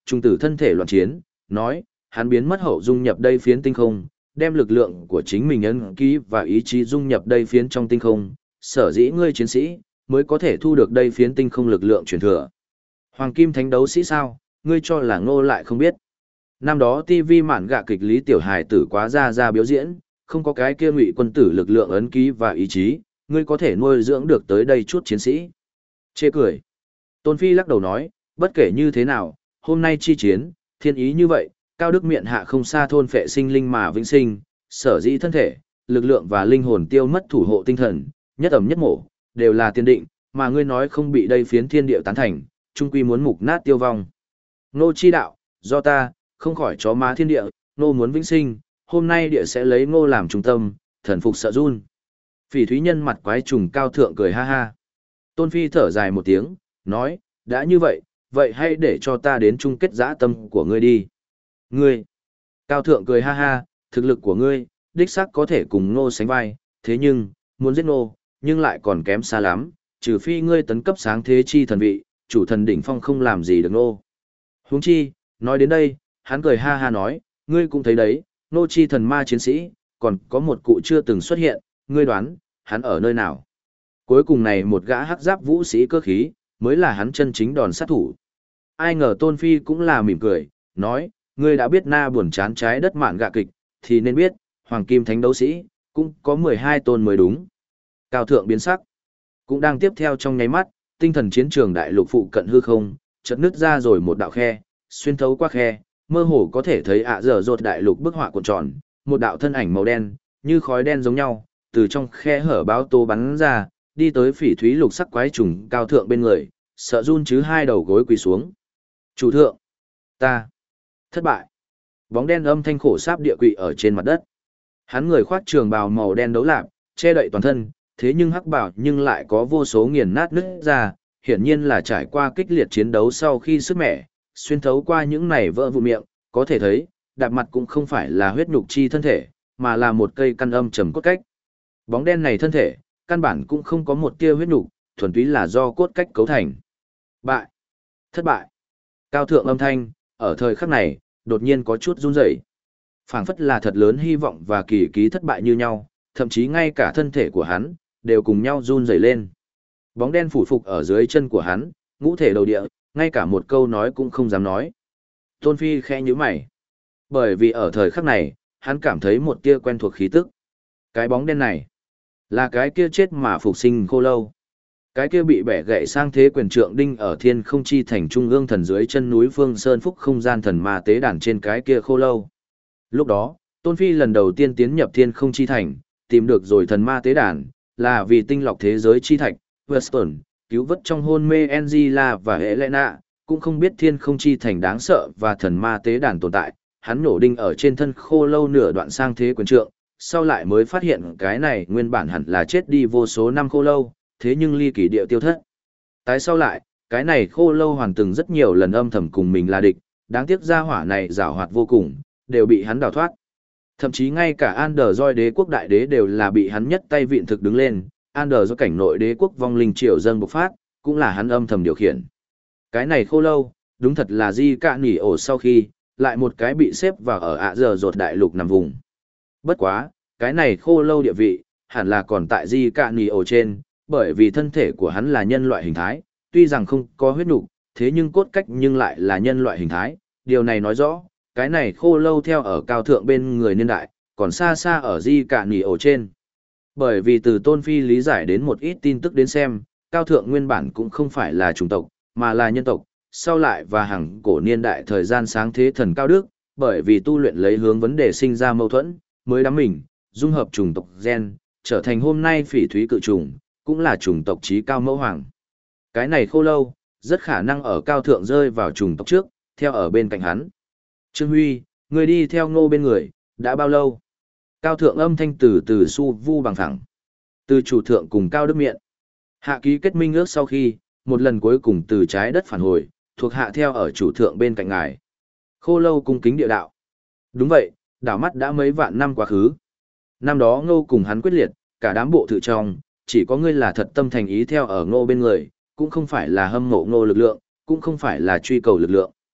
trung tử thân thể loạn chiến, nói, hắn biến mất hậu dung nhập đây phiến tinh không, đem lực lượng của chính mình ấn ký và ý chí dung nhập đây phiến trong tinh không, sở dĩ ngươi chiến sĩ, mới có thể thu được đây phiến tinh không lực lượng truyền thừa. Hoàng kim thánh đấu sĩ sao, ngươi cho là Ngô lại không biết. Năm đó TV mạn gạ kịch Lý Tiểu Hài tử quá ra biểu diễn, không có cái kia ngụy quân tử lực lượng ấn ký và ý chí, ngươi có thể nuôi dưỡng được tới đây chút chiến sĩ. Chê cười. Tôn Phi lắc đầu nói, bất kể như thế nào, hôm nay chi chiến, thiên ý như vậy, cao đức miệng hạ không xa thôn phệ sinh linh mà vĩnh sinh, sở dĩ thân thể, lực lượng và linh hồn tiêu mất thủ hộ tinh thần, nhất ẩm nhất mổ, đều là tiên định, mà ngươi nói không bị đây phiến thiên địa tán thành, trung quy muốn mục nát tiêu vong. Nô chi đạo, do ta, không khỏi chó má thiên địa, nô muốn vĩnh sinh, hôm nay địa sẽ lấy ngô làm trung tâm, thần phục sợ run. Phỉ thúy nhân mặt quái trùng cao thượng cười ha ha. Tôn Phi thở dài một tiếng, nói, đã như vậy, vậy hãy để cho ta đến chung kết dã tâm của ngươi đi. Ngươi, cao thượng cười ha ha, thực lực của ngươi, đích xác có thể cùng ngô sánh vai, thế nhưng, muốn giết ngô, nhưng lại còn kém xa lắm, trừ phi ngươi tấn cấp sáng thế chi thần vị, chủ thần đỉnh phong không làm gì được ngô. Huống chi, nói đến đây, hắn cười ha ha nói, ngươi cũng thấy đấy, ngô chi thần ma chiến sĩ, còn có một cụ chưa từng xuất hiện, ngươi đoán, hắn ở nơi nào? Cuối cùng này một gã hắc giáp vũ sĩ cơ khí, mới là hắn chân chính đòn sát thủ. Ai ngờ Tôn Phi cũng là mỉm cười, nói, ngươi đã biết na buồn chán trái đất mạn gạ kịch, thì nên biết, Hoàng Kim Thánh đấu sĩ, cũng có 12 tôn mới đúng. Cao thượng biến sắc, cũng đang tiếp theo trong nháy mắt, tinh thần chiến trường đại lục phụ cận hư không, chợt nứt ra rồi một đạo khe, xuyên thấu qua khe, mơ hồ có thể thấy dở dột đại lục bức họa cuộn tròn, một đạo thân ảnh màu đen, như khói đen giống nhau, từ trong khe hở báo tố bắn ra, đi tới phỉ thúy lục sắc quái trùng cao thượng bên người, sợ run chứ hai đầu gối quỳ xuống. Chủ thượng, ta thất bại. Bóng đen âm thanh khổ sáp địa quỵ ở trên mặt đất. Hắn người khoác trường bào màu đen đấu lạp, che đậy toàn thân, thế nhưng hắc bào nhưng lại có vô số nghiền nát nứt ra, hiển nhiên là trải qua kích liệt chiến đấu sau khi sức mẻ, xuyên thấu qua những này vỡ vụn miệng, có thể thấy, đạp mặt cũng không phải là huyết nhục chi thân thể, mà là một cây căn âm trầm cốt cách. Bóng đen này thân thể, căn bản cũng không có một tia huyết nhục, thuần túy là do cốt cách cấu thành. Bại. Thất bại. Cao thượng âm thanh, ở thời khắc này, đột nhiên có chút run rẩy. Phảng phất là thật lớn hy vọng và kỳ ký thất bại như nhau, thậm chí ngay cả thân thể của hắn, đều cùng nhau run rẩy lên. Bóng đen phủ phục ở dưới chân của hắn, ngũ thể đầu địa, ngay cả một câu nói cũng không dám nói. Tôn Phi khẽ nhíu mày. Bởi vì ở thời khắc này, hắn cảm thấy một tia quen thuộc khí tức. Cái bóng đen này, là cái kia chết mà phục sinh khô lâu. Cái kia bị bẻ gãy sang thế quyền trượng đinh ở thiên không chi thành trung ương thần dưới chân núi Phương Sơn Phúc không gian thần ma tế đàn trên cái kia khô lâu. Lúc đó, Tôn Phi lần đầu tiên tiến nhập thiên không chi thành, tìm được rồi thần ma tế đàn, là vì tinh lọc thế giới chi thạch, Weston, cứu vớt trong hôn mê Angela và Helena, cũng không biết thiên không chi thành đáng sợ và thần ma tế đàn tồn tại, hắn nổ đinh ở trên thân khô lâu nửa đoạn sang thế quyền trượng, sau lại mới phát hiện cái này nguyên bản hẳn là chết đi vô số năm khô lâu, thế nhưng ly kỳ địa tiêu thất. Tái sau lại, cái này khô lâu hoàn từng rất nhiều lần âm thầm cùng mình là địch, đáng tiếc gia hỏa này giảo hoạt vô cùng, đều bị hắn đào thoát. Thậm chí ngay cả Anderjoy đế quốc đại đế đều là bị hắn nhất tay vịn thực đứng lên, Anderjoy cảnh nội đế quốc vong linh triều dâng bộc phát, cũng là hắn âm thầm điều khiển. Cái này khô lâu, đúng thật là di cạ nỉ ổ sau khi, lại một cái bị xếp vào ở giờ rột đại lục nằm vùng. Bất quá, cái này khô lâu địa vị, hẳn là còn tại di cạ nỉ ổ trên, bởi vì thân thể của hắn là nhân loại hình thái, tuy rằng không có huyết nục, thế nhưng cốt cách nhưng lại là nhân loại hình thái, điều này nói rõ, cái này khô lâu theo ở cao thượng bên người niên đại, còn xa xa ở di cạ nỉ ổ trên. Bởi vì từ Tôn Phi lý giải đến một ít tin tức đến xem, cao thượng nguyên bản cũng không phải là chủng tộc, mà là nhân tộc, sau lại và hàng cổ niên đại thời gian sáng thế thần cao đức, bởi vì tu luyện lấy hướng vấn đề sinh ra mâu thuẫn, mới đắm mình, dung hợp chủng tộc gen, trở thành hôm nay phỉ thúy cự trùng, cũng là chủng tộc trí cao mẫu hoàng. Cái này khô lâu, rất khả năng ở cao thượng rơi vào chủng tộc trước, theo ở bên cạnh hắn. Trương Huy, người đi theo Ngô bên người, đã bao lâu? Cao thượng âm thanh từ từ su vu bằng thẳng. Từ chủ thượng cùng Cao Đức Miện. Hạ ký kết minh ước sau khi, một lần cuối cùng từ trái đất phản hồi, thuộc hạ theo ở chủ thượng bên cạnh ngài. Khô lâu cung kính địa đạo. Đúng vậy, đảo mắt đã mấy vạn năm quá khứ. Năm đó Ngô cùng hắn quyết liệt, cả đám bộ thự trong, chỉ có ngươi là thật tâm thành ý theo ở Ngô bên người, cũng không phải là hâm mộ Ngô lực lượng, cũng không phải là truy cầu lực lượng.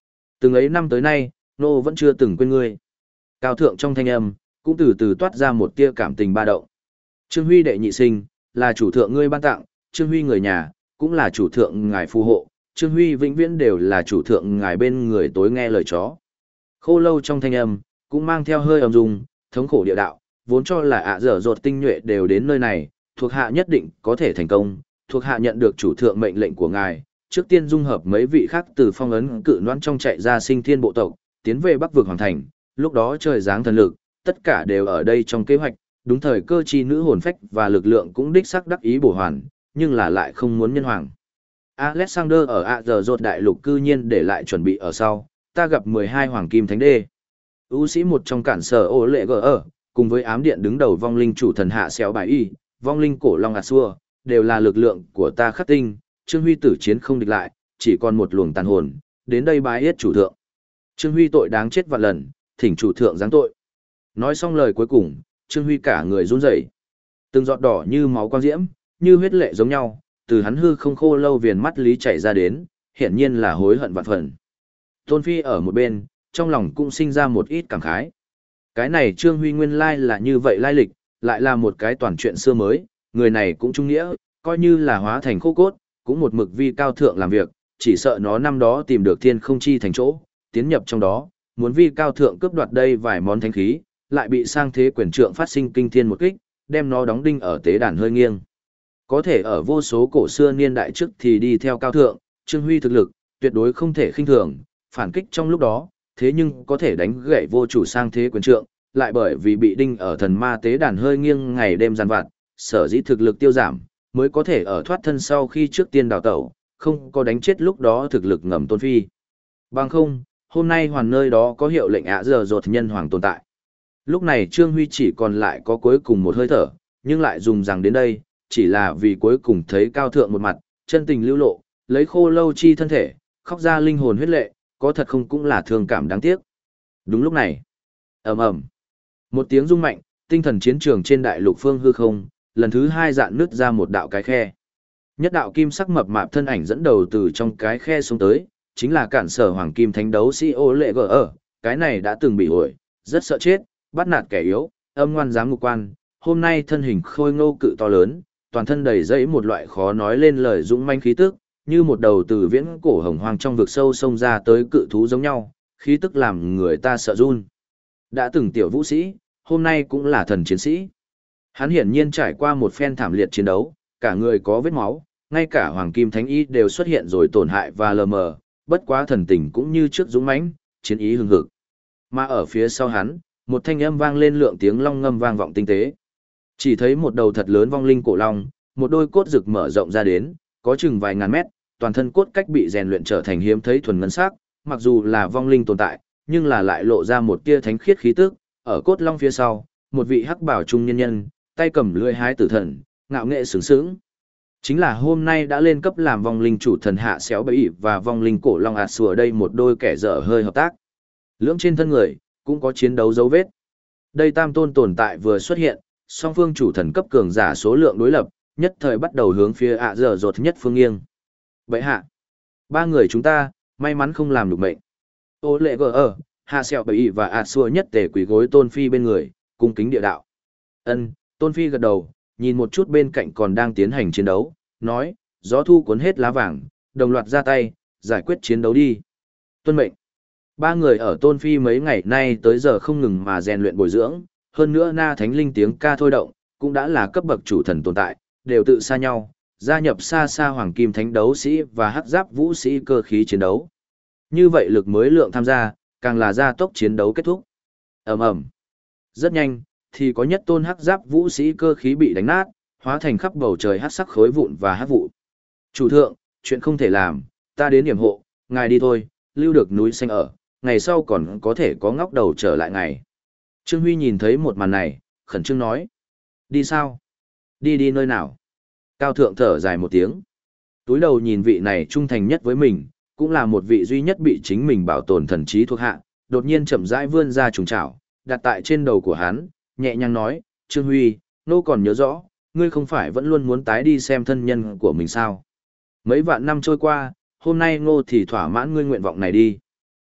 Từng ấy năm tới nay, nô vẫn chưa từng quên ngươi. Cao thượng trong thanh âm, cũng từ từ toát ra một tia cảm tình ba động. Trương Huy đệ nhị sinh, là chủ thượng ngươi ban tặng, Trương Huy người nhà, cũng là chủ thượng ngài phù hộ, Trương Huy vĩnh viễn đều là chủ thượng ngài bên người tối nghe lời chó. Khô lâu trong thanh âm, cũng mang theo hơi ầm dung, thống khổ địa đạo, vốn cho là ạ dở dột tinh nhuệ đều đến nơi này, thuộc hạ nhất định có thể thành công, thuộc hạ nhận được chủ thượng mệnh lệnh của ngài, trước tiên dung hợp mấy vị khác từ phong ấn cự noãn trong chạy ra sinh thiên bộ tộc, tiến về Bắc vực hoàng thành, lúc đó trời giáng thần lực, tất cả đều ở đây trong kế hoạch, đúng thời cơ chi nữ hồn phách và lực lượng cũng đích sắc đắc ý bổ hoàn, nhưng là lại không muốn nhân hoàng. Alexander ở ạ dở dột đại lục cư nhiên để lại chuẩn bị ở sau, ta gặp 12 hoàng kim thánh đê. ưu sĩ một trong cản sở ô lệ gờ ở, cùng với ám điện đứng đầu vong linh chủ thần hạ xéo bài y, vong linh cổ long ạt xua, đều là lực lượng của ta khắc tinh, Trương Huy tử chiến không địch lại, chỉ còn một luồng tàn hồn, đến đây bái yết chủ thượng. Trương Huy tội đáng chết vạn lần, thỉnh chủ thượng giáng tội. Nói xong lời cuối cùng, Trương Huy cả người run rẩy, từng giọt đỏ như máu quang diễm, như huyết lệ giống nhau, từ hắn hư không khô lâu viền mắt lý chảy ra đến, hiển nhiên là hối hận vạn phần. Tôn Phi ở một bên, trong lòng cũng sinh ra một ít cảm khái. Cái này Trương Huy nguyên lai là như vậy lai lịch, lại là một cái toàn chuyện xưa mới, người này cũng trung nghĩa, coi như là hóa thành khô cốt, cũng một mực vi cao thượng làm việc, chỉ sợ nó năm đó tìm được thiên không chi thành chỗ, tiến nhập trong đó, muốn vi cao thượng cướp đoạt đây vài món thánh khí, lại bị sang thế quyền trượng phát sinh kinh thiên một kích, đem nó đóng đinh ở tế đàn hơi nghiêng. Có thể ở vô số cổ xưa niên đại trước thì đi theo cao thượng, Trương Huy thực lực, tuyệt đối không thể khinh thường, phản kích trong lúc đó, thế nhưng có thể đánh gãy vô chủ sang thế quyền trượng, lại bởi vì bị đinh ở thần ma tế đàn hơi nghiêng ngày đêm giàn vặt, sở dĩ thực lực tiêu giảm, mới có thể ở thoát thân sau khi trước tiên đào tẩu, không có đánh chết lúc đó thực lực ngầm Tôn Phi. Bằng không, hôm nay hoàn nơi đó có hiệu lệnh ạ giờ dột nhân hoàng tồn tại. Lúc này Trương Huy chỉ còn lại có cuối cùng một hơi thở, nhưng lại dùng rằng đến đây, chỉ là vì cuối cùng thấy cao thượng một mặt, chân tình lưu lộ, lấy khô lâu chi thân thể, khóc ra linh hồn huyết lệ, có thật không cũng là thương cảm đáng tiếc. Đúng lúc này, ầm ầm, một tiếng rung mạnh, tinh thần chiến trường trên đại lục phương hư không, lần thứ hai dạn nứt ra một đạo cái khe. Nhất đạo kim sắc mập mạp thân ảnh dẫn đầu từ trong cái khe xuống tới, chính là cản sở hoàng kim thánh đấu sĩ ô lệ gờ ở, cái này đã từng bị ổi, rất sợ chết, bắt nạt kẻ yếu, âm ngoan giám ngục quan, hôm nay thân hình khôi ngô cự to lớn, toàn thân đầy dẫy một loại khó nói lên lời dũng manh khí tức, như một đầu từ viễn cổ hồng hoang trong vực sâu sông ra tới cự thú giống nhau, khí tức làm người ta sợ run. Đã từng tiểu vũ sĩ, hôm nay cũng là thần chiến sĩ. Hắn hiển nhiên trải qua một phen thảm liệt chiến đấu, cả người có vết máu, ngay cả hoàng kim thánh y đều xuất hiện rồi tổn hại và lờ mờ, bất quá thần tình cũng như trước dũng mãnh, chiến ý hừng hực. Mà ở phía sau hắn, một thanh âm vang lên lượng tiếng long ngâm vang vọng tinh tế. Chỉ thấy một đầu thật lớn vong linh cổ long, một đôi cốt rực mở rộng ra đến, có chừng vài ngàn mét, toàn thân cốt cách bị rèn luyện trở thành hiếm thấy thuần ngân sắc, mặc dù là vong linh tồn tại, nhưng là lại lộ ra một tia thánh khiết khí tức, ở cốt long phía sau, một vị hắc bảo trung nhân nhân, tay cầm lưỡi hái tử thần, ngạo nghệ sướng sướng. Chính là hôm nay đã lên cấp làm vong linh chủ thần hạ xéo bẫy và vong linh cổ long ạt sủa đây một đôi kẻ dở hơi hợp tác. Lưỡng trên thân người, cũng có chiến đấu dấu vết. Đây tam tôn tồn tại vừa xuất hiện, song phương chủ thần cấp cường giả số lượng đối lập, nhất thời bắt đầu hướng phía ạ dở dột nhất phương nghiêng. Vậy hạ, ba người chúng ta, may mắn không làm được mệnh. Ô lệ gờ ở, hạ xéo bẫy và ạt sủa nhất tề quỳ gối Tôn Phi bên người, cung kính địa đạo. Ân, Tôn Phi gật đầu, nhìn một chút bên cạnh còn đang tiến hành chiến đấu, nói, gió thu cuốn hết lá vàng, đồng loạt ra tay, giải quyết chiến đấu đi. Tuân mệnh. Ba người ở Tôn Phi mấy ngày nay tới giờ không ngừng mà rèn luyện bồi dưỡng, hơn nữa na thánh linh tiếng ca thôi động, cũng đã là cấp bậc chủ thần tồn tại, đều tự xa nhau, gia nhập xa xa hoàng kim thánh đấu sĩ và hắc giáp vũ sĩ cơ khí chiến đấu. Như vậy lực mới lượng tham gia, càng là gia tốc chiến đấu kết thúc. Ầm ầm. Rất nhanh, thì có nhất tôn hắc giáp vũ sĩ cơ khí bị đánh nát, hóa thành khắp bầu trời hắc sắc khối vụn và hắc vụ. Chủ thượng, chuyện không thể làm, ta đến điểm hộ, ngài đi thôi, lưu được núi xanh ở, ngày sau còn có thể có ngóc đầu trở lại ngày. Trương Huy nhìn thấy một màn này, khẩn trương nói. Đi sao? Đi nơi nào? Cao thượng thở dài một tiếng. Túi đầu nhìn vị này trung thành nhất với mình, cũng là một vị duy nhất bị chính mình bảo tồn thần trí thuộc hạ, đột nhiên chậm rãi vươn ra trùng chảo, đặt tại trên đầu của hắn, nhẹ nhàng nói, Trương Huy, nô còn nhớ rõ, ngươi không phải vẫn luôn muốn tái đi xem thân nhân của mình sao? Mấy vạn năm trôi qua, hôm nay ngô thì thỏa mãn ngươi nguyện vọng này đi.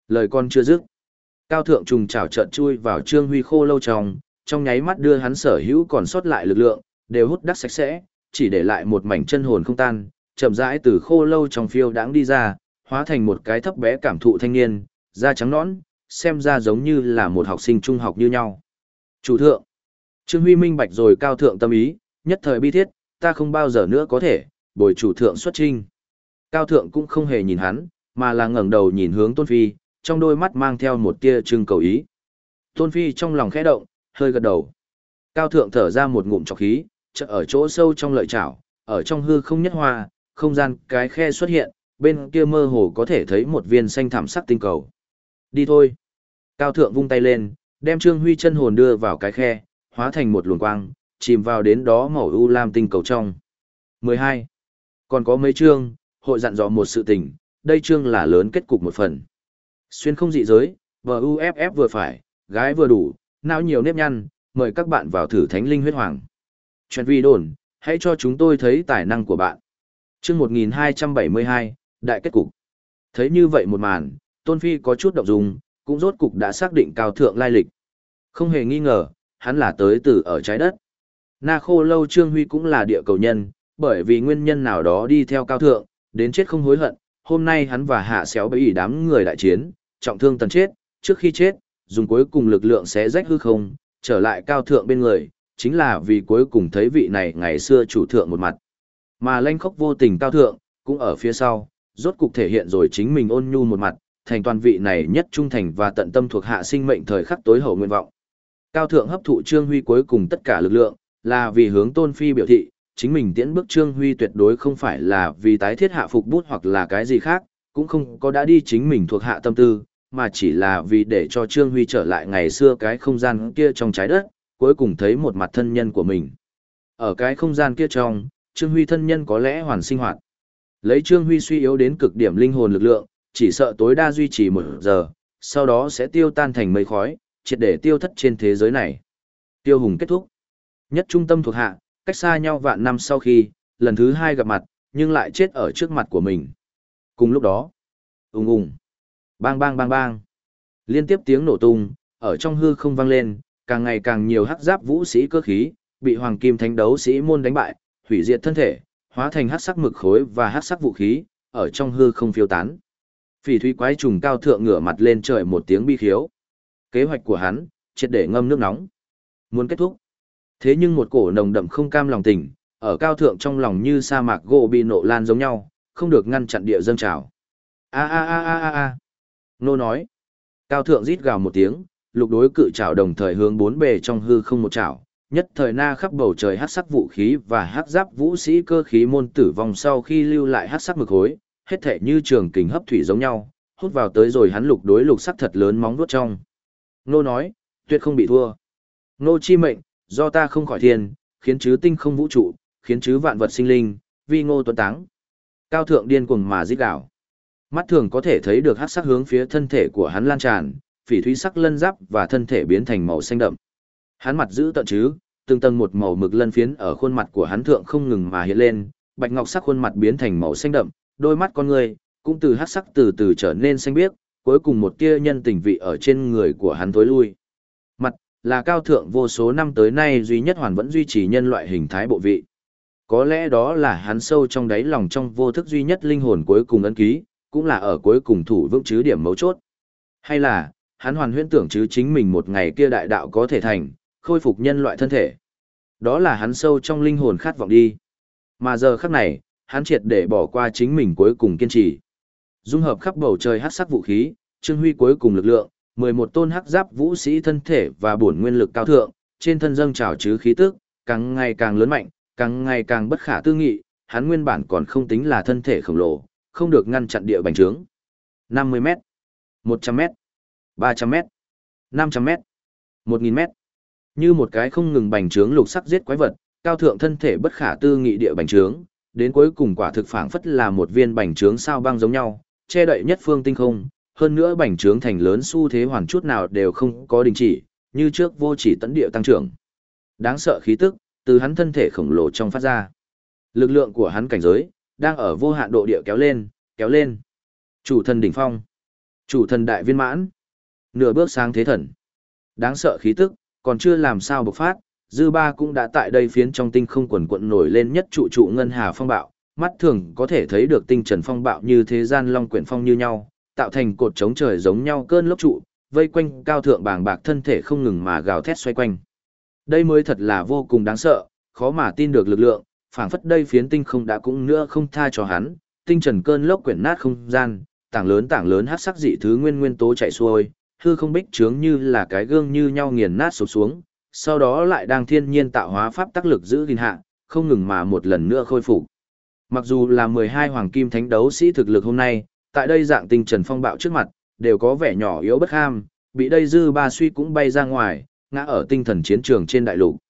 Lời con chưa dứt. Cao thượng trùng chảo trận chui vào Trương Huy khô lâu trong nháy mắt đưa hắn sở hữu còn sót lại lực lượng, đều hút đắc sạch sẽ, chỉ để lại một mảnh chân hồn không tan, chậm rãi từ khô lâu trong phiêu đãng đi ra, hóa thành một cái thấp bé cảm thụ thanh niên, da trắng nõn, xem ra giống như là một học sinh trung học như nhau. Chủ thượng. Trương Huy minh bạch rồi cao thượng tâm ý, nhất thời bi thiết, ta không bao giờ nữa có thể, bồi chủ thượng xuất trinh. Cao thượng cũng không hề nhìn hắn, mà là ngẩng đầu nhìn hướng Tôn Phi, trong đôi mắt mang theo một tia trưng cầu ý. Tôn Phi trong lòng khẽ động, hơi gật đầu. Cao thượng thở ra một ngụm trọc khí, chợt ở chỗ sâu trong lợi chảo, ở trong hư không nhất hoa, không gian cái khe xuất hiện, bên kia mơ hồ có thể thấy một viên xanh thảm sắc tinh cầu. Đi thôi. Cao thượng vung tay lên, đem Trương Huy chân hồn đưa vào cái khe, hóa thành một luồng quang, chìm vào đến đó màu u lam tinh cầu trong. 12. Còn có mấy chương, hội dặn dò một sự tình, đây chương là lớn kết cục một phần. Xuyên không dị giới, VUFF vừa phải, gái vừa đủ, não nhiều nếp nhăn, mời các bạn vào thử thánh linh huyết hoàng. Chuyện vi đồn, hãy cho chúng tôi thấy tài năng của bạn. Chương 1272, đại kết cục. Thấy như vậy một màn, Tôn Phi có chút động dung, cũng rốt cục đã xác định cao thượng lai lịch. Không hề nghi ngờ, hắn là tới từ ở trái đất. Na Khô Lâu Trương Huy cũng là địa cầu nhân, bởi vì nguyên nhân nào đó đi theo cao thượng, đến chết không hối hận. Hôm nay hắn và Hạ Xéo bấy đám người đại chiến, trọng thương tần chết, trước khi chết, dùng cuối cùng lực lượng xé rách hư không, trở lại cao thượng bên người, chính là vì cuối cùng thấy vị này ngày xưa chủ thượng một mặt. Mà lanh khốc vô tình cao thượng, cũng ở phía sau, rốt cục thể hiện rồi chính mình ôn nhu một mặt, thành toàn vị này nhất trung thành và tận tâm thuộc hạ sinh mệnh thời khắc tối hậu nguyện vọng. Cao thượng hấp thụ Trương Huy cuối cùng tất cả lực lượng, là vì hướng Tôn Phi biểu thị, chính mình tiễn bước Trương Huy tuyệt đối không phải là vì tái thiết hạ phục bút hoặc là cái gì khác, cũng không có đã đi chính mình thuộc hạ tâm tư, mà chỉ là vì để cho Trương Huy trở lại ngày xưa cái không gian kia trong trái đất, cuối cùng thấy một mặt thân nhân của mình. Ở cái không gian kia trong, Trương Huy thân nhân có lẽ hoàn sinh hoạt. Lấy Trương Huy suy yếu đến cực điểm linh hồn lực lượng, chỉ sợ tối đa duy trì 1 giờ, sau đó sẽ tiêu tan thành mây khói, triệt để tiêu thất trên thế giới này. Tiêu hùng kết thúc. Nhất trung tâm thuộc hạ, cách xa nhau vạn năm sau khi, lần thứ 2 gặp mặt, nhưng lại chết ở trước mặt của mình. Cùng lúc đó, ùng ùng, bang bang bang bang, liên tiếp tiếng nổ tung, ở trong hư không vang lên, càng ngày càng nhiều hắc giáp vũ sĩ cơ khí, bị hoàng kim thánh đấu sĩ môn đánh bại, hủy diệt thân thể, hóa thành hắc sắc mực khối và hắc sắc vũ khí, ở trong hư không phiêu tán. Phỉ thúy quái trùng cao thượng ngửa mặt lên trời một tiếng bi khiếu. Kế hoạch của hắn, triệt để ngâm nước nóng. Muốn kết thúc. Thế nhưng một cổ nồng đậm không cam lòng tình, ở cao thượng trong lòng như sa mạc gỗ bị nộ lan giống nhau, không được ngăn chặn địa dâng trào. A a a a a a. Nô nói. Cao thượng rít gào một tiếng, lục đối cự trảo đồng thời hướng bốn bề trong hư không một trảo, nhất thời na khắp bầu trời hắc sắc vũ khí và hắc giáp vũ sĩ cơ khí môn tử vong sau khi lưu lại hắc sắc mực hối, hết thể như trường kình hấp thủy giống nhau, hút vào tới rồi hắn lục đối lục sắc thật lớn móng vuốt trong. Nô nói, tuyệt không bị thua. Nô chi mệnh, do ta không khỏi thiên, khiến chứ tinh không vũ trụ, khiến chứ vạn vật sinh linh, vi ngô tuấn táng. Cao thượng điên cuồng mà rít gào. Mắt thường có thể thấy được hắc sắc hướng phía thân thể của hắn lan tràn, phỉ thúy sắc lân giáp và thân thể biến thành màu xanh đậm. Hắn mặt giữ tận chứ, từng tầng một màu mực lân phiến ở khuôn mặt của hắn thượng không ngừng mà hiện lên, bạch ngọc sắc khuôn mặt biến thành màu xanh đậm, đôi mắt con người cũng từ hắc sắc từ từ trở nên xanh biếc, cuối cùng một tia nhân tình vị ở trên người của hắn tối lui. Mặt là cao thượng vô số năm tới nay duy nhất hoàn vẫn duy trì nhân loại hình thái bộ vị. Có lẽ đó là hắn sâu trong đáy lòng trong vô thức duy nhất linh hồn cuối cùng ấn ký, cũng là ở cuối cùng thủ vững chứ điểm mấu chốt. Hay là, hắn hoàn huyễn tưởng chứ chính mình một ngày kia đại đạo có thể thành, khôi phục nhân loại thân thể. Đó là hắn sâu trong linh hồn khát vọng đi. Mà giờ khắc này, hắn triệt để bỏ qua chính mình cuối cùng kiên trì. Dung hợp khắp bầu trời hắc sắc vũ khí, Trương Huy cuối cùng lực lượng, 11 tôn hắc giáp vũ sĩ thân thể và bổn nguyên lực cao thượng, trên thân dâng trào chứ khí tức, càng ngày càng lớn mạnh, càng ngày càng bất khả tư nghị, hắn nguyên bản còn không tính là thân thể khổng lồ, không được ngăn chặn địa bành trướng. 50m, 100m, 300m, 500m, 1000m. Như một cái không ngừng bành trướng lục sắc giết quái vật, cao thượng thân thể bất khả tư nghị địa bành trướng, đến cuối cùng quả thực phảng phất là một viên bành trướng sao băng giống nhau, che đậy nhất phương tinh không, hơn nữa bành trướng thành lớn xu thế hoàn chút nào đều không có đình chỉ, như trước vô chỉ tấn địa tăng trưởng. Đáng sợ khí tức từ hắn thân thể khổng lồ trong phát ra. Lực lượng của hắn cảnh giới đang ở vô hạn độ địa kéo lên, kéo lên. Chủ thần đỉnh phong. Chủ thần đại viên mãn. Nửa bước sáng thế thần. Đáng sợ khí tức, còn chưa làm sao bộc phát, dư ba cũng đã tại đây phiến trong tinh không quần quận nổi lên nhất trụ ngân hà phong bạo, mắt thường có thể thấy được tinh trần phong bạo như thế gian long quyển phong như nhau, tạo thành cột chống trời giống nhau cơn lốc trụ, vây quanh cao thượng bàng bạc thân thể không ngừng mà gào thét xoay quanh. Đây mới thật là vô cùng đáng sợ, khó mà tin được lực lượng, phảng phất đây phiến tinh không đã cũng nữa không tha cho hắn, tinh trần cơn lốc quyển nát không gian, tảng lớn hắc sắc dị thứ nguyên tố chạy xuôi, hư không bích trướng như là cái gương như nhau nghiền nát sụp xuống, sau đó lại đang thiên nhiên tạo hóa pháp tác lực giữ gìn hạ, không ngừng mà một lần nữa khôi phục. Mặc dù là 12 hoàng kim thánh đấu sĩ thực lực hôm nay, tại đây dạng tinh trần phong bạo trước mặt, đều có vẻ nhỏ yếu bất ham, bị đây dư ba suy cũng bay ra ngoài, ngã ở tinh thần chiến trường trên đại lục.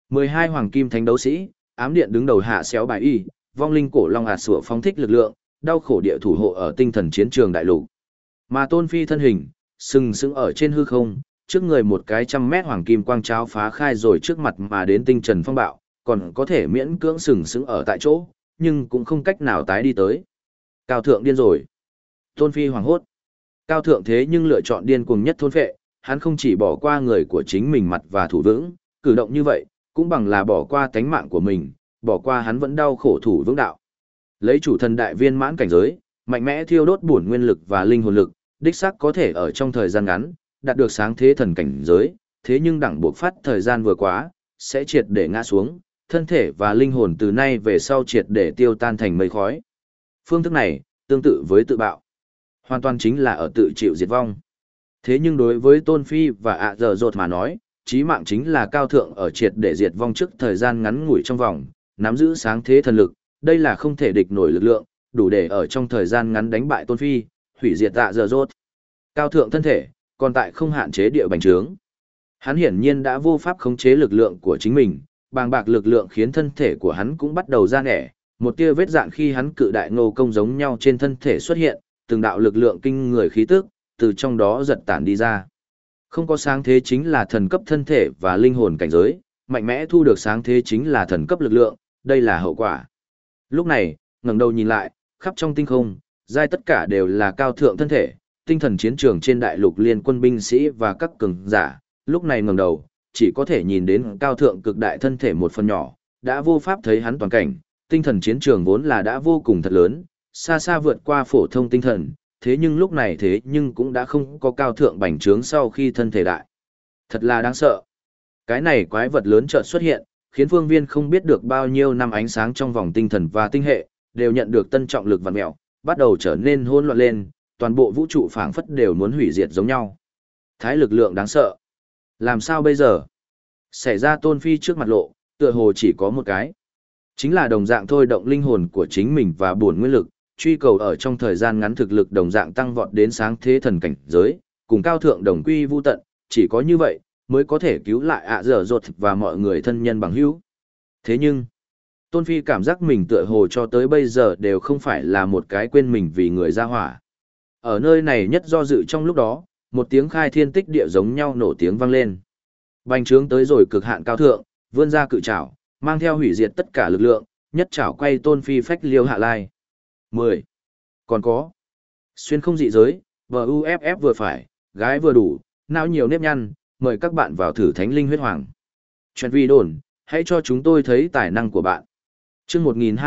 12 hoàng kim thánh đấu sĩ, ám điện đứng đầu hạ xéo bài y, vong linh cổ long hạt sủa phóng thích lực lượng, đau khổ địa thủ hộ ở tinh thần chiến trường đại lục. Mà Tôn Phi thân hình, sừng sững ở trên hư không, trước người một cái 100 mét hoàng kim quang cháo phá khai rồi trước mặt mà đến tinh trần phong bạo, còn có thể miễn cưỡng sừng sững ở tại chỗ, nhưng cũng không cách nào tái đi tới. Cao thượng điên rồi. Tôn Phi hoảng hốt. Cao thượng thế nhưng lựa chọn điên cuồng nhất thôn phệ, hắn không chỉ bỏ qua người của chính mình mặt và thủ vững, cử động như vậy, cũng bằng là bỏ qua tánh mạng của mình, bỏ qua hắn vẫn đau khổ thủ vững đạo. Lấy chủ thần đại viên mãn cảnh giới, mạnh mẽ thiêu đốt bổn nguyên lực và linh hồn lực, đích xác có thể ở trong thời gian ngắn, đạt được sáng thế thần cảnh giới, thế nhưng đẳng buộc phát thời gian vừa quá, sẽ triệt để ngã xuống, thân thể và linh hồn từ nay về sau triệt để tiêu tan thành mây khói. Phương thức này, tương tự với tự bạo. Hoàn toàn chính là ở tự chịu diệt vong. Thế nhưng đối với Tôn Phi và ạ dở dột mà nói, chí mạng chính là cao thượng ở triệt để diệt vong trước thời gian ngắn ngủi trong vòng, nắm giữ sáng thế thần lực, đây là không thể địch nổi lực lượng, đủ để ở trong thời gian ngắn đánh bại Tôn Phi, hủy diệt ạ dở dột. Cao thượng thân thể, còn tại không hạn chế địa bành trướng. Hắn hiển nhiên đã vô pháp khống chế lực lượng của chính mình, bàng bạc lực lượng khiến thân thể của hắn cũng bắt đầu ra nẻ, một tia vết dạn khi hắn cự đại ngô công giống nhau trên thân thể xuất hiện, từng đạo lực lượng kinh người khí tức, từ trong đó giật tản đi ra. Không có sáng thế chính là thần cấp thân thể và linh hồn cảnh giới, mạnh mẽ thu được sáng thế chính là thần cấp lực lượng, đây là hậu quả. Lúc này, ngẩng đầu nhìn lại, khắp trong tinh không, giai tất cả đều là cao thượng thân thể, tinh thần chiến trường trên đại lục liên quân binh sĩ và các cường giả, lúc này ngẩng đầu, chỉ có thể nhìn đến cao thượng cực đại thân thể một phần nhỏ, đã vô pháp thấy hắn toàn cảnh, tinh thần chiến trường vốn là đã vô cùng thật lớn, xa xa vượt qua phổ thông tinh thần, thế nhưng lúc này thế nhưng cũng đã không có cao thượng bành trướng sau khi thân thể đại. Thật là đáng sợ. Cái này quái vật lớn chợt xuất hiện, khiến phương viên không biết được bao nhiêu năm ánh sáng trong vòng tinh thần và tinh hệ, đều nhận được tân trọng lực vặn mẹo, bắt đầu trở nên hỗn loạn lên, toàn bộ vũ trụ phảng phất đều muốn hủy diệt giống nhau. Thái lực lượng đáng sợ. Làm sao bây giờ? Xảy ra Tôn Phi trước mặt lộ, tựa hồ chỉ có một cái. Chính là đồng dạng thôi động linh hồn của chính mình và bổn nguyên lực, truy cầu ở trong thời gian ngắn thực lực đồng dạng tăng vọt đến sáng thế thần cảnh giới, cùng cao thượng đồng quy vu tận, chỉ có như vậy mới có thể cứu lại ạ dở dột và mọi người thân nhân bằng hữu. Thế nhưng, Tôn Phi cảm giác mình tựa hồ cho tới bây giờ đều không phải là một cái quên mình vì người ra hỏa. Ở nơi này nhất do dự trong lúc đó, một tiếng khai thiên tích địa giống nhau nổ tiếng vang lên. Bành trướng tới rồi cực hạn cao thượng, vươn ra cự trảo, mang theo hủy diệt tất cả lực lượng, nhất trảo quay Tôn Phi phách liêu hạ lai. 10. Còn có. Xuyên không dị giới, VUFF vừa phải, gái vừa đủ, não nhiều nếp nhăn, mời các bạn vào thử thánh linh huyết hoàng. Chuyện vi đồn, hãy cho chúng tôi thấy tài năng của bạn. Chương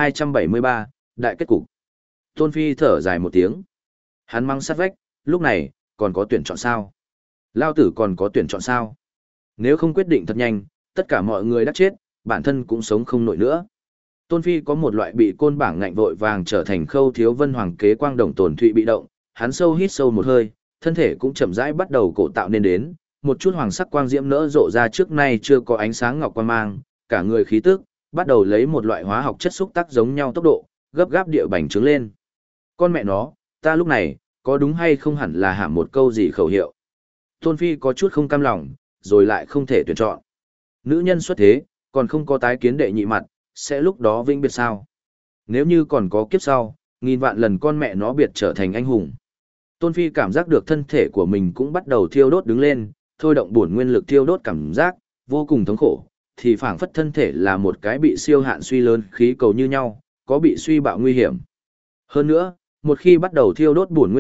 1273, đại kết cục. Tôn Phi thở dài một tiếng. Hắn mang sát vách, lúc này, còn có tuyển chọn sao? Lao tử còn có tuyển chọn sao? Nếu không quyết định thật nhanh, tất cả mọi người đắc chết, bản thân cũng sống không nổi nữa. Tôn Phi có một loại bị côn bảng ngạnh vội vàng trở thành Khâu Thiếu Vân hoàng kế quang đồng tổn thụy bị động, hắn sâu hít sâu một hơi, thân thể cũng chậm rãi bắt đầu cổ tạo nên đến, một chút hoàng sắc quang diễm nỡ rộ ra trước nay chưa có ánh sáng ngọc quang mang, cả người khí tức bắt đầu lấy một loại hóa học chất xúc tác giống nhau tốc độ, gấp gáp địa bành trướng lên. Con mẹ nó, ta lúc này, có đúng hay không hẳn là hàm một câu gì khẩu hiệu. Tôn Phi có chút không cam lòng, rồi lại không thể tuyển chọn. Nữ nhân xuất thế, còn không có tái kiến đệ nhị mặt, sẽ lúc đó vĩnh biệt sao? Nếu như còn có kiếp sau, nghìn vạn lần con mẹ nó biệt trở thành anh hùng. Tôn Phi cảm giác được thân thể của mình cũng bắt đầu thiêu đốt đứng lên, thôi động bổn nguyên lực thiêu đốt cảm giác, vô cùng thống khổ, thì phảng phất thân thể là một cái bị siêu hạn suy lớn khí cầu như nhau, có bị suy bạo nguy hiểm. Hơn nữa, một khi bắt đầu thiêu đốt bổn nguyên lực,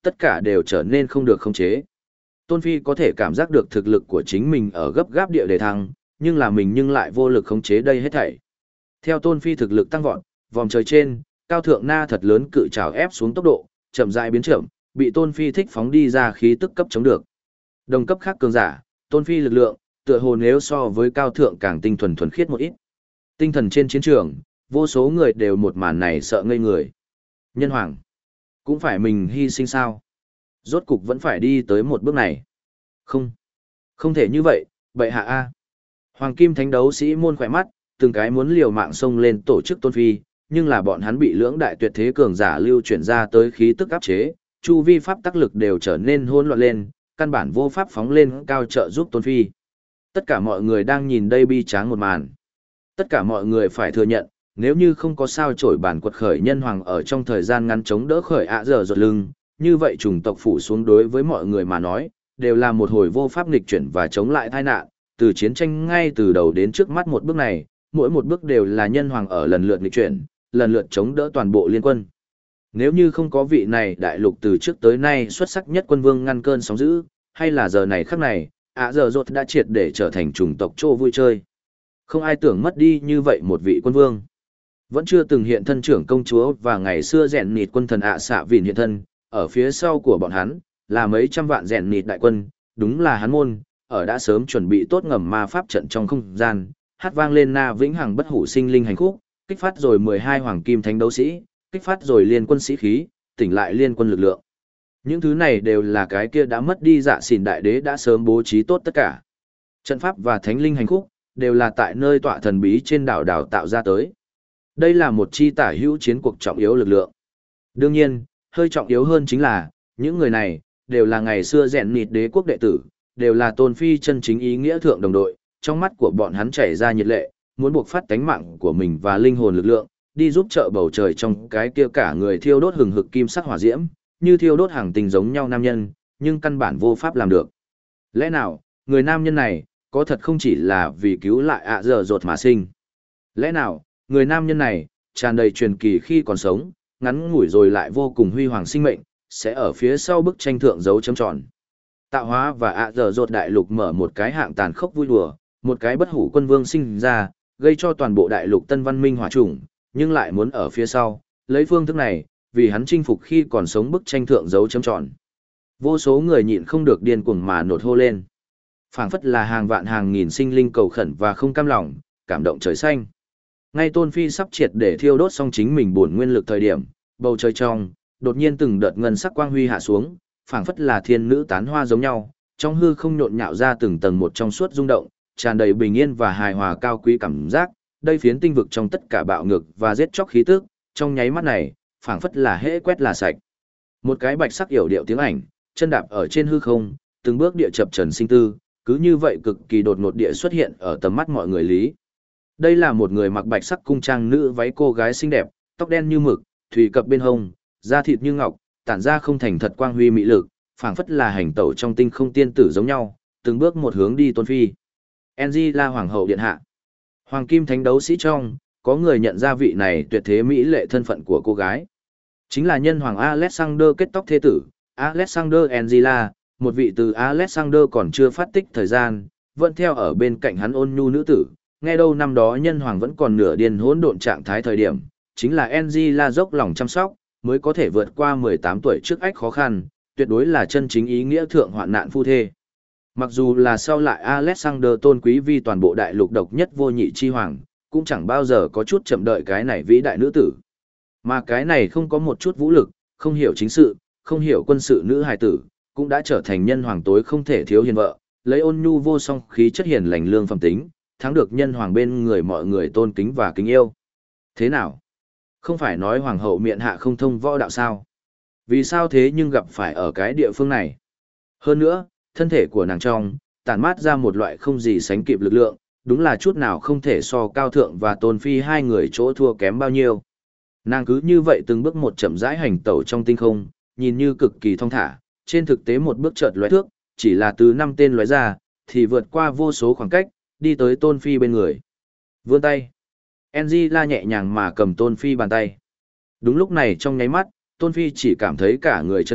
tất cả đều trở nên không được khống chế. Tôn Phi có thể cảm giác được thực lực của chính mình ở gấp gáp địa đề thăng, nhưng là mình nhưng lại vô lực khống chế đây hết thảy. Theo Tôn Phi thực lực tăng vọt, vòm trời trên, cao thượng na thật lớn cự trảo ép xuống tốc độ, chậm rãi biến chậm, bị Tôn Phi thích phóng đi ra khí tức cấp chống được. Đồng cấp khác cường giả, Tôn Phi lực lượng, tựa hồ nếu so với cao thượng càng tinh thuần thuần khiết một ít. Tinh thần trên chiến trường, vô số người đều một màn này sợ ngây người. Nhân hoàng, cũng phải mình hy sinh sao? Rốt cục vẫn phải đi tới một bước này. Không, không thể như vậy, bệ hạ a. Hoàng kim thánh đấu sĩ môn khỏe mắt, từng cái muốn liều mạng xông lên tổ chức Tôn Phi, nhưng là bọn hắn bị lưỡng đại tuyệt thế cường giả lưu chuyển ra tới khí tức áp chế, chu vi pháp tắc lực đều trở nên hỗn loạn lên, căn bản vô pháp phóng lên cao trợ giúp Tôn Phi. Tất cả mọi người đang nhìn đây bi tráng một màn. Tất cả mọi người phải thừa nhận, nếu như không có sao chổi bản quật khởi nhân hoàng ở trong thời gian ngắn chống đỡ khởi giờ rột lưng, như vậy chủng tộc phủ xuống đối với mọi người mà nói, đều là một hồi vô pháp nghịch chuyển và chống lại tai nạn, từ chiến tranh ngay từ đầu đến trước mắt một bước này, mỗi một bước đều là nhân hoàng ở lần lượt nghịch chuyển, lần lượt chống đỡ toàn bộ liên quân. Nếu như không có vị này đại lục từ trước tới nay xuất sắc nhất quân vương ngăn cơn sóng dữ, hay là giờ này khắc này, giờ rột đã triệt để trở thành chủng tộc chỗ vui chơi. Không ai tưởng mất đi như vậy một vị quân vương. Vẫn chưa từng hiện thân trưởng công chúa và ngày xưa rèn nịt quân thần xạ vìn hiện thân, ở phía sau của bọn hắn, là mấy trăm vạn rèn nịt đại quân, đúng là hắn môn, ở đã sớm chuẩn bị tốt ngầm ma pháp trận trong không gian, hát vang lên na vĩnh hằng bất hủ sinh linh hành khúc, kích phát rồi 12 hoàng kim thánh đấu sĩ, kích phát rồi liên quân sĩ khí, tỉnh lại liên quân lực lượng. Những thứ này đều là cái kia đã mất đi dạ xỉn đại đế đã sớm bố trí tốt tất cả. Trận pháp và thánh linh hành khúc, đều là tại nơi tọa thần bí trên đảo đảo tạo ra tới. Đây là một chi tả hữu chiến cuộc trọng yếu lực lượng. Đương nhiên, hơi trọng yếu hơn chính là, những người này, đều là ngày xưa rèn nịt đế quốc đệ tử, đều là Tôn Phi chân chính ý nghĩa thượng đồng đội, trong mắt của bọn hắn chảy ra nhiệt lệ, muốn buộc phát tánh mạng của mình và linh hồn lực lượng, đi giúp trợ bầu trời trong cái kia cả người thiêu đốt hừng hực kim sắc hỏa diễm, như thiêu đốt hàng tình giống nhau nam nhân, nhưng căn bản vô pháp làm được. Lẽ nào, người nam nhân này, có thật không chỉ là vì cứu lại giờ rột mà sinh? Lẽ nào, người nam nhân này, tràn đầy truyền kỳ khi còn sống, ngắn ngủi rồi lại vô cùng huy hoàng sinh mệnh, sẽ ở phía sau bức tranh thượng dấu chấm tròn. Tạo hóa và giờ rột đại lục mở một cái hạng tàn khốc vui đùa, một cái bất hủ quân vương sinh ra, gây cho toàn bộ đại lục tân văn minh hỏa chủng, nhưng lại muốn ở phía sau, lấy phương thức này, vì hắn chinh phục khi còn sống bức tranh thượng dấu chấm tròn. Vô số người nhịn không được điên cuồng mà nổi hô lên. Phảng phất là hàng vạn hàng nghìn sinh linh cầu khẩn và không cam lòng, cảm động trời xanh. Ngay Tôn Phi sắp triệt để thiêu đốt xong chính mình bổn nguyên lực thời điểm, bầu trời trong, đột nhiên từng đợt ngân sắc quang huy hạ xuống, phảng phất là thiên nữ tán hoa giống nhau, trong hư không nhộn nhạo ra từng tầng một trong suốt rung động, tràn đầy bình yên và hài hòa cao quý cảm giác, đây phiến tinh vực trong tất cả bạo ngược và giết chóc khí tức, trong nháy mắt này, phảng phất là hễ quét là sạch. Một cái bạch sắc yểu điệu tiếng ảnh, chân đạp ở trên hư không, từng bước địa chập trần sinh tư, cứ như vậy cực kỳ đột ngột địa xuất hiện ở tầm mắt mọi người lý. Đây là một người mặc bạch sắc cung trang nữ váy cô gái xinh đẹp, tóc đen như mực, thủy cập bên hông, da thịt như ngọc, tản ra không thành thật quang huy mỹ lực, phảng phất là hành tẩu trong tinh không tiên tử giống nhau, từng bước một hướng đi Tôn Phi. Angela hoàng hậu điện hạ. Hoàng kim thánh đấu sĩ trong, có người nhận ra vị này tuyệt thế mỹ lệ thân phận của cô gái. Chính là nhân hoàng Alexander kết tóc thế tử, Alexander Angela, một vị từ Alexander còn chưa phát tích thời gian, vẫn theo ở bên cạnh hắn ôn nhu nữ tử, nghe đâu năm đó nhân hoàng vẫn còn nửa điên hỗn độn trạng thái thời điểm, chính là Angela dốc lòng chăm sóc, mới có thể vượt qua 18 tuổi trước ách khó khăn, tuyệt đối là chân chính ý nghĩa thượng hoạn nạn phu thê. Mặc dù là sau lại Alexander tôn quý vi toàn bộ đại lục độc nhất vô nhị chi hoàng, cũng chẳng bao giờ có chút chậm đợi cái này vĩ đại nữ tử. Mà cái này không có một chút vũ lực, không hiểu chính sự, không hiểu quân sự nữ hài tử, cũng đã trở thành nhân hoàng tối không thể thiếu hiền vợ, lấy ôn nhu vô song khí chất hiền lành lương phẩm tính, thắng được nhân hoàng bên người mọi người tôn kính và kính yêu. Thế nào? Không phải nói hoàng hậu miệng hạ không thông võ đạo sao? Vì sao thế nhưng gặp phải ở cái địa phương này? Hơn nữa, thân thể của nàng trong, tản mát ra một loại không gì sánh kịp lực lượng, đúng là chút nào không thể so cao thượng và Tôn Phi hai người chỗ thua kém bao nhiêu. Nàng cứ như vậy từng bước một chậm rãi hành tẩu trong tinh không, nhìn như cực kỳ thong thả, trên thực tế một bước chợt lóe thước, chỉ là từ 5 tên lóe ra, thì vượt qua vô số khoảng cách, đi tới Tôn Phi bên người. Vươn tay. Angela nhẹ nhàng mà cầm Tôn Phi bàn tay. Đúng lúc này trong nháy mắt, Tôn Phi chỉ cảm thấy cả người chấn động,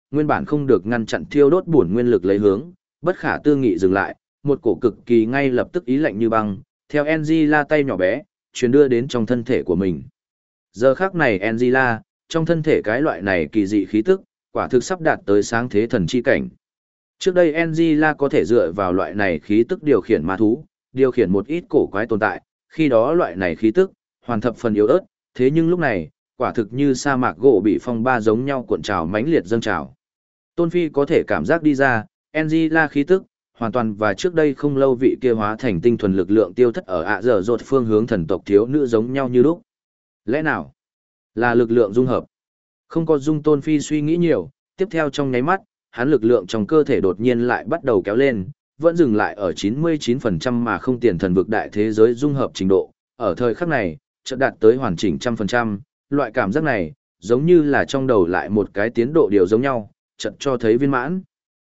nguyên bản không được ngăn chặn thiêu đốt bổn nguyên lực lấy hướng, bất khả tư nghị dừng lại, một cổ cực kỳ ngay lập tức ý lạnh như băng, theo Angela tay nhỏ bé, truyền đưa đến trong thân thể của mình. Giờ khắc này Angela, trong thân thể cái loại này kỳ dị khí tức, quả thực sắp đạt tới sáng thế thần chi cảnh. Trước đây Angela có thể dựa vào loại này khí tức điều khiển ma thú, điều khiển một ít cổ quái tồn tại, khi đó loại này khí tức, hoàn thập phần yếu ớt, thế nhưng lúc này, quả thực như sa mạc gỗ bị phong ba giống nhau cuộn trào mãnh liệt dâng trào. Tôn Phi có thể cảm giác đi ra, Angela khí tức, hoàn toàn và trước đây không lâu vị kia hóa thành tinh thuần lực lượng tiêu thất ở ạ dở dột phương hướng thần tộc thiếu nữ giống nhau như lúc. Lẽ nào là lực lượng dung hợp? Không có dung Tôn Phi suy nghĩ nhiều, tiếp theo trong nháy mắt, hắn lực lượng trong cơ thể đột nhiên lại bắt đầu kéo lên, vẫn dừng lại ở 99% mà không tiền thần vực đại thế giới dung hợp trình độ, ở thời khắc này, chợt đạt tới hoàn chỉnh 100%, loại cảm giác này, giống như là trong đầu lại một cái tiến độ điều giống nhau, chợt cho thấy viên mãn.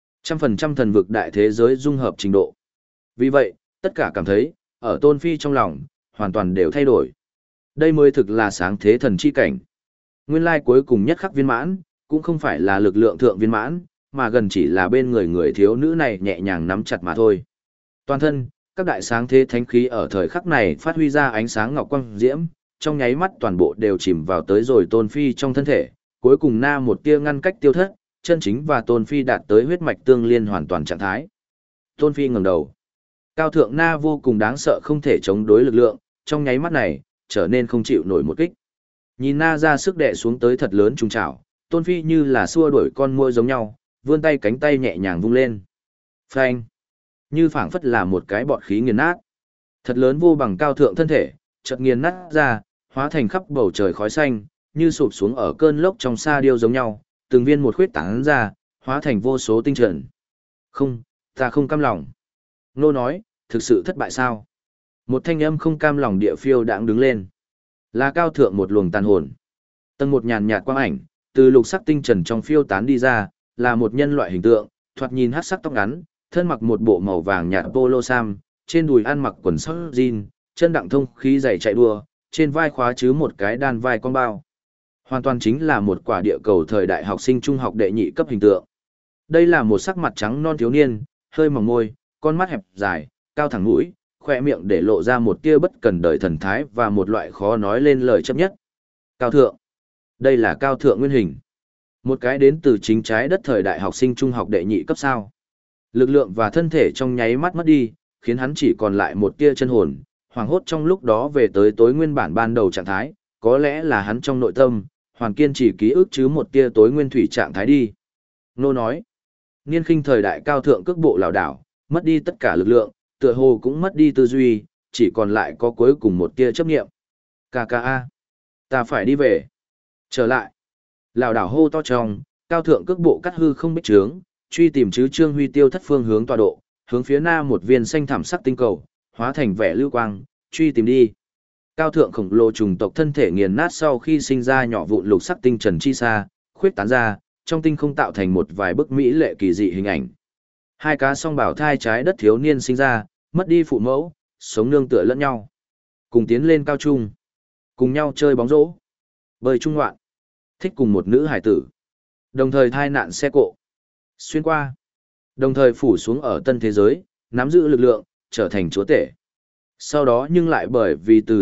100% thần vực đại thế giới dung hợp trình độ. Vì vậy, tất cả cảm thấy, ở Tôn Phi trong lòng, hoàn toàn đều thay đổi. Đây mới thực là sáng thế thần chi cảnh. Nguyên lai cuối cùng nhất khắc viên mãn, cũng không phải là lực lượng thượng viên mãn, mà gần chỉ là bên người người thiếu nữ này nhẹ nhàng nắm chặt mà thôi. Toàn thân, các đại sáng thế thánh khí ở thời khắc này phát huy ra ánh sáng ngọc quang diễm, trong nháy mắt toàn bộ đều chìm vào tới rồi Tôn Phi trong thân thể, cuối cùng na một tia ngăn cách tiêu thất, chân chính và Tôn Phi đạt tới huyết mạch tương liên hoàn toàn trạng thái. Tôn Phi ngẩng đầu. Cao thượng na vô cùng đáng sợ không thể chống đối lực lượng, trong nháy mắt này, trở nên không chịu nổi một kích. Nhìn na ra sức đè xuống tới thật lớn trùng trảo, Tôn Phi như là xua đuổi con muỗi giống nhau, vươn tay cánh tay nhẹ nhàng vung lên. Phanh! Như phảng phất là một cái bọt khí nghiền nát. Thật lớn vô bằng cao thượng thân thể, chợt nghiền nát ra, hóa thành khắp bầu trời khói xanh, như sụp xuống ở cơn lốc trong sa điêu giống nhau, từng viên một khuyết tán ra, hóa thành vô số tinh trận. Không, ta không cam lòng. Nô nói, thực sự thất bại sao? Một thanh âm không cam lòng địa phiêu đãng đứng lên. Là cao thượng một luồng tàn hồn. Tầng một nhàn nhạt quang ảnh, từ lục sắc tinh trần trong phiêu tán đi ra, là một nhân loại hình tượng, thoạt nhìn hắc sắc tóc ngắn, thân mặc một bộ màu vàng nhạt polo sam, trên đùi ăn mặc quần sóc jean, chân đặng thông khí giày chạy đua, trên vai khóa chứ một cái đan vai con bao. Hoàn toàn chính là một quả địa cầu thời đại học sinh trung học đệ nhị cấp hình tượng. Đây là một sắc mặt trắng non thiếu niên, hơi mỏng môi, con mắt hẹp dài, cao thẳng mũi, khoe miệng để lộ ra một tia bất cần đời thần thái và một loại khó nói lên lời chấp nhất. Cao thượng. Đây là cao thượng nguyên hình. Một cái đến từ chính trái đất thời đại học sinh trung học đệ nhị cấp sao. Lực lượng và thân thể trong nháy mắt mất đi, khiến hắn chỉ còn lại một tia chân hồn, hoàng hốt trong lúc đó về tới tối nguyên bản ban đầu trạng thái, có lẽ là hắn trong nội tâm, hoàn kiên chỉ ký ức chứ một tia tối nguyên thủy trạng thái đi. Nô nói, niên khinh thời đại cao thượng cước bộ lảo đảo, mất đi tất cả lực lượng, tựa hồ cũng mất đi tư duy, chỉ còn lại có cuối cùng một tia chấp niệm. KKA, ta phải đi về. Trở lại. Lảo đảo hô to trong, cao thượng cước bộ cắt hư không bích trướng, truy tìm chứ Trương Huy tiêu thất phương hướng tọa độ, hướng phía nam một viên xanh thảm sắc tinh cầu, hóa thành vẻ lưu quang, truy tìm đi. Cao thượng khổng lồ trùng tộc thân thể nghiền nát sau khi sinh ra nhỏ vụn lục sắc tinh trần chi xa, khuyết tán ra, trong tinh không tạo thành một vài bức mỹ lệ kỳ dị hình ảnh. Hai cá song bảo thai trái đất thiếu niên sinh ra, mất đi phụ mẫu, sống nương tựa lẫn nhau. Cùng tiến lên cao trung, cùng nhau chơi bóng rổ, bơi trung ngoạn, thích cùng một nữ hải tử. Đồng thời thai nạn xe cộ, xuyên qua, đồng thời phủ xuống ở tân thế giới, nắm giữ lực lượng, trở thành chúa tể. Sau đó nhưng lại bởi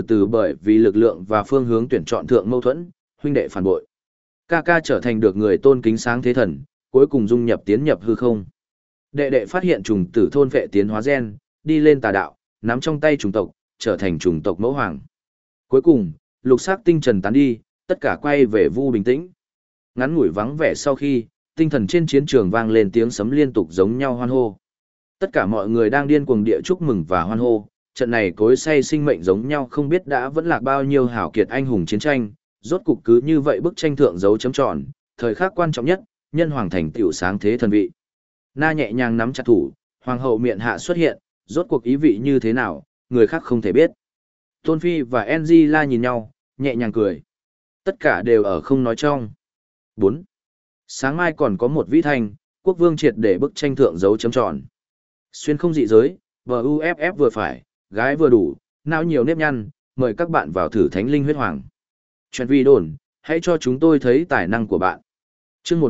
vì lực lượng và phương hướng tuyển chọn thượng mâu thuẫn, huynh đệ phản bội. Ca trở thành được người tôn kính sáng thế thần, cuối cùng dung nhập tiến nhập hư không. Đệ đệ phát hiện trùng tử thôn vệ tiến hóa gen, đi lên tà đạo, nắm trong tay trùng tộc, trở thành trùng tộc mẫu hoàng. Cuối cùng, lục sắc tinh trần tán đi, tất cả quay về vu bình tĩnh. Ngắn ngủi vắng vẻ sau khi, tinh thần trên chiến trường vang lên tiếng sấm liên tục giống nhau hoan hô. Tất cả mọi người đang điên cuồng địa chúc mừng và hoan hô, trận này cối say sinh mệnh giống nhau không biết đã vẫn lạc bao nhiêu hảo kiệt anh hùng chiến tranh, rốt cục cứ như vậy bức tranh thượng dấu chấm tròn, thời khắc quan trọng nhất, nhân hoàng thành tiểu sáng thế thần vị. Na nhẹ nhàng nắm chặt thủ, hoàng hậu miệng hạ xuất hiện, rốt cuộc ý vị như thế nào, người khác không thể biết. Tôn Phi và Angela nhìn nhau, nhẹ nhàng cười. Tất cả đều ở không nói trong. 4. Sáng mai còn có một vĩ thanh, quốc vương triệt để bức tranh thượng dấu chấm tròn. Xuyên không dị giới, VUFF vừa phải, gái vừa đủ, não nhiều nếp nhăn, mời các bạn vào thử thánh linh huyết hoàng. Chuyện vi đồn, hãy cho chúng tôi thấy tài năng của bạn. Chương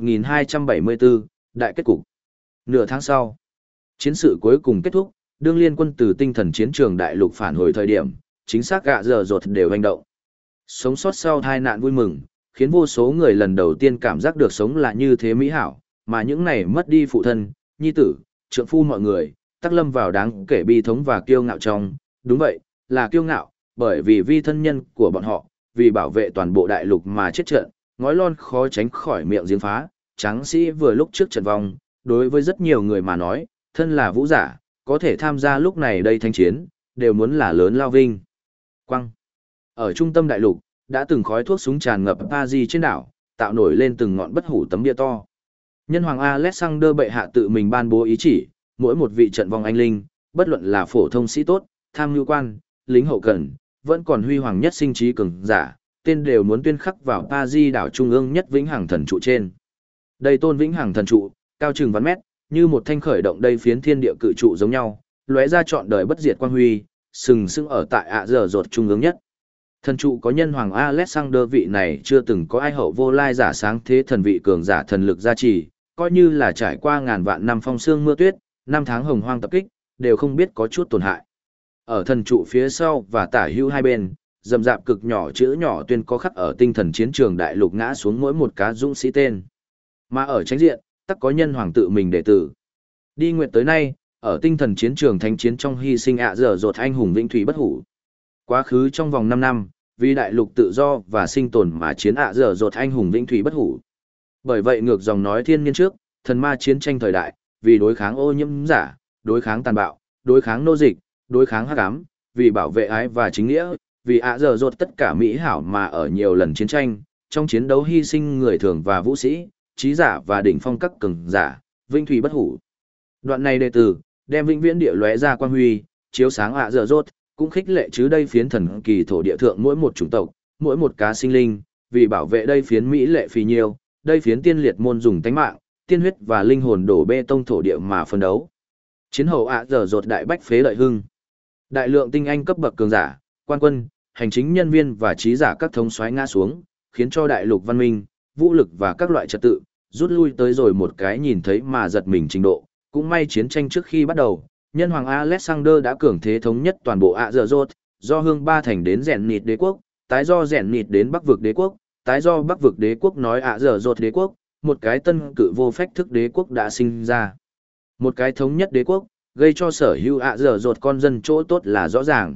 1274, đại kết cục. Nửa tháng sau, chiến sự cuối cùng kết thúc, đương liên quân từ tinh thần chiến trường đại lục phản hồi thời điểm, chính xác gạ giờ rột đều hành động. Sống sót sau tai nạn vui mừng, khiến vô số người lần đầu tiên cảm giác được sống là như thế mỹ hảo, mà những này mất đi phụ thân, nhi tử, trượng phu mọi người, tắc lâm vào đáng kể bi thống và kiêu ngạo trong. Đúng vậy, là kiêu ngạo, bởi vì vi thân nhân của bọn họ, vì bảo vệ toàn bộ đại lục mà chết trận, ngói lon khó tránh khỏi miệng giếng phá, tráng sĩ vừa lúc trước trận vong, đối với rất nhiều người mà nói, thân là vũ giả, có thể tham gia lúc này đây thanh chiến, đều muốn là lớn lao vinh. Quăng. Ở trung tâm đại lục, đã từng khói thuốc súng tràn ngập Paris trên đảo, tạo nổi lên từng ngọn bất hủ tấm bia to. Nhân hoàng Alexander bệ hạ tự mình ban bố ý chỉ, mỗi một vị trận vong anh linh, bất luận là phổ thông sĩ tốt, tham nhu quan, lính hậu cần, vẫn còn huy hoàng nhất sinh trí cường giả, tên đều muốn tuyên khắc vào Paris đảo trung ương nhất vĩnh hằng thần trụ trên. Đây tôn vĩnh hằng thần trụ, cao chừng vạn mét, như một thanh khởi động đây phiến thiên địa cự trụ giống nhau, lóe ra trọn đời bất diệt quang huy, sừng sững ở tại ạ giờ rột trung ương nhất. Thần trụ có nhân hoàng Alexander vị này chưa từng có ai hậu vô lai giả sáng thế thần vị cường giả thần lực gia trì, coi như là trải qua ngàn vạn năm phong sương mưa tuyết, năm tháng hồng hoang tập kích, đều không biết có chút tổn hại. Ở thần trụ phía sau và tả hữu hai bên, rậm rạp cực nhỏ chữ nhỏ tuyên có khắc ở tinh thần chiến trường đại lục ngã xuống mỗi một cá dũng sĩ tên. Mà ở tránh diện, tắc có nhân hoàng tự mình đệ tử. Đi nguyện tới nay, ở tinh thần chiến trường thánh chiến trong hy sinh ạ dở dột anh hùng vĩnh thủy bất hủ. Quá khứ trong vòng 5 năm, vì đại lục tự do và sinh tồn mà chiến ạ dở dột anh hùng vĩnh thủy bất hủ. Bởi vậy ngược dòng nói thiên niên trước, thần ma chiến tranh thời đại, vì đối kháng ô nhiễm giả, đối kháng tàn bạo, đối kháng nô dịch, đối kháng hắc ám, vì bảo vệ ái và chính nghĩa, vì ạ dở dột tất cả mỹ hảo mà ở nhiều lần chiến tranh, trong chiến đấu hy sinh người thường và vũ sĩ, trí giả và đỉnh phong các cường giả, vĩnh thủy bất hủ. Đoạn này đệ tử, đem vĩnh viễn địa lóe ra quang huy, chiếu sáng ạ dở dột, cũng khích lệ chứ đây phiến thần kỳ thổ địa thượng mỗi một chủng tộc, mỗi một cá sinh linh, vì bảo vệ đây phiến mỹ lệ phì nhiêu, đây phiến tiên liệt môn dùng tánh mạng, tiên huyết và linh hồn đổ bê tông thổ địa mà phân đấu. Chiến hậu ạ dở dột đại bách phế lợi hưng. Đại lượng tinh anh cấp bậc cường giả, quan quân, hành chính nhân viên và trí giả các thống soái ngã xuống, khiến cho đại lục văn minh, vũ lực và các loại trật tự rút lui tới rồi một cái nhìn thấy mà giật mình trình độ. Cũng may chiến tranh trước khi bắt đầu, nhân hoàng Alexander đã cường thế thống nhất toàn bộ ạ dở dột, do hương ba thành đến rèn nịt đế quốc, tái do rèn nịt đến bắc vực đế quốc, tái do bắc vực đế quốc nói ạ dở dột đế quốc, một cái tân cự vô phách thức đế quốc đã sinh ra. Một cái thống nhất đế quốc, gây cho sở hữu ạ dở dột con dân chỗ tốt là rõ ràng.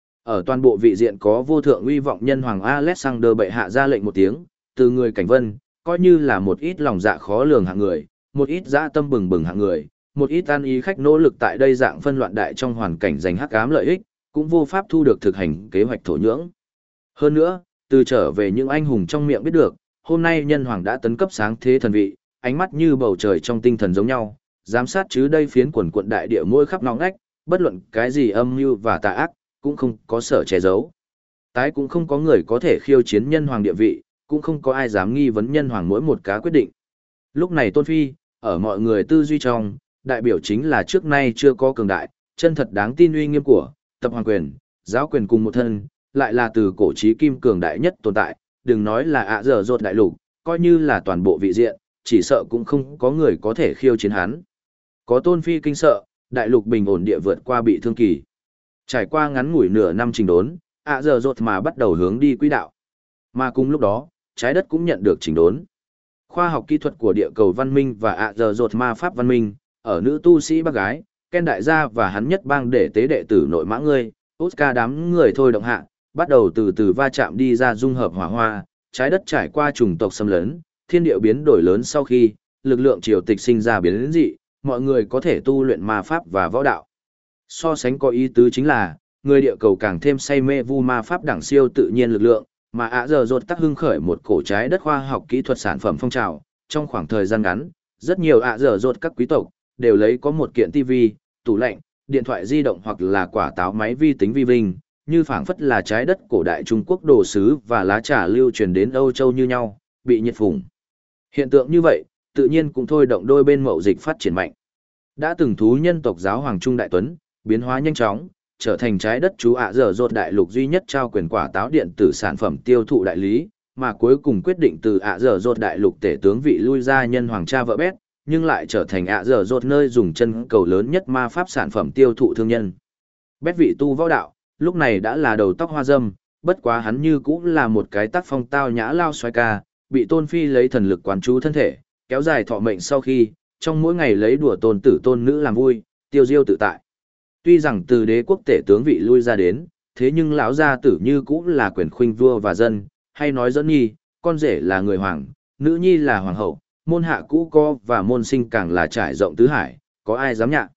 Ở toàn bộ vị diện có vô thượng uy vọng nhân hoàng Alexander bệ hạ ra lệnh một tiếng, từ người cảnh vân, coi như là một ít lòng dạ khó lường hạng người, một ít dã tâm bừng bừng hạng người, một ít an ý khách nỗ lực tại đây dạng phân loạn đại trong hoàn cảnh giành hắc ám lợi ích, cũng vô pháp thu được thực hành kế hoạch thổ nhưỡng. Hơn nữa, từ trở về những anh hùng trong miệng biết được, hôm nay nhân hoàng đã tấn cấp sáng thế thần vị, ánh mắt như bầu trời trong tinh thần giống nhau, giám sát chứ đây phiến quần quận đại địa mỗi khắp ngõ ngách, bất luận cái gì âm mưu và tà ác, cũng không có sở che giấu. Tái cũng không có người có thể khiêu chiến nhân hoàng địa vị, cũng không có ai dám nghi vấn nhân hoàng mỗi một cá quyết định. Lúc này Tôn Phi, ở mọi người tư duy trong, đại biểu chính là trước nay chưa có cường đại, chân thật đáng tin uy nghiêm của tập hoàng quyền, giáo quyền cùng một thân, lại là từ cổ chí kim cường đại nhất tồn tại, đừng nói là ạ dở dột đại lục, coi như là toàn bộ vị diện, chỉ sợ cũng không có người có thể khiêu chiến hắn. Có Tôn Phi kinh sợ, đại lục bình ổn địa vượt qua bị thương kỳ. Trải qua ngắn ngủi nửa năm trình đốn, ạ dở dột mà bắt đầu hướng đi quỹ đạo. Mà cùng lúc đó, trái đất cũng nhận được chỉnh đốn. Khoa học kỹ thuật của địa cầu văn minh và ạ dở dột ma pháp văn minh, ở nữ tu sĩ bác gái, Ken đại gia và hắn nhất bang để tế đệ tử nội mã ngươi, Oscar đám người thôi động hạ, bắt đầu từ từ va chạm đi ra dung hợp hỏa hoa, trái đất trải qua chủng tộc xâm lấn, thiên địa biến đổi lớn sau khi, lực lượng triều tịch sinh ra biến dị, mọi người có thể tu luyện ma pháp và võ đạo. So sánh có ý tứ chính là, người địa cầu càng thêm say mê vu ma pháp đẳng siêu tự nhiên lực lượng, mà ạ dở dột tác hưng khởi một cổ trái đất khoa học kỹ thuật sản phẩm phong trào, trong khoảng thời gian ngắn, rất nhiều ạ dở dột các quý tộc đều lấy có một kiện tivi, tủ lạnh, điện thoại di động hoặc là quả táo máy vi tính vi vinh, như phảng phất là trái đất cổ đại Trung Quốc đồ sứ và lá trà lưu truyền đến Âu Châu như nhau, bị nhiệt phủng. Hiện tượng như vậy, tự nhiên cũng thôi động đôi bên mậu dịch phát triển mạnh. Đã từng thú nhân tộc giáo hoàng Trung Đại Tuấn, biến hóa nhanh chóng, trở thành trái đất chú ạ dở dột đại lục duy nhất trao quyền quả táo điện tử sản phẩm tiêu thụ đại lý, mà cuối cùng quyết định từ ạ dở dột đại lục tể tướng vị lui ra nhân hoàng cha vợ bét, nhưng lại trở thành ạ dở dột nơi dùng chân cầu lớn nhất ma pháp sản phẩm tiêu thụ thương nhân. Bét vị tu võ đạo, lúc này đã là đầu tóc hoa râm, bất quá hắn như cũng là một cái tác phong tao nhã lao xoay ca, bị Tôn Phi lấy thần lực quán chú thân thể, kéo dài thọ mệnh sau khi, trong mỗi ngày lấy đùa tôn tử tôn nữ làm vui, tiêu diêu tự tại. Tuy rằng từ đế quốc tể tướng vị lui ra đến, thế nhưng lão gia tử như cũng là quyền khuynh vua và dân, hay nói dẫn nhi, con rể là người hoàng, nữ nhi là hoàng hậu, môn hạ cũ co và môn sinh càng là trải rộng tứ hải, có ai dám nhạ.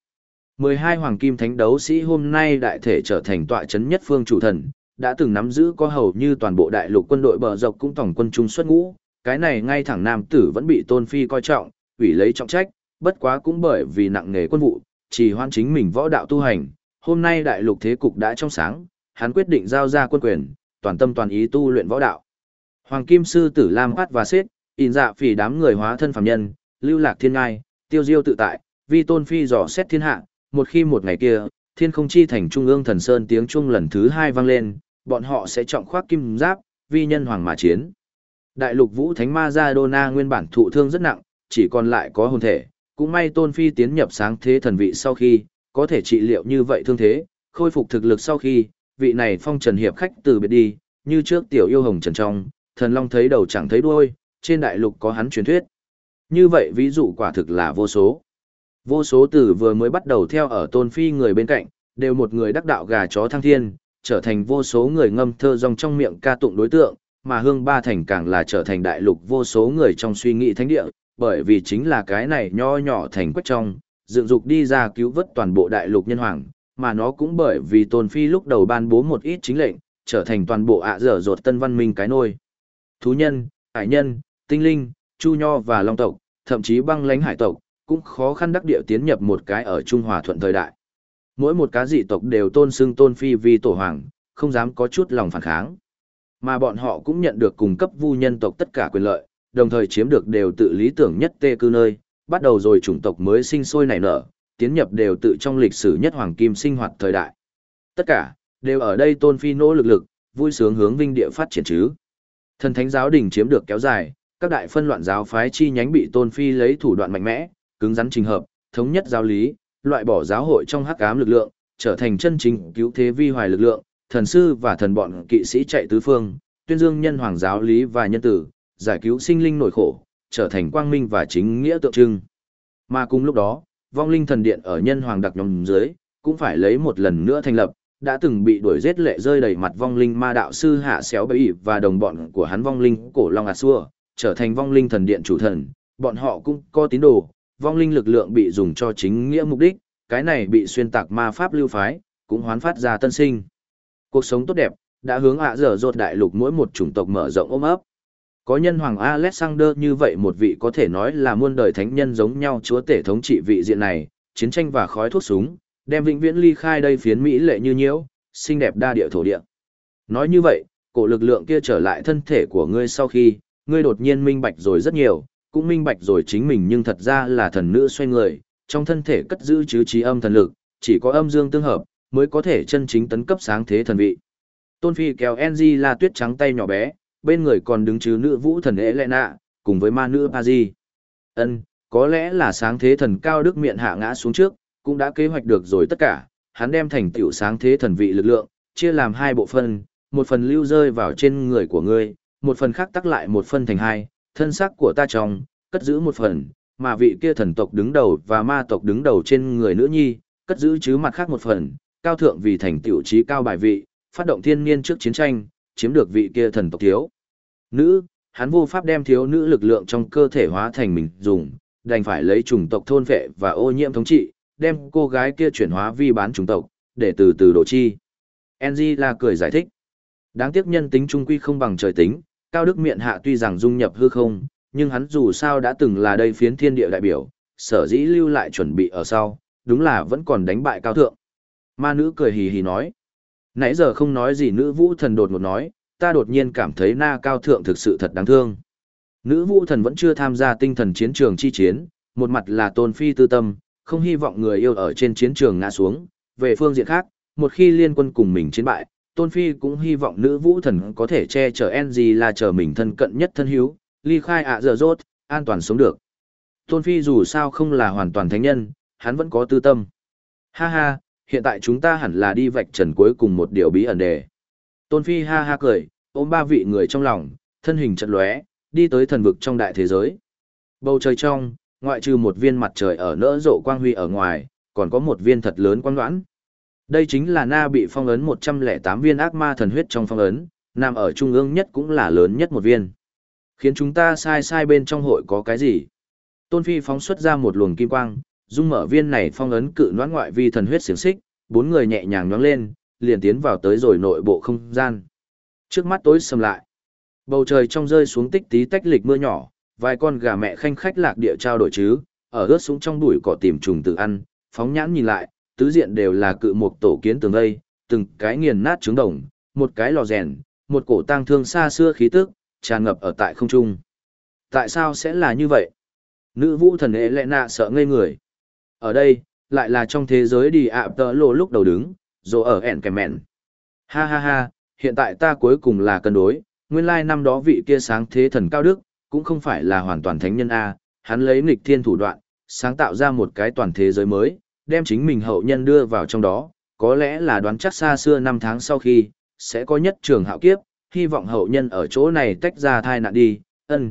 12 hoàng kim thánh đấu sĩ hôm nay đại thể trở thành tọa chấn nhất phương chủ thần, đã từng nắm giữ có hầu như toàn bộ đại lục quân đội bờ dọc cũng tổng quân trung xuất ngũ, cái này ngay thẳng nam tử vẫn bị Tôn Phi coi trọng, ủy lấy trọng trách, bất quá cũng bởi vì nặng nghề quân vụ, chỉ hoan chính mình võ đạo tu hành, hôm nay đại lục thế cục đã trong sáng, hắn quyết định giao ra quân quyền, toàn tâm toàn ý tu luyện võ đạo. Hoàng kim sư tử Lam Phát và Sết, in dạ phỉ đám người hóa thân phàm nhân, lưu lạc thiên ngai, tiêu diêu tự tại, vì Tôn Phi dò xét thiên hạ, một khi một ngày kia, thiên không chi thành trung ương thần sơn tiếng chuông lần thứ 2 vang lên, bọn họ sẽ trọng khoác kim giáp, vi nhân hoàng mà chiến. Đại lục vũ thánh Maradona nguyên bản thụ thương rất nặng, chỉ còn lại có hồn thể, cũng may Tôn Phi tiến nhập sáng thế thần vị sau khi, có thể trị liệu như vậy thương thế, khôi phục thực lực sau khi, vị này phong trần hiệp khách từ biệt đi, như trước tiểu yêu hồng trần trong, thần long thấy đầu chẳng thấy đuôi, trên đại lục có hắn truyền thuyết. Như vậy ví dụ quả thực là vô số. Vô số từ vừa mới bắt đầu theo ở Tôn Phi người bên cạnh, đều một người đắc đạo gà chó thăng thiên, trở thành vô số người ngâm thơ rong trong miệng ca tụng đối tượng, mà Hương Ba Thành càng là trở thành đại lục vô số người trong suy nghĩ thánh địa, bởi vì chính là cái này nho nhỏ thành quách trong, dựng dục đi ra cứu vớt toàn bộ đại lục nhân hoàng, mà nó cũng bởi vì Tôn Phi lúc đầu ban bố một ít chính lệnh, trở thành toàn bộ ạ dở dột tân văn minh cái nôi. Thú nhân, hải nhân, tinh linh, chu nho và long tộc, thậm chí băng lãnh hải tộc, cũng khó khăn đắc địa tiến nhập một cái ở Trung Hòa thuận thời đại. Mỗi một cá dị tộc đều tôn xưng Tôn Phi vì tổ hoàng, không dám có chút lòng phản kháng. Mà bọn họ cũng nhận được cung cấp vu nhân tộc tất cả quyền lợi, đồng thời chiếm được đều tự lý tưởng nhất tê cư nơi, bắt đầu rồi chủng tộc mới sinh sôi nảy nở, tiến nhập đều tự trong lịch sử nhất hoàng kim sinh hoạt thời đại. Tất cả, đều ở đây Tôn Phi nỗ lực, vui sướng hướng vinh địa phát triển chứ. Thần thánh giáo đình chiếm được kéo dài, các đại phân loạn giáo phái chi nhánh bị Tôn Phi lấy thủ đoạn mạnh mẽ, cứng rắn trình hợp, thống nhất giáo lý, loại bỏ giáo hội trong hắc ám lực lượng, trở thành chân chính cứu thế vi hoài lực lượng, thần sư và thần bọn kỵ sĩ chạy tứ phương, tuyên dương nhân hoàng giáo lý và nhân tử, giải cứu sinh linh nỗi khổ, trở thành quang minh và chính nghĩa tượng trưng. Mà cùng lúc đó, vong linh thần điện ở nhân hoàng đặc nhóm dưới, cũng phải lấy một lần nữa thành lập, đã từng bị đuổi giết lệ rơi đầy mặt vong linh ma đạo sư Hạ Xéo Bấy và đồng bọn của hắn vong linh cổ Long Ả Xua, trở thành vong linh thần điện chủ thần, bọn họ cũng có tín đồ, vong linh lực lượng bị dùng cho chính nghĩa mục đích, cái này bị xuyên tạc ma pháp lưu phái, cũng hoán phát ra tân sinh. Cuộc sống tốt đẹp, đã hướng ạ dở dột đại lục mỗi một chủng tộc mở rộng ôm ấp. Có nhân hoàng Alexander như vậy một vị có thể nói là muôn đời thánh nhân giống nhau chúa tể thống trị vị diện này, chiến tranh và khói thuốc súng, đem vĩnh viễn ly khai đây phiến mỹ lệ như nhiễu, xinh đẹp đa địa thổ địa. Nói như vậy, cổ lực lượng kia trở lại thân thể của ngươi sau khi, ngươi đột nhiên minh bạch rồi rất nhiều, cũng minh bạch rồi chính mình nhưng thật ra là thần nữ xoay người, trong thân thể cất giữ chứ trí âm thần lực, chỉ có âm dương tương hợp, mới có thể chân chính tấn cấp sáng thế thần vị. Tôn Phi kéo Enji La Tuyết trắng tay nhỏ bé, bên người còn đứng chứ nữ vũ thần Elena, cùng với ma nữ Pazi. Có lẽ là sáng thế thần cao đức miệng hạ ngã xuống trước, cũng đã kế hoạch được rồi tất cả, hắn đem thành tựu sáng thế thần vị lực lượng, chia làm hai bộ phận, một phần lưu rơi vào trên người của ngươi, một phần khác tắc lại một phân thành hai, thân xác của ta trong, cất giữ một phần, mà vị kia thần tộc đứng đầu và ma tộc đứng đầu trên người nữ nhi, cất giữ chứ mặt khác một phần, cao thượng vì thành tựu trí cao bài vị, phát động thiên niên trước chiến tranh, chiếm được vị kia thần tộc thiếu nữ, hắn vô pháp đem thiếu nữ lực lượng trong cơ thể hóa thành mình dùng, đành phải lấy chủng tộc thôn vệ và ô nhiễm thống trị, đem cô gái kia chuyển hóa vi bán chủng tộc, để từ từ đổ chi. Angela cười giải thích. Đáng tiếc nhân tính trung quy không bằng trời tính, cao đức miện hạ tuy rằng dung nhập hư không, nhưng hắn dù sao đã từng là đây phiến thiên địa đại biểu, sở dĩ lưu lại chuẩn bị ở sau, đúng là vẫn còn đánh bại cao thượng. Ma nữ cười hì hì nói. Nãy giờ không nói gì nữ vũ thần đột ngột nói, ta đột nhiên cảm thấy na cao thượng thực sự thật đáng thương. Nữ vũ thần vẫn chưa tham gia tinh thần chiến trường chi chiến, một mặt là Tôn Phi tư tâm, không hy vọng người yêu ở trên chiến trường ngã xuống, về phương diện khác, một khi liên quân cùng mình chiến bại, Tôn Phi cũng hy vọng nữ vũ thần có thể che chở NG là chờ mình thân cận nhất thân hữu, ly khai ạ giờ rốt, an toàn sống được. Tôn Phi dù sao không là hoàn toàn thánh nhân, hắn vẫn có tư tâm. Ha ha, hiện tại chúng ta hẳn là đi vạch trần cuối cùng một điều bí ẩn đề. Tôn Phi ha ha cười, ôm ba vị người trong lòng, thân hình chật lóe, đi tới thần vực trong đại thế giới. Bầu trời trong, ngoại trừ một viên mặt trời ở nỡ rộ quang huy ở ngoài, còn có một viên thật lớn quang đoán. Đây chính là Na bị phong ấn 108 viên ác ma thần huyết trong phong ấn, nằm ở trung ương nhất cũng là lớn nhất một viên. Khiến chúng ta sai bên trong hội có cái gì? Tôn Phi phóng xuất ra một luồng kim quang, dung mở viên này phong ấn cự noãn ngoại vi thần huyết xiềng xích, bốn người nhẹ nhàng nhoáng lên, liền tiến vào tới rồi nội bộ không gian. Trước mắt tối sầm lại. Bầu trời trong rơi xuống tích tí tách lịch mưa nhỏ, vài con gà mẹ khanh khách lạc địa trao đổi chứ, ở ướt sũng trong bụi cỏ tìm trùng tự ăn, phóng nhãn nhìn lại, tứ diện đều là cự mục tổ kiến tường vây, từng cái nghiền nát trứng đồng, một cái lò rèn, một cổ tang thương xa xưa khí tức, tràn ngập ở tại không trung. Tại sao sẽ là như vậy? Nữ vũ thần ế lệ nạ sợ ngây người. Ở đây, lại là trong thế giới đi ạ tớ lộ lúc đầu đứng, rồi ở ẻn kèm mẹn. Ha ha ha, hiện tại ta cuối cùng là cân đối, nguyên lai năm đó vị kia sáng thế thần cao đức, cũng không phải là hoàn toàn thánh nhân A, hắn lấy nghịch thiên thủ đoạn, sáng tạo ra một cái toàn thế giới mới, đem chính mình hậu nhân đưa vào trong đó, có lẽ là đoán chắc xa xưa năm tháng sau khi, sẽ có nhất trường hạo kiếp, hy vọng hậu nhân ở chỗ này tách ra thai nạn đi,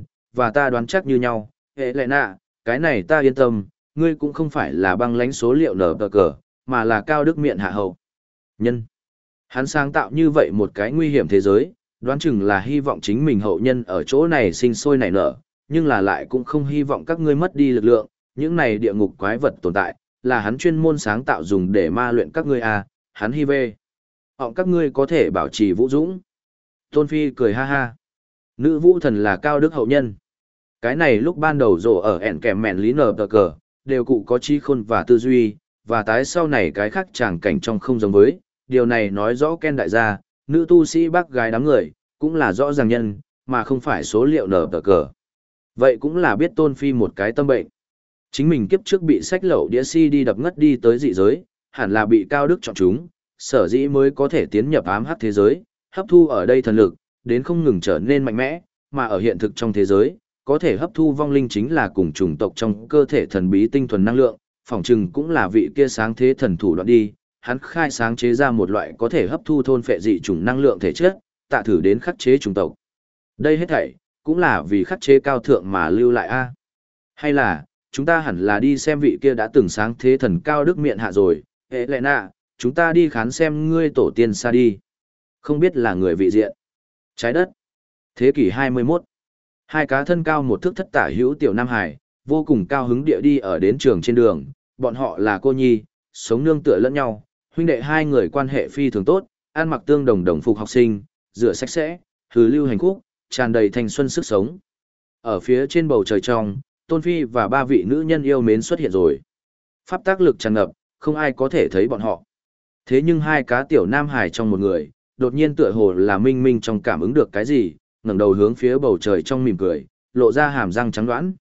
và ta đoán chắc như nhau, hệ lệ nạ, cái này ta yên tâm, ngươi cũng không phải là băng lãnh số liệu nở tờ cờ, mà là cao đức miệng hạ hậu. Nhân. Hắn sáng tạo như vậy một cái nguy hiểm thế giới, đoán chừng là hy vọng chính mình hậu nhân ở chỗ này sinh sôi nảy nở, nhưng là lại cũng không hy vọng các ngươi mất đi lực lượng, những này địa ngục quái vật tồn tại, là hắn chuyên môn sáng tạo dùng để ma luyện các ngươi à, hắn hy vê. Họ các ngươi có thể bảo trì vũ dũng. Tôn Phi cười ha ha. Nữ vũ thần là cao đức hậu nhân. Cái này lúc ban đầu rổ ở ẻn kèm mẹn lý nở tờ cờ, đều cụ có trí khôn và tư duy, và tái sau này cái khác tràng cảnh trong không giống với, điều này nói rõ Ken đại gia, nữ tu sĩ bác gái đám người, cũng là rõ ràng nhân, mà không phải số liệu nở tờ cờ. Vậy cũng là biết Tôn Phi một cái tâm bệnh. Chính mình kiếp trước bị sách lậu đĩa CD đập ngất đi tới dị giới, hẳn là bị cao đức chọn chúng, sở dĩ mới có thể tiến nhập ám hắc thế giới, hấp thu ở đây thần lực, đến không ngừng trở nên mạnh mẽ, mà ở hiện thực trong thế giới, có thể hấp thu vong linh chính là cùng chủng tộc trong cơ thể thần bí tinh thuần năng lượng, phỏng chừng cũng là vị kia sáng thế thần thủ đoạn đi, hắn khai sáng chế ra một loại có thể hấp thu thôn phệ dị chủng năng lượng thể chất, tạ thử đến khắc chế chủng tộc. Đây hết thảy cũng là vì khắc chế cao thượng mà lưu lại a. Hay là chúng ta hẳn là đi xem vị kia đã từng sáng thế thần cao đức miệng hạ rồi, hệ lệ nạ, chúng ta đi khán xem ngươi tổ tiên xa đi. Không biết là người vị diện. Trái đất. Thế kỷ 21. Hai cá thân cao một thước thất tả hữu tiểu Nam Hải, vô cùng cao hứng địa đi ở đến trường trên đường, bọn họ là cô nhi, sống nương tựa lẫn nhau, huynh đệ hai người quan hệ phi thường tốt, ăn mặc tương đồng đồng phục học sinh, rửa sạch sẽ, hừ lưu hành khúc, tràn đầy thanh xuân sức sống. Ở phía trên bầu trời trong, Tôn Phi và ba vị nữ nhân yêu mến xuất hiện rồi. Pháp tác lực tràn ngập, không ai có thể thấy bọn họ. Thế nhưng hai cá tiểu Nam Hải trong một người, đột nhiên tựa hồ là minh minh trong cảm ứng được cái gì, ngẩng đầu hướng phía bầu trời trong mỉm cười, lộ ra hàm răng trắng đoán.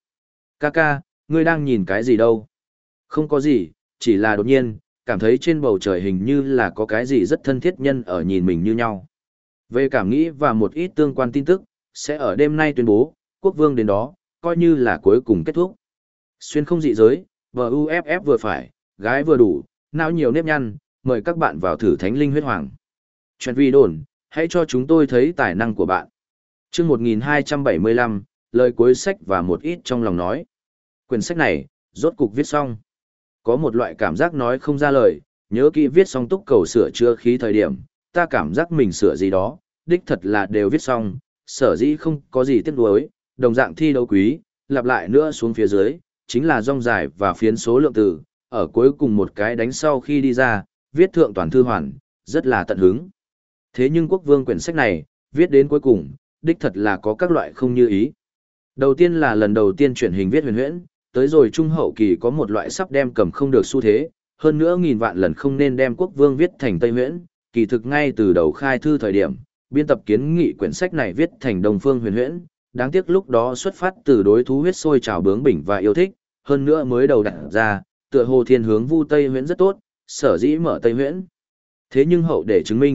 Ca, ngươi đang nhìn cái gì đâu? Không có gì, chỉ là đột nhiên, cảm thấy trên bầu trời hình như là có cái gì rất thân thiết nhân ở nhìn mình như nhau. Về cảm nghĩ và một ít tương quan tin tức, sẽ ở đêm nay tuyên bố, quốc vương đến đó, coi như là cuối cùng kết thúc. Xuyên không dị giới, VUFF vừa phải, gái vừa đủ, não nhiều nếp nhăn, mời các bạn vào thử thánh linh huyết hoàng. Chuyện vi đồn, hãy cho chúng tôi thấy tài năng của bạn. Chương 1275, lời cuối sách và một ít trong lòng nói. Quyển sách này, rốt cục viết xong. Có một loại cảm giác nói không ra lời, nhớ kỹ viết xong túc cầu sửa chữa khí thời điểm, ta cảm giác mình sửa gì đó, đích thật là đều viết xong, sở dĩ không có gì tiếc nuối, đồng dạng thi đấu quý, lặp lại nữa xuống phía dưới, chính là rong dài và phiến số lượng từ, ở cuối cùng một cái đánh sau khi đi ra, viết thượng toàn thư hoàn, rất là tận hứng. Thế nhưng quốc vương quyển sách này, viết đến cuối cùng, đích thật là có các loại không như ý. Đầu tiên là lần đầu tiên chuyển hình viết huyền huyễn, tới rồi trung hậu kỳ có một loại sắp đem cầm không được xu thế, hơn nữa nghìn vạn lần không nên đem quốc vương viết thành Tây huyễn, kỳ thực ngay từ đầu khai thư thời điểm, biên tập kiến nghị quyển sách này viết thành Đông phương huyền huyễn, đáng tiếc lúc đó xuất phát từ đối thú huyết sôi trào bướng bỉnh và yêu thích, hơn nữa mới đầu đặt ra, tựa hồ thiên hướng vu Tây huyễn rất tốt, sở dĩ mở Tây huyễn. Thế nhưng hậu để chứng minh,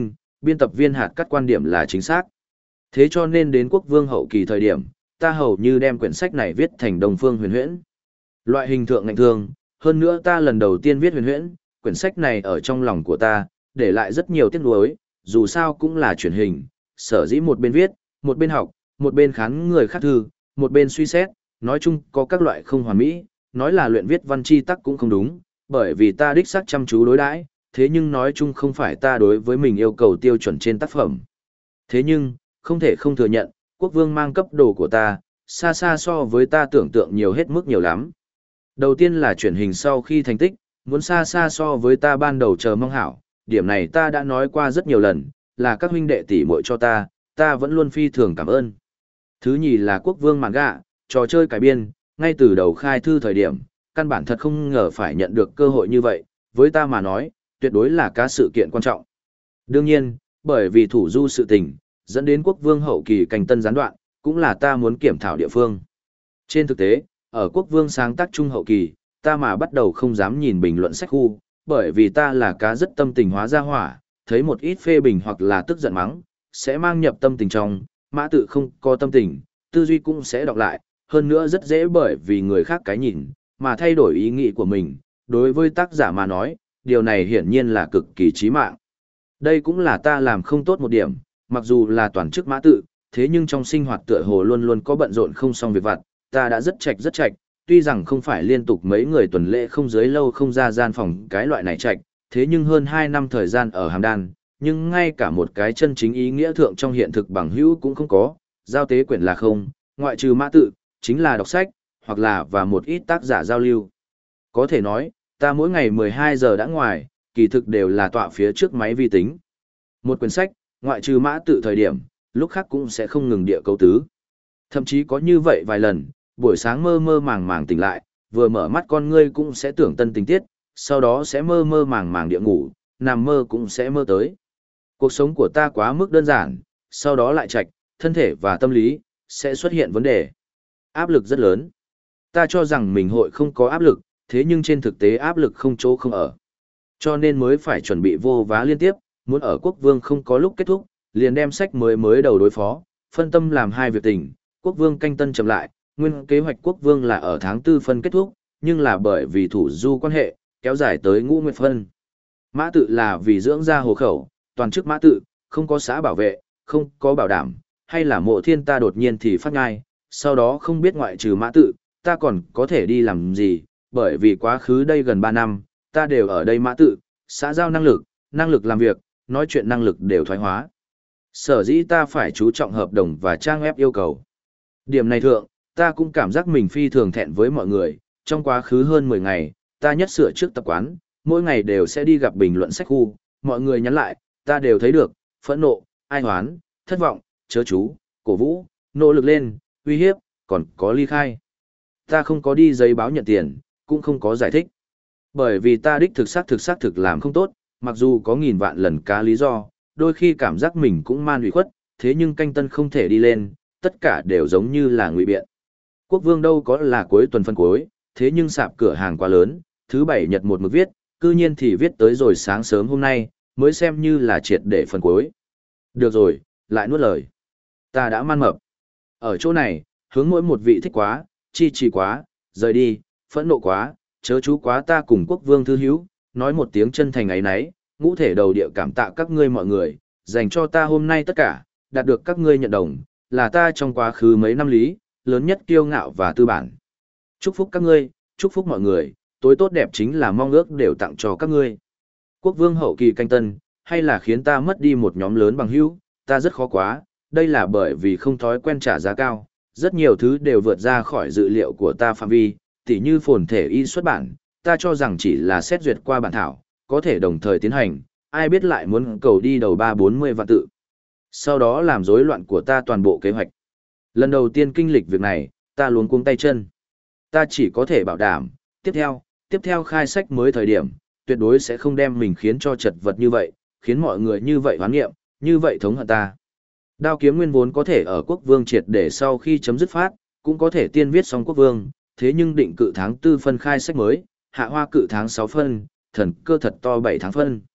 biên tập viên hạt cắt quan điểm là chính xác. Thế cho nên đến quốc vương hậu kỳ thời điểm, ta hầu như đem quyển sách này viết thành Đông Phương Huyền Huyễn. Loại hình thượng ngạnh thương, hơn nữa ta lần đầu tiên viết huyền huyễn, quyển sách này ở trong lòng của ta, để lại rất nhiều tiếc nuối, dù sao cũng là truyền hình, sở dĩ một bên viết, một bên học, một bên khán người khác thư, một bên suy xét, nói chung có các loại không hoàn mỹ, nói là luyện viết văn chi tắc cũng không đúng, bởi vì ta đích xác chăm chú đối đãi, thế nhưng nói chung không phải ta đối với mình yêu cầu tiêu chuẩn trên tác phẩm. Thế nhưng, không thể không thừa nhận, quốc vương mang cấp đồ của ta, xa xa so với ta tưởng tượng nhiều hết mức nhiều lắm. Đầu tiên là truyền hình sau khi thành tích, muốn xa xa so với ta ban đầu chờ mong hảo, điểm này ta đã nói qua rất nhiều lần, là các huynh đệ tỷ muội cho ta vẫn luôn phi thường cảm ơn. Thứ nhì là quốc vương mạn gạ, trò chơi cải biên, ngay từ đầu khai thư thời điểm, căn bản thật không ngờ phải nhận được cơ hội như vậy, với ta mà nói, tuyệt đối là cá sự kiện quan trọng. Đương nhiên, bởi vì thủ du sự tình, dẫn đến quốc vương hậu kỳ cảnh tân gián đoạn, cũng là ta muốn kiểm thảo địa phương. Trên thực tế, ở quốc vương sáng tác trung hậu kỳ, ta mà bắt đầu không dám nhìn bình luận sách khu, bởi vì ta là cá rất tâm tình hóa ra hỏa, thấy một ít phê bình hoặc là tức giận mắng, sẽ mang nhập tâm tình trong, mã tự không có tâm tình, tư duy cũng sẽ đọc lại, hơn nữa rất dễ bởi vì người khác cái nhìn, mà thay đổi ý nghĩ của mình, đối với tác giả mà nói, điều này hiển nhiên là cực kỳ chí mạng. Đây cũng là ta làm không tốt một điểm, mặc dù là toàn chức mã tự, thế nhưng trong sinh hoạt tựa hồ luôn luôn có bận rộn không xong việc vặt, ta đã rất chạch, tuy rằng không phải liên tục mấy người tuần lễ không dưới lâu không ra gian phòng cái loại này chạch, thế nhưng hơn 2 năm thời gian ở Hàm Đan, nhưng ngay cả một cái chân chính ý nghĩa thượng trong hiện thực bằng hữu cũng không có, giao tế quyển là không, ngoại trừ mã tự, chính là đọc sách, hoặc là và một ít tác giả giao lưu. Có thể nói, ta mỗi ngày 12 giờ đã ngoài, kỳ thực đều là tọa phía trước máy vi tính. Một quyển sách, ngoại trừ mã tự thời điểm, lúc khác cũng sẽ không ngừng địa câu tứ. Thậm chí có như vậy vài lần, buổi sáng mơ mơ màng màng tỉnh lại, vừa mở mắt con ngươi cũng sẽ tưởng tân tình tiết, sau đó sẽ mơ mơ màng màng địa ngủ, nằm mơ cũng sẽ mơ tới. Cuộc sống của ta quá mức đơn giản, sau đó lại chạch, thân thể và tâm lý, sẽ xuất hiện vấn đề. Áp lực rất lớn. Ta cho rằng mình hội không có áp lực, thế nhưng trên thực tế áp lực không chỗ không ở. Cho nên mới phải chuẩn bị vô vá liên tiếp, muốn ở quốc vương không có lúc kết thúc, liền đem sách mới đầu đối phó, phân tâm làm hai việc tình, quốc vương canh tân chậm lại, nguyên kế hoạch quốc vương là ở tháng 4 phân kết thúc, nhưng là bởi vì thủ du quan hệ, kéo dài tới ngũ nguyệt phân. Mã tự là vì dưỡng ra hồ khẩu, toàn chức mã tự, không có xã bảo vệ, không có bảo đảm, hay là mộ thiên ta đột nhiên thì phát ngai, sau đó không biết ngoại trừ mã tự, ta còn có thể đi làm gì, bởi vì quá khứ đây gần 3 năm, ta đều ở đây mã tự, xã giao năng lực làm việc, nói chuyện năng lực đều thoái hóa. Sở dĩ ta phải chú trọng hợp đồng và trang web yêu cầu. Điểm này thượng, ta cũng cảm giác mình phi thường thẹn với mọi người, trong quá khứ hơn 10 ngày, ta nhất sửa trước tập quán, mỗi ngày đều sẽ đi gặp bình luận sách khu, mọi người nhắn lại, ta đều thấy được, phẫn nộ, ai hoán, thất vọng, chớ chú, cổ vũ, nỗ lực lên, uy hiếp, còn có ly khai. Ta không có đi giấy báo nhận tiền, cũng không có giải thích. Bởi vì ta đích thực làm không tốt, mặc dù có nghìn vạn lần cá lý do, đôi khi cảm giác mình cũng man ủy khuất, thế nhưng canh tân không thể đi lên, tất cả đều giống như là ngụy biện. Quốc vương đâu có là cuối tuần phân cuối, thế nhưng sạp cửa hàng quá lớn, thứ bảy nhật một mực viết, cư nhiên thì viết tới rồi sáng sớm hôm nay, mới xem như là triệt để phân cuối. Được rồi, lại nuốt lời. Ta đã man mập. Ở chỗ này, hướng mỗi một vị thích quá, chi trì quá, rời đi, phẫn nộ quá, chớ chú quá ta cùng quốc vương thư hữu, nói một tiếng chân thành ấy nấy, ngũ thể đầu địa cảm tạ các ngươi mọi người, dành cho ta hôm nay tất cả, đạt được các ngươi nhận đồng, là ta trong quá khứ mấy năm lý, lớn nhất kiêu ngạo và tư bản. Chúc phúc các ngươi, chúc phúc mọi người, tối tốt đẹp chính là mong ước đều tặng cho các ngươi. Quốc vương hậu kỳ canh tân, hay là khiến ta mất đi một nhóm lớn bằng hữu, ta rất khó quá, đây là bởi vì không thói quen trả giá cao, rất nhiều thứ đều vượt ra khỏi dự liệu của ta phạm vi, tỉ như phồn thể y xuất bản, ta cho rằng chỉ là xét duyệt qua bản thảo, có thể đồng thời tiến hành, ai biết lại muốn cầu đi đầu 3-40 vạn tự. Sau đó làm rối loạn của ta toàn bộ kế hoạch. Lần đầu tiên kinh lịch việc này, ta luống cuống tay chân. Ta chỉ có thể bảo đảm, tiếp theo khai sách mới thời điểm, tuyệt đối sẽ không đem mình khiến cho chật vật như vậy, khiến mọi người như vậy hoán nghiệm, như vậy thống hận ta. Đao kiếm nguyên vốn có thể ở quốc vương triệt để sau khi chấm dứt phát, cũng có thể tiên viết xong quốc vương, thế nhưng định cự tháng 4 phân khai sách mới, hạ hoa cự tháng 6 phân, thần cơ thật to 7 tháng phân.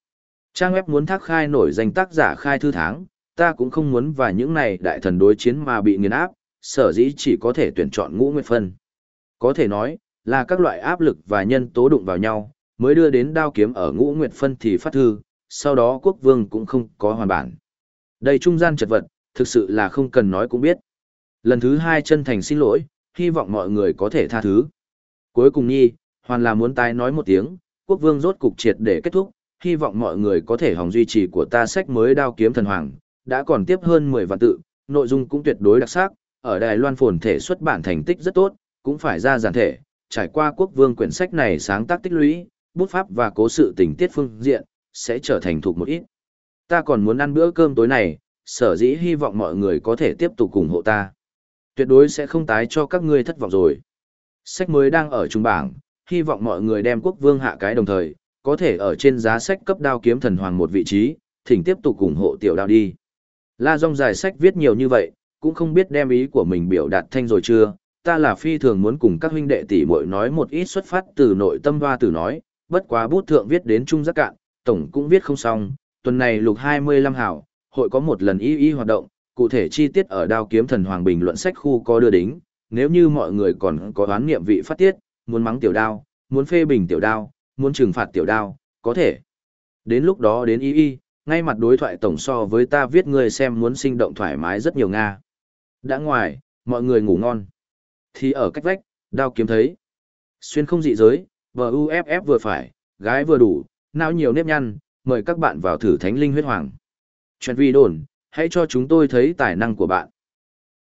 Trang web muốn thác khai nổi danh tác giả khai thư tháng, ta cũng không muốn và những này đại thần đối chiến mà bị nghiền áp, sở dĩ chỉ có thể tuyển chọn Ngũ Nguyệt Phân. Có thể nói, là các loại áp lực và nhân tố đụng vào nhau, mới đưa đến đao kiếm ở Ngũ Nguyệt Phân thì phát thư, sau đó quốc vương cũng không có hoàn bản. Đây trung gian chật vật, thực sự là không cần nói cũng biết. Lần thứ 2 chân thành xin lỗi, hy vọng mọi người có thể tha thứ. Cuối cùng nhi, hoàn là muốn tái nói một tiếng, quốc vương rốt cục triệt để kết thúc, hy vọng mọi người có thể hòng duy trì của ta sách mới Đao Kiếm Thần Hoàng, đã còn tiếp hơn 10 vạn tự, nội dung cũng tuyệt đối đặc sắc, ở Đài Loan phồn thể xuất bản thành tích rất tốt, cũng phải ra giản thể, trải qua quốc vương quyển sách này sáng tác tích lũy, bút pháp và cố sự tình tiết phương diện, sẽ trở thành thuộc một ít. Ta còn muốn ăn bữa cơm tối này, sở dĩ hy vọng mọi người có thể tiếp tục ủng hộ ta. Tuyệt đối sẽ không tái cho các ngươi thất vọng rồi. Sách mới đang ở trung bảng, hy vọng mọi người đem quốc vương hạ cái đồng thời, có thể ở trên giá sách cấp Đao Kiếm Thần Hoàng một vị trí, thỉnh tiếp tục ủng hộ tiểu đao đi. La Dung giải sách viết nhiều như vậy, cũng không biết đem ý của mình biểu đạt thanh rồi chưa, ta là phi thường muốn cùng các huynh đệ tỷ muội nói một ít xuất phát từ nội tâm hoa tử nói, bất quá bút thượng viết đến trung rất cạn, tổng cũng viết không xong, tuần này lục 25 hảo, hội có một lần y hoạt động, cụ thể chi tiết ở Đao Kiếm Thần Hoàng bình luận sách khu có đưa đính, nếu như mọi người còn có đoán nghiệm vị phát tiết, muốn mắng tiểu đao, muốn phê bình tiểu đao, muốn trừng phạt tiểu đao, có thể. Đến lúc đó đến ngay mặt đối thoại tổng so với ta viết người xem muốn sinh động thoải mái rất nhiều Nga. Đã ngoài, mọi người ngủ ngon. Thì ở cách vách, Đao Kiếm thấy. Xuyên không dị giới, VUFF vừa phải, gái vừa đủ, não nhiều nếp nhăn, mời các bạn vào thử Thánh Linh Huyết Hoàng. Chuyện vi đồn, hãy cho chúng tôi thấy tài năng của bạn.